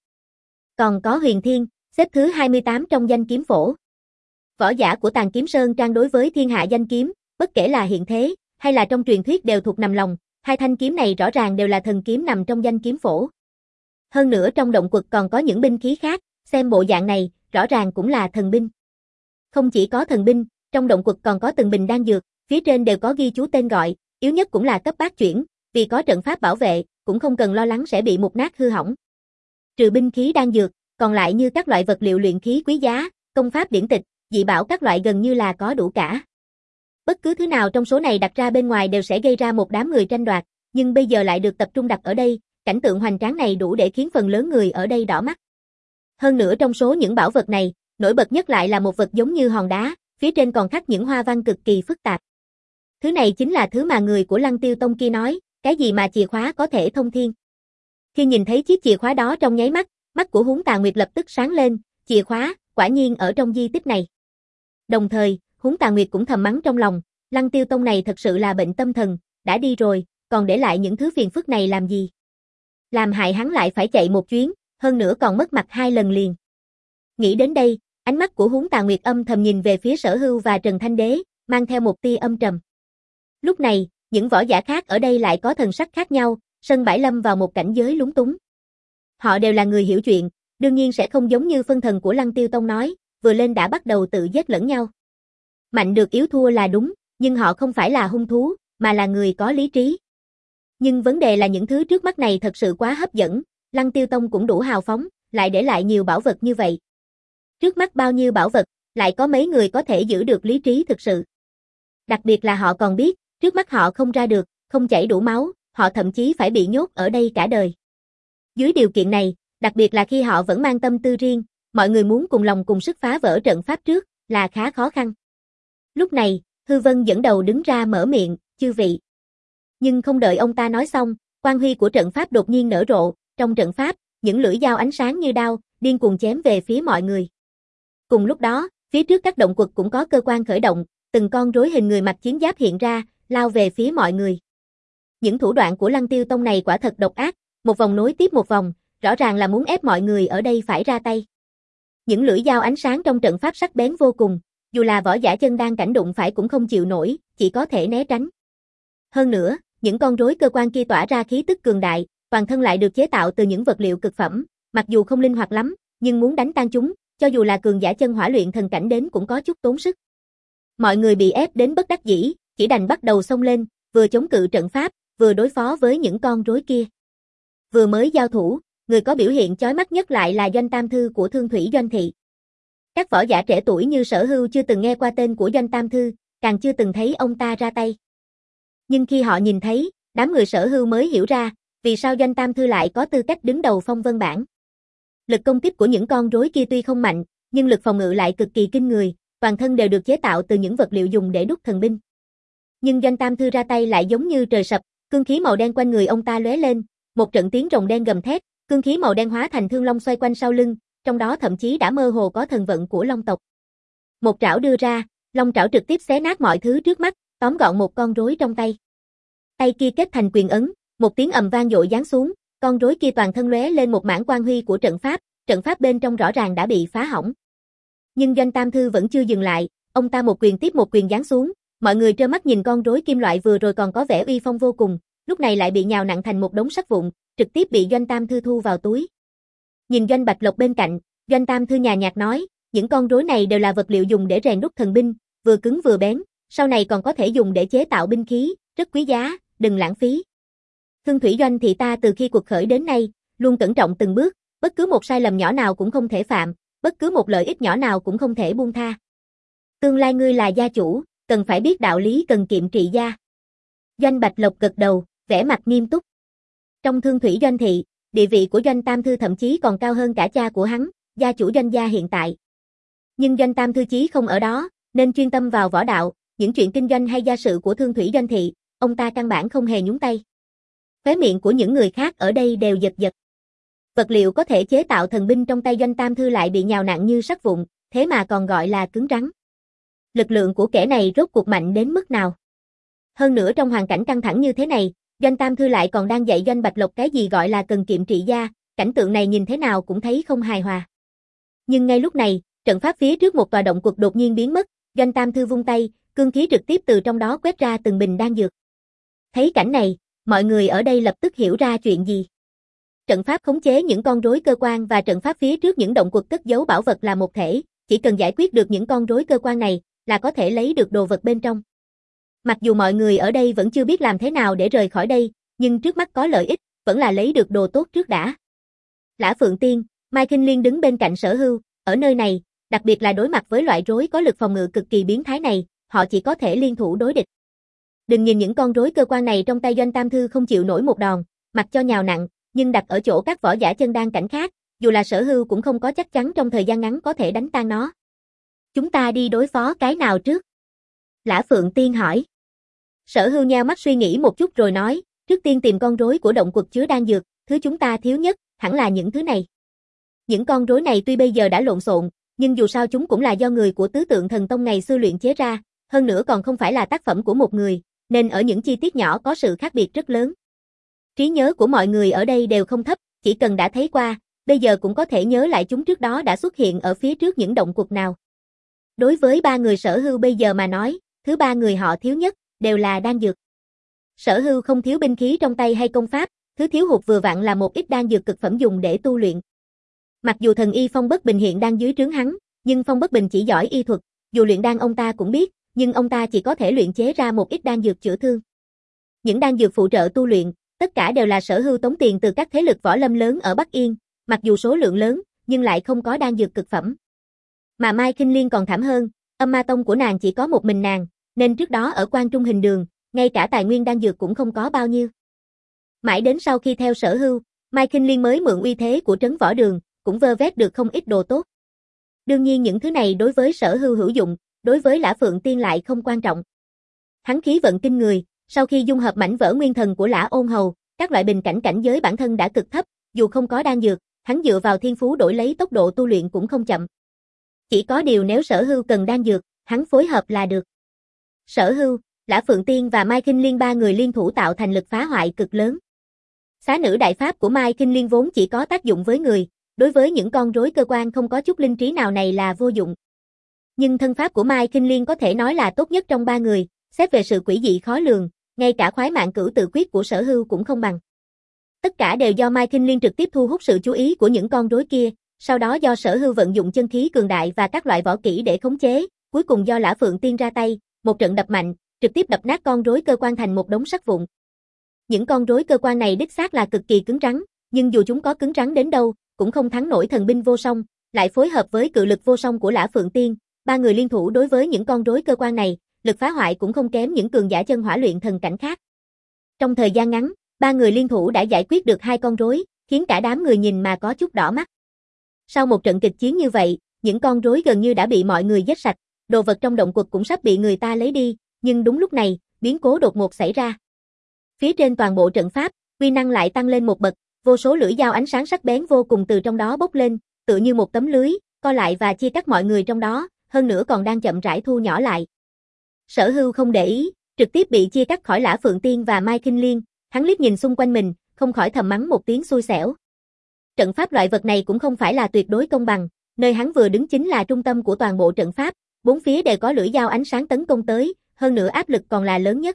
Còn có Huyền Thiên, xếp thứ hai mươi tám trong danh kiếm phổ. Võ giả của Tàng Kiếm Sơn Trang đối với thiên hạ danh kiếm, bất kể là hiện thế, hay là trong truyền thuyết đều thuộc nằm lòng, hai thanh kiếm này rõ ràng đều là thần kiếm nằm trong danh kiếm phổ. Hơn nữa trong động quật còn có những binh khí khác, xem bộ dạng này, rõ ràng cũng là thần binh. Không chỉ có thần binh, trong động quật còn có từng bình đan dược, phía trên đều có ghi chú tên gọi, yếu nhất cũng là cấp bát chuyển, vì có trận pháp bảo vệ, cũng không cần lo lắng sẽ bị mục nát hư hỏng. Trừ binh khí đan dược, còn lại như các loại vật liệu luyện khí quý giá, công pháp điển tịch, dị bảo các loại gần như là có đủ cả. Bất cứ thứ nào trong số này đặt ra bên ngoài đều sẽ gây ra một đám người tranh đoạt, nhưng bây giờ lại được tập trung đặt ở đây, cảnh tượng hoành tráng này đủ để khiến phần lớn người ở đây đỏ mắt. Hơn nữa trong số những bảo vật này, nổi bật nhất lại là một vật giống như hòn đá, phía trên còn khắc những hoa văn cực kỳ phức tạp. Thứ này chính là thứ mà người của Lăng Tiêu Tông kia nói, cái gì mà chìa khóa có thể thông thiên. Khi nhìn thấy chiếc chìa khóa đó trong nháy mắt, mắt của Húng Tà Nguyệt lập tức sáng lên, chìa khóa, quả nhiên ở trong di tích này. Đồng thời, Húng Tà Nguyệt cũng thầm mắng trong lòng, Lăng Tiêu Tông này thật sự là bệnh tâm thần, đã đi rồi, còn để lại những thứ phiền phức này làm gì? Làm hại hắn lại phải chạy một chuyến, hơn nữa còn mất mặt hai lần liền. Nghĩ đến đây, ánh mắt của Húng Tà Nguyệt âm thầm nhìn về phía Sở Hưu và Trần Thanh Đế, mang theo một tia âm trầm. Lúc này, những võ giả khác ở đây lại có thần sắc khác nhau, sân bãi lâm vào một cảnh giới lúng túng. Họ đều là người hiểu chuyện, đương nhiên sẽ không giống như phân thần của Lăng Tiêu Tông nói, vừa lên đã bắt đầu tự giết lẫn nhau. Mạnh được yếu thua là đúng, nhưng họ không phải là hung thú, mà là người có lý trí. Nhưng vấn đề là những thứ trước mắt này thật sự quá hấp dẫn, Lăng Tiêu Tông cũng đủ hào phóng, lại để lại nhiều bảo vật như vậy. Trước mắt bao nhiêu bảo vật, lại có mấy người có thể giữ được lý trí thực sự. Đặc biệt là họ còn biết, trước mắt họ không ra được, không chảy đủ máu, họ thậm chí phải bị nhốt ở đây cả đời. Dưới điều kiện này, đặc biệt là khi họ vẫn mang tâm tư riêng, mọi người muốn cùng lòng cùng sức phá vỡ trận pháp trước, là khá khó khăn. Lúc này, Hư Vân dẫn đầu đứng ra mở miệng, chư vị. Nhưng không đợi ông ta nói xong, quang huy của trận pháp đột nhiên nở rộ, trong trận pháp, những lưỡi dao ánh sáng như đao, điên cuồng chém về phía mọi người. Cùng lúc đó, phía trước các động quật cũng có cơ quan khởi động, từng con rối hình người mặc chiến giáp hiện ra, lao về phía mọi người. Những thủ đoạn của Lăng Tiêu Tông này quả thật độc ác, một vòng nối tiếp một vòng, rõ ràng là muốn ép mọi người ở đây phải ra tay. Những lưỡi dao ánh sáng trong trận pháp sắc bén vô cùng, dù là võ giả chân đan cảnh đụng phải cũng không chịu nổi, chỉ có thể né tránh. Hơn nữa, những con rối cơ quan kia tỏa ra khí tức cường đại, toàn thân lại được chế tạo từ những vật liệu cực phẩm, mặc dù không linh hoạt lắm, nhưng muốn đánh tan chúng, cho dù là cường giả chân hỏa luyện thần cảnh đến cũng có chút tốn sức. Mọi người bị ép đến bất đắc dĩ, chỉ đành bắt đầu xông lên, vừa chống cự trận pháp, vừa đối phó với những con rối kia. Vừa mới giao thủ, người có biểu hiện chói mắt nhất lại là Doanh Tam Thư của Thương Thủy Doanh Thị. Các võ giả trẻ tuổi như Sở Hưu chưa từng nghe qua tên của Doanh Tam Thư, càng chưa từng thấy ông ta ra tay. Nhưng khi họ nhìn thấy, đám người Sở Hưu mới hiểu ra, vì sao Doanh Tam Thư lại có tư cách đứng đầu phong vân bảng. Lực công kích của những con rối kia tuy không mạnh, nhưng lực phòng ngự lại cực kỳ kinh người, toàn thân đều được chế tạo từ những vật liệu dùng để đúc thần binh. Nhưng Doanh Tam Thư ra tay lại giống như trời sập, cương khí màu đen quanh người ông ta lóe lên, một trận tiếng rồng đen gầm thét, cương khí màu đen hóa thành thương long xoay quanh sau lưng, trong đó thậm chí đã mơ hồ có thần vận của long tộc. Một trảo đưa ra, long trảo trực tiếp xé nát mọi thứ trước mắt, tóm gọn một con rối trong tay. Tay kia kết thành quyền ấn, một tiếng ầm vang dội giáng xuống, con rối kia toàn thân lóe lên một mảng quang huy của trận pháp, trận pháp bên trong rõ ràng đã bị phá hỏng. Nhưng Doanh Tam Thư vẫn chưa dừng lại, ông ta một quyền tiếp một quyền giáng xuống, mọi người trơ mắt nhìn con rối kim loại vừa rồi còn có vẻ uy phong vô cùng, lúc này lại bị nhào nặn thành một đống sắt vụn, trực tiếp bị Doanh Tam Thư thu vào túi. Nhìn Doanh Bạch Lộc bên cạnh, Doanh Tam Thư nhàn nhạt nói, những con rối này đều là vật liệu dùng để rèn đúc thần binh, vừa cứng vừa bén, sau này còn có thể dùng để chế tạo binh khí, rất quý giá, đừng lãng phí. Thương Thủy Doanh Thị ta từ khi cuộc khởi đến nay, luôn cẩn trọng từng bước, bất cứ một sai lầm nhỏ nào cũng không thể phạm, bất cứ một lợi ích nhỏ nào cũng không thể buông tha. Tương lai ngươi là gia chủ, cần phải biết đạo lý cần kiệm trị gia. Doanh Bạch Lộc gật đầu, vẻ mặt nghiêm túc. Trong Thương Thủy Doanh Thị, địa vị của Doanh Tam Thư thậm chí còn cao hơn cả cha của hắn, gia chủ Doanh gia hiện tại. Nhưng Doanh Tam Thư chí không ở đó, nên chuyên tâm vào võ đạo, những chuyện kinh doanh hay gia sự của Thương Thủy Doanh Thị, ông ta căn bản không hề nhúng tay. Khóe miệng của những người khác ở đây đều giật giật. Vật liệu có thể chế tạo thần binh trong tay Doanh Tam Thư lại bị nhào nặn như sắt vụn, thế mà còn gọi là cứng rắn. Lực lượng của kẻ này rốt cuộc mạnh đến mức nào? Hơn nữa trong hoàn cảnh căng thẳng như thế này, Doanh Tam Thư lại còn đang dạy Doanh Bạch Lộc cái gì gọi là cần kiệm trị gia, cảnh tượng này nhìn thế nào cũng thấy không hài hòa. Nhưng ngay lúc này, trận pháp phía trước một tòa động quật đột nhiên biến mất, Doanh Tam Thư vung tay, cương khí trực tiếp từ trong đó quét ra từng bình đan dược. Thấy cảnh này, mọi người ở đây lập tức hiểu ra chuyện gì. Trận pháp khống chế những con rối cơ quan và trận pháp phía trước những động quật cất giấu bảo vật là một thể, chỉ cần giải quyết được những con rối cơ quan này là có thể lấy được đồ vật bên trong. Mặc dù mọi người ở đây vẫn chưa biết làm thế nào để rời khỏi đây, nhưng trước mắt có lợi ích, vẫn là lấy được đồ tốt trước đã. Lã Phượng Tiên, Mai Kinh Liên đứng bên cạnh Sở Hưu, ở nơi này, đặc biệt là đối mặt với loại rối có lực phòng ngự cực kỳ biến thái này, họ chỉ có thể liên thủ đối địch. Đừng nhìn những con rối cơ quan này trong tay Doanh Tam Thư không chịu nổi một đòn, mặc cho nhào nặng, nhưng đặt ở chỗ các võ giả chân đan cảnh khác, dù là Sở Hưu cũng không có chắc chắn trong thời gian ngắn có thể đánh tan nó. Chúng ta đi đối phó cái nào trước? Lã Phượng Tiên hỏi. Sở Hưu nheo mắt suy nghĩ một chút rồi nói, trước tiên tìm con rối của động quật chứa đan dược, thứ chúng ta thiếu nhất, hẳn là những thứ này. Những con rối này tuy bây giờ đã lộn xộn, nhưng dù sao chúng cũng là do người của Tứ Tượng Thần Tông ngày xưa luyện chế ra, hơn nữa còn không phải là tác phẩm của một người, nên ở những chi tiết nhỏ có sự khác biệt rất lớn. Trí nhớ của mọi người ở đây đều không thấp, chỉ cần đã thấy qua, bây giờ cũng có thể nhớ lại chúng trước đó đã xuất hiện ở phía trước những động quật nào. Đối với ba người Sở Hưu bây giờ mà nói, thứ ba người họ thiếu nhất, đều là đan dược. Sở Hưu không thiếu binh khí trong tay hay công pháp, thứ thiếu hụt vừa vặn là một ít đan dược cực phẩm dùng để tu luyện. Mặc dù thần y Phong Bất Bình hiện đang dưới trướng hắn, nhưng Phong Bất Bình chỉ giỏi y thuật, dù luyện đan ông ta cũng biết, nhưng ông ta chỉ có thể luyện chế ra một ít đan dược chữa thương. Những đan dược phụ trợ tu luyện, tất cả đều là Sở Hưu tống tiền từ các thế lực võ lâm lớn ở Bắc Yên, mặc dù số lượng lớn, nhưng lại không có đan dược cực phẩm. Mà Mai Kinh Liên còn thảm hơn, Âm Ma Tông của nàng chỉ có một mình nàng, nên trước đó ở Quan Trung Hình Đường, ngay cả tài nguyên đan dược cũng không có bao nhiêu. Mãi đến sau khi theo Sở Hưu, Mai Kinh Liên mới mượn uy thế của Trấn Võ Đường, cũng vơ vét được không ít đồ tốt. Đương nhiên những thứ này đối với Sở Hưu hữu dụng, đối với Lã Phượng Tiên lại không quan trọng. Hắn khí vận kinh người, sau khi dung hợp mảnh vỡ nguyên thần của Lã Ôn Hầu, các loại bình cảnh cảnh giới bản thân đã cực thấp, dù không có đan dược, hắn dựa vào thiên phú đổi lấy tốc độ tu luyện cũng không chậm. Chỉ có điều nếu Sở Hưu cần đan dược, hắn phối hợp là được. Sở Hưu, Lã Phượng Tiên và Mai Kinh Liên ba người liên thủ tạo thành lực phá hoại cực lớn. Xá nữ đại pháp của Mai Kinh Liên vốn chỉ có tác dụng với người, đối với những con rối cơ quan không có chút linh trí nào này là vô dụng. Nhưng thân pháp của Mai Kinh Liên có thể nói là tốt nhất trong ba người, xét về sự quỷ dị khó lường, ngay cả khoái mạng cửu tự quyết của Sở Hưu cũng không bằng. Tất cả đều do Mai Kinh Liên trực tiếp thu hút sự chú ý của những con rối kia, sau đó do Sở Hưu vận dụng chân khí cường đại và các loại võ kỹ để khống chế, cuối cùng do Lã Phượng Tiên ra tay, một trận đập mạnh, trực tiếp đập nát con rối cơ quan thành một đống sắt vụn. Những con rối cơ quan này đích xác là cực kỳ cứng rắn, nhưng dù chúng có cứng rắn đến đâu, cũng không thắng nổi thần binh vô song, lại phối hợp với cự lực vô song của Lã Phượng Tiên, ba người liên thủ đối với những con rối cơ quan này, lực phá hoại cũng không kém những cường giả chân hỏa luyện thần cảnh khác. Trong thời gian ngắn, ba người liên thủ đã giải quyết được hai con rối, khiến cả đám người nhìn mà có chút đỏ mắt. Sau một trận kịch chiến như vậy, những con rối gần như đã bị mọi người giết sạch, đồ vật trong động quật cũng sắp bị người ta lấy đi, nhưng đúng lúc này, biến cố đột ngột xảy ra. Phía trên toàn bộ trận pháp, uy năng lại tăng lên một bậc, vô số lưỡi dao ánh sáng sắc bén vô cùng từ trong đó bốc lên, tựa như một tấm lưới, co lại và chia cắt mọi người trong đó, hơn nữa còn đang chậm rãi thu nhỏ lại. Sở Hưu không để ý, trực tiếp bị chia cắt khỏi Lã Phượng Tiên và Mai Kinh Liên, hắn liếc nhìn xung quanh mình, không khỏi thầm mắng một tiếng xui xẻo. Trận pháp loại vật này cũng không phải là tuyệt đối công bằng, nơi hắn vừa đứng chính là trung tâm của toàn bộ trận pháp, bốn phía đều có lưỡi dao ánh sáng tấn công tới, hơn nữa áp lực còn là lớn nhất.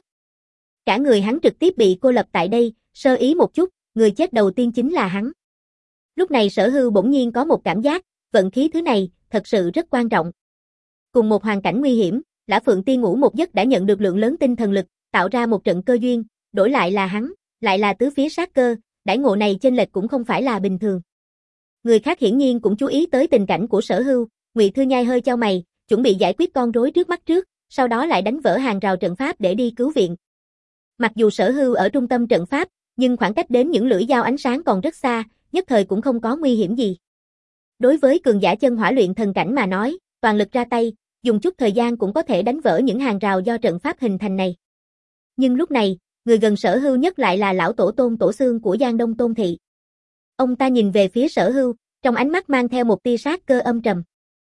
Cả người hắn trực tiếp bị cô lập tại đây, sơ ý một chút, người chết đầu tiên chính là hắn. Lúc này Sở Hưu bỗng nhiên có một cảm giác, vận khí thứ này, thật sự rất quan trọng. Cùng một hoàn cảnh nguy hiểm, Lã Phượng Tiên ngủ một giấc đã nhận được lượng lớn tinh thần lực, tạo ra một trận cơ duyên, đổi lại là hắn, lại là tứ phía sát cơ, đãi ngộ này chênh lệch cũng không phải là bình thường. Người khác hiển nhiên cũng chú ý tới tình cảnh của Sở Hưu, Ngụy Thư Nhai hơi chau mày, chuẩn bị giải quyết con rối trước mắt trước, sau đó lại đánh vỡ hàng rào trận pháp để đi cứu viện. Mặc dù Sở Hưu ở trung tâm trận pháp, nhưng khoảng cách đến những lưỡi dao ánh sáng còn rất xa, nhất thời cũng không có nguy hiểm gì. Đối với cường giả chân hỏa luyện thần cảnh mà nói, toàn lực ra tay, dùng chút thời gian cũng có thể đánh vỡ những hàng rào do trận pháp hình thành này. Nhưng lúc này, người gần Sở Hưu nhất lại là lão tổ tôn tổ xương của Giang Đông Tôn Thị. Ông ta nhìn về phía Sở Hưu, trong ánh mắt mang theo một tia sát cơ âm trầm.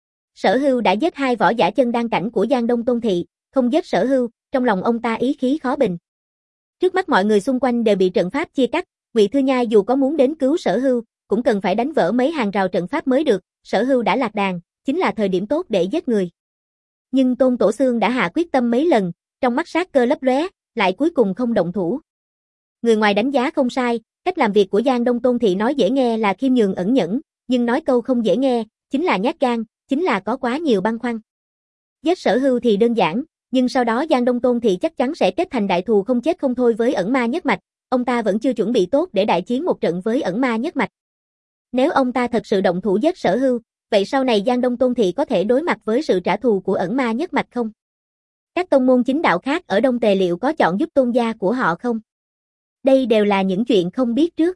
Sở Hưu đã giết hai võ giả chân đan cảnh của Giang Đông Tôn Thị, không giết Sở Hưu, trong lòng ông ta ý khí khó bình. Trước mắt mọi người xung quanh đều bị trận pháp chia cắt, Ngụy Thư Nhai dù có muốn đến cứu Sở Hưu, cũng cần phải đánh vỡ mấy hàng rào trận pháp mới được, Sở Hưu đã lạc đàn, chính là thời điểm tốt để giết người. Nhưng Tôn Tổ Xương đã hạ quyết tâm mấy lần, trong mắt sát cơ lấp lóe, lại cuối cùng không động thủ. Người ngoài đánh giá không sai, Cách làm việc của Giang Đông Tôn Thị nói dễ nghe là khiêm nhường ẩn nhẫn, nhưng nói câu không dễ nghe, chính là nhát gan, chính là có quá nhiều băn khoăn. Giết Sở Hưu thì đơn giản, nhưng sau đó Giang Đông Tôn Thị chắc chắn sẽ kết thành đại thù không chết không thôi với ẩn ma nhất mạch, ông ta vẫn chưa chuẩn bị tốt để đại chiến một trận với ẩn ma nhất mạch. Nếu ông ta thật sự động thủ giết Sở Hưu, vậy sau này Giang Đông Tôn Thị có thể đối mặt với sự trả thù của ẩn ma nhất mạch không? Các tông môn chính đạo khác ở Đông Tề liệu có chọn giúp tôn gia của họ không? Đây đều là những chuyện không biết trước.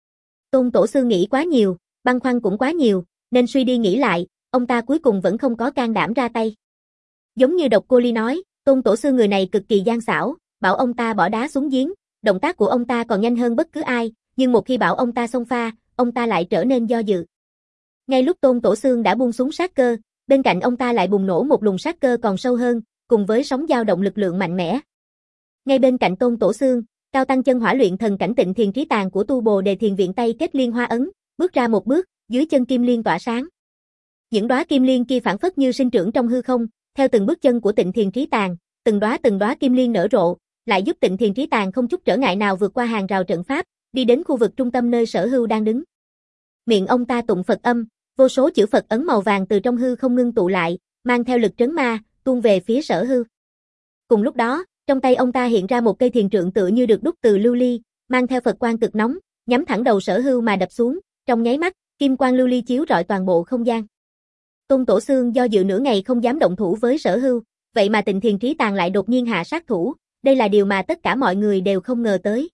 Tôn Tổ Sư nghĩ quá nhiều, băn khoăn cũng quá nhiều, nên suy đi nghĩ lại, ông ta cuối cùng vẫn không có can đảm ra tay. Giống như Độc Cô Ly nói, Tôn Tổ Sư người này cực kỳ gian xảo, bảo ông ta bỏ đá xuống giếng, động tác của ông ta còn nhanh hơn bất cứ ai, nhưng một khi bảo ông ta xông pha, ông ta lại trở nên do dự. Ngay lúc Tôn Tổ Sư đã buông xuống sát cơ, bên cạnh ông ta lại bùng nổ một luồng sát cơ còn sâu hơn, cùng với sóng dao động lực lượng mạnh mẽ. Ngay bên cạnh Tôn Tổ Sư, cao tăng chân hỏa luyện thần cảnh Tịnh Thiền Trí Tàn của Tu Bồ Đề Thiền Viện tay kết liên hoa ấn, bước ra một bước, dưới chân kim liên tỏa sáng. Những đóa kim liên kia phản phất như sinh trưởng trong hư không, theo từng bước chân của Tịnh Thiền Trí Tàn, từng đóa từng đóa kim liên nở rộ, lại giúp Tịnh Thiền Trí Tàn không chút trở ngại nào vượt qua hàng rào trận pháp, đi đến khu vực trung tâm nơi Sở Hưu đang đứng. Miệng ông ta tụng Phật âm, vô số chữ Phật ấn màu vàng từ trong hư không ngưng tụ lại, mang theo lực trấn ma, tuôn về phía Sở Hưu. Cùng lúc đó, trong tay ông ta hiện ra một cây thiền trượng tựa như được đúc từ lưu ly, mang theo Phật quang cực nóng, nhắm thẳng đầu Sở Hưu mà đập xuống, trong nháy mắt, kim quang lưu ly chiếu rọi toàn bộ không gian. Tôn Tổ Xương do dự nửa ngày không dám động thủ với Sở Hưu, vậy mà Tịnh Thiền Trí Tàn lại đột nhiên hạ sát thủ, đây là điều mà tất cả mọi người đều không ngờ tới.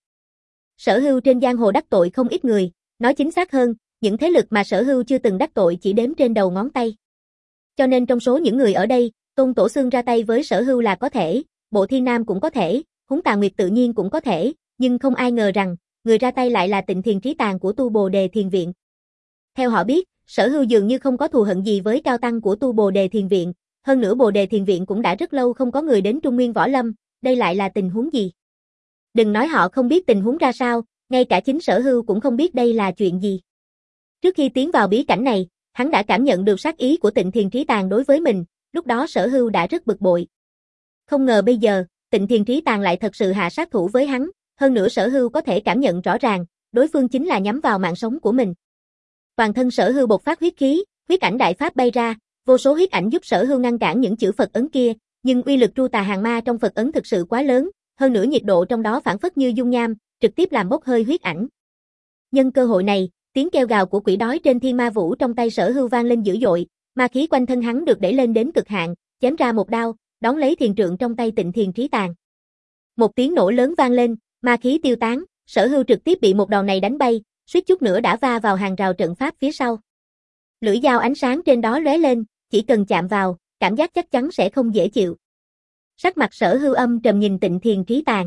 Sở Hưu trên giang hồ đắc tội không ít người, nói chính xác hơn, những thế lực mà Sở Hưu chưa từng đắc tội chỉ đếm trên đầu ngón tay. Cho nên trong số những người ở đây, Tôn Tổ Xương ra tay với Sở Hưu là có thể, Bộ Thiên Nam cũng có thể, Húng Tà Nguyệt tự nhiên cũng có thể, nhưng không ai ngờ rằng, người ra tay lại là Tịnh Thiền Trí Tàn của Tu Bồ Đề Thiền Viện. Theo họ biết, Sở Hưu dường như không có thù hận gì với cao tăng của Tu Bồ Đề Thiền Viện, hơn nữa Bồ Đề Thiền Viện cũng đã rất lâu không có người đến Trung Nguyên Võ Lâm, đây lại là tình huống gì? Đừng nói họ không biết tình huống ra sao, ngay cả chính Sở Hưu cũng không biết đây là chuyện gì. Trước khi tiến vào bí cảnh này, hắn đã cảm nhận được sát ý của Tịnh Thiền Trí Tàn đối với mình, lúc đó Sở Hưu đã rất bực bội. Không ngờ bây giờ, Tịnh Thiền Trí Tàn lại thật sự hạ sát thủ với hắn, hơn nữa Sở Hưu có thể cảm nhận rõ ràng, đối phương chính là nhắm vào mạng sống của mình. Toàn thân Sở Hưu bộc phát huyết khí, huyết ảnh đại pháp bay ra, vô số huyết ảnh giúp Sở Hưu ngăn cản những chữ Phật ấn kia, nhưng uy lực tru tà hàng ma trong Phật ấn thực sự quá lớn, hơn nữa nhiệt độ trong đó phản phất như dung nham, trực tiếp làm bốc hơi huyết ảnh. Nhân cơ hội này, tiếng kêu gào của quỷ đói trên thiên ma vũ trong tay Sở Hưu vang lên dữ dội, ma khí quanh thân hắn được đẩy lên đến cực hạn, chém ra một đao, đón lấy thiền trượng trong tay Tịnh Thiền Trí Tàn. Một tiếng nổ lớn vang lên, ma khí tiêu tán, Sở Hưu trực tiếp bị một đòn này đánh bay, suýt chút nữa đã va vào hàng rào trận pháp phía sau. Lưỡi dao ánh sáng trên đó lóe lên, chỉ cần chạm vào, cảm giác chắc chắn sẽ không dễ chịu. Sắc mặt Sở Hưu âm trầm nhìn Tịnh Thiền Trí Tàn.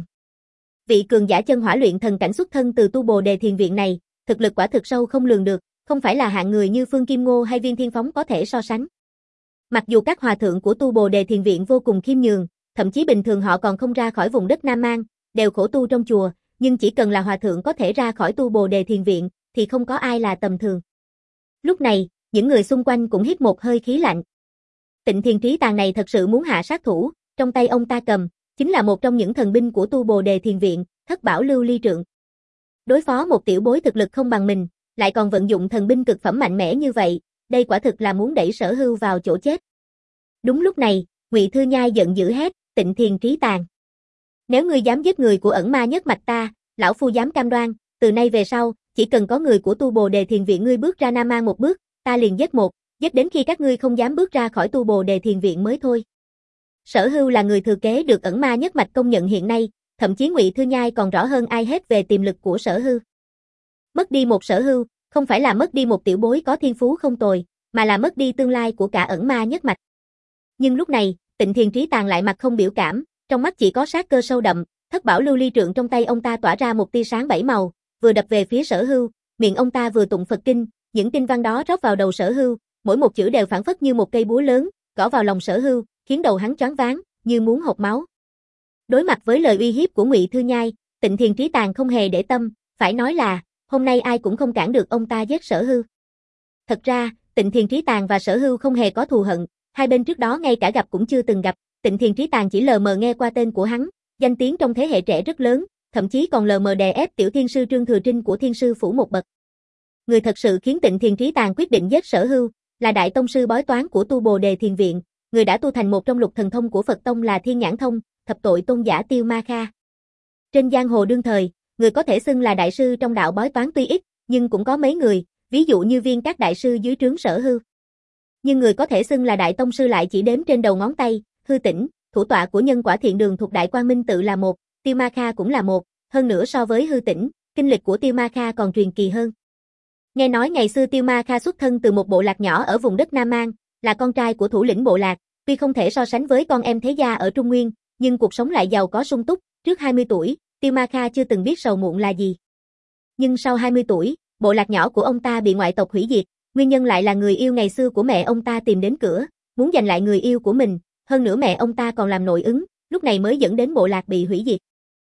Vị cường giả chân hỏa luyện thần cảnh xuất thân từ Tu Bồ Đề Thiền Viện này, thực lực quả thực sâu không lường được, không phải là hạng người như Phương Kim Ngô hay Viên Thiên Phóng có thể so sánh. Mặc dù các hòa thượng của Tu Bồ Đề Thiền Viện vô cùng khiêm nhường, thậm chí bình thường họ còn không ra khỏi vùng đất Nam Mang, đều khổ tu trong chùa, nhưng chỉ cần là hòa thượng có thể ra khỏi Tu Bồ Đề Thiền Viện, thì không có ai là tầm thường. Lúc này, những người xung quanh cũng hít một hơi khí lạnh. Tịnh Thiền Trí Tàn này thật sự muốn hạ sát thủ, trong tay ông ta cầm, chính là một trong những thần binh của Tu Bồ Đề Thiền Viện, Thất Bảo Lưu Ly Trượng. Đối phó một tiểu bối thực lực không bằng mình, lại còn vận dụng thần binh cực phẩm mạnh mẽ như vậy, đây quả thực là muốn đẩy Sở Hưu vào chỗ chết. Đúng lúc này, Ngụy Thư Nhai giận dữ hét, Tịnh Thiền Trí Tàn. Nếu ngươi dám giết người của ẩn ma nhất mạch ta, lão phu dám cam đoan, từ nay về sau, chỉ cần có người của Tu Bồ Đề Thiền Viện ngươi bước ra Nam Mang một bước, ta liền giết một, giết đến khi các ngươi không dám bước ra khỏi Tu Bồ Đề Thiền Viện mới thôi. Sở Hưu là người thừa kế được ẩn ma nhất mạch công nhận hiện nay, thậm chí Ngụy Thư Nhai còn rõ hơn ai hết về tiềm lực của Sở Hưu. Mất đi một Sở Hưu, không phải là mất đi một tiểu bối có thiên phú không tồi, mà là mất đi tương lai của cả ẩn ma nhất mạch. Nhưng lúc này, Tịnh Thiền Trí Tàn lại mặt không biểu cảm, trong mắt chỉ có sát cơ sâu đậm, Thất Bảo Lưu Ly Trượng trong tay ông ta tỏa ra một tia sáng bảy màu, vừa đập về phía Sở Hưu, miệng ông ta vừa tụng Phật kinh, những kinh văn đó rót vào đầu Sở Hưu, mỗi một chữ đều phản phất như một cây búa lớn, gõ vào lòng Sở Hưu, khiến đầu hắn choáng váng, như muốn hộc máu. Đối mặt với lời uy hiếp của Ngụy Thư Nhai, Tịnh Thiền Trí Tàn không hề để tâm, phải nói là, hôm nay ai cũng không cản được ông ta giết Sở Hưu. Thật ra, Tịnh Thiền Trí Tàn và Sở Hưu không hề có thù hận, hai bên trước đó ngay cả gặp cũng chưa từng gặp, Tịnh Thiền Trí Tàn chỉ lờ mờ nghe qua tên của hắn, danh tiếng trong thế hệ trẻ rất lớn, thậm chí còn lờ mờ đè ép tiểu thiên sư Trương Thừa Trinh của Thiên Sư Phủ một bậc. Người thật sự khiến Tịnh Thiền Trí Tàng quyết định giết Sở Hưu, là đại tông sư bói toán của Tu Bồ Đề Thiền Viện, người đã tu thành một trong lục thần thông của Phật tông là Thiên Nhãn Thông, thập tội tôn giả Tiêu Ma Kha. Trên giang hồ đương thời, người có thể xưng là đại sư trong đạo bói toán tuy ít, nhưng cũng có mấy người, ví dụ như Viên các đại sư dưới trướng Sở Hưu. Nhưng người có thể xưng là đại tông sư lại chỉ đếm trên đầu ngón tay. Hư Tĩnh, thủ tọa của Nhân Quả Thiện Đường thuộc Đại Quang Minh tự là một, Tiêu Ma Kha cũng là một, hơn nữa so với Hư Tĩnh, kinh lịch của Tiêu Ma Kha còn truyền kỳ hơn. Nghe nói ngày xưa Tiêu Ma Kha xuất thân từ một bộ lạc nhỏ ở vùng đất Nam Mang, là con trai của thủ lĩnh bộ lạc, tuy không thể so sánh với con em thế gia ở Trung Nguyên, nhưng cuộc sống lại giàu có sung túc, trước hai mươi tuổi, Tiêu Ma Kha chưa từng biết sầu muộn là gì. Nhưng sau hai mươi tuổi, bộ lạc nhỏ của ông ta bị ngoại tộc hủy diệt, nguyên nhân lại là người yêu ngày xưa của mẹ ông ta tìm đến cửa, muốn giành lại người yêu của mình, hơn nữa mẹ ông ta còn làm nội ứng, lúc này mới dẫn đến bộ lạc bị hủy diệt.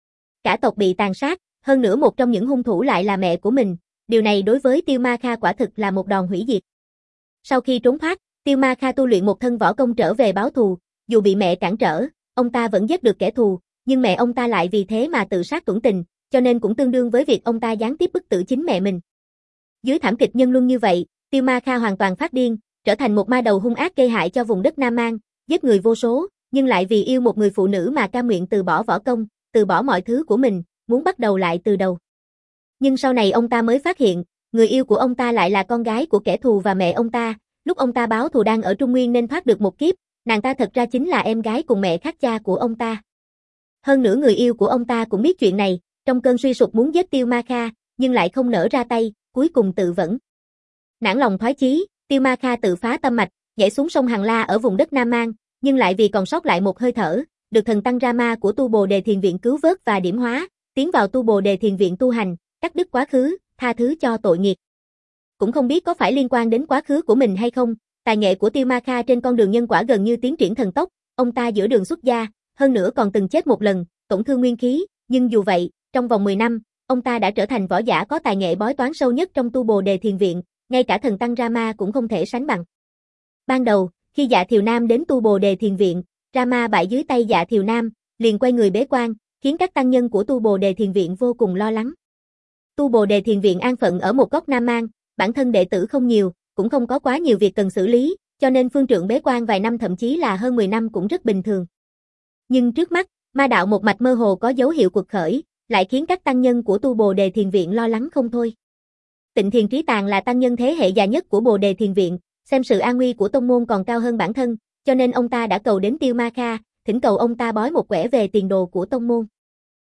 Cả tộc bị tàn sát, hơn nữa một trong những hung thủ lại là mẹ của mình, điều này đối với Tiêu Ma Kha quả thực là một đòn hủy diệt. Sau khi trốn thoát, Tiêu Ma Kha tu luyện một thân võ công trở về báo thù, dù bị mẹ cản trở, ông ta vẫn giết được kẻ thù, nhưng mẹ ông ta lại vì thế mà tự sát tuẫn tình, cho nên cũng tương đương với việc ông ta gián tiếp bức tử chính mẹ mình. Dưới thảm kịch nhân luân như vậy, Tiêu Ma Kha hoàn toàn phát điên, trở thành một ma đầu hung ác gây hại cho vùng đất Nam Mang, giết người vô số, nhưng lại vì yêu một người phụ nữ mà cam nguyện từ bỏ võ công, từ bỏ mọi thứ của mình, muốn bắt đầu lại từ đầu. Nhưng sau này ông ta mới phát hiện, người yêu của ông ta lại là con gái của kẻ thù và mẹ ông ta, lúc ông ta báo thù đang ở Trung Nguyên nên thoát được một kiếp, nàng ta thật ra chính là em gái cùng mẹ khác cha của ông ta. Hơn nữa người yêu của ông ta cũng biết chuyện này, trong cơn suy sụp muốn giết Tiêu Ma Kha, nhưng lại không nỡ ra tay, cuối cùng tự vẫn. Nản lòng thoái chí, Tiêu Ma Kha tự phá tâm mạch, nhảy xuống sông Hằng La ở vùng đất Nam Mang, nhưng lại vì còn sót lại một hơi thở, được thần tăng Rama của Tu Bồ Đề Thiền Viện cứu vớt và điểm hóa, tiến vào Tu Bồ Đề Thiền Viện tu hành, cắt đứt quá khứ, tha thứ cho tội nghiệp. Cũng không biết có phải liên quan đến quá khứ của mình hay không, tài nghệ của Tiêu Ma Kha trên con đường nhân quả gần như tiến triển thần tốc, ông ta giữa đường xuất gia, hơn nữa còn từng chết một lần, tổn thương nguyên khí, nhưng dù vậy, trong vòng mười năm, ông ta đã trở thành võ giả có tài nghệ bói toán sâu nhất trong Tu Bồ Đề Thiền Viện, ngay cả thần tăng Rama cũng không thể sánh bằng. Ban đầu, khi Dạ Thiều Nam đến Tu Bồ Đề Thiền Viện, Rama bại dưới tay Dạ Thiều Nam, liền quay người bế quan, khiến các tăng nhân của Tu Bồ Đề Thiền Viện vô cùng lo lắng. Tu Bồ Đề Thiền Viện an phận ở một góc Nam Mang, bản thân đệ tử không nhiều, cũng không có quá nhiều việc cần xử lý, cho nên phương trượng bế quan vài năm thậm chí là hơn mười năm cũng rất bình thường. Nhưng trước mắt, ma đạo một mạch mơ hồ có dấu hiệu quật khởi, lại khiến các tăng nhân của Tu Bồ Đề Thiền Viện lo lắng không thôi. Tịnh Thiền Trí Tàng là tăng nhân thế hệ già nhất của Bồ Đề Thiền Viện, xem sự an nguy của tông môn còn cao hơn bản thân, cho nên ông ta đã cầu đến Tiêu Ma Kha, thỉnh cầu ông ta bói một quẻ về tiền đồ của tông môn.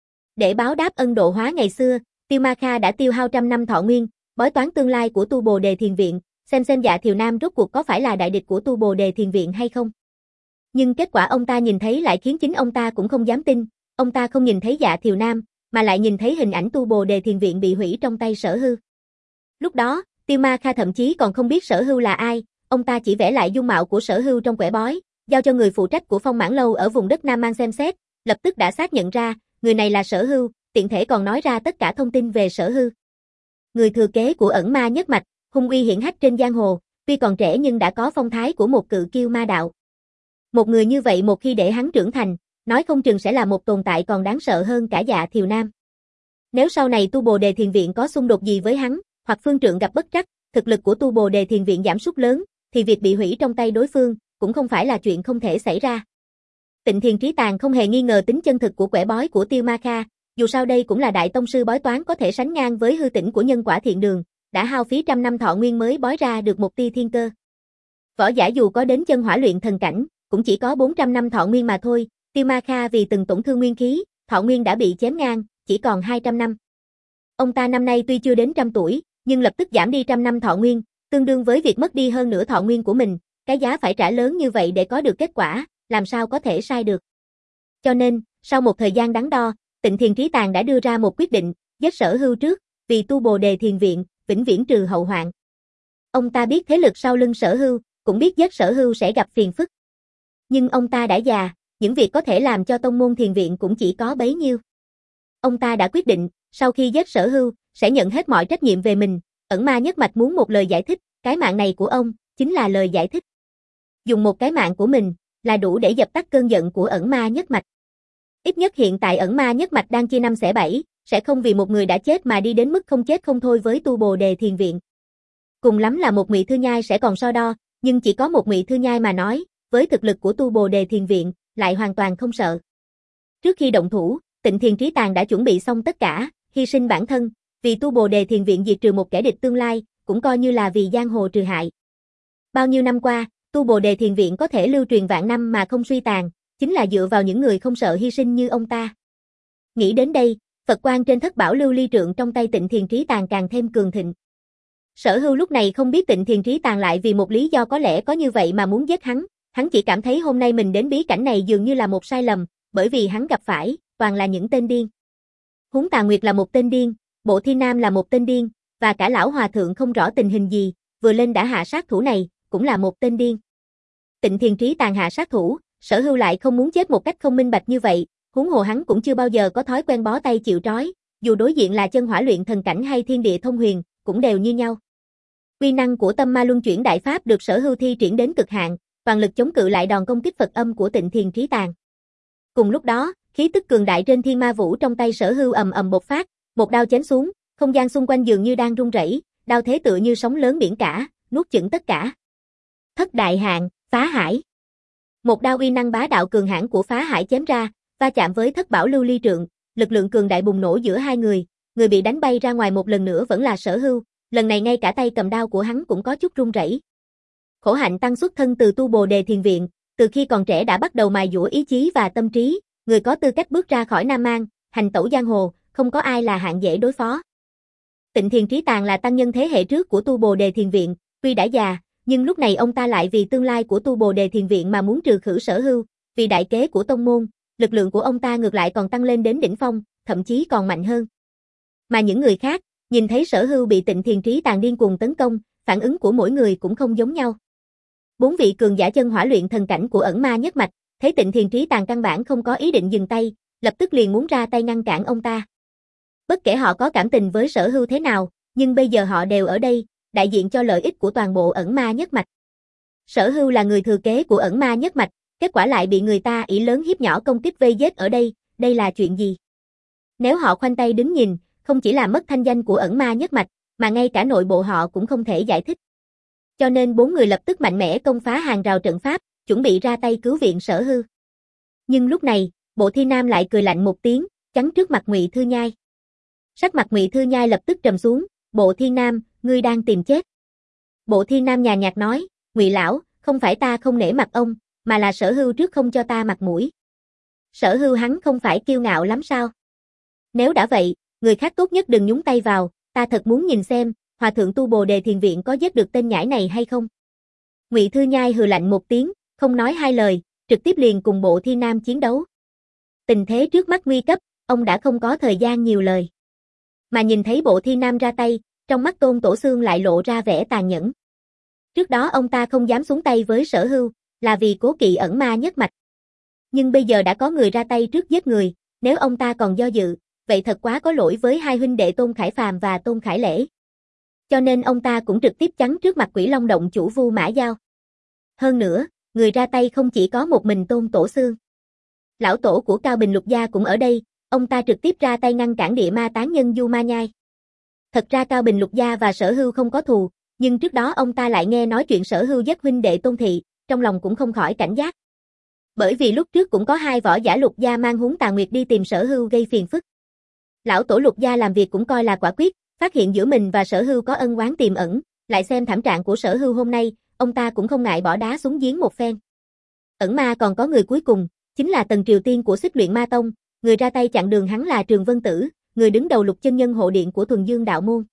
Để báo đáp ân độ hóa ngày xưa, Tiêu Ma Kha đã tiêu hao trăm năm thọ nguyên, bói toán tương lai của Tu Bồ Đề Thiền Viện, xem xem Dạ Thiều Nam rốt cuộc có phải là đại địch của Tu Bồ Đề Thiền Viện hay không. Nhưng kết quả ông ta nhìn thấy lại khiến chính ông ta cũng không dám tin, ông ta không nhìn thấy Dạ Thiều Nam, mà lại nhìn thấy hình ảnh Tu Bồ Đề Thiền Viện bị hủy trong tay Sở Hưu. Lúc đó, Tiêu Ma Kha thậm chí còn không biết Sở Hưu là ai, ông ta chỉ vẽ lại dung mạo của Sở Hưu trong quẻ bói, giao cho người phụ trách của Phong Mãn Lâu ở vùng đất Nam Mang xem xét, lập tức đã xác nhận ra, người này là Sở Hưu, tiện thể còn nói ra tất cả thông tin về Sở Hưu. Người thừa kế của ẩn ma nhất mạch, hung uy hiển hách trên giang hồ, tuy còn trẻ nhưng đã có phong thái của một cự kiêu ma đạo. Một người như vậy một khi để hắn trưởng thành, nói không chừng sẽ là một tồn tại còn đáng sợ hơn cả Dạ Thiều Nam. Nếu sau này Tu Bồ Đề Thiền Viện có xung đột gì với hắn, hoặc phương trượng gặp bất trắc, thực lực của Tu Bồ Đề Thiền Viện giảm sút lớn, thì việc bị hủy trong tay đối phương cũng không phải là chuyện không thể xảy ra. Tịnh Thiền Trí Tàng không hề nghi ngờ tính chân thực của quẻ bói của Tiêu Ma Kha, dù sao đây cũng là đại tông sư bói toán có thể sánh ngang với Hư Tĩnh của Nhân Quả Thiện Đường, đã hao phí trăm năm thọ nguyên mới bói ra được một tia thiên cơ. Võ giả dù có đến chân hỏa luyện thần cảnh, cũng chỉ có bốn trăm năm thọ nguyên mà thôi, Tiêu Ma Kha vì từng tổn thương nguyên khí, thọ nguyên đã bị chém ngang, chỉ còn hai trăm năm. Ông ta năm nay tuy chưa đến trăm tuổi, nhưng lập tức giảm đi trăm năm thọ nguyên, tương đương với việc mất đi hơn nửa thọ nguyên của mình, cái giá phải trả lớn như vậy để có được kết quả, làm sao có thể sai được. Cho nên, sau một thời gian đắn đo, Tịnh Thiền Trí Tàng đã đưa ra một quyết định, giết Sở Hưu trước, vì Tu Bồ Đề Thiền Viện, vĩnh viễn trừ hậu hoạn. Ông ta biết thế lực sau lưng Sở Hưu, cũng biết giết Sở Hưu sẽ gặp phiền phức. Nhưng ông ta đã già, những việc có thể làm cho tông môn thiền viện cũng chỉ có bấy nhiêu. Ông ta đã quyết định, sau khi giết Sở Hưu, sẽ nhận hết mọi trách nhiệm về mình. Ẩn ma nhất mạch muốn một lời giải thích, cái mạng này của ông, chính là lời giải thích. Dùng một cái mạng của mình, là đủ để dập tắt cơn giận của ẩn ma nhất mạch. Ít nhất hiện tại ẩn ma nhất mạch đang chia năm xẻ bảy, sẽ không vì một người đã chết mà đi đến mức không chết không thôi với tu Bồ Đề Thiền Viện. Cùng lắm là một Ngụy Thư Nhai sẽ còn so đo, nhưng chỉ có một Ngụy Thư Nhai mà nói, với thực lực của tu Bồ Đề Thiền Viện, lại hoàn toàn không sợ. Trước khi động thủ, Tịnh Thiền Trí Tàng đã chuẩn bị xong tất cả, hy sinh bản thân, vì tu Bồ Đề Thiền Viện diệt trừ một kẻ địch tương lai, cũng coi như là vì giang hồ trừ hại. Bao nhiêu năm qua, tu Bồ Đề Thiền Viện có thể lưu truyền vạn năm mà không suy tàn, chính là dựa vào những người không sợ hy sinh như ông ta. Nghĩ đến đây, Phật quang trên thất bảo lưu ly trượng trong tay Tịnh Thiền Trí Tàng càng thêm cường thịnh. Sở Hưu lúc này không biết Tịnh Thiền Trí Tàng lại vì một lý do có lẽ có như vậy mà muốn giết hắn, hắn chỉ cảm thấy hôm nay mình đến bí cảnh này dường như là một sai lầm, bởi vì hắn gặp phải, toàn là những tên điên. Húng Tà Nguyệt là một tên điên, Bộ Thi Nam là một tên điên, và cả lão hòa thượng không rõ tình hình gì, vừa lên đã hạ sát thủ này, cũng là một tên điên. Tịnh Thiền Trí Tàng hạ sát thủ, Sở Hưu lại không muốn chết một cách không minh bạch như vậy, huống hồ hắn cũng chưa bao giờ có thói quen bó tay chịu trói, dù đối diện là chân hỏa luyện thần cảnh hay thiên địa thông huyền, cũng đều như nhau. Uy năng của Tâm Ma Luân Chuyển Đại Pháp được Sở Hưu thi triển đến cực hạn, toàn lực chống cự lại đòn công kích Phật âm của Tịnh Thiền Trí Tàng. Cùng lúc đó, khí tức cường đại trên Thiên Ma Vũ trong tay Sở Hưu ầm ầm bộc phát, một đao chém xuống, không gian xung quanh dường như đang rung rẩy, đao thế tựa như sóng lớn biển cả, nuốt chửng tất cả. Thất Đại Hạn, Phá Hải. Một đao uy năng bá đạo cường hãn của Phá Hải chém ra, va chạm với Thất Bảo Lưu Ly Trượng, lực lượng cường đại bùng nổ giữa hai người, người bị đánh bay ra ngoài một lần nữa vẫn là Sở Hưu, lần này ngay cả tay cầm đao của hắn cũng có chút run rẩy. Khổ Hạnh Tăng xuất thân từ tu Bồ Đề Thiền Viện, từ khi còn trẻ đã bắt đầu mài dũa ý chí và tâm trí, người có tư cách bước ra khỏi Nam Mang, hành tẩu giang hồ, không có ai là hạng dễ đối phó. Tịnh Thiền Trí Tàng là tăng nhân thế hệ trước của tu Bồ Đề Thiền Viện, tuy đã già, nhưng lúc này ông ta lại vì tương lai của tu Bồ Đề Thiền Viện mà muốn trừ khử Sở Hưu, vì đại kế của tông môn, lực lượng của ông ta ngược lại còn tăng lên đến đỉnh phong, thậm chí còn mạnh hơn. Mà những người khác, nhìn thấy Sở Hưu bị Tịnh Thiền Trí Tàng điên cuồng tấn công, phản ứng của mỗi người cũng không giống nhau. Bốn vị cường giả chân hỏa luyện thần cảnh của Ẩn Ma Nhất Mạch, thấy Tịnh Thiền Trí Tàng căn bản không có ý định dừng tay, lập tức liền muốn ra tay ngăn cản ông ta. Bất kể họ có cảm tình với Sở Hưu thế nào, nhưng bây giờ họ đều ở đây, đại diện cho lợi ích của toàn bộ Ẩn Ma Nhất Mạch. Sở Hưu là người thừa kế của Ẩn Ma Nhất Mạch, kết quả lại bị người ta ỷ lớn hiếp nhỏ công kích vây giết ở đây, đây là chuyện gì? Nếu họ khoanh tay đứng nhìn, không chỉ làm mất thanh danh của Ẩn Ma Nhất Mạch, mà ngay cả nội bộ họ cũng không thể giải thích. Cho nên bốn người lập tức mạnh mẽ công phá hàng rào trận pháp, chuẩn bị ra tay cứu viện Sở Hưu. Nhưng lúc này, Bộ Thi Nam lại cười lạnh một tiếng, chắn trước mặt Ngụy Thư Nhai. Sắc mặt Ngụy Thư Nhai lập tức trầm xuống, "Bộ Thi Nam, ngươi đang tìm chết." Bộ Thi Nam nhàn nhạt nói, "Ngụy lão, không phải ta không nể mặt ông, mà là Sở Hưu trước không cho ta mặt mũi." Sở Hưu hắn không phải kiêu ngạo lắm sao? Nếu đã vậy, người khác tốt nhất đừng nhúng tay vào, ta thật muốn nhìn xem, hòa thượng tu Bồ Đề Thiền Viện có giết được tên nhãi này hay không. Ngụy Thư Nhai hừ lạnh một tiếng, không nói hai lời, trực tiếp liền cùng Bộ Thi Nam chiến đấu. Tình thế trước mắt nguy cấp, ông đã không có thời gian nhiều lời. Mà nhìn thấy Bộ Thi Nam ra tay, trong mắt Tôn Tổ Xương lại lộ ra vẻ tàn nhẫn. Trước đó ông ta không dám xuống tay với Sở Hưu, là vì cố kỵ Ẩn Ma Nhất Mạch. Nhưng bây giờ đã có người ra tay trước giết người, nếu ông ta còn do dự, vậy thật quá có lỗi với hai huynh đệ Tôn Khải Phàm và Tôn Khải Lễ. Cho nên ông ta cũng trực tiếp chắn trước mặt Quỷ Long Động chủ Vu Mã Giao. Hơn nữa, người ra tay không chỉ có một mình Tôn Tổ Xương. Lão tổ của Cao Bình Lục Gia cũng ở đây, ông ta trực tiếp ra tay ngăn cản địa ma tán nhân Du Ma Nhai. Thật ra Cao Bình Lục Gia và Sở Hưu không có thù, nhưng trước đó ông ta lại nghe nói chuyện Sở Hưu giết huynh đệ Tôn Thị, trong lòng cũng không khỏi cảnh giác. Bởi vì lúc trước cũng có hai võ giả Lục Gia mang Húng Tà Nguyệt đi tìm Sở Hưu gây phiền phức. Lão tổ Lục Gia làm việc cũng coi là quả quyết, phát hiện giữa mình và Sở Hưu có ân oán tiềm ẩn, lại xem thảm trạng của Sở Hưu hôm nay, ông ta cũng không ngại bỏ đá xuống giếng một phen. Ẩn Ma còn có người cuối cùng, chính là Tần Triều Tiên của Xích Luyện Ma Tông, người ra tay chặn đường hắn là Trường Vân Tử, người đứng đầu Lục Chân Nhân hộ điện của Thuần Dương Đạo Môn.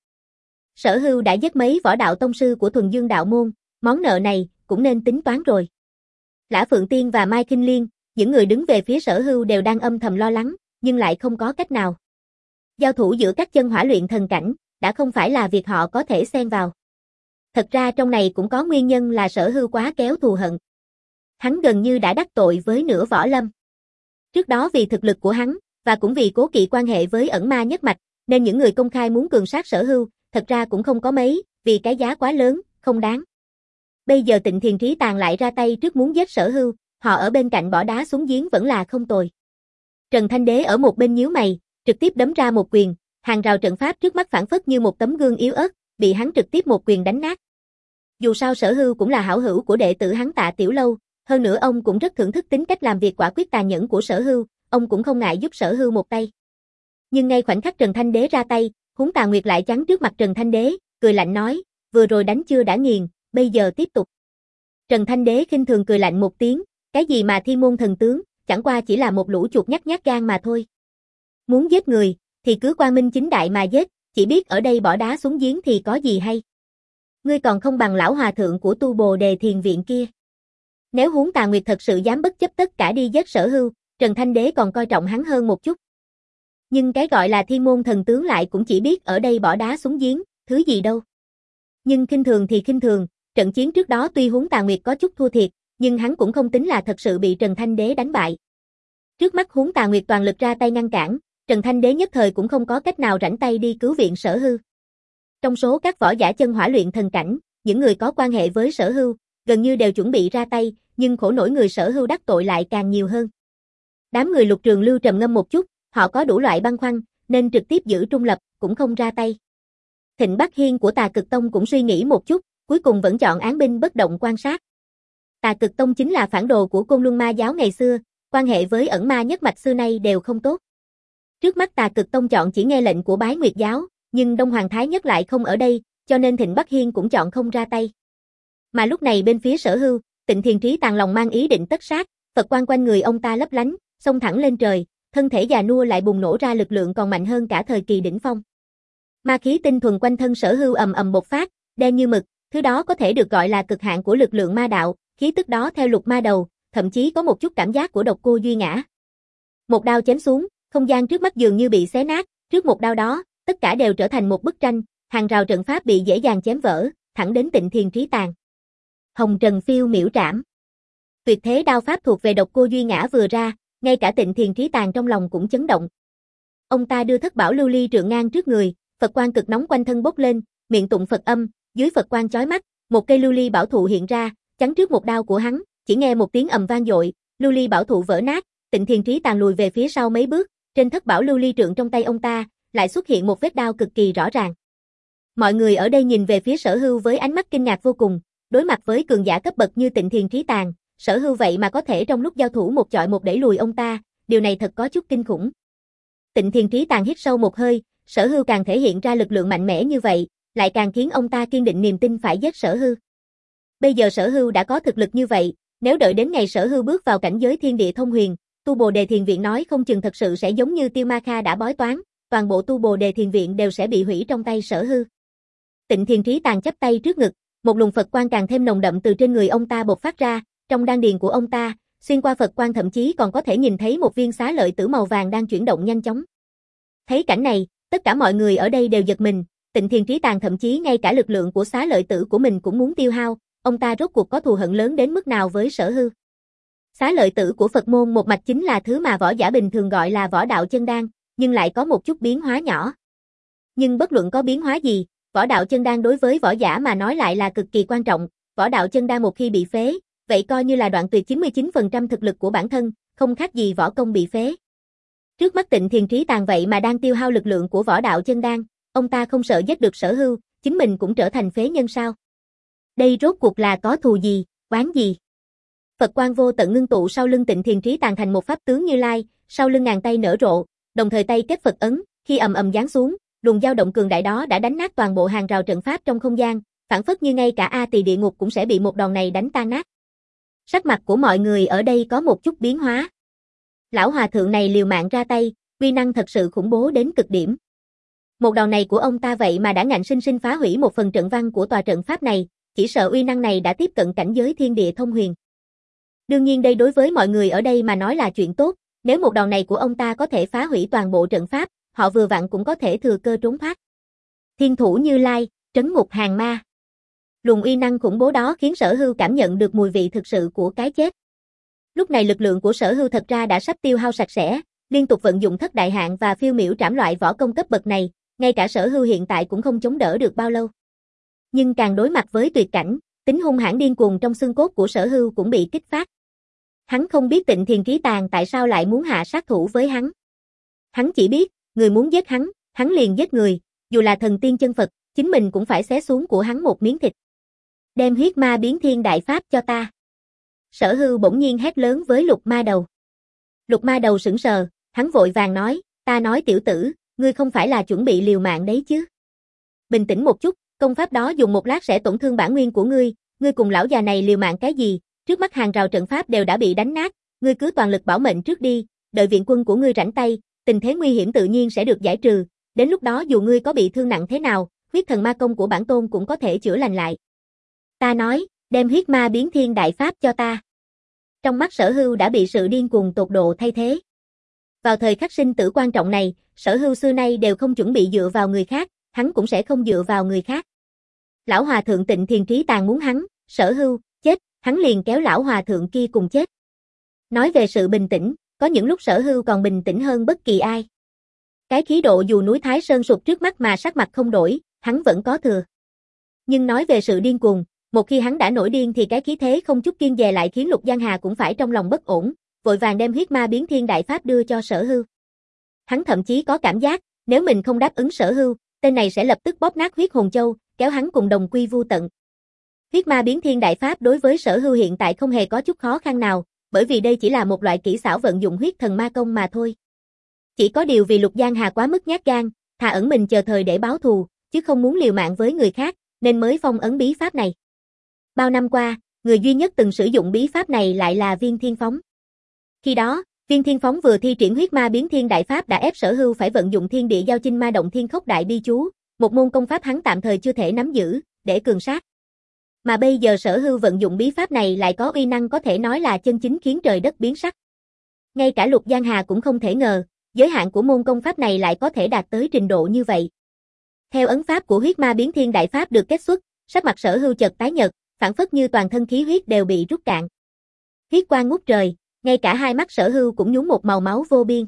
Sở Hưu đã giết mấy võ đạo tông sư của Thuần Dương Đạo Môn, món nợ này cũng nên tính toán rồi. Lã Phượng Tiên và Mai Kinh Liên, những người đứng về phía Sở Hưu đều đang âm thầm lo lắng, nhưng lại không có cách nào. Giao thủ giữa các chân hỏa luyện thần cảnh, đã không phải là việc họ có thể xen vào. Thật ra trong này cũng có nguyên nhân là Sở Hưu quá kéo thù hận. Hắn gần như đã đắc tội với nửa võ lâm. Trước đó vì thực lực của hắn, và cũng vì cố kỵ quan hệ với Ẩn Ma Nhất Mạch, nên những người công khai muốn cường sát Sở Hưu, thật ra cũng không có mấy, vì cái giá quá lớn, không đáng. Bây giờ Tịnh Thiền Trí Tàng lại ra tay trước muốn giết Sở Hưu, họ ở bên cạnh bỏ đá xuống giếng vẫn là không tồi. Trần Thanh Đế ở một bên nhíu mày, trực tiếp đấm ra một quyền, hàng rào trận pháp trước mắt phản phất như một tấm gương yếu ớt, bị hắn trực tiếp một quyền đánh nát. Dù sao Sở Hưu cũng là hảo hữu của đệ tử hắn Tạ Tiểu Lâu, hơn nữa ông cũng rất thưởng thức tính cách làm việc quả quyết tàn nhẫn của Sở Hưu, ông cũng không ngại giúp Sở Hưu một tay. Nhưng ngay khoảnh khắc Trần Thanh Đế ra tay, Huống Tà Nguyệt lại chắn trước mặt Trần Thanh Đế, cười lạnh nói, vừa rồi đánh chưa đã nghiền, bây giờ tiếp tục. Trần Thanh Đế khinh thường cười lạnh một tiếng, cái gì mà thiên môn thần tướng, chẳng qua chỉ là một lũ chuột nhát nhát gan mà thôi. Muốn giết người, thì cứ quang minh chính đại mà giết, chỉ biết ở đây bỏ đá xuống giếng thì có gì hay. Ngươi còn không bằng lão hòa thượng của tu Bồ Đề Thiền Viện kia. Nếu Huống Tà Nguyệt thật sự dám bất chấp tất cả đi giết Sở Hưu, Trần Thanh Đế còn coi trọng hắn hơn một chút. Nhưng cái gọi là thiên môn thần tướng lại cũng chỉ biết ở đây bỏ đá xuống giếng, thứ gì đâu. Nhưng khinh thường thì khinh thường, trận chiến trước đó tuy Huống Tà Nguyệt có chút thua thiệt, nhưng hắn cũng không tính là thật sự bị Trần Thanh Đế đánh bại. Trước mắt Huống Tà Nguyệt toàn lực ra tay ngăn cản, Trần Thanh Đế nhất thời cũng không có cách nào rảnh tay đi cứu viện Sở Hưu. Trong số các võ giả chân hỏa luyện thần cảnh, những người có quan hệ với Sở Hưu, gần như đều chuẩn bị ra tay, nhưng khổ nổi người Sở Hưu đắc tội lại càng nhiều hơn. Đám người Lục Trường Lưu trầm ngâm một chút, họ có đủ loại băn khoăn, nên trực tiếp giữ trung lập, cũng không ra tay. Thịnh Bắc Hiên của Tà Cực Tông cũng suy nghĩ một chút, cuối cùng vẫn chọn án binh bất động quan sát. Tà Cực Tông chính là phản đồ của Côn Luân Ma giáo ngày xưa, quan hệ với ẩn ma nhất mạch xưa nay đều không tốt. Trước mắt Tà Cực Tông chọn chỉ nghe lệnh của Bái Nguyệt giáo, nhưng Đông Hoàng Thái Nhất lại không ở đây, cho nên Thịnh Bắc Hiên cũng chọn không ra tay. Mà lúc này bên phía Sở Hưu, Tịnh Thiền Trí tàn lòng mang ý định tất sát, Phật quang quanh người ông ta lấp lánh, xông thẳng lên trời, thân thể già nua lại bùng nổ ra lực lượng còn mạnh hơn cả thời kỳ đỉnh phong. Ma khí tinh thuần quanh thân Sở Hưu ầm ầm bộc phát, đen như mực, thứ đó có thể được gọi là cực hạn của lực lượng ma đạo, khí tức đó theo Lục Ma Đầu, thậm chí có một chút cảm giác của Độc Cô Duy Ngã. Một đao chém xuống, không gian trước mắt dường như bị xé nát, trước một đao đó, tất cả đều trở thành một bức tranh, hàng rào trận pháp bị dễ dàng chém vỡ, thẳng đến Tịnh Thiền Trí tàn. Hồng Trần Phiêu miễu trảm. Tuyệt thế đao pháp thuộc về Độc Cô Duy Ngã vừa ra, ngay cả Tịnh Thiền Trí tàn trong lòng cũng chấn động. Ông ta đưa thất bảo lưu ly trượng ngang trước người, Phật quang cực nóng quanh thân bốc lên, miệng tụng Phật âm, dưới Phật quang chói mắt, một cây lưu ly bảo thụ hiện ra, chắn trước một đao của hắn, chỉ nghe một tiếng ầm vang dội, lưu ly bảo thụ vỡ nát, Tịnh Thiền Trí tàn lùi về phía sau mấy bước, trên thất bảo lưu ly trượng trong tay ông ta, lại xuất hiện một vết đao cực kỳ rõ ràng. Mọi người ở đây nhìn về phía Sở Hưu với ánh mắt kinh ngạc vô cùng, đối mặt với cường giả cấp bậc như Tịnh Thiền Trí tàn, Sở Hưu vậy mà có thể trong lúc giao thủ một chọi một đẩy lùi ông ta, điều này thật có chút kinh khủng. Tịnh Thiền Trí tàn hít sâu một hơi, Sở Hưu càng thể hiện ra lực lượng mạnh mẽ như vậy, lại càng khiến ông ta kiên định niềm tin phải giết Sở Hưu. Bây giờ Sở Hưu đã có thực lực như vậy, nếu đợi đến ngày Sở Hưu bước vào cảnh giới thiên địa thông huyền, tu Bồ Đề Thiền Viện nói không chừng thật sự sẽ giống như Tiêu Ma Kha đã bói toán, toàn bộ tu Bồ Đề Thiền Viện đều sẽ bị hủy trong tay Sở Hưu. Tịnh Thiền Trí tàn chắp tay trước ngực, một luồng Phật quang càng thêm nồng đậm từ trên người ông ta bộc phát ra, trong đan điền của ông ta, xuyên qua Phật quang thậm chí còn có thể nhìn thấy một viên xá lợi tử màu vàng đang chuyển động nhanh chóng. Thấy cảnh này, tất cả mọi người ở đây đều giật mình, Tịnh Thiền Trí tàn thậm chí ngay cả lực lượng của xá lợi tử của mình cũng muốn tiêu hao, ông ta rốt cuộc có thù hận lớn đến mức nào với Sở Hưu. Xá lợi tử của Phật môn một mạch chính là thứ mà võ giả bình thường gọi là võ đạo chân đan, nhưng lại có một chút biến hóa nhỏ. Nhưng bất luận có biến hóa gì, võ đạo chân đan đối với võ giả mà nói lại là cực kỳ quan trọng, võ đạo chân đan một khi bị phế, vậy coi như là đoạn tuyệt chín mươi chín phần trăm thực lực của bản thân, không khác gì võ công bị phế. Trước mắt Tịnh Thiền Trí tàn vậy mà đang tiêu hao lực lượng của võ đạo chân đan, ông ta không sợ giết được Sở Hưu, chính mình cũng trở thành phế nhân sao? Đây rốt cuộc là có thù gì, oán gì? Phật quang vô tận ngưng tụ sau lưng Tịnh Thiền Trí tàn thành một pháp tướng Như Lai, sau lưng ngàn tay nở rộ, đồng thời tay kết Phật ấn, khi ầm ầm giáng xuống, luồng dao động cường đại đó đã đánh nát toàn bộ hàng rào trận pháp trong không gian, phản phất như ngay cả A Tỳ địa ngục cũng sẽ bị một đòn này đánh tan nát. Sắc mặt của mọi người ở đây có một chút biến hóa. Lão hòa thượng này liều mạng ra tay, uy năng thật sự khủng bố đến cực điểm. Một đòn này của ông ta vậy mà đã ngạnh sinh sinh phá hủy một phần trận văn của tòa trận pháp này, chỉ sợ uy năng này đã tiếp cận cảnh giới thiên địa thông huyền. Đương nhiên đây đối với mọi người ở đây mà nói là chuyện tốt, nếu một đòn này của ông ta có thể phá hủy toàn bộ trận pháp, họ vừa vặn cũng có thể thừa cơ trốn thoát. Thiên thủ Như Lai, trấn ngục hàng ma. Luồng uy năng khủng bố đó khiến Sở Hưu cảm nhận được mùi vị thực sự của cái chết. Lúc này lực lượng của Sở Hưu thật ra đã sắp tiêu hao sạch sẽ, liên tục vận dụng thất đại hạn và phiêu miểu trảm loại võ công cấp bậc này, ngay cả Sở Hưu hiện tại cũng không chống đỡ được bao lâu. Nhưng càng đối mặt với tuyệt cảnh, tính hung hãn điên cuồng trong xương cốt của Sở Hưu cũng bị kích phát. Hắn không biết Tịnh Thiền Trí tàn tại sao lại muốn hạ sát thủ với hắn. Hắn chỉ biết, người muốn giết hắn, hắn liền giết người, dù là thần tiên chân Phật, chính mình cũng phải xé xuống của hắn một miếng thịt. Đem huyết ma biến thiên đại pháp cho ta. Sở Hưu bỗng nhiên hét lớn với Lục Ma Đầu. Lục Ma Đầu sững sờ, hắn vội vàng nói, ta nói tiểu tử, ngươi không phải là chuẩn bị liều mạng đấy chứ. Bình tĩnh một chút, công pháp đó dùng một lát sẽ tổn thương bản nguyên của ngươi, ngươi cùng lão già này liều mạng cái gì, trước mắt hàng rào trận pháp đều đã bị đánh nát, ngươi cứ toàn lực bảo mệnh trước đi, đợi viện quân của ngươi rảnh tay, tình thế nguy hiểm tự nhiên sẽ được giải trừ, đến lúc đó dù ngươi có bị thương nặng thế nào, huyết thần ma công của bản tôn cũng có thể chữa lành lại. Ta nói, đem huyết ma biến thiên đại pháp cho ta. Trong mắt Sở Hưu đã bị sự điên cuồng tột độ thay thế. Vào thời khắc sinh tử quan trọng này, Sở Hưu xưa nay đều không chuẩn bị dựa vào người khác, hắn cũng sẽ không dựa vào người khác. Lão hòa thượng Tịnh Thiền Trí Tàn muốn hắn, Sở Hưu, chết, hắn liền kéo lão hòa thượng kia cùng chết. Nói về sự bình tĩnh, có những lúc Sở Hưu còn bình tĩnh hơn bất kỳ ai. Cái khí độ dù núi Thái Sơn sụp trước mắt mà sắc mặt không đổi, hắn vẫn có thừa. Nhưng nói về sự điên cuồng, một khi hắn đã nổi điên thì cái khí thế không chút kiêng dè lại khiến Lục Giang Hà cũng phải trong lòng bất ổn, vội vàng đem huyết ma biến thiên đại pháp đưa cho Sở Hưu. Hắn thậm chí có cảm giác, nếu mình không đáp ứng Sở Hưu, tên này sẽ lập tức bóp nát huyết hồn châu, kéo hắn cùng đồng quy vu tận. Huyết ma biến thiên đại pháp đối với Sở Hưu hiện tại không hề có chút khó khăn nào, bởi vì đây chỉ là một loại kỹ xảo vận dụng huyết thần ma công mà thôi. Chỉ có điều vì Lục Giang Hà quá mức nhát gan, thà ẩn mình chờ thời để báo thù, chứ không muốn liều mạng với người khác, nên mới phong ấn bí pháp này. Bao năm qua, người duy nhất từng sử dụng bí pháp này lại là Viên Thiên Phóng. Khi đó, Viên Thiên Phóng vừa thi triển huyết ma biến thiên đại pháp đã ép Sở Hưu phải vận dụng thiên địa giao chinh ma động thiên khốc đại bi chú, một môn công pháp hắn tạm thời chưa thể nắm giữ, để cường sát. Mà bây giờ Sở Hưu vận dụng bí pháp này lại có uy năng có thể nói là chân chính khiến trời đất biến sắc. Ngay cả Lục Giang Hà cũng không thể ngờ, giới hạn của môn công pháp này lại có thể đạt tới trình độ như vậy. Theo ấn pháp của huyết ma biến thiên đại pháp được kết xuất, sắc mặt Sở Hưu chợt tái nhợt, phảng phất như toàn thân khí huyết đều bị rút cạn. Huyết quang ngút trời, ngay cả hai mắt Sở Hưu cũng nhuốm một màu máu vô biên.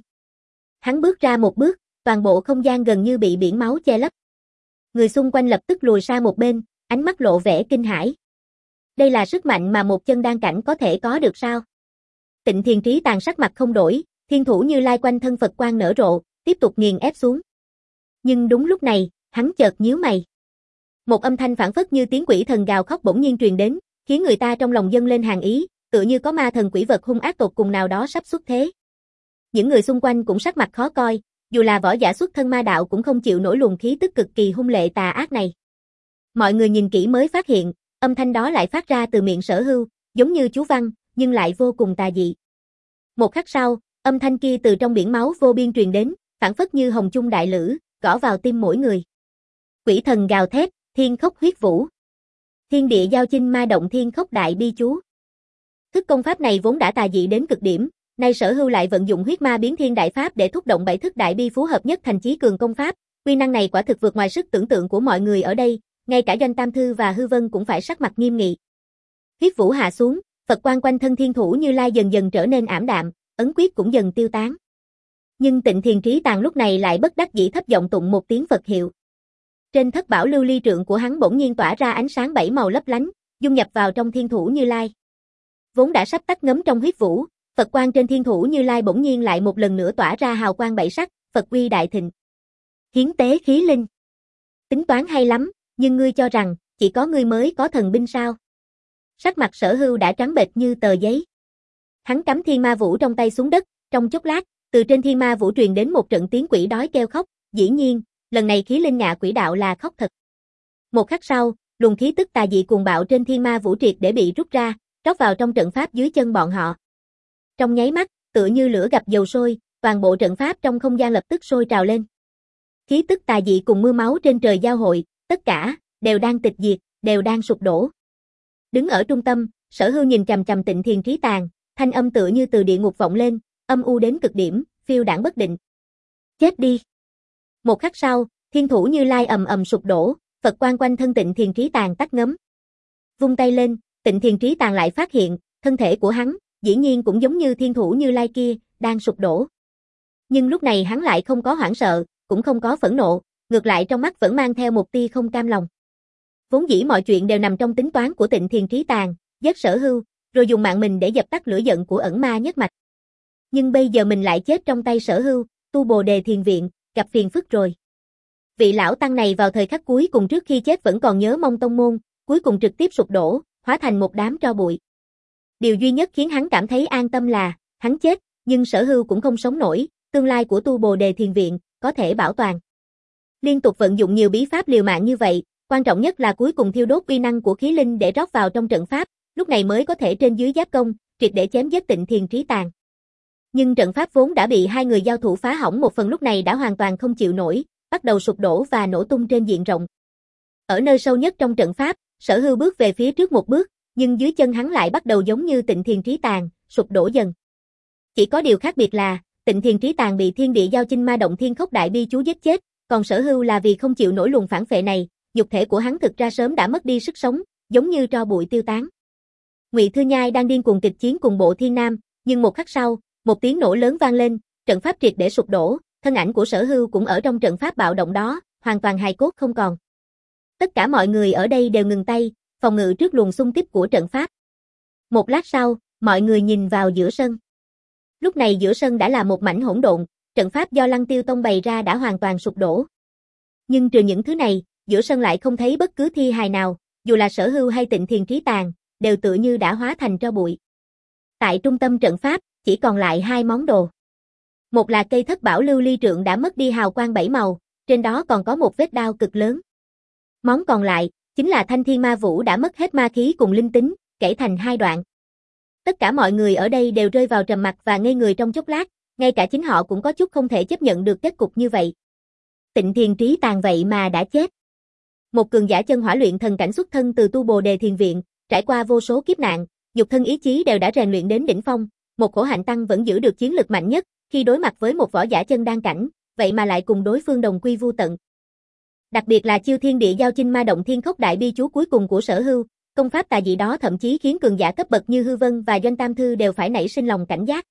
Hắn bước ra một bước, toàn bộ không gian gần như bị biển máu che lấp. Người xung quanh lập tức lùi sang một bên, ánh mắt lộ vẻ kinh hãi. Đây là sức mạnh mà một chân đan cảnh có thể có được sao? Tịnh Thiền Trí Tàn sắc mặt không đổi, thiên thủ Như Lai quanh thân Phật quang nở rộ, tiếp tục nghiền ép xuống. Nhưng đúng lúc này, hắn chợt nhíu mày. Một âm thanh phảng phất như tiếng quỷ thần gào khóc bỗng nhiên truyền đến, khiến người ta trong lòng dâng lên hàn ý, tựa như có ma thần quỷ vật hung ác tột cùng nào đó sắp xuất thế. Những người xung quanh cũng sắc mặt khó coi, dù là võ giả xuất thân ma đạo cũng không chịu nổi luồng khí tức cực kỳ hung lệ tà ác này. Mọi người nhìn kỹ mới phát hiện, âm thanh đó lại phát ra từ miệng Sở Hưu, giống như chú văn, nhưng lại vô cùng tà dị. Một khắc sau, âm thanh kia từ trong biển máu vô biên truyền đến, phảng phất như hồng chung đại lữ, gõ vào tim mỗi người. Quỷ thần gào thét, thiên khốc huyết vũ. Thiên địa giao chinh ma động thiên khốc đại bi chú. Thức công pháp này vốn đã tà dị đến cực điểm, nay Sở Hưu lại vận dụng huyết ma biến thiên đại pháp để thúc động bảy thức đại bi phú hợp nhất thành chí cường công pháp, uy năng này quả thực vượt ngoài sức tưởng tượng của mọi người ở đây, ngay cả Doanh Tam Thư và Hư Vân cũng phải sắc mặt nghiêm nghị. Huyết vũ hạ xuống, Phật quang quanh thân thiên thủ Như Lai dần dần trở nên ảm đạm, ấn quyết cũng dần tiêu tán. Nhưng Tịnh Thiền Trí Tàn lúc này lại bất đắc dĩ thấp giọng tụng một tiếng Phật hiệu. Trên thất bảo lưu ly trượng của hắn bỗng nhiên tỏa ra ánh sáng bảy màu lấp lánh, dung nhập vào trong thiên thủ Như Lai. Vốn đã sắp tắt ngấm trong huyết vũ, Phật quang trên thiên thủ Như Lai bỗng nhiên lại một lần nữa tỏa ra hào quang bảy sắc, Phật uy đại thịnh. Hiến tế khí linh. Tính toán hay lắm, nhưng ngươi cho rằng chỉ có ngươi mới có thần binh sao? Sắc mặt Sở Hưu đã trắng bệch như tờ giấy. Hắn cắm thiên ma vũ trong tay xuống đất, trong chốc lát, từ trên thiên ma vũ truyền đến một trận tiếng quỷ đói kêu khóc, dĩ nhiên, lần này khí linh ngạ quỷ đạo là khóc thật. Một khắc sau, luồng khí tức tà dị cuồng bạo trên thiên ma vũ triệt để bị rút ra, rót vào trong trận pháp dưới chân bọn họ. Trong nháy mắt, tựa như lửa gặp dầu sôi, toàn bộ trận pháp trong không gian lập tức sôi trào lên. Khí tức tà dị cùng mưa máu trên trời giao hội, tất cả đều đang tịch diệt, đều đang sụp đổ. Đứng ở trung tâm, Sở Hưu nhìn chằm chằm Tịnh Thiền Trí Tàn, thanh âm tựa như từ địa ngục vọng lên, âm u đến cực điểm, phiêu đãng bất định. Chết đi. Một khắc sau, thiên thủ Như Lai ầm ầm sụp đổ, Phật quang quanh thân Tịnh Thiền Trí Tàn tắt ngấm. Vung tay lên, Tịnh Thiền Trí Tàn lại phát hiện, thân thể của hắn, dĩ nhiên cũng giống như thiên thủ Như Lai kia, đang sụp đổ. Nhưng lúc này hắn lại không có hoảng sợ, cũng không có phẫn nộ, ngược lại trong mắt vẫn mang theo một tia không cam lòng. Vốn dĩ mọi chuyện đều nằm trong tính toán của Tịnh Thiền Trí Tàn, giết Sở Hưu, rồi dùng mạng mình để dập tắt lửa giận của ẩn ma nhất mạch. Nhưng bây giờ mình lại chết trong tay Sở Hưu, tu Bồ Đề Thiền Viện, gặp phiền phức rồi. Vị lão tăng này vào thời khắc cuối cùng trước khi chết vẫn còn nhớ mong tông môn, cuối cùng trực tiếp sụp đổ, hóa thành một đám tro bụi. Điều duy nhất khiến hắn cảm thấy an tâm là, hắn chết, nhưng Sở Hưu cũng không sống nổi, tương lai của tu Bồ Đề Thiền Viện, có thể bảo toàn. Liên tục vận dụng nhiều bí pháp liều mạng như vậy, quan trọng nhất là cuối cùng thiêu đốt uy năng của khí linh để rót vào trong trận pháp, lúc này mới có thể trên dưới giáp công, triệt để chém giết Tịnh Thiền Trí Tàn. Nhưng trận pháp vốn đã bị hai người giao thủ phá hỏng một phần lúc này đã hoàn toàn không chịu nổi, bắt đầu sụp đổ và nổ tung trên diện rộng. Ở nơi sâu nhất trong trận pháp, Sở Hưu bước về phía trước một bước, nhưng dưới chân hắn lại bắt đầu giống như Tịnh Thiền Trí Tàn, sụp đổ dần. Chỉ có điều khác biệt là, Tịnh Thiền Trí Tàn bị thiên địa giao chinh ma động thiên khốc đại bi chú giết chết, còn Sở Hưu là vì không chịu nổi luồng phản phệ này, nhục thể của hắn thực ra sớm đã mất đi sức sống, giống như tro bụi tiêu tán. Ngụy Thư Nhai đang điên cuồng kịch chiến cùng Bộ Thiên Nam, nhưng một khắc sau, một tiếng nổ lớn vang lên, trận pháp triệt để sụp đổ, thân ảnh của Sở Hưu cũng ở trong trận pháp bạo động đó, hoàn toàn hài cốt không còn. Tất cả mọi người ở đây đều ngừng tay, phòng ngự trước luồng xung kích của trận pháp. Một lát sau, mọi người nhìn vào giữa sân. Lúc này giữa sân đã là một mảnh hỗn độn, trận pháp do Lăng Tiêu Tông bày ra đã hoàn toàn sụp đổ. Nhưng trừ những thứ này, giữa sân lại không thấy bất cứ thi hài nào, dù là Sở Hưu hay Tịnh Thiền Trí Tàn, đều tựa như đã hóa thành tro bụi. Tại trung tâm trận pháp, chỉ còn lại hai món đồ. Một là cây thất bảo lưu ly trượng đã mất đi hào quang bảy màu, trên đó còn có một vết đao cực lớn. Món còn lại, chính là thanh thiên ma vũ đã mất hết ma khí cùng linh tính, kể thành hai đoạn. Tất cả mọi người ở đây đều rơi vào trầm mặc và ngây người trong chốc lát, ngay cả chính họ cũng có chút không thể chấp nhận được kết cục như vậy. Tịnh Thiền Trí Tàn vậy mà đã chết. Một cường giả chân hỏa luyện thần cảnh xuất thân từ tu Bồ Đề Thiền Viện, trải qua vô số kiếp nạn, nhục thân ý chí đều đã rèn luyện đến đỉnh phong, một khổ hạnh tăng vẫn giữ được chiến lực mạnh nhất, khi đối mặt với một võ giả chân đan cảnh, vậy mà lại cùng đối phương đồng quy vu tận. Đặc biệt là chiêu thiên địa giao chinh ma động thiên khốc đại bi chú cuối cùng của Sở Hưu, công pháp tà dị đó thậm chí khiến cường giả cấp bậc như Hư Vân và Doanh Tam Thư đều phải nảy sinh lòng cảnh giác.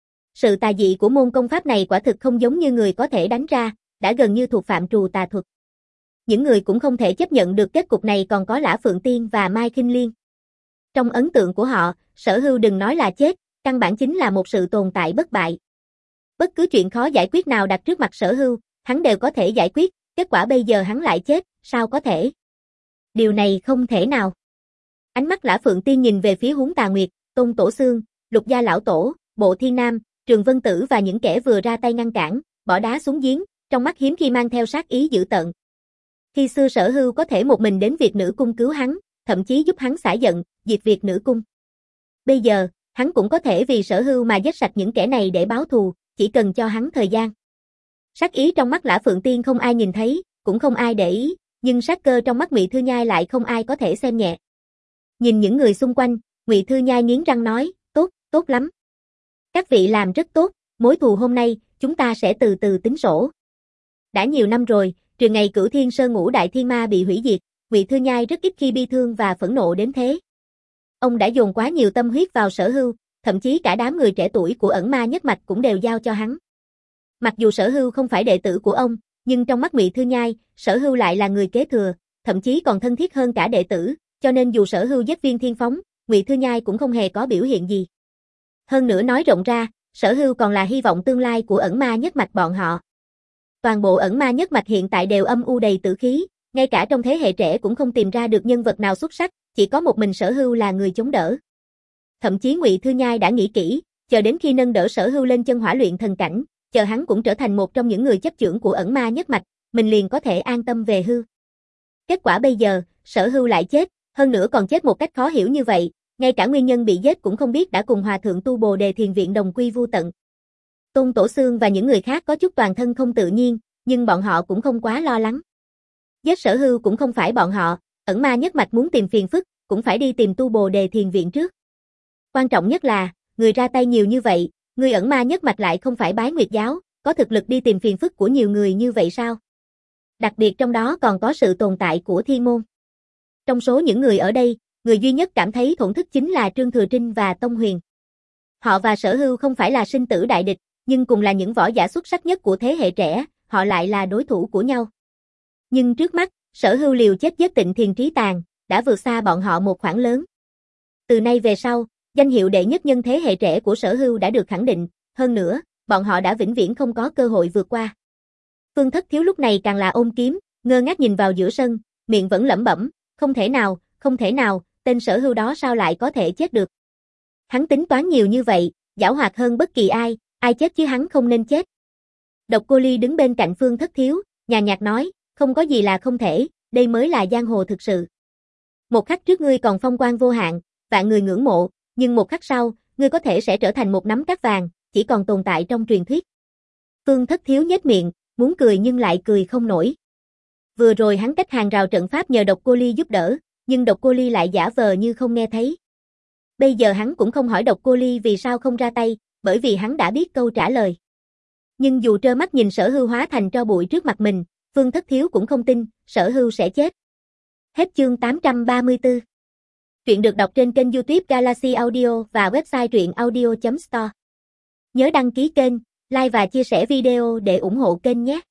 Sự tà dị của môn công pháp này quả thực không giống như người có thể đánh ra, đã gần như thuộc phạm trù tà thuật. Những người cũng không thể chấp nhận được kết cục này còn có Lã Phượng Tiên và Mai Khinh Liên. Trong ấn tượng của họ, Sở Hưu đừng nói là chết, căn bản chính là một sự tồn tại bất bại. Bất cứ chuyện khó giải quyết nào đặt trước mặt Sở Hưu, hắn đều có thể giải quyết, kết quả bây giờ hắn lại chết, sao có thể? Điều này không thể nào. Ánh mắt Lã Phượng Tiên nhìn về phía Huống Tà Nguyệt, Tôn Tổ Xương, Lục Gia Lão Tổ, Bộ Thiên Nam, Trường Vân Tử và những kẻ vừa ra tay ngăn cản, bỏ đá xuống giếng, trong mắt hiếm khi mang theo sát ý dữ tợn. Khi xưa Sở Hưu có thể một mình đến Việt Nữ Cung cứu hắn, thậm chí giúp hắn xả giận, diệt Việt Nữ Cung. Bây giờ, hắn cũng có thể vì Sở Hưu mà giết sạch những kẻ này để báo thù, chỉ cần cho hắn thời gian. Sát ý trong mắt Lã Phượng Tiên không ai nhìn thấy, cũng không ai để ý, nhưng sát cơ trong mắt Ngụy Thư Nhai lại không ai có thể xem nhẹ. Nhìn những người xung quanh, Ngụy Thư Nhai nghiến răng nói, tốt, tốt lắm. Các vị làm rất tốt, mối thù hôm nay, chúng ta sẽ từ từ tính sổ. Đã nhiều năm rồi, trừ ngày Cửu Thiên Sơn Ngũ Đại Thiên Ma bị hủy diệt, Ngụy Thư Nhai rất ít khi bi thương và phẫn nộ đến thế. Ông đã dồn quá nhiều tâm huyết vào Sở Hưu, thậm chí cả đám người trẻ tuổi của Ẩn Ma Nhất Mạch cũng đều giao cho hắn. Mặc dù Sở Hưu không phải đệ tử của ông, nhưng trong mắt Ngụy Thư Nhai, Sở Hưu lại là người kế thừa, thậm chí còn thân thiết hơn cả đệ tử, cho nên dù Sở Hưu giết Viên Thiên Phóng, Ngụy Thư Nhai cũng không hề có biểu hiện gì. Hơn nữa nói rộng ra, Sở Hưu còn là hy vọng tương lai của Ẩn Ma Nhất Mạch bọn họ. Toàn bộ Ẩn Ma Nhất Mạch hiện tại đều âm u đầy tử khí, ngay cả trong thế hệ trẻ cũng không tìm ra được nhân vật nào xuất sắc, chỉ có một mình Sở Hưu là người chống đỡ. Thậm chí Ngụy Thư Nhai đã nghĩ kỹ, chờ đến khi nâng đỡ Sở Hưu lên chân hỏa luyện thần cảnh, chờ hắn cũng trở thành một trong những người chấp chưởng của Ẩn Ma Nhất Mạch, mình liền có thể an tâm về hưu. Kết quả bây giờ, Sở Hưu lại chết, hơn nữa còn chết một cách khó hiểu như vậy, ngay cả nguyên nhân bị giết cũng không biết đã cùng Hòa Thượng tu Bồ Đề Thiền Viện đồng quy vu tận. Tôn Tổ Xương và những người khác có chút toàn thân không tự nhiên, nhưng bọn họ cũng không quá lo lắng. Giết Sở Hưu cũng không phải bọn họ, Ẩn Ma Nhất Mạch muốn tìm phiền phức, cũng phải đi tìm tu Bồ Đề Thiền Viện trước. Quan trọng nhất là, người ra tay nhiều như vậy, người Ẩn Ma Nhất Mạch lại không phải Bái Nguyệt Giáo, có thực lực đi tìm phiền phức của nhiều người như vậy sao? Đặc biệt trong đó còn có sự tồn tại của Thiên Môn. Trong số những người ở đây, người duy nhất cảm thấy thổn thức chính là Trương Thừa Trinh và Tông Huyền. Họ và Sở Hưu không phải là sinh tử đại địch, nhưng cùng là những võ giả xuất sắc nhất của thế hệ trẻ, họ lại là đối thủ của nhau. Nhưng trước mắt, Sở Hưu liều chết giết Tịnh Thiền Trí Tàn, đã vượt xa bọn họ một khoảng lớn. Từ nay về sau, danh hiệu đệ nhất nhân thế hệ trẻ của Sở Hưu đã được khẳng định, hơn nữa, bọn họ đã vĩnh viễn không có cơ hội vượt qua. Phương Thất Thiếu lúc này càng là ôm kiếm, ngơ ngác nhìn vào giữa sân, miệng vẫn lẩm bẩm, không thể nào, không thể nào, tên Sở Hưu đó sao lại có thể chết được. Hắn tính toán nhiều như vậy, giảo hoạt hơn bất kỳ ai, ai chết chứ hắn không nên chết. Độc Cô Ly đứng bên cạnh Phương Thất Thiếu, nhàn nhạt nói, không có gì là không thể, đây mới là giang hồ thực sự. Một khắc trước ngươi còn phong quang vô hạn, vạn người ngưỡng mộ, nhưng một khắc sau, ngươi có thể sẽ trở thành một nắm cát vàng, chỉ còn tồn tại trong truyền thuyết. Phương Thất Thiếu nhếch miệng, muốn cười nhưng lại cười không nổi. Vừa rồi hắn cách hàng rào trận pháp nhờ Độc Cô Ly giúp đỡ, nhưng Độc Cô Ly lại giả vờ như không nghe thấy. Bây giờ hắn cũng không hỏi Độc Cô Ly vì sao không ra tay, bởi vì hắn đã biết câu trả lời. Nhưng dù trơ mắt nhìn Sở Hưu hóa thành tro bụi trước mặt mình, Phương Thất Thiếu cũng không tin, Sở Hưu sẽ chết. Hết chương tám trăm ba mươi tư. Truyện được đọc trên kênh YouTube Galaxy Audio và website truyện audio chấm store. Nhớ đăng ký kênh, like và chia sẻ video để ủng hộ kênh nhé.